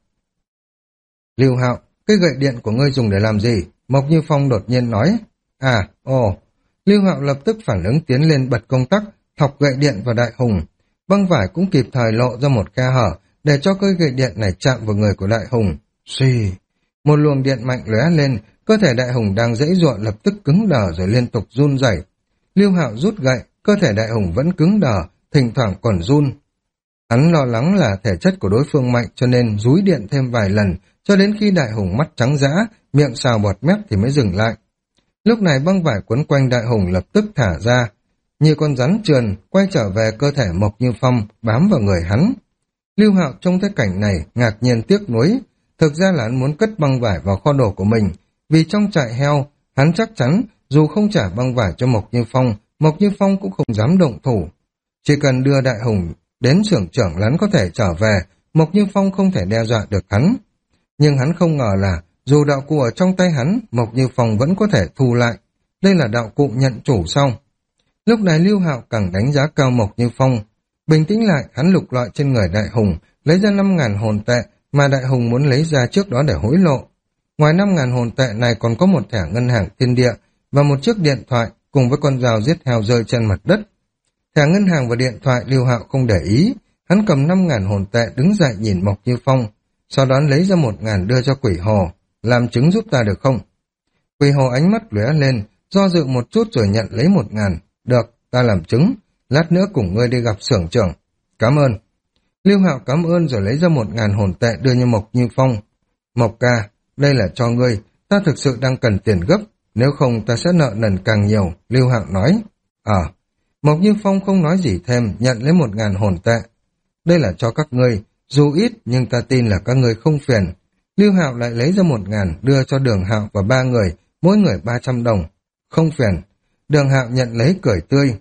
Speaker 1: Lưu Hạo, cái gậy điện của ngươi dùng để làm gì? Mộc Như Phong đột nhiên nói. À, ồ. Lưu Hạo lập tức phản ứng tiến lên bật công tắc, thọc gậy điện vào Đại Hùng. Băng vải cũng kịp thời lộ ra một khe hở để cho cây gậy điện này chạm vào người của Đại Hùng. Suy, một luồng điện mạnh lóe lên, cơ thể Đại Hùng đang giãy giụa lập tức cứng đờ rồi liên tục run rẩy. Lưu Hạo rút gậy, cơ thể Đại Hùng vẫn cứng đờ, thỉnh thoảng còn run. Hắn lo lắng là thể chất của đối phương mạnh cho nên dúi điện thêm vài lần, cho đến khi Đại Hùng mắt trắng dã, miệng xào bọt mép thì mới dừng lại. Lúc này băng vải quấn quanh Đại Hùng lập tức thả ra, như con rắn trườn quay trở về cơ thể Mộc Như Phong, bám vào người hắn. Lưu Hạo trông thấy cảnh này ngạc nhiên tiếc nuối. Thực ra là hắn muốn cất băng vải vào kho đồ của mình, vì trong trại heo hắn chắc chắn dù không trả băng vải cho Mộc Như Phong, Mộc Như Phong cũng không dám động thủ. Chỉ cần đưa Đại Hùng đến xưởng trưởng là hắn có thể trở về, Mộc Như Phong không thể đe dọa được hắn. Nhưng hắn không ngờ là dù đạo cụ ở trong tay hắn, Mộc Như Phong vẫn có thể thu lại. Đây là đạo cụ nhận chủ xong. Lúc này Lưu Hạo càng đánh giá cao Mộc Như Phong. Bình tĩnh lại, hắn lục lọi trên người Đại Hùng, lấy ra năm ngàn hồn tệ mà Đại Hùng muốn lấy ra trước đó để hối lộ. Ngoài năm ngàn hồn tệ này còn có một thẻ ngân hàng thiên địa và một chiếc điện thoại cùng với con dao giết heo rơi trên mặt đất. Thẻ ngân hàng và điện thoại Lưu Hạo không để ý, hắn cầm năm ngàn hồn tệ đứng dậy nhìn Mộc Như Phong, sau đó lấy ra một ngàn đưa cho quỷ hồ, làm chứng giúp ta được không? Quỷ hồ ánh mắt lóe lên, do dự một chút rồi nhận lấy một ngàn. Được, ta làm chứng, lát nữa cùng ngươi đi gặp xưởng trưởng. Cảm ơn. Lưu Hạo cảm ơn rồi lấy ra một ngàn hồn tệ đưa cho Mộc Như Phong. Mộc ca, đây là cho ngươi, ta thực sự đang cần tiền gấp, nếu không ta sẽ nợ nần càng nhiều, Lưu Hạo nói. Ờ, à, Mộc Như Phong không nói gì thêm, nhận lấy một ngàn hồn tệ. Đây là cho các ngươi, dù ít nhưng ta tin là các ngươi không phiền. Lưu Hạo lại lấy ra một ngàn đưa cho Đường Hạo và ba người, mỗi người ba trăm đồng. Không phiền. Đường Hạo nhận lấy cười tươi.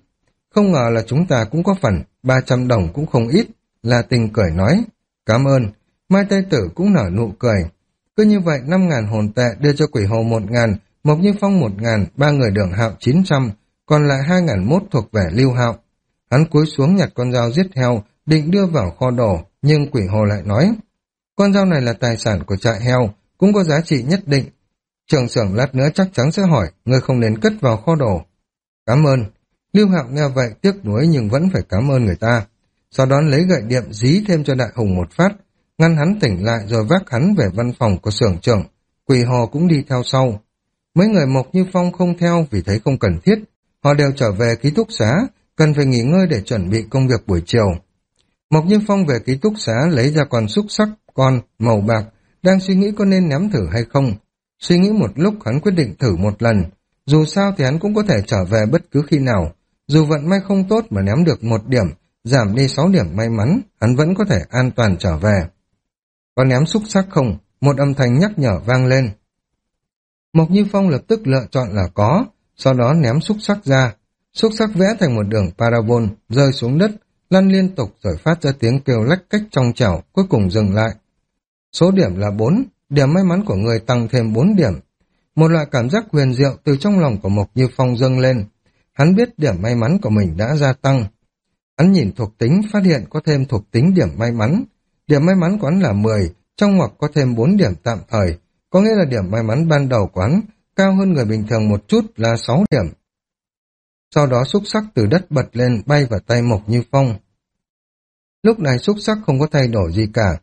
Speaker 1: Không ngờ là chúng ta cũng có phần, ba trăm đồng cũng không ít. La Tinh cười nói, cảm ơn. Mai Tây Tử cũng nở nụ cười. Cứ như vậy năm ngàn hồn tệ đưa cho Quỷ Hồ một ngàn, Mộc Như Phong một ngàn, ba người Đường Hạo chín trăm, còn lại hai ngàn mốt thuộc về Lưu Hạo. Hắn cúi xuống nhặt con dao giết heo, định đưa vào kho đồ, nhưng Quỷ Hồ lại nói, con dao này là tài sản của trại heo, cũng có giá trị nhất định. Trưởng xưởng lát nữa chắc chắn sẽ hỏi, ngươi không nên cất vào kho đồ. Cảm ơn. Lưu Hạo nghe vậy tiếc nuối nhưng vẫn phải cảm ơn người ta. Sau đó lấy gậy điện dí thêm cho Đại Hùng một phát, ngăn hắn tỉnh lại rồi vác hắn về văn phòng của xưởng trưởng. Quỷ Hồ cũng đi theo sau. Mấy người Mộc Như Phong không theo vì thấy không cần thiết. Họ đều trở về ký túc xá, cần phải nghỉ ngơi để chuẩn bị công việc buổi chiều. Mộc Như Phong về ký túc xá lấy ra con xúc sắc, con, màu bạc, đang suy nghĩ có nên ném thử hay không. Suy nghĩ một lúc hắn quyết định thử một lần. Dù sao thì hắn cũng có thể trở về bất cứ khi nào. Dù vận may không tốt mà ném được một điểm, giảm đi sáu điểm may mắn, hắn vẫn có thể an toàn trở về. Có ném xúc sắc không? Một âm thanh nhắc nhở vang lên. Mộc Như Phong lập tức lựa chọn là có, sau đó ném xúc sắc ra. Xúc sắc vẽ thành một đường parabol, rơi xuống đất, lăn liên tục rồi phát ra tiếng kêu lách cách trong trẻo, cuối cùng dừng lại. Số điểm là bốn, điểm may mắn của người tăng thêm bốn điểm. Một loại cảm giác huyền diệu từ trong lòng của Mộc Như Phong dâng lên. Hắn biết điểm may mắn của mình đã gia tăng. Hắn nhìn thuộc tính phát hiện có thêm thuộc tính điểm may mắn. Điểm may mắn của hắn là mười, trong ngoặc có thêm bốn điểm tạm thời, có nghĩa là điểm may mắn ban đầu của hắn cao hơn người bình thường một chút là sáu điểm. Sau đó xúc sắc từ đất bật lên bay vào tay Mộc Như Phong. Lúc này xúc sắc không có thay đổi gì cả.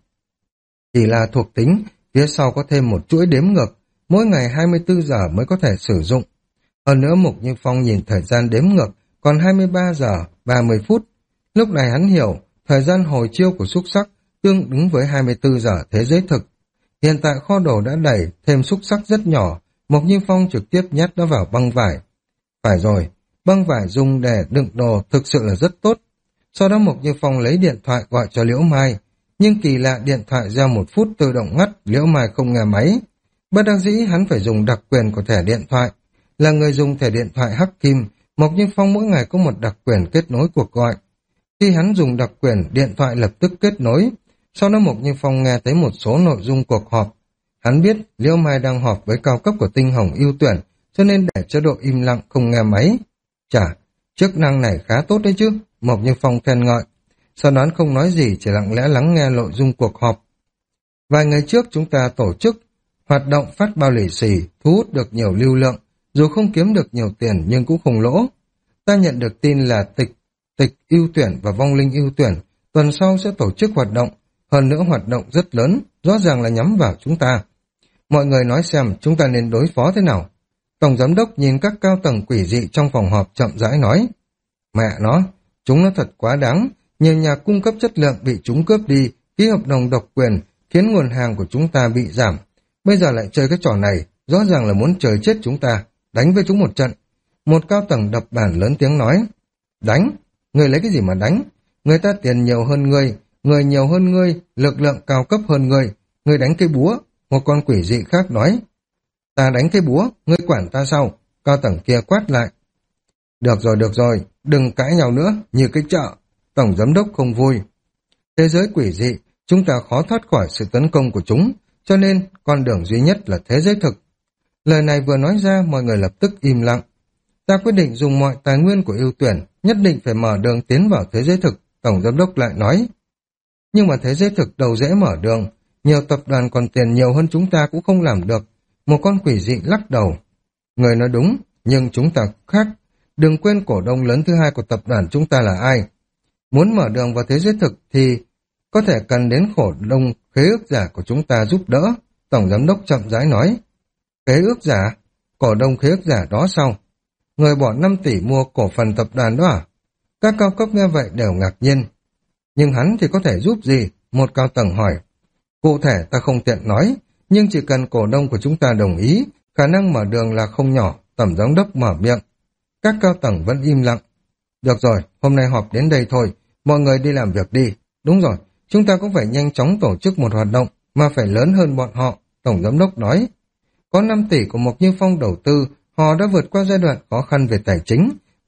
Speaker 1: Chỉ là thuộc tính, phía sau có thêm một chuỗi đếm ngược, mỗi ngày hai mươi tư giờ mới có thể sử dụng. Hơn nữa Mộc Như Phong nhìn thời gian đếm ngược, còn hai mươi ba giờ, ba mươi phút. Lúc này hắn hiểu, thời gian hồi chiêu của xúc sắc tương ứng với hai mươi tư giờ thế giới thực. Hiện tại kho đồ đã đầy, thêm xúc sắc rất nhỏ, Mộc Như Phong trực tiếp nhét nó vào băng vải. Phải rồi, băng vải dùng để đựng đồ thực sự là rất tốt. Sau đó Mộc Như Phong lấy điện thoại gọi cho Liễu Mai, nhưng kỳ lạ điện thoại reo một phút tự động ngắt, Liễu Mai không nghe máy. Bất đắc dĩ hắn phải dùng đặc quyền của thẻ điện thoại. Là người dùng thẻ điện thoại Hắc Kim, Mộc Như Phong mỗi ngày có một đặc quyền kết nối cuộc gọi. Khi hắn dùng đặc quyền, điện thoại lập tức kết nối. Sau đó Mộc Như Phong nghe thấy một số nội dung cuộc họp. Hắn biết Liễu Mai đang họp với cao cấp của Tinh Hồng ưu tuyển, cho nên để chế độ im lặng không nghe máy. Chà, chức năng này khá tốt đấy chứ, Mộc Như Phong khen ngợi. Sau đó không nói gì, chỉ lặng lẽ lắng nghe nội dung cuộc họp. Vài ngày trước chúng ta tổ chức hoạt động phát bao lì xì, thu hút được nhiều lưu lượng, dù không kiếm được nhiều tiền nhưng cũng không lỗ. Ta nhận được tin là tịch, tịch ưu tuyển và vong linh ưu tuyển tuần sau sẽ tổ chức hoạt động, hơn nữa hoạt động rất lớn, rõ ràng là nhắm vào chúng ta. Mọi người nói xem chúng ta nên đối phó thế nào. Tổng giám đốc nhìn các cao tầng quỷ dị trong phòng họp chậm rãi nói. Mẹ nó, chúng nó thật quá đáng, nhiều nhà cung cấp chất lượng bị chúng cướp đi, ký hợp đồng độc quyền, khiến nguồn hàng của chúng ta bị giảm. Bây giờ lại chơi cái trò này, rõ ràng là muốn trời chết chúng ta, đánh với chúng một trận. Một cao tầng đập bàn lớn tiếng nói. Đánh? Người lấy cái gì mà đánh? Người ta tiền nhiều hơn ngươi, người nhiều hơn ngươi, lực lượng cao cấp hơn ngươi, ngươi đánh cây búa. Một con quỷ dị khác nói. Ta đánh cây búa, ngươi quản ta sao? Cao tầng kia quát lại. Được rồi, được rồi, đừng cãi nhau nữa, như cái chợ. Tổng giám đốc không vui. Thế giới quỷ dị, chúng ta khó thoát khỏi sự tấn công của chúng, cho nên con đường duy nhất là thế giới thực. Lời này vừa nói ra, mọi người lập tức im lặng. Ta quyết định dùng mọi tài nguyên của ưu tuyển, nhất định phải mở đường tiến vào thế giới thực, Tổng giám đốc lại nói. Nhưng mà thế giới thực đâu dễ mở đường, nhiều tập đoàn còn tiền nhiều hơn chúng ta cũng không làm được. Một con quỷ dị lắc đầu. Người nói đúng, nhưng chúng ta khác. Đừng quên cổ đông lớn thứ hai của tập đoàn chúng ta là ai. Muốn mở đường vào thế giới thực thì có thể cần đến cổ đông khế ước giả của chúng ta giúp đỡ. Tổng giám đốc chậm rãi nói. Khế ước giả? Cổ đông khế ước giả đó sao? Người bỏ năm tỷ mua cổ phần tập đoàn đó à? Các cao cấp nghe vậy đều ngạc nhiên. Nhưng hắn thì có thể giúp gì? Một cao tầng hỏi. Cụ thể ta không tiện nói, nhưng chỉ cần cổ đông của chúng ta đồng ý, khả năng mở đường là không nhỏ, tổng giám đốc mở miệng. Các cao tầng vẫn im lặng. Được rồi, hôm nay họp đến đây thôi, mọi người đi làm việc đi. Đúng rồi, chúng ta cũng phải nhanh chóng tổ chức một hoạt động, mà phải lớn hơn bọn họ, tổng giám đốc nói. Có năm tỷ của Mộc Như Phong đầu tư, họ đã vượt qua giai đoạn khó khăn về tài chính,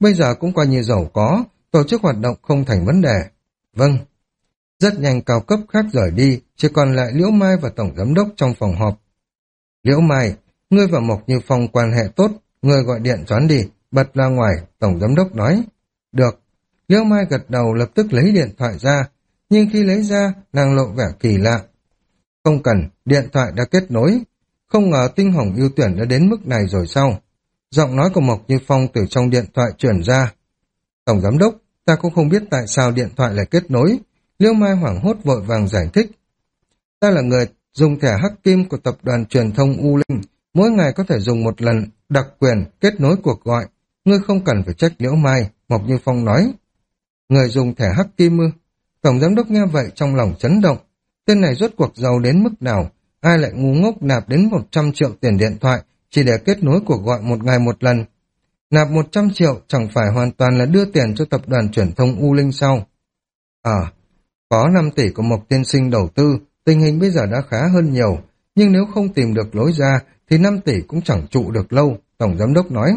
Speaker 1: bây giờ cũng coi như giàu có, tổ chức hoạt động không thành vấn đề. Vâng. Rất nhanh cao cấp khác rời đi, chỉ còn lại Liễu Mai và Tổng Giám đốc trong phòng họp. Liễu Mai, ngươi và Mộc Như Phong quan hệ tốt, ngươi gọi điện cho hắn đi, bật ra ngoài, Tổng Giám đốc nói. Được. Liễu Mai gật đầu lập tức lấy điện thoại ra, nhưng khi lấy ra, nàng lộ vẻ kỳ lạ. Không cần, điện thoại đã kết nối. Không ngờ Tinh Hồng ưu tuyển đã đến mức này rồi sao? Giọng nói của Mộc Như Phong từ trong điện thoại truyền ra. Tổng Giám đốc, ta cũng không biết tại sao điện thoại lại kết nối. Liễu Mai hoảng hốt vội vàng giải thích. Ta là người dùng thẻ hắc kim của tập đoàn truyền thông U Linh, mỗi ngày có thể dùng một lần đặc quyền kết nối cuộc gọi. Ngươi không cần phải trách Liễu Mai, Mộc Như Phong nói. Người dùng thẻ hắc kim ư? Tổng Giám đốc nghe vậy trong lòng chấn động. Tên này rốt cuộc giàu đến mức nào? Ai lại ngu ngốc nạp đến một trăm triệu tiền điện thoại chỉ để kết nối cuộc gọi một ngày một lần? Nạp một trăm triệu chẳng phải hoàn toàn là đưa tiền cho tập đoàn truyền thông U Linh sao? À, có năm tỷ của Mộc tiên sinh đầu tư, tình hình bây giờ đã khá hơn nhiều, nhưng nếu không tìm được lối ra thì năm tỷ cũng chẳng trụ được lâu, Tổng Giám đốc nói.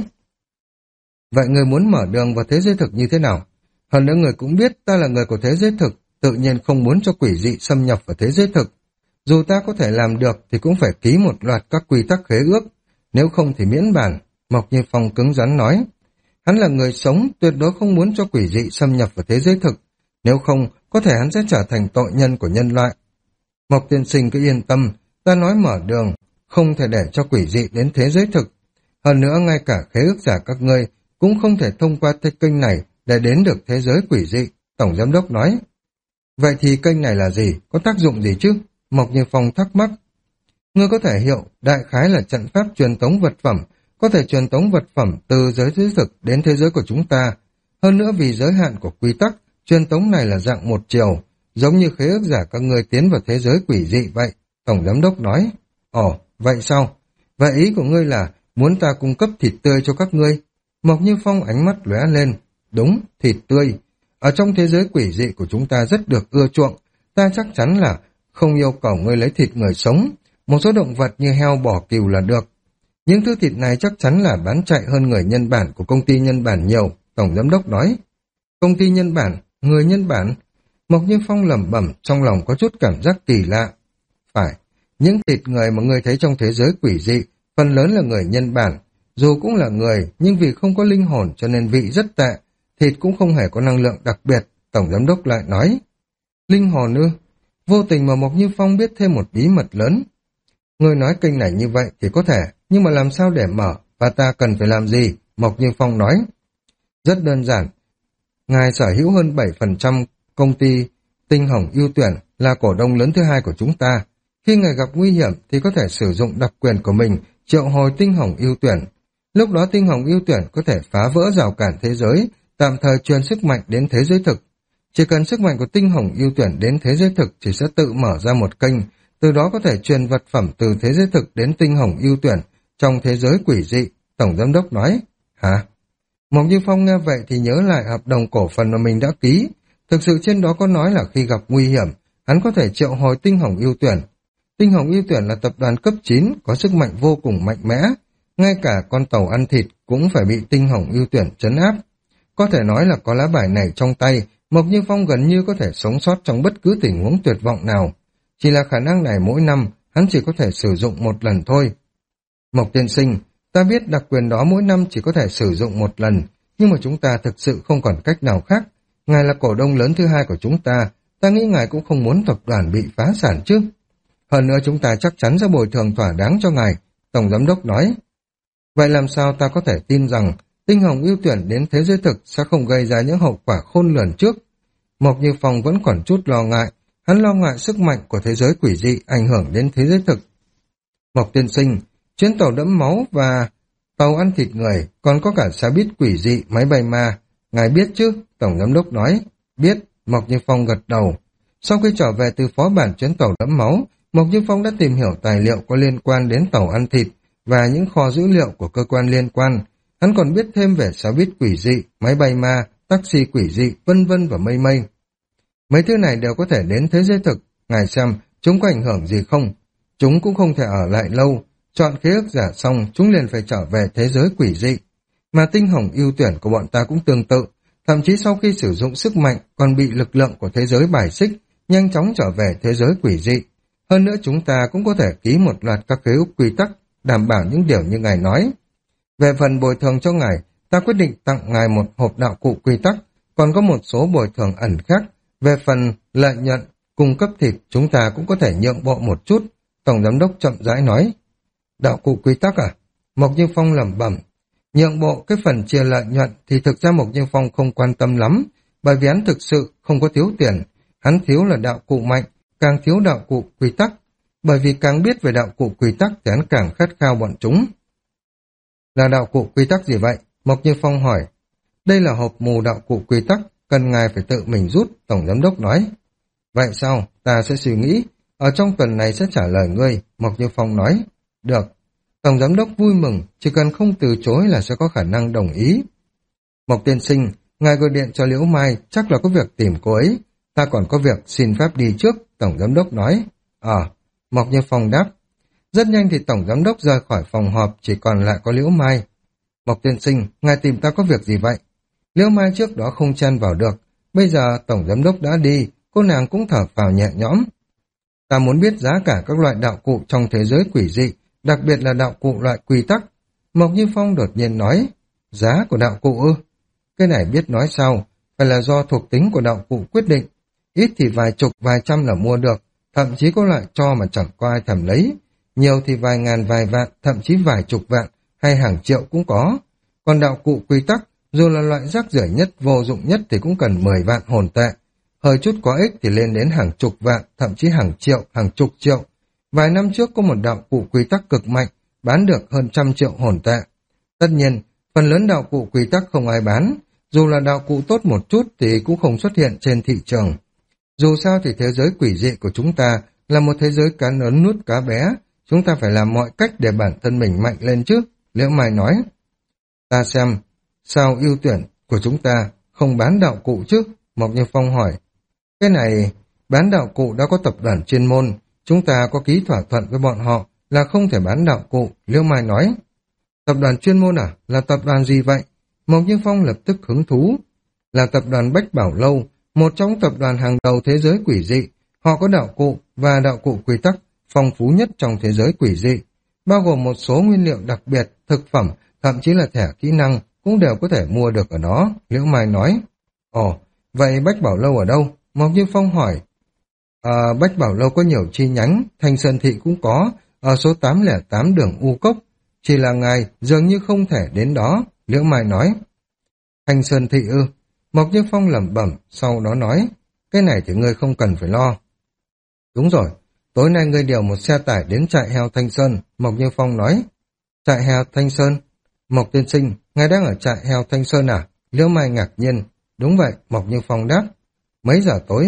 Speaker 1: Vậy người muốn mở đường vào thế giới thực như thế nào? Hơn nữa người cũng biết ta là người của thế giới thực, tự nhiên không muốn cho quỷ dị xâm nhập vào thế giới thực. Dù ta có thể làm được thì cũng phải ký một loạt các quy tắc khế ước, nếu không thì miễn bản, Mộc Như Phong cứng rắn nói. Hắn là người sống, tuyệt đối không muốn cho quỷ dị xâm nhập vào thế giới thực, nếu không có thể hắn sẽ trở thành tội nhân của nhân loại. Mộc tiên sinh cứ yên tâm, ta nói mở đường, không thể để cho quỷ dị đến thế giới thực. Hơn nữa ngay cả khế ước giả các ngươi cũng không thể thông qua cái kênh này để đến được thế giới quỷ dị, Tổng Giám đốc nói. Vậy thì kênh này là gì? Có tác dụng gì chứ? Mộc Như Phong thắc mắc. Ngươi có thể hiểu, đại khái là trận pháp truyền tống vật phẩm, có thể truyền tống vật phẩm từ giới thế thực đến thế giới của chúng ta. Hơn nữa vì giới hạn của quy tắc, truyền tống này là dạng một chiều, giống như khế ước giả các ngươi tiến vào thế giới quỷ dị vậy, Tổng Giám đốc nói. Ồ, vậy sao? Vậy ý của ngươi là muốn ta cung cấp thịt tươi cho các ngươi? Mộc Như Phong ánh mắt lóe lên. Đúng, thịt tươi. Ở trong thế giới quỷ dị của chúng ta rất được ưa chuộng, ta chắc chắn là không yêu cầu ngươi lấy thịt người sống, một số động vật như heo bò cừu là được. Những thứ thịt này chắc chắn là bán chạy hơn người nhân bản của công ty nhân bản nhiều, Tổng Giám đốc nói. Công ty nhân bản, người nhân bản? Mộc Như Phong lẩm bẩm, trong lòng có chút cảm giác kỳ lạ. Phải, những thịt người mà ngươi thấy trong thế giới quỷ dị, phần lớn là người nhân bản. Dù cũng là người, nhưng vì không có linh hồn cho nên vị rất tệ, thịt cũng không hề có năng lượng đặc biệt, Tổng Giám đốc lại nói. Linh hồn ư? Vô tình mà Mộc Như Phong biết thêm một bí mật lớn. Ngươi nói kênh này như vậy thì có thể, nhưng mà làm sao để mở, và ta cần phải làm gì? Mộc Như Phong nói. Rất đơn giản. Ngài sở hữu hơn bảy phần trăm công ty Tinh Hồng ưu tuyển, là cổ đông lớn thứ hai của chúng ta. Khi ngài gặp nguy hiểm thì có thể sử dụng đặc quyền của mình, triệu hồi Tinh Hồng ưu tuyển. Lúc đó Tinh Hồng ưu tuyển có thể phá vỡ rào cản thế giới, tạm thời truyền sức mạnh đến thế giới thực. Chỉ cần sức mạnh của Tinh Hồng ưu tuyển đến thế giới thực thì sẽ tự mở ra một kênh, từ đó có thể truyền vật phẩm từ thế giới thực đến Tinh Hồng ưu tuyển trong thế giới quỷ dị, Tổng Giám đốc nói. Hả? Mộc Như Phong nghe vậy thì nhớ lại hợp đồng cổ phần mà mình đã ký. Thực sự trên đó có nói là khi gặp nguy hiểm, hắn có thể triệu hồi Tinh Hồng ưu tuyển. Tinh Hồng ưu tuyển là tập đoàn cấp chín, có sức mạnh vô cùng mạnh mẽ. Ngay cả con tàu ăn thịt cũng phải bị Tinh Hồng ưu tuyển trấn áp. Có thể nói là có lá bài này trong tay, Mộc Như Phong gần như có thể sống sót trong bất cứ tình huống tuyệt vọng nào. Chỉ là khả năng này mỗi năm, hắn chỉ có thể sử dụng một lần thôi. Mộc tiên sinh, ta biết đặc quyền đó mỗi năm chỉ có thể sử dụng một lần, nhưng mà chúng ta thực sự không còn cách nào khác. Ngài là cổ đông lớn thứ hai của chúng ta, ta nghĩ ngài cũng không muốn tập đoàn bị phá sản chứ. Hơn nữa chúng ta chắc chắn sẽ bồi thường thỏa đáng cho ngài, Tổng Giám đốc nói. Vậy làm sao ta có thể tin rằng Tinh Hồng ưu tuyển đến thế giới thực sẽ không gây ra những hậu quả khôn lường trước? Mộc Như Phong vẫn còn chút lo ngại, hắn lo ngại sức mạnh của thế giới quỷ dị ảnh hưởng đến thế giới thực. Mộc tiên sinh, chuyến tàu đẫm máu và tàu ăn thịt người, còn có cả xe buýt quỷ dị, máy bay ma. Ngài biết chứ? Tổng Giám đốc nói. Biết, Mộc Như Phong gật đầu. Sau khi trở về từ phó bản chuyến tàu đẫm máu, Mộc Như Phong đã tìm hiểu tài liệu có liên quan đến tàu ăn thịt và những kho dữ liệu của cơ quan liên quan. Hắn còn biết thêm về xe buýt quỷ dị, máy bay ma, taxi quỷ dị, vân vân và mây mây. Mấy thứ này đều có thể đến thế giới thực. Ngài xem, chúng có ảnh hưởng gì không? Chúng cũng không thể ở lại lâu. Chọn khế ước giả xong, chúng liền phải trở về thế giới quỷ dị. mà tinh hồng ưu tuyển của bọn ta cũng tương tự, thậm chí sau khi sử dụng sức mạnh còn bị lực lượng của thế giới bài xích, nhanh chóng trở về thế giới quỷ dị. Hơn nữa chúng ta cũng có thể ký một loạt các khế ước quy tắc, đảm bảo những điều như ngài nói. Về phần bồi thường cho ngài, ta quyết định tặng ngài một hộp đạo cụ quy tắc, còn có một số bồi thường ẩn khác. Về phần lợi nhuận, cung cấp thịt, chúng ta cũng có thể nhượng bộ một chút. Tổng giám đốc chậm rãi nói. Đạo cụ quy tắc à? Mộc Như Phong lẩm bẩm. Nhượng bộ cái phần chia lợi nhuận thì thực ra Mộc Như Phong không quan tâm lắm, bởi vì hắn thực sự không có thiếu tiền. Hắn thiếu là đạo cụ mạnh, càng thiếu đạo cụ quy tắc. Bởi vì càng biết về đạo cụ quy tắc thì hắn càng khát khao bọn chúng. Là đạo cụ quy tắc gì vậy? Mộc Như Phong hỏi. Đây là hộp mù đạo cụ quy tắc, cần ngài phải tự mình rút, Tổng giám đốc nói. Vậy sao? Ta sẽ suy nghĩ. Ở trong tuần này sẽ trả lời ngươi, Mộc Như Phong nói. Được. Tổng giám đốc vui mừng, chỉ cần không từ chối là sẽ có khả năng đồng ý. Mộc tiên sinh, ngài gọi điện cho Liễu Mai, chắc là có việc tìm cô ấy. Ta còn có việc xin phép đi trước, Tổng giám đốc nói. Ờ, Mộc Như Phong đáp. Rất nhanh thì Tổng giám đốc rời khỏi phòng họp, chỉ còn lại có Liễu Mai. Mộc tiên sinh, ngài tìm ta có việc gì vậy? Liễu Mai trước đó không chen vào được, bây giờ Tổng giám đốc đã đi, cô nàng cũng thở phào nhẹ nhõm. Ta muốn biết giá cả các loại đạo cụ trong thế giới quỷ dị, đặc biệt là đạo cụ loại quy tắc. Mộc Như Phong đột nhiên nói, giá của đạo cụ ư? Cái này biết nói sao, phải là do thuộc tính của đạo cụ quyết định. Ít thì vài chục vài trăm là mua được, thậm chí có loại cho mà chẳng có ai thèm lấy. Nhiều thì vài ngàn vài vạn, thậm chí vài chục vạn, hay hàng triệu cũng có. Còn đạo cụ quy tắc, dù là loại rác rưởi nhất, vô dụng nhất thì cũng cần mười vạn hồn tệ. Hơi chút có ích thì lên đến hàng chục vạn, thậm chí hàng triệu, hàng chục triệu. Vài năm trước có một đạo cụ quy tắc cực mạnh, bán được hơn trăm triệu hồn tệ. Tất nhiên, phần lớn đạo cụ quy tắc không ai bán, dù là đạo cụ tốt một chút thì cũng không xuất hiện trên thị trường. Dù sao thì thế giới quỷ dị của chúng ta là một thế giới cá lớn nuốt cá bé, chúng ta phải làm mọi cách để bản thân mình mạnh lên chứ, Liễu Mai nói. Ta xem, sao ưu tuyển của chúng ta không bán đạo cụ chứ? Mộc Như Phong hỏi. Cái này, bán đạo cụ đã có tập đoàn chuyên môn, chúng ta có ký thỏa thuận với bọn họ là không thể bán đạo cụ, Liễu Mai nói. Tập đoàn chuyên môn à? Là tập đoàn gì vậy? Mộc Như Phong lập tức hứng thú. Là tập đoàn Bách Bảo Lâu, một trong tập đoàn hàng đầu thế giới quỷ dị. Họ có đạo cụ và đạo cụ quy tắc phong phú nhất trong thế giới quỷ dị, bao gồm một số nguyên liệu đặc biệt, thực phẩm, thậm chí là thẻ kỹ năng cũng đều có thể mua được ở đó, Liễu Mai nói. Ồ, vậy Bách Bảo Lâu ở đâu? Mộc Như Phong hỏi. À, Bách Bảo Lâu có nhiều chi nhánh, Thanh Sơn Thị cũng có, ở số tám không tám đường U Cốc. Chỉ là ngài dường như không thể đến đó, Liễu Mai nói. Thanh Sơn Thị ư? Mộc Như Phong lẩm bẩm, sau đó nói, cái này thì ngươi không cần phải lo. Đúng rồi, tối nay ngươi điều một xe tải đến trại heo Thanh Sơn, Mộc Như Phong nói. Trại heo Thanh Sơn? Mộc tiên sinh, ngài đang ở trại heo Thanh Sơn à? Liễu Mai ngạc nhiên. Đúng vậy, Mộc Như Phong đáp. Mấy giờ tối?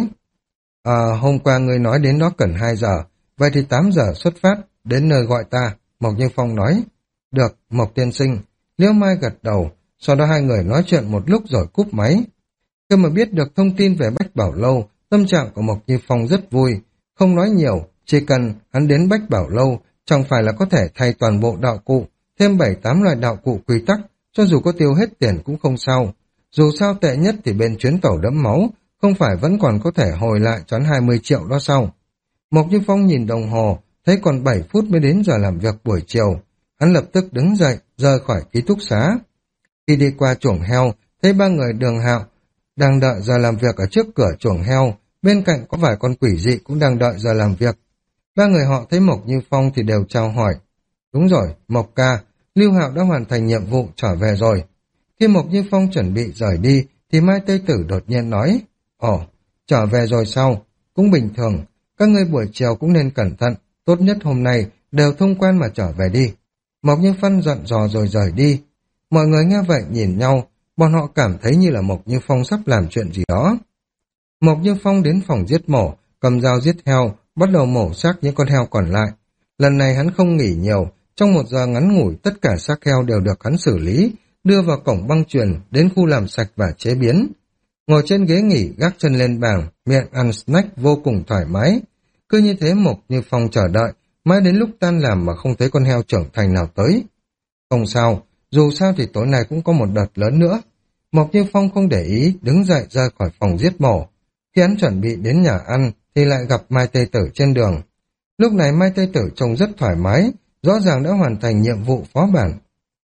Speaker 1: À, hôm qua ngươi nói đến đó cần hai giờ, vậy thì tám giờ xuất phát, đến nơi gọi ta, Mộc Như Phong nói. Được, Mộc tiên sinh. Liễu Mai gật đầu, sau đó hai người nói chuyện một lúc rồi cúp máy. Khi mà biết được thông tin về Bách Bảo Lâu, tâm trạng của Mộc Như Phong rất vui. Không nói nhiều, chỉ cần hắn đến Bách Bảo Lâu, chẳng phải là có thể thay toàn bộ đạo cụ, thêm bảy tám loại đạo cụ quy tắc, cho dù có tiêu hết tiền cũng không sao. Dù sao tệ nhất thì bên chuyến tàu đẫm máu, không phải vẫn còn có thể hồi lại choán hai mươi triệu đó sao? Mộc Như Phong nhìn đồng hồ, thấy còn bảy phút mới đến giờ làm việc buổi chiều. Hắn lập tức đứng dậy, rời khỏi ký túc xá. Khi đi qua chuồng heo, thấy ba người Đường Hạo đang đợi giờ làm việc ở trước cửa chuồng heo, bên cạnh có vài con quỷ dị cũng đang đợi giờ làm việc. Ba người họ thấy Mộc Như Phong thì đều chào hỏi. Đúng rồi, Mộc ca, Lưu Hạo đã hoàn thành nhiệm vụ trở về rồi. Khi Mộc Như Phong chuẩn bị rời đi, thì Mai Tây Tử đột nhiên nói, Ồ, trở về rồi sao? Cũng bình thường, các ngươi buổi chiều cũng nên cẩn thận, tốt nhất hôm nay đều thông quan mà trở về đi. Mộc Như Phong dặn dò rồi rời đi. Mọi người nghe vậy nhìn nhau, bọn họ cảm thấy như là Mộc Như Phong sắp làm chuyện gì đó. Mộc Như Phong đến phòng giết mổ, cầm dao giết heo, bắt đầu mổ xác những con heo còn lại. Lần này hắn không nghỉ nhiều, trong một giờ ngắn ngủi tất cả xác heo đều được hắn xử lý, đưa vào cổng băng chuyền đến khu làm sạch và chế biến. Ngồi trên ghế nghỉ gác chân lên bàn, miệng ăn snack vô cùng thoải mái. Cứ như thế Mộc Như Phong chờ đợi, mãi đến lúc tan làm mà không thấy con heo trưởng thành nào tới. Không sao, dù sao thì tối nay cũng có một đợt lớn nữa. Mộc Như Phong không để ý, đứng dậy ra khỏi phòng giết mổ. Khi hắn chuẩn bị đến nhà ăn, thì lại gặp Mai Tây Tử trên đường. Lúc này Mai Tây Tử trông rất thoải mái, rõ ràng đã hoàn thành nhiệm vụ phó bản.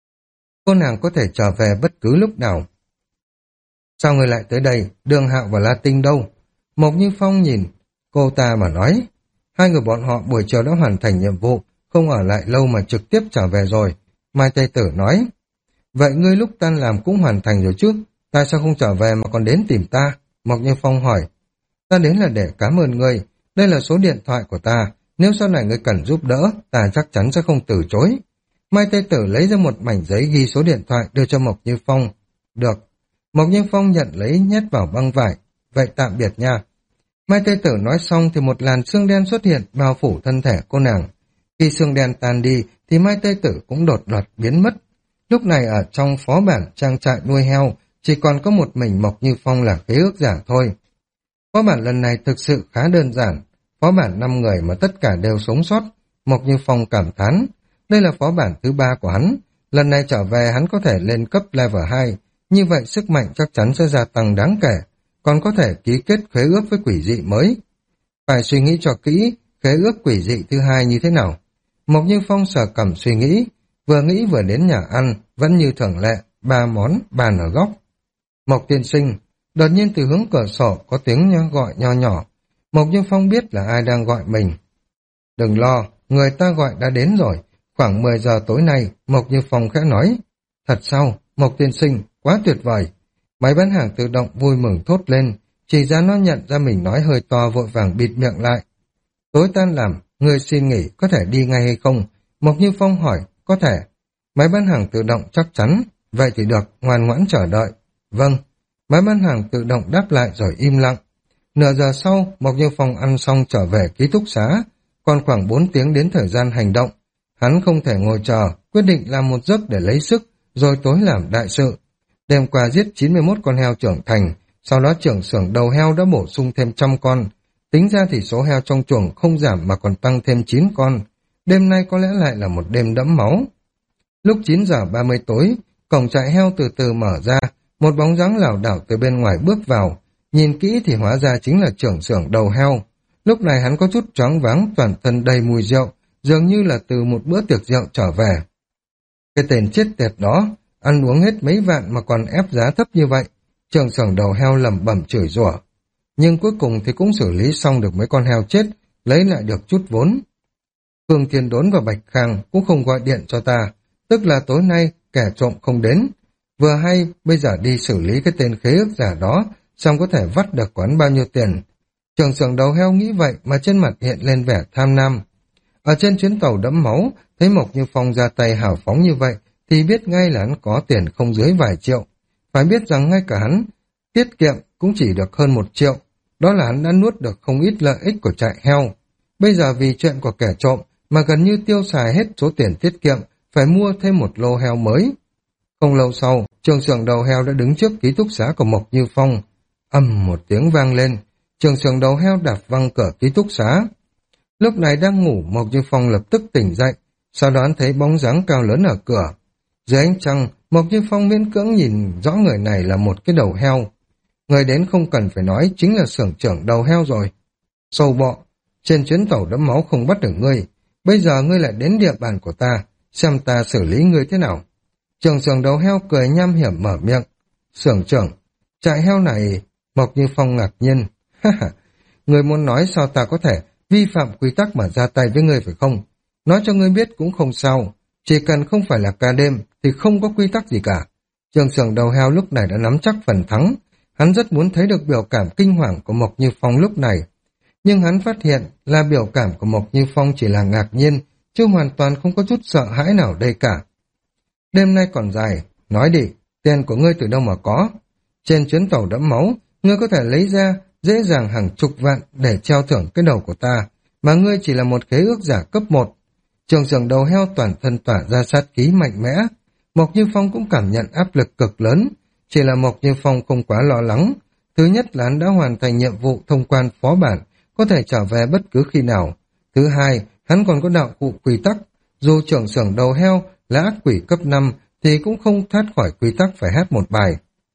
Speaker 1: Cô nàng có thể trở về bất cứ lúc nào. Sao người lại tới đây, Đường Hạo và La Tinh đâu? Mộc Như Phong nhìn cô ta mà nói. Hai người bọn họ buổi chiều đã hoàn thành nhiệm vụ, không ở lại lâu mà trực tiếp trở về rồi. Mai Tây Tử nói. Vậy ngươi lúc tan làm cũng hoàn thành rồi chứ? Ta sao không trở về mà còn đến tìm ta? Mộc Như Phong hỏi. Ta đến là để cảm ơn ngươi. Đây là số điện thoại của ta. Nếu sau này ngươi cần giúp đỡ, ta chắc chắn sẽ không từ chối. Mai Tây Tử lấy ra một mảnh giấy ghi số điện thoại đưa cho Mộc Như Phong. Được. Mộc Như Phong nhận lấy nhét vào băng vải. Vậy tạm biệt nha. Mai Tây Tử nói xong thì một làn xương đen xuất hiện bao phủ thân thể cô nàng. Khi xương đen tan đi thì Mai Tây Tử cũng đột ngột biến mất. Lúc này ở trong phó bản trang trại nuôi heo chỉ còn có một mình Mộc Như Phong là khế ước giả thôi. Phó bản lần này thực sự khá đơn giản. Phó bản năm người mà tất cả đều sống sót. Mộc Như Phong cảm thán. Đây là phó bản thứ ba của hắn. Lần này trở về hắn có thể lên cấp level hai. Như vậy sức mạnh chắc chắn sẽ gia tăng đáng kể. Còn có thể ký kết khế ước với quỷ dị mới. Phải suy nghĩ cho kỹ khế ước quỷ dị thứ hai như thế nào. Mộc Như Phong sờ cằm suy nghĩ. Vừa nghĩ vừa đến nhà ăn. Vẫn như thường lệ. Ba món bàn ở góc. Mộc tiên sinh. Đột nhiên từ hướng cửa sổ có tiếng nho gọi nho nhỏ. Mộc Như Phong biết là ai đang gọi mình. Đừng lo, người ta gọi đã đến rồi. Khoảng mười giờ tối nay, Mộc Như Phong khẽ nói. Thật sao, Mộc tiên sinh, quá tuyệt vời. Máy bán hàng tự động vui mừng thốt lên. Chỉ ra nó nhận ra mình nói hơi to vội vàng bịt miệng lại. Tối tan làm, người xin nghỉ có thể đi ngay hay không? Mộc Như Phong hỏi, có thể. Máy bán hàng tự động chắc chắn. Vậy thì được, ngoan ngoãn chờ đợi. Vâng. Máy bán hàng tự động đáp lại rồi im lặng. Nửa giờ sau, Mộc Như Phong ăn xong trở về ký túc xá. Còn khoảng bốn tiếng đến thời gian hành động. Hắn không thể ngồi chờ, quyết định làm một giấc để lấy sức, rồi tối làm đại sự. Đêm qua giết chín mươi mốt con heo trưởng thành, sau đó trưởng xưởng đầu heo đã bổ sung thêm trăm con. Tính ra thì số heo trong chuồng không giảm mà còn tăng thêm chín con. Đêm nay có lẽ lại là một đêm đẫm máu. Lúc chín giờ ba mươi tối, cổng trại heo từ từ mở ra, một bóng dáng lảo đảo từ bên ngoài bước vào. Nhìn kỹ thì hóa ra chính là trưởng xưởng đầu heo. Lúc này hắn có chút choáng váng, toàn thân đầy mùi rượu, dường như là từ một bữa tiệc rượu trở về. Cái tên chết tiệt đó, ăn uống hết mấy vạn mà còn ép giá thấp như vậy. Trưởng xưởng đầu heo lẩm bẩm chửi rủa. Nhưng cuối cùng thì cũng xử lý xong được mấy con heo chết, lấy lại được chút vốn. Phương Thiên Đốn và Bạch Khang cũng không gọi điện cho ta, tức là tối nay kẻ trộm không đến. Vừa hay, bây giờ đi xử lý cái tên khế ước giả đó, xong có thể vắt được quán bao nhiêu tiền. Trưởng xưởng đầu heo nghĩ vậy mà trên mặt hiện lên vẻ tham lam. Ở trên chuyến tàu đẫm máu, thấy Mộc Như Phong ra tay hào phóng như vậy, thì biết ngay là hắn có tiền không dưới vài triệu. Phải biết rằng ngay cả hắn tiết kiệm cũng chỉ được hơn một triệu. Đó là hắn đã nuốt được không ít lợi ích của trại heo. Bây giờ vì chuyện của kẻ trộm mà gần như tiêu xài hết số tiền tiết kiệm, phải mua thêm một lô heo mới. Không lâu sau, trưởng xưởng đầu heo đã đứng trước ký túc xá của Mộc Như Phong. Ầm một tiếng vang lên, trưởng xưởng đầu heo đạp văng cửa ký túc xá. Lúc này đang ngủ, Mộc Như Phong lập tức tỉnh dậy, sau đó thấy bóng dáng cao lớn ở cửa. Dưới ánh trăng, Mộc Như Phong miễn cưỡng nhìn rõ người này là một cái đầu heo. Người đến không cần phải nói chính là xưởng trưởng đầu heo rồi. Sâu bọ, trên chuyến tàu đẫm máu không bắt được ngươi, bây giờ ngươi lại đến địa bàn của ta, xem ta xử lý ngươi thế nào. Trưởng xưởng đầu heo cười nham hiểm mở miệng. Xưởng trưởng, trại heo này... Mộc Như Phong ngạc nhiên. Ha ha, người muốn nói sao ta có thể vi phạm quy tắc mà ra tay với ngươi phải không? Nói cho ngươi biết cũng không sao, chỉ cần không phải là ca đêm thì không có quy tắc gì cả. Trưởng xưởng đầu heo lúc này đã nắm chắc phần thắng. Hắn rất muốn thấy được biểu cảm kinh hoàng của Mộc Như Phong lúc này. Nhưng hắn phát hiện là biểu cảm của Mộc Như Phong chỉ là ngạc nhiên, chứ hoàn toàn không có chút sợ hãi nào đây cả. Đêm nay còn dài, nói đi, tiền của ngươi từ đâu mà có? Trên chuyến tàu đẫm máu, ngươi có thể lấy ra dễ dàng hàng chục vạn để treo thưởng cái đầu của ta, mà ngươi chỉ là một khế ước giả cấp một. Trưởng xưởng đầu heo toàn thân tỏa ra sát khí mạnh mẽ. Mộc Như Phong cũng cảm nhận áp lực cực lớn, chỉ là Mộc Như Phong không quá lo lắng. Thứ nhất là hắn đã hoàn thành nhiệm vụ thông quan phó bản, có thể trở về bất cứ khi nào. Thứ hai, hắn còn có đạo cụ quy tắc. Dù trưởng xưởng đầu heo là ác quỷ cấp năm, thì cũng không thoát khỏi quy tắc phải hát một bài.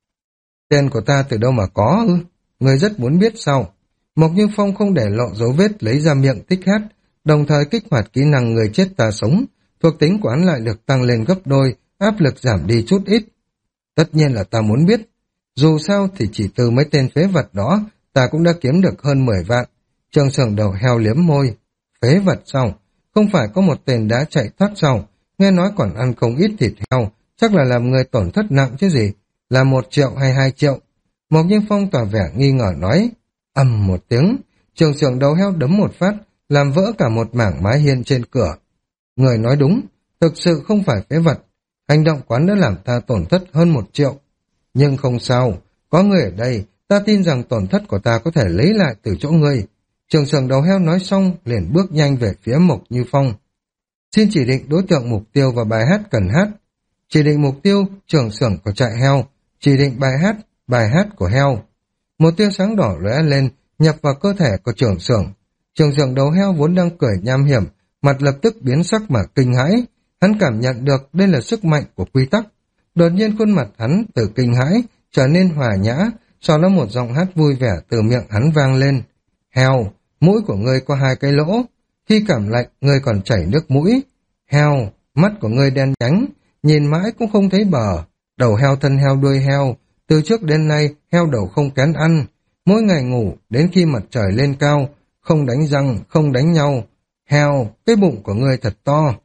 Speaker 1: Tên của ta từ đâu mà có ư? Người rất muốn biết sao? Mộc Như Phong không để lộ dấu vết lấy ra miệng tích hát, đồng thời kích hoạt kỹ năng người chết ta sống, thuộc tính của hắn lại được tăng lên gấp đôi, áp lực giảm đi chút ít. Tất nhiên là ta muốn biết. Dù sao thì chỉ từ mấy tên phế vật đó, ta cũng đã kiếm được hơn mười vạn. Trường Sưởng đầu heo liếm môi. Phế vật sao? Không phải có một tên đã chạy thoát sao? Nghe nói còn ăn không ít thịt heo, chắc là làm người tổn thất nặng chứ gì? Là một triệu hay hai triệu? Mộc Như Phong tỏ vẻ nghi ngờ nói. Ầm một tiếng, Trường Sưởng đầu heo đấm một phát, làm vỡ cả một mảng mái hiên trên cửa. Người nói đúng, thực sự không phải phế vật. Hành động quán đã làm ta tổn thất hơn một triệu. Nhưng không sao, có người ở đây, ta tin rằng tổn thất của ta có thể lấy lại từ chỗ ngươi. Trường Sưởng đầu heo nói xong, liền bước nhanh về phía Mộc Như Phong. Xin chỉ định đối tượng mục tiêu và bài hát cần hát. Chỉ định mục tiêu, Trường Sưởng của trại heo. Chỉ định bài hát, bài hát của heo. Một tia sáng đỏ lóe lên, nhập vào cơ thể của Trường Sưởng. Trường Sưởng đầu heo vốn đang cười nham hiểm, mặt lập tức biến sắc mà kinh hãi. Hắn cảm nhận được đây là sức mạnh của quy tắc. Đột nhiên khuôn mặt hắn từ kinh hãi trở nên hòa nhã, sau đó một giọng hát vui vẻ từ miệng hắn vang lên. Heo, mũi của ngươi có hai cái lỗ. Khi cảm lạnh, ngươi còn chảy nước mũi. Heo, mắt của ngươi đen nhánh, nhìn mãi cũng không thấy bờ. Đầu heo thân heo đuôi heo, từ trước đến nay heo đầu không kén ăn. Mỗi ngày ngủ đến khi mặt trời lên cao, không đánh răng, không đánh nhau. Heo, cái bụng của ngươi thật to.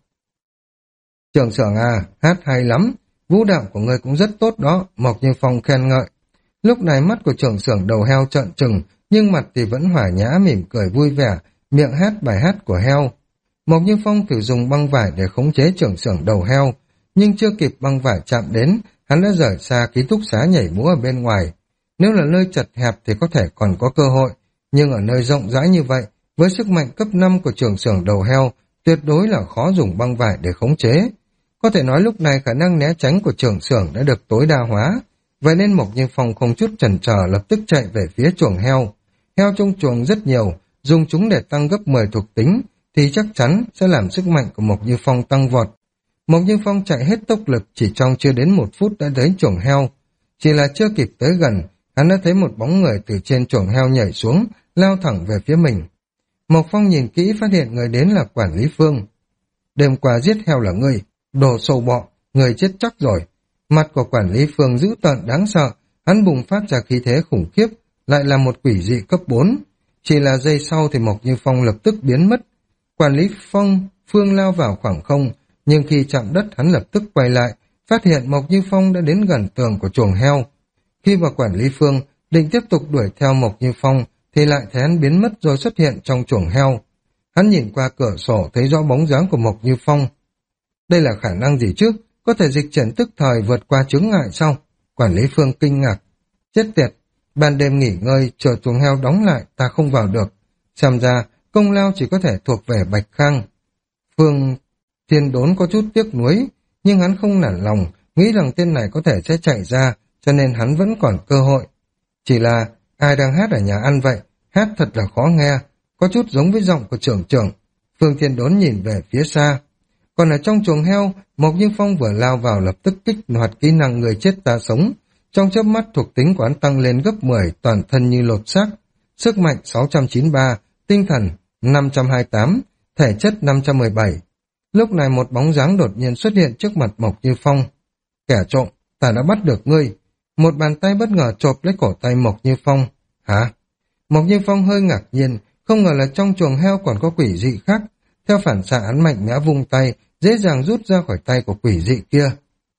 Speaker 1: Trường Sưởng à, hát hay lắm. Vũ đạo của ngươi cũng rất tốt đó, Mộc Như Phong khen ngợi. Lúc này mắt của Trường Sưởng đầu heo trợn trừng, nhưng mặt thì vẫn hòa nhã mỉm cười vui vẻ, miệng hát bài hát của heo. Mộc Như Phong thử dùng băng vải để khống chế Trường Sưởng đầu heo, nhưng chưa kịp băng vải chạm đến, hắn đã rời xa ký túc xá nhảy múa ở bên ngoài. Nếu là nơi chật hẹp thì có thể còn có cơ hội, nhưng ở nơi rộng rãi như vậy, với sức mạnh cấp năm của Trường Sưởng đầu heo, tuyệt đối là khó dùng băng vải để khống chế. Có thể nói lúc này khả năng né tránh của Trường Sưởng đã được tối đa hóa, vậy nên Mộc Như Phong không chút chần chờ lập tức chạy về phía chuồng heo. Heo trong chuồng rất nhiều, dùng chúng để tăng gấp mười thuộc tính, thì chắc chắn sẽ làm sức mạnh của Mộc Như Phong tăng vọt. Mộc Như Phong chạy hết tốc lực, chỉ trong chưa đến một phút đã đến chuồng heo. Chỉ là chưa kịp tới gần, hắn đã thấy một bóng người từ trên chuồng heo nhảy xuống, lao thẳng về phía mình. Mộc Phong nhìn kỹ phát hiện người đến là quản lý Phương. Đêm qua giết heo là ngươi, đồ sâu bọ, người chết chắc rồi. Mặt của quản lý Phương dữ tợn đáng sợ, hắn bùng phát ra khí thế khủng khiếp, lại là một quỷ dị cấp bốn. Chỉ là giây sau thì Mộc Như Phong lập tức biến mất. Quản lý Phong, Phương lao vào khoảng không, nhưng khi chạm đất hắn lập tức quay lại, phát hiện Mộc Như Phong đã đến gần tường của chuồng heo. Khi vào quản lý Phương định tiếp tục đuổi theo Mộc Như Phong, thì lại thấy hắn biến mất rồi xuất hiện trong chuồng heo. Hắn nhìn qua cửa sổ thấy rõ bóng dáng của Mộc Như Phong. Đây là khả năng gì chứ? Có thể dịch chuyển tức thời vượt qua chướng ngại sao? Quản lý Phương kinh ngạc. Chết tiệt, ban đêm nghỉ ngơi, chờ chuồng heo đóng lại, ta không vào được. Xem ra, công lao chỉ có thể thuộc về Bạch Khang. Phương Thiên Đốn có chút tiếc nuối, nhưng hắn không nản lòng, nghĩ rằng tên này có thể sẽ chạy ra, cho nên hắn vẫn còn cơ hội. Chỉ là, ai đang hát ở nhà ăn vậy? Hát thật là khó nghe, có chút giống với giọng của trưởng trưởng. Phương Thiên Đốn nhìn về phía xa. Còn ở trong chuồng heo, Mộc Như Phong vừa lao vào lập tức kích hoạt kỹ năng người chết ta sống. Trong chớp mắt thuộc tính của hắn tăng lên gấp mười, toàn thân như lột xác. Sức mạnh sáu trăm chín mươi ba, tinh thần năm trăm hai mươi tám, thể chất năm trăm mười bảy. Lúc này một bóng dáng đột nhiên xuất hiện trước mặt Mộc Như Phong. Kẻ trộm, ta đã bắt được ngươi. Một bàn tay bất ngờ chộp lấy cổ tay Mộc Như Phong. Hả? Mộc Như Phong hơi ngạc nhiên, không ngờ là trong chuồng heo còn có quỷ dị khác. Theo phản xạ hắn mạnh mẽ vung tay, dễ dàng rút ra khỏi tay của quỷ dị kia.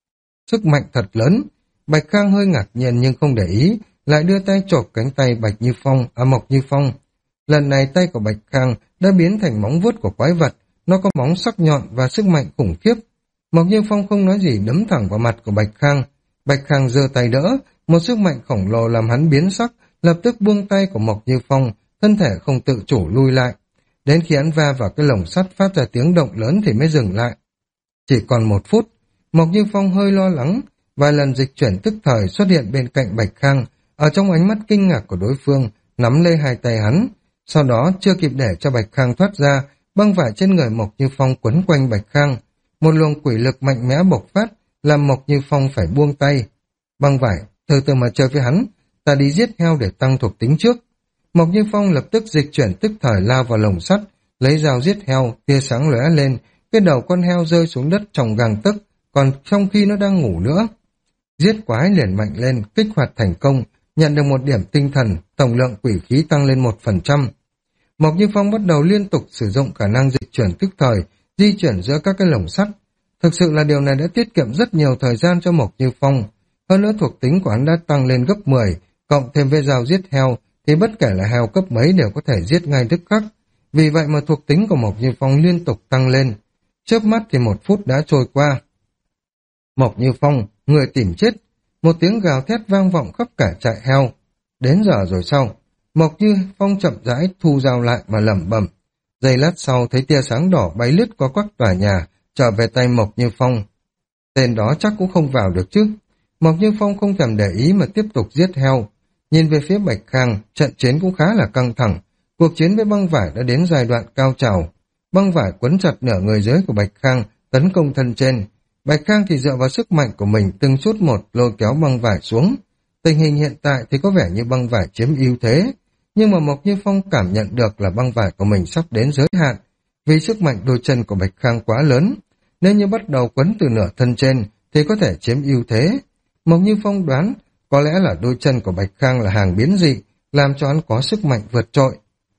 Speaker 1: Sức mạnh thật lớn. Bạch Khang hơi ngạc nhiên nhưng không để ý, lại đưa tay chộp cánh tay Bạch Như Phong, à Mộc Như Phong. Lần này tay của Bạch Khang đã biến thành móng vuốt của quái vật, nó có móng sắc nhọn và sức mạnh khủng khiếp. Mộc Như Phong không nói gì đấm thẳng vào mặt của Bạch Khang. Bạch Khang giơ tay đỡ, một sức mạnh khổng lồ làm hắn biến sắc, lập tức buông tay của Mộc Như Phong, thân thể không tự chủ lui lại. Đến khi hắn va vào cái lồng sắt phát ra tiếng động lớn thì mới dừng lại. Chỉ còn một phút, Mộc Như Phong hơi lo lắng, vài lần dịch chuyển tức thời xuất hiện bên cạnh Bạch Khang, ở trong ánh mắt kinh ngạc của đối phương, nắm lấy hai tay hắn. Sau đó, chưa kịp để cho Bạch Khang thoát ra, băng vải trên người Mộc Như Phong quấn quanh Bạch Khang. Một luồng quỷ lực mạnh mẽ bộc phát, làm Mộc Như Phong phải buông tay. Băng vải, từ từ mà chơi với hắn, ta đi giết heo để tăng thuộc tính trước. Mộc Như Phong lập tức dịch chuyển tức thời lao vào lồng sắt, lấy dao giết heo, tia sáng lóe lên, cái đầu con heo rơi xuống đất trong gang tấc, còn trong khi nó đang ngủ nữa. Giết quái liền mạnh lên, kích hoạt thành công, nhận được một điểm tinh thần, tổng lượng quỷ khí tăng lên một phần trăm. Mộc Như Phong bắt đầu liên tục sử dụng khả năng dịch chuyển tức thời, di chuyển giữa các cái lồng sắt. Thực sự là điều này đã tiết kiệm rất nhiều thời gian cho Mộc Như Phong. Hơn nữa thuộc tính của hắn đã tăng lên gấp mười, cộng thêm với dao giết heo, thì bất kể là heo cấp mấy đều có thể giết ngay tức khắc. Vì vậy mà thuộc tính của Mộc Như Phong liên tục tăng lên. Chớp mắt thì một phút đã trôi qua. Mộc Như Phong, người tìm chết. Một tiếng gào thét vang vọng khắp cả trại heo. Đến giờ rồi sao? Mộc Như Phong chậm rãi thu dao lại mà lẩm bẩm. Giây lát sau thấy tia sáng đỏ bay lướt qua quắc tòa nhà, trở về tay Mộc Như Phong. Tên đó chắc cũng không vào được chứ. Mộc Như Phong không thèm để ý mà tiếp tục giết heo. Nhìn về phía Bạch Khang, trận chiến cũng khá là căng thẳng. Cuộc chiến với băng vải đã đến giai đoạn cao trào. Băng vải quấn chặt nửa người dưới của Bạch Khang, tấn công thân trên. Bạch Khang thì dựa vào sức mạnh của mình từng chút một lôi kéo băng vải xuống. Tình hình hiện tại thì có vẻ như băng vải chiếm ưu thế, nhưng mà Mộc Như Phong cảm nhận được là băng vải của mình sắp đến giới hạn, vì sức mạnh đôi chân của Bạch Khang quá lớn. Nếu như bắt đầu quấn từ nửa thân trên thì có thể chiếm ưu thế. Mộc Như Phong đoán có lẽ là đôi chân của Bạch Khang là hàng biến dị, làm cho hắn có sức mạnh vượt trội.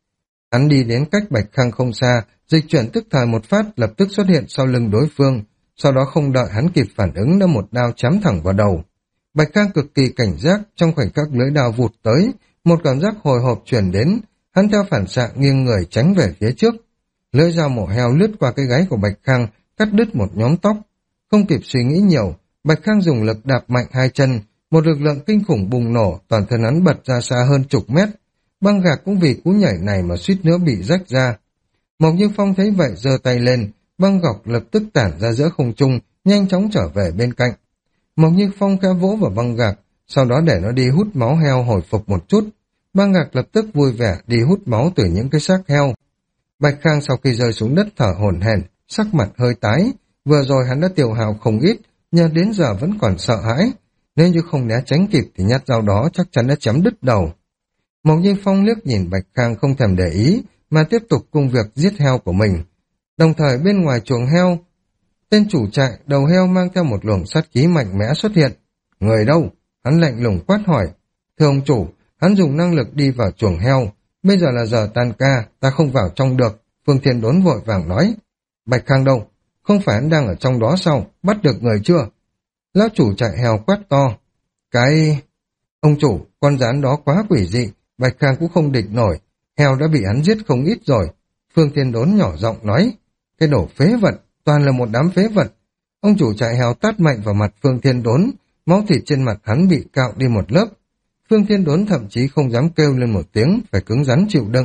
Speaker 1: Hắn đi đến cách Bạch Khang không xa, dịch chuyển tức thời một phát lập tức xuất hiện sau lưng đối phương, sau đó không đợi hắn kịp phản ứng đã một đao chém thẳng vào đầu. Bạch Khang cực kỳ cảnh giác, trong khoảnh khắc lưỡi đao vụt tới, một cảm giác hồi hộp truyền đến, hắn theo phản xạ nghiêng người tránh về phía trước. Lưỡi dao mổ heo lướt qua cái gáy của Bạch Khang, cắt đứt một nhóm tóc. Không kịp suy nghĩ nhiều, Bạch Khang dùng lực đạp mạnh hai chân, một lực lượng kinh khủng bùng nổ, toàn thân hắn bật ra xa hơn chục mét. Băng gạc cũng vì cú nhảy này mà suýt nữa bị rách ra. Mộc Như Phong thấy vậy giơ tay lên, băng gọc lập tức tản ra giữa không trung, nhanh chóng trở về bên cạnh. Mộc Như Phong khẽ vỗ vào băng gạc, sau đó để nó đi hút máu heo hồi phục một chút. Băng gạc lập tức vui vẻ đi hút máu từ những cái xác heo. Bạch Khang sau khi rơi xuống đất thở hổn hển, sắc mặt hơi tái. Vừa rồi hắn đã tiêu hao không ít, nhờ đến giờ vẫn còn sợ hãi. Nếu như không né tránh kịp thì nhát dao đó chắc chắn đã chém đứt đầu. Mộc Như Phong liếc nhìn Bạch Khang không thèm để ý, mà tiếp tục công việc giết heo của mình. Đồng thời bên ngoài chuồng heo, tên chủ trại đầu heo mang theo một luồng sát khí mạnh mẽ xuất hiện. Người đâu? Hắn lạnh lùng quát hỏi. Thưa ông chủ, hắn dùng năng lực đi vào chuồng heo. Bây giờ là giờ tan ca, ta không vào trong được. Phương Thiên Đốn vội vàng nói. Bạch Khang đâu? Không phải hắn đang ở trong đó sao? Bắt được người chưa? Lão chủ trại heo quát to. Cái... Ông chủ, con rắn đó quá quỷ dị, Bạch Khang cũng không địch nổi. Heo đã bị hắn giết không ít rồi. Phương Thiên Đốn nhỏ giọng nói. Cái đổ phế vật, toàn là một đám phế vật. Ông chủ trại heo tát mạnh vào mặt Phương Thiên Đốn, máu thịt trên mặt hắn bị cạo đi một lớp. Phương Thiên Đốn thậm chí không dám kêu lên một tiếng, phải cứng rắn chịu đựng.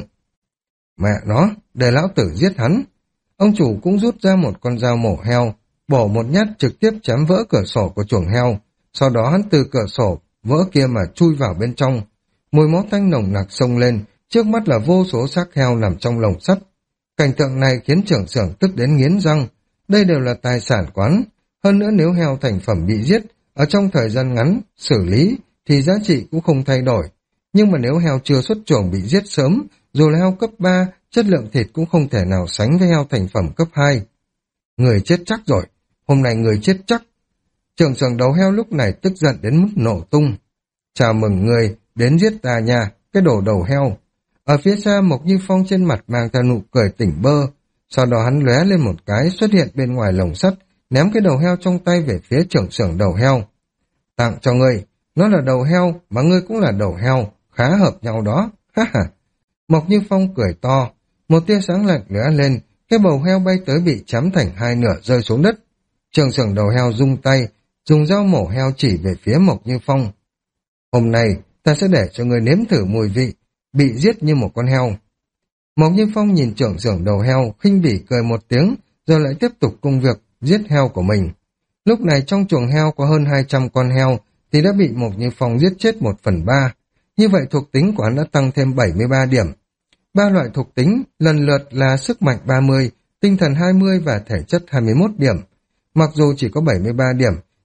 Speaker 1: Mẹ nó, để lão tử giết hắn. Ông chủ cũng rút ra một con dao mổ heo, bổ một nhát trực tiếp chém vỡ cửa sổ của chuồng heo. Sau đó hắn từ cửa sổ vỡ kia mà chui vào bên trong. Mùi máu tanh nồng nặc xông lên, trước mắt là vô số xác heo nằm trong lồng sắt. Cảnh tượng này khiến trưởng xưởng tức đến nghiến răng. Đây đều là tài sản quán. Hơn nữa nếu heo thành phẩm bị giết, ở trong thời gian ngắn, xử lý, thì giá trị cũng không thay đổi. Nhưng mà nếu heo chưa xuất chuồng bị giết sớm, dù là heo cấp ba, chất lượng thịt cũng không thể nào sánh với heo thành phẩm cấp hai. Người chết chắc rồi, hôm nay người chết chắc. Trưởng xưởng đầu heo lúc này tức giận đến mức nổ tung. Chào mừng người đến giết ta nha, cái đồ đầu heo. Ở phía xa Mộc Như Phong trên mặt mang theo nụ cười tỉnh bơ, sau đó hắn lóe lên một cái xuất hiện bên ngoài lồng sắt, ném cái đầu heo trong tay về phía trưởng xưởng đầu heo. Tặng cho ngươi, nó là đầu heo mà ngươi cũng là đầu heo, khá hợp nhau đó, ha ha. Mộc Như Phong cười to, một tia sáng lạnh lóe lên, cái bầu heo bay tới bị chém thành hai nửa rơi xuống đất. Trưởng xưởng đầu heo rung tay, dùng dao mổ heo chỉ về phía Mộc Như Phong. Hôm nay ta sẽ để cho ngươi nếm thử mùi vị bị giết như một con heo. Mộc Như Phong nhìn trưởng xưởng đầu heo, khinh bỉ cười một tiếng, rồi lại tiếp tục công việc giết heo của mình. Lúc này trong chuồng heo có hơn hai trăm con heo, thì đã bị Mộc Như Phong giết chết một phần ba. Như vậy thuộc tính của hắn đã tăng thêm bảy mươi ba điểm. Ba loại thuộc tính lần lượt là sức mạnh ba mươi, tinh thần hai mươi và thể chất hai mươi mốt điểm. Mặc dù chỉ có bảy mươi ba điểm,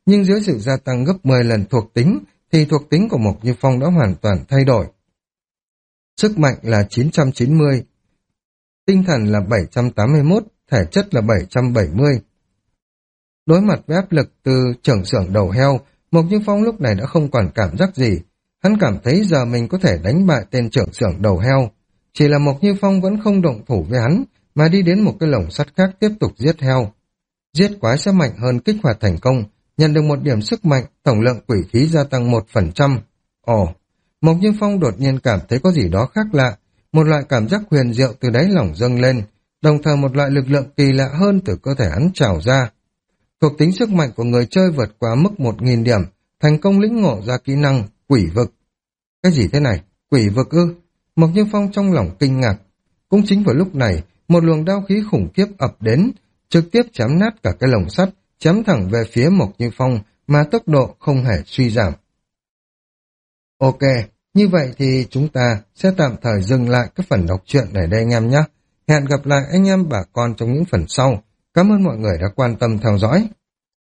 Speaker 1: nhưng dưới sự gia tăng gấp mười lần thuộc tính, thì thuộc tính của Mộc Như Phong đã hoàn toàn thay đổi. Sức mạnh là chín trăm chín mươi, tinh thần là bảy trăm tám mươi mốt, thể chất là bảy trăm bảy mươi. Đối mặt với áp lực từ trưởng xưởng đầu heo, Mộc Như Phong lúc này đã không còn cảm giác gì. Hắn cảm thấy giờ mình có thể đánh bại tên trưởng xưởng đầu heo. Chỉ là Mộc Như Phong vẫn không động thủ với hắn, mà đi đến một cái lồng sắt khác tiếp tục giết heo. Giết quái sẽ mạnh hơn kích hoạt thành công, nhận được một điểm sức mạnh, tổng lượng quỷ khí gia tăng một phần trăm. Ồ, Mộc Như Phong đột nhiên cảm thấy có gì đó khác lạ, một loại cảm giác huyền diệu từ đáy lòng dâng lên, đồng thời một loại lực lượng kỳ lạ hơn từ cơ thể hắn trào ra. Thuộc tính sức mạnh của người chơi vượt qua mức một nghìn điểm, thành công lĩnh ngộ ra kỹ năng quỷ vực. Cái gì thế này? Quỷ vực ư? Mộc Như Phong trong lòng kinh ngạc. Cũng chính vào lúc này, một luồng đao khí khủng khiếp ập đến, trực tiếp chém nát cả cái lồng sắt, chém thẳng về phía Mộc Như Phong mà tốc độ không hề suy giảm. Ok, như vậy thì chúng ta sẽ tạm thời dừng lại cái phần đọc truyện ở đây anh em nhé. Hẹn gặp lại anh em bà con trong những phần sau. Cảm ơn mọi người đã quan tâm theo dõi.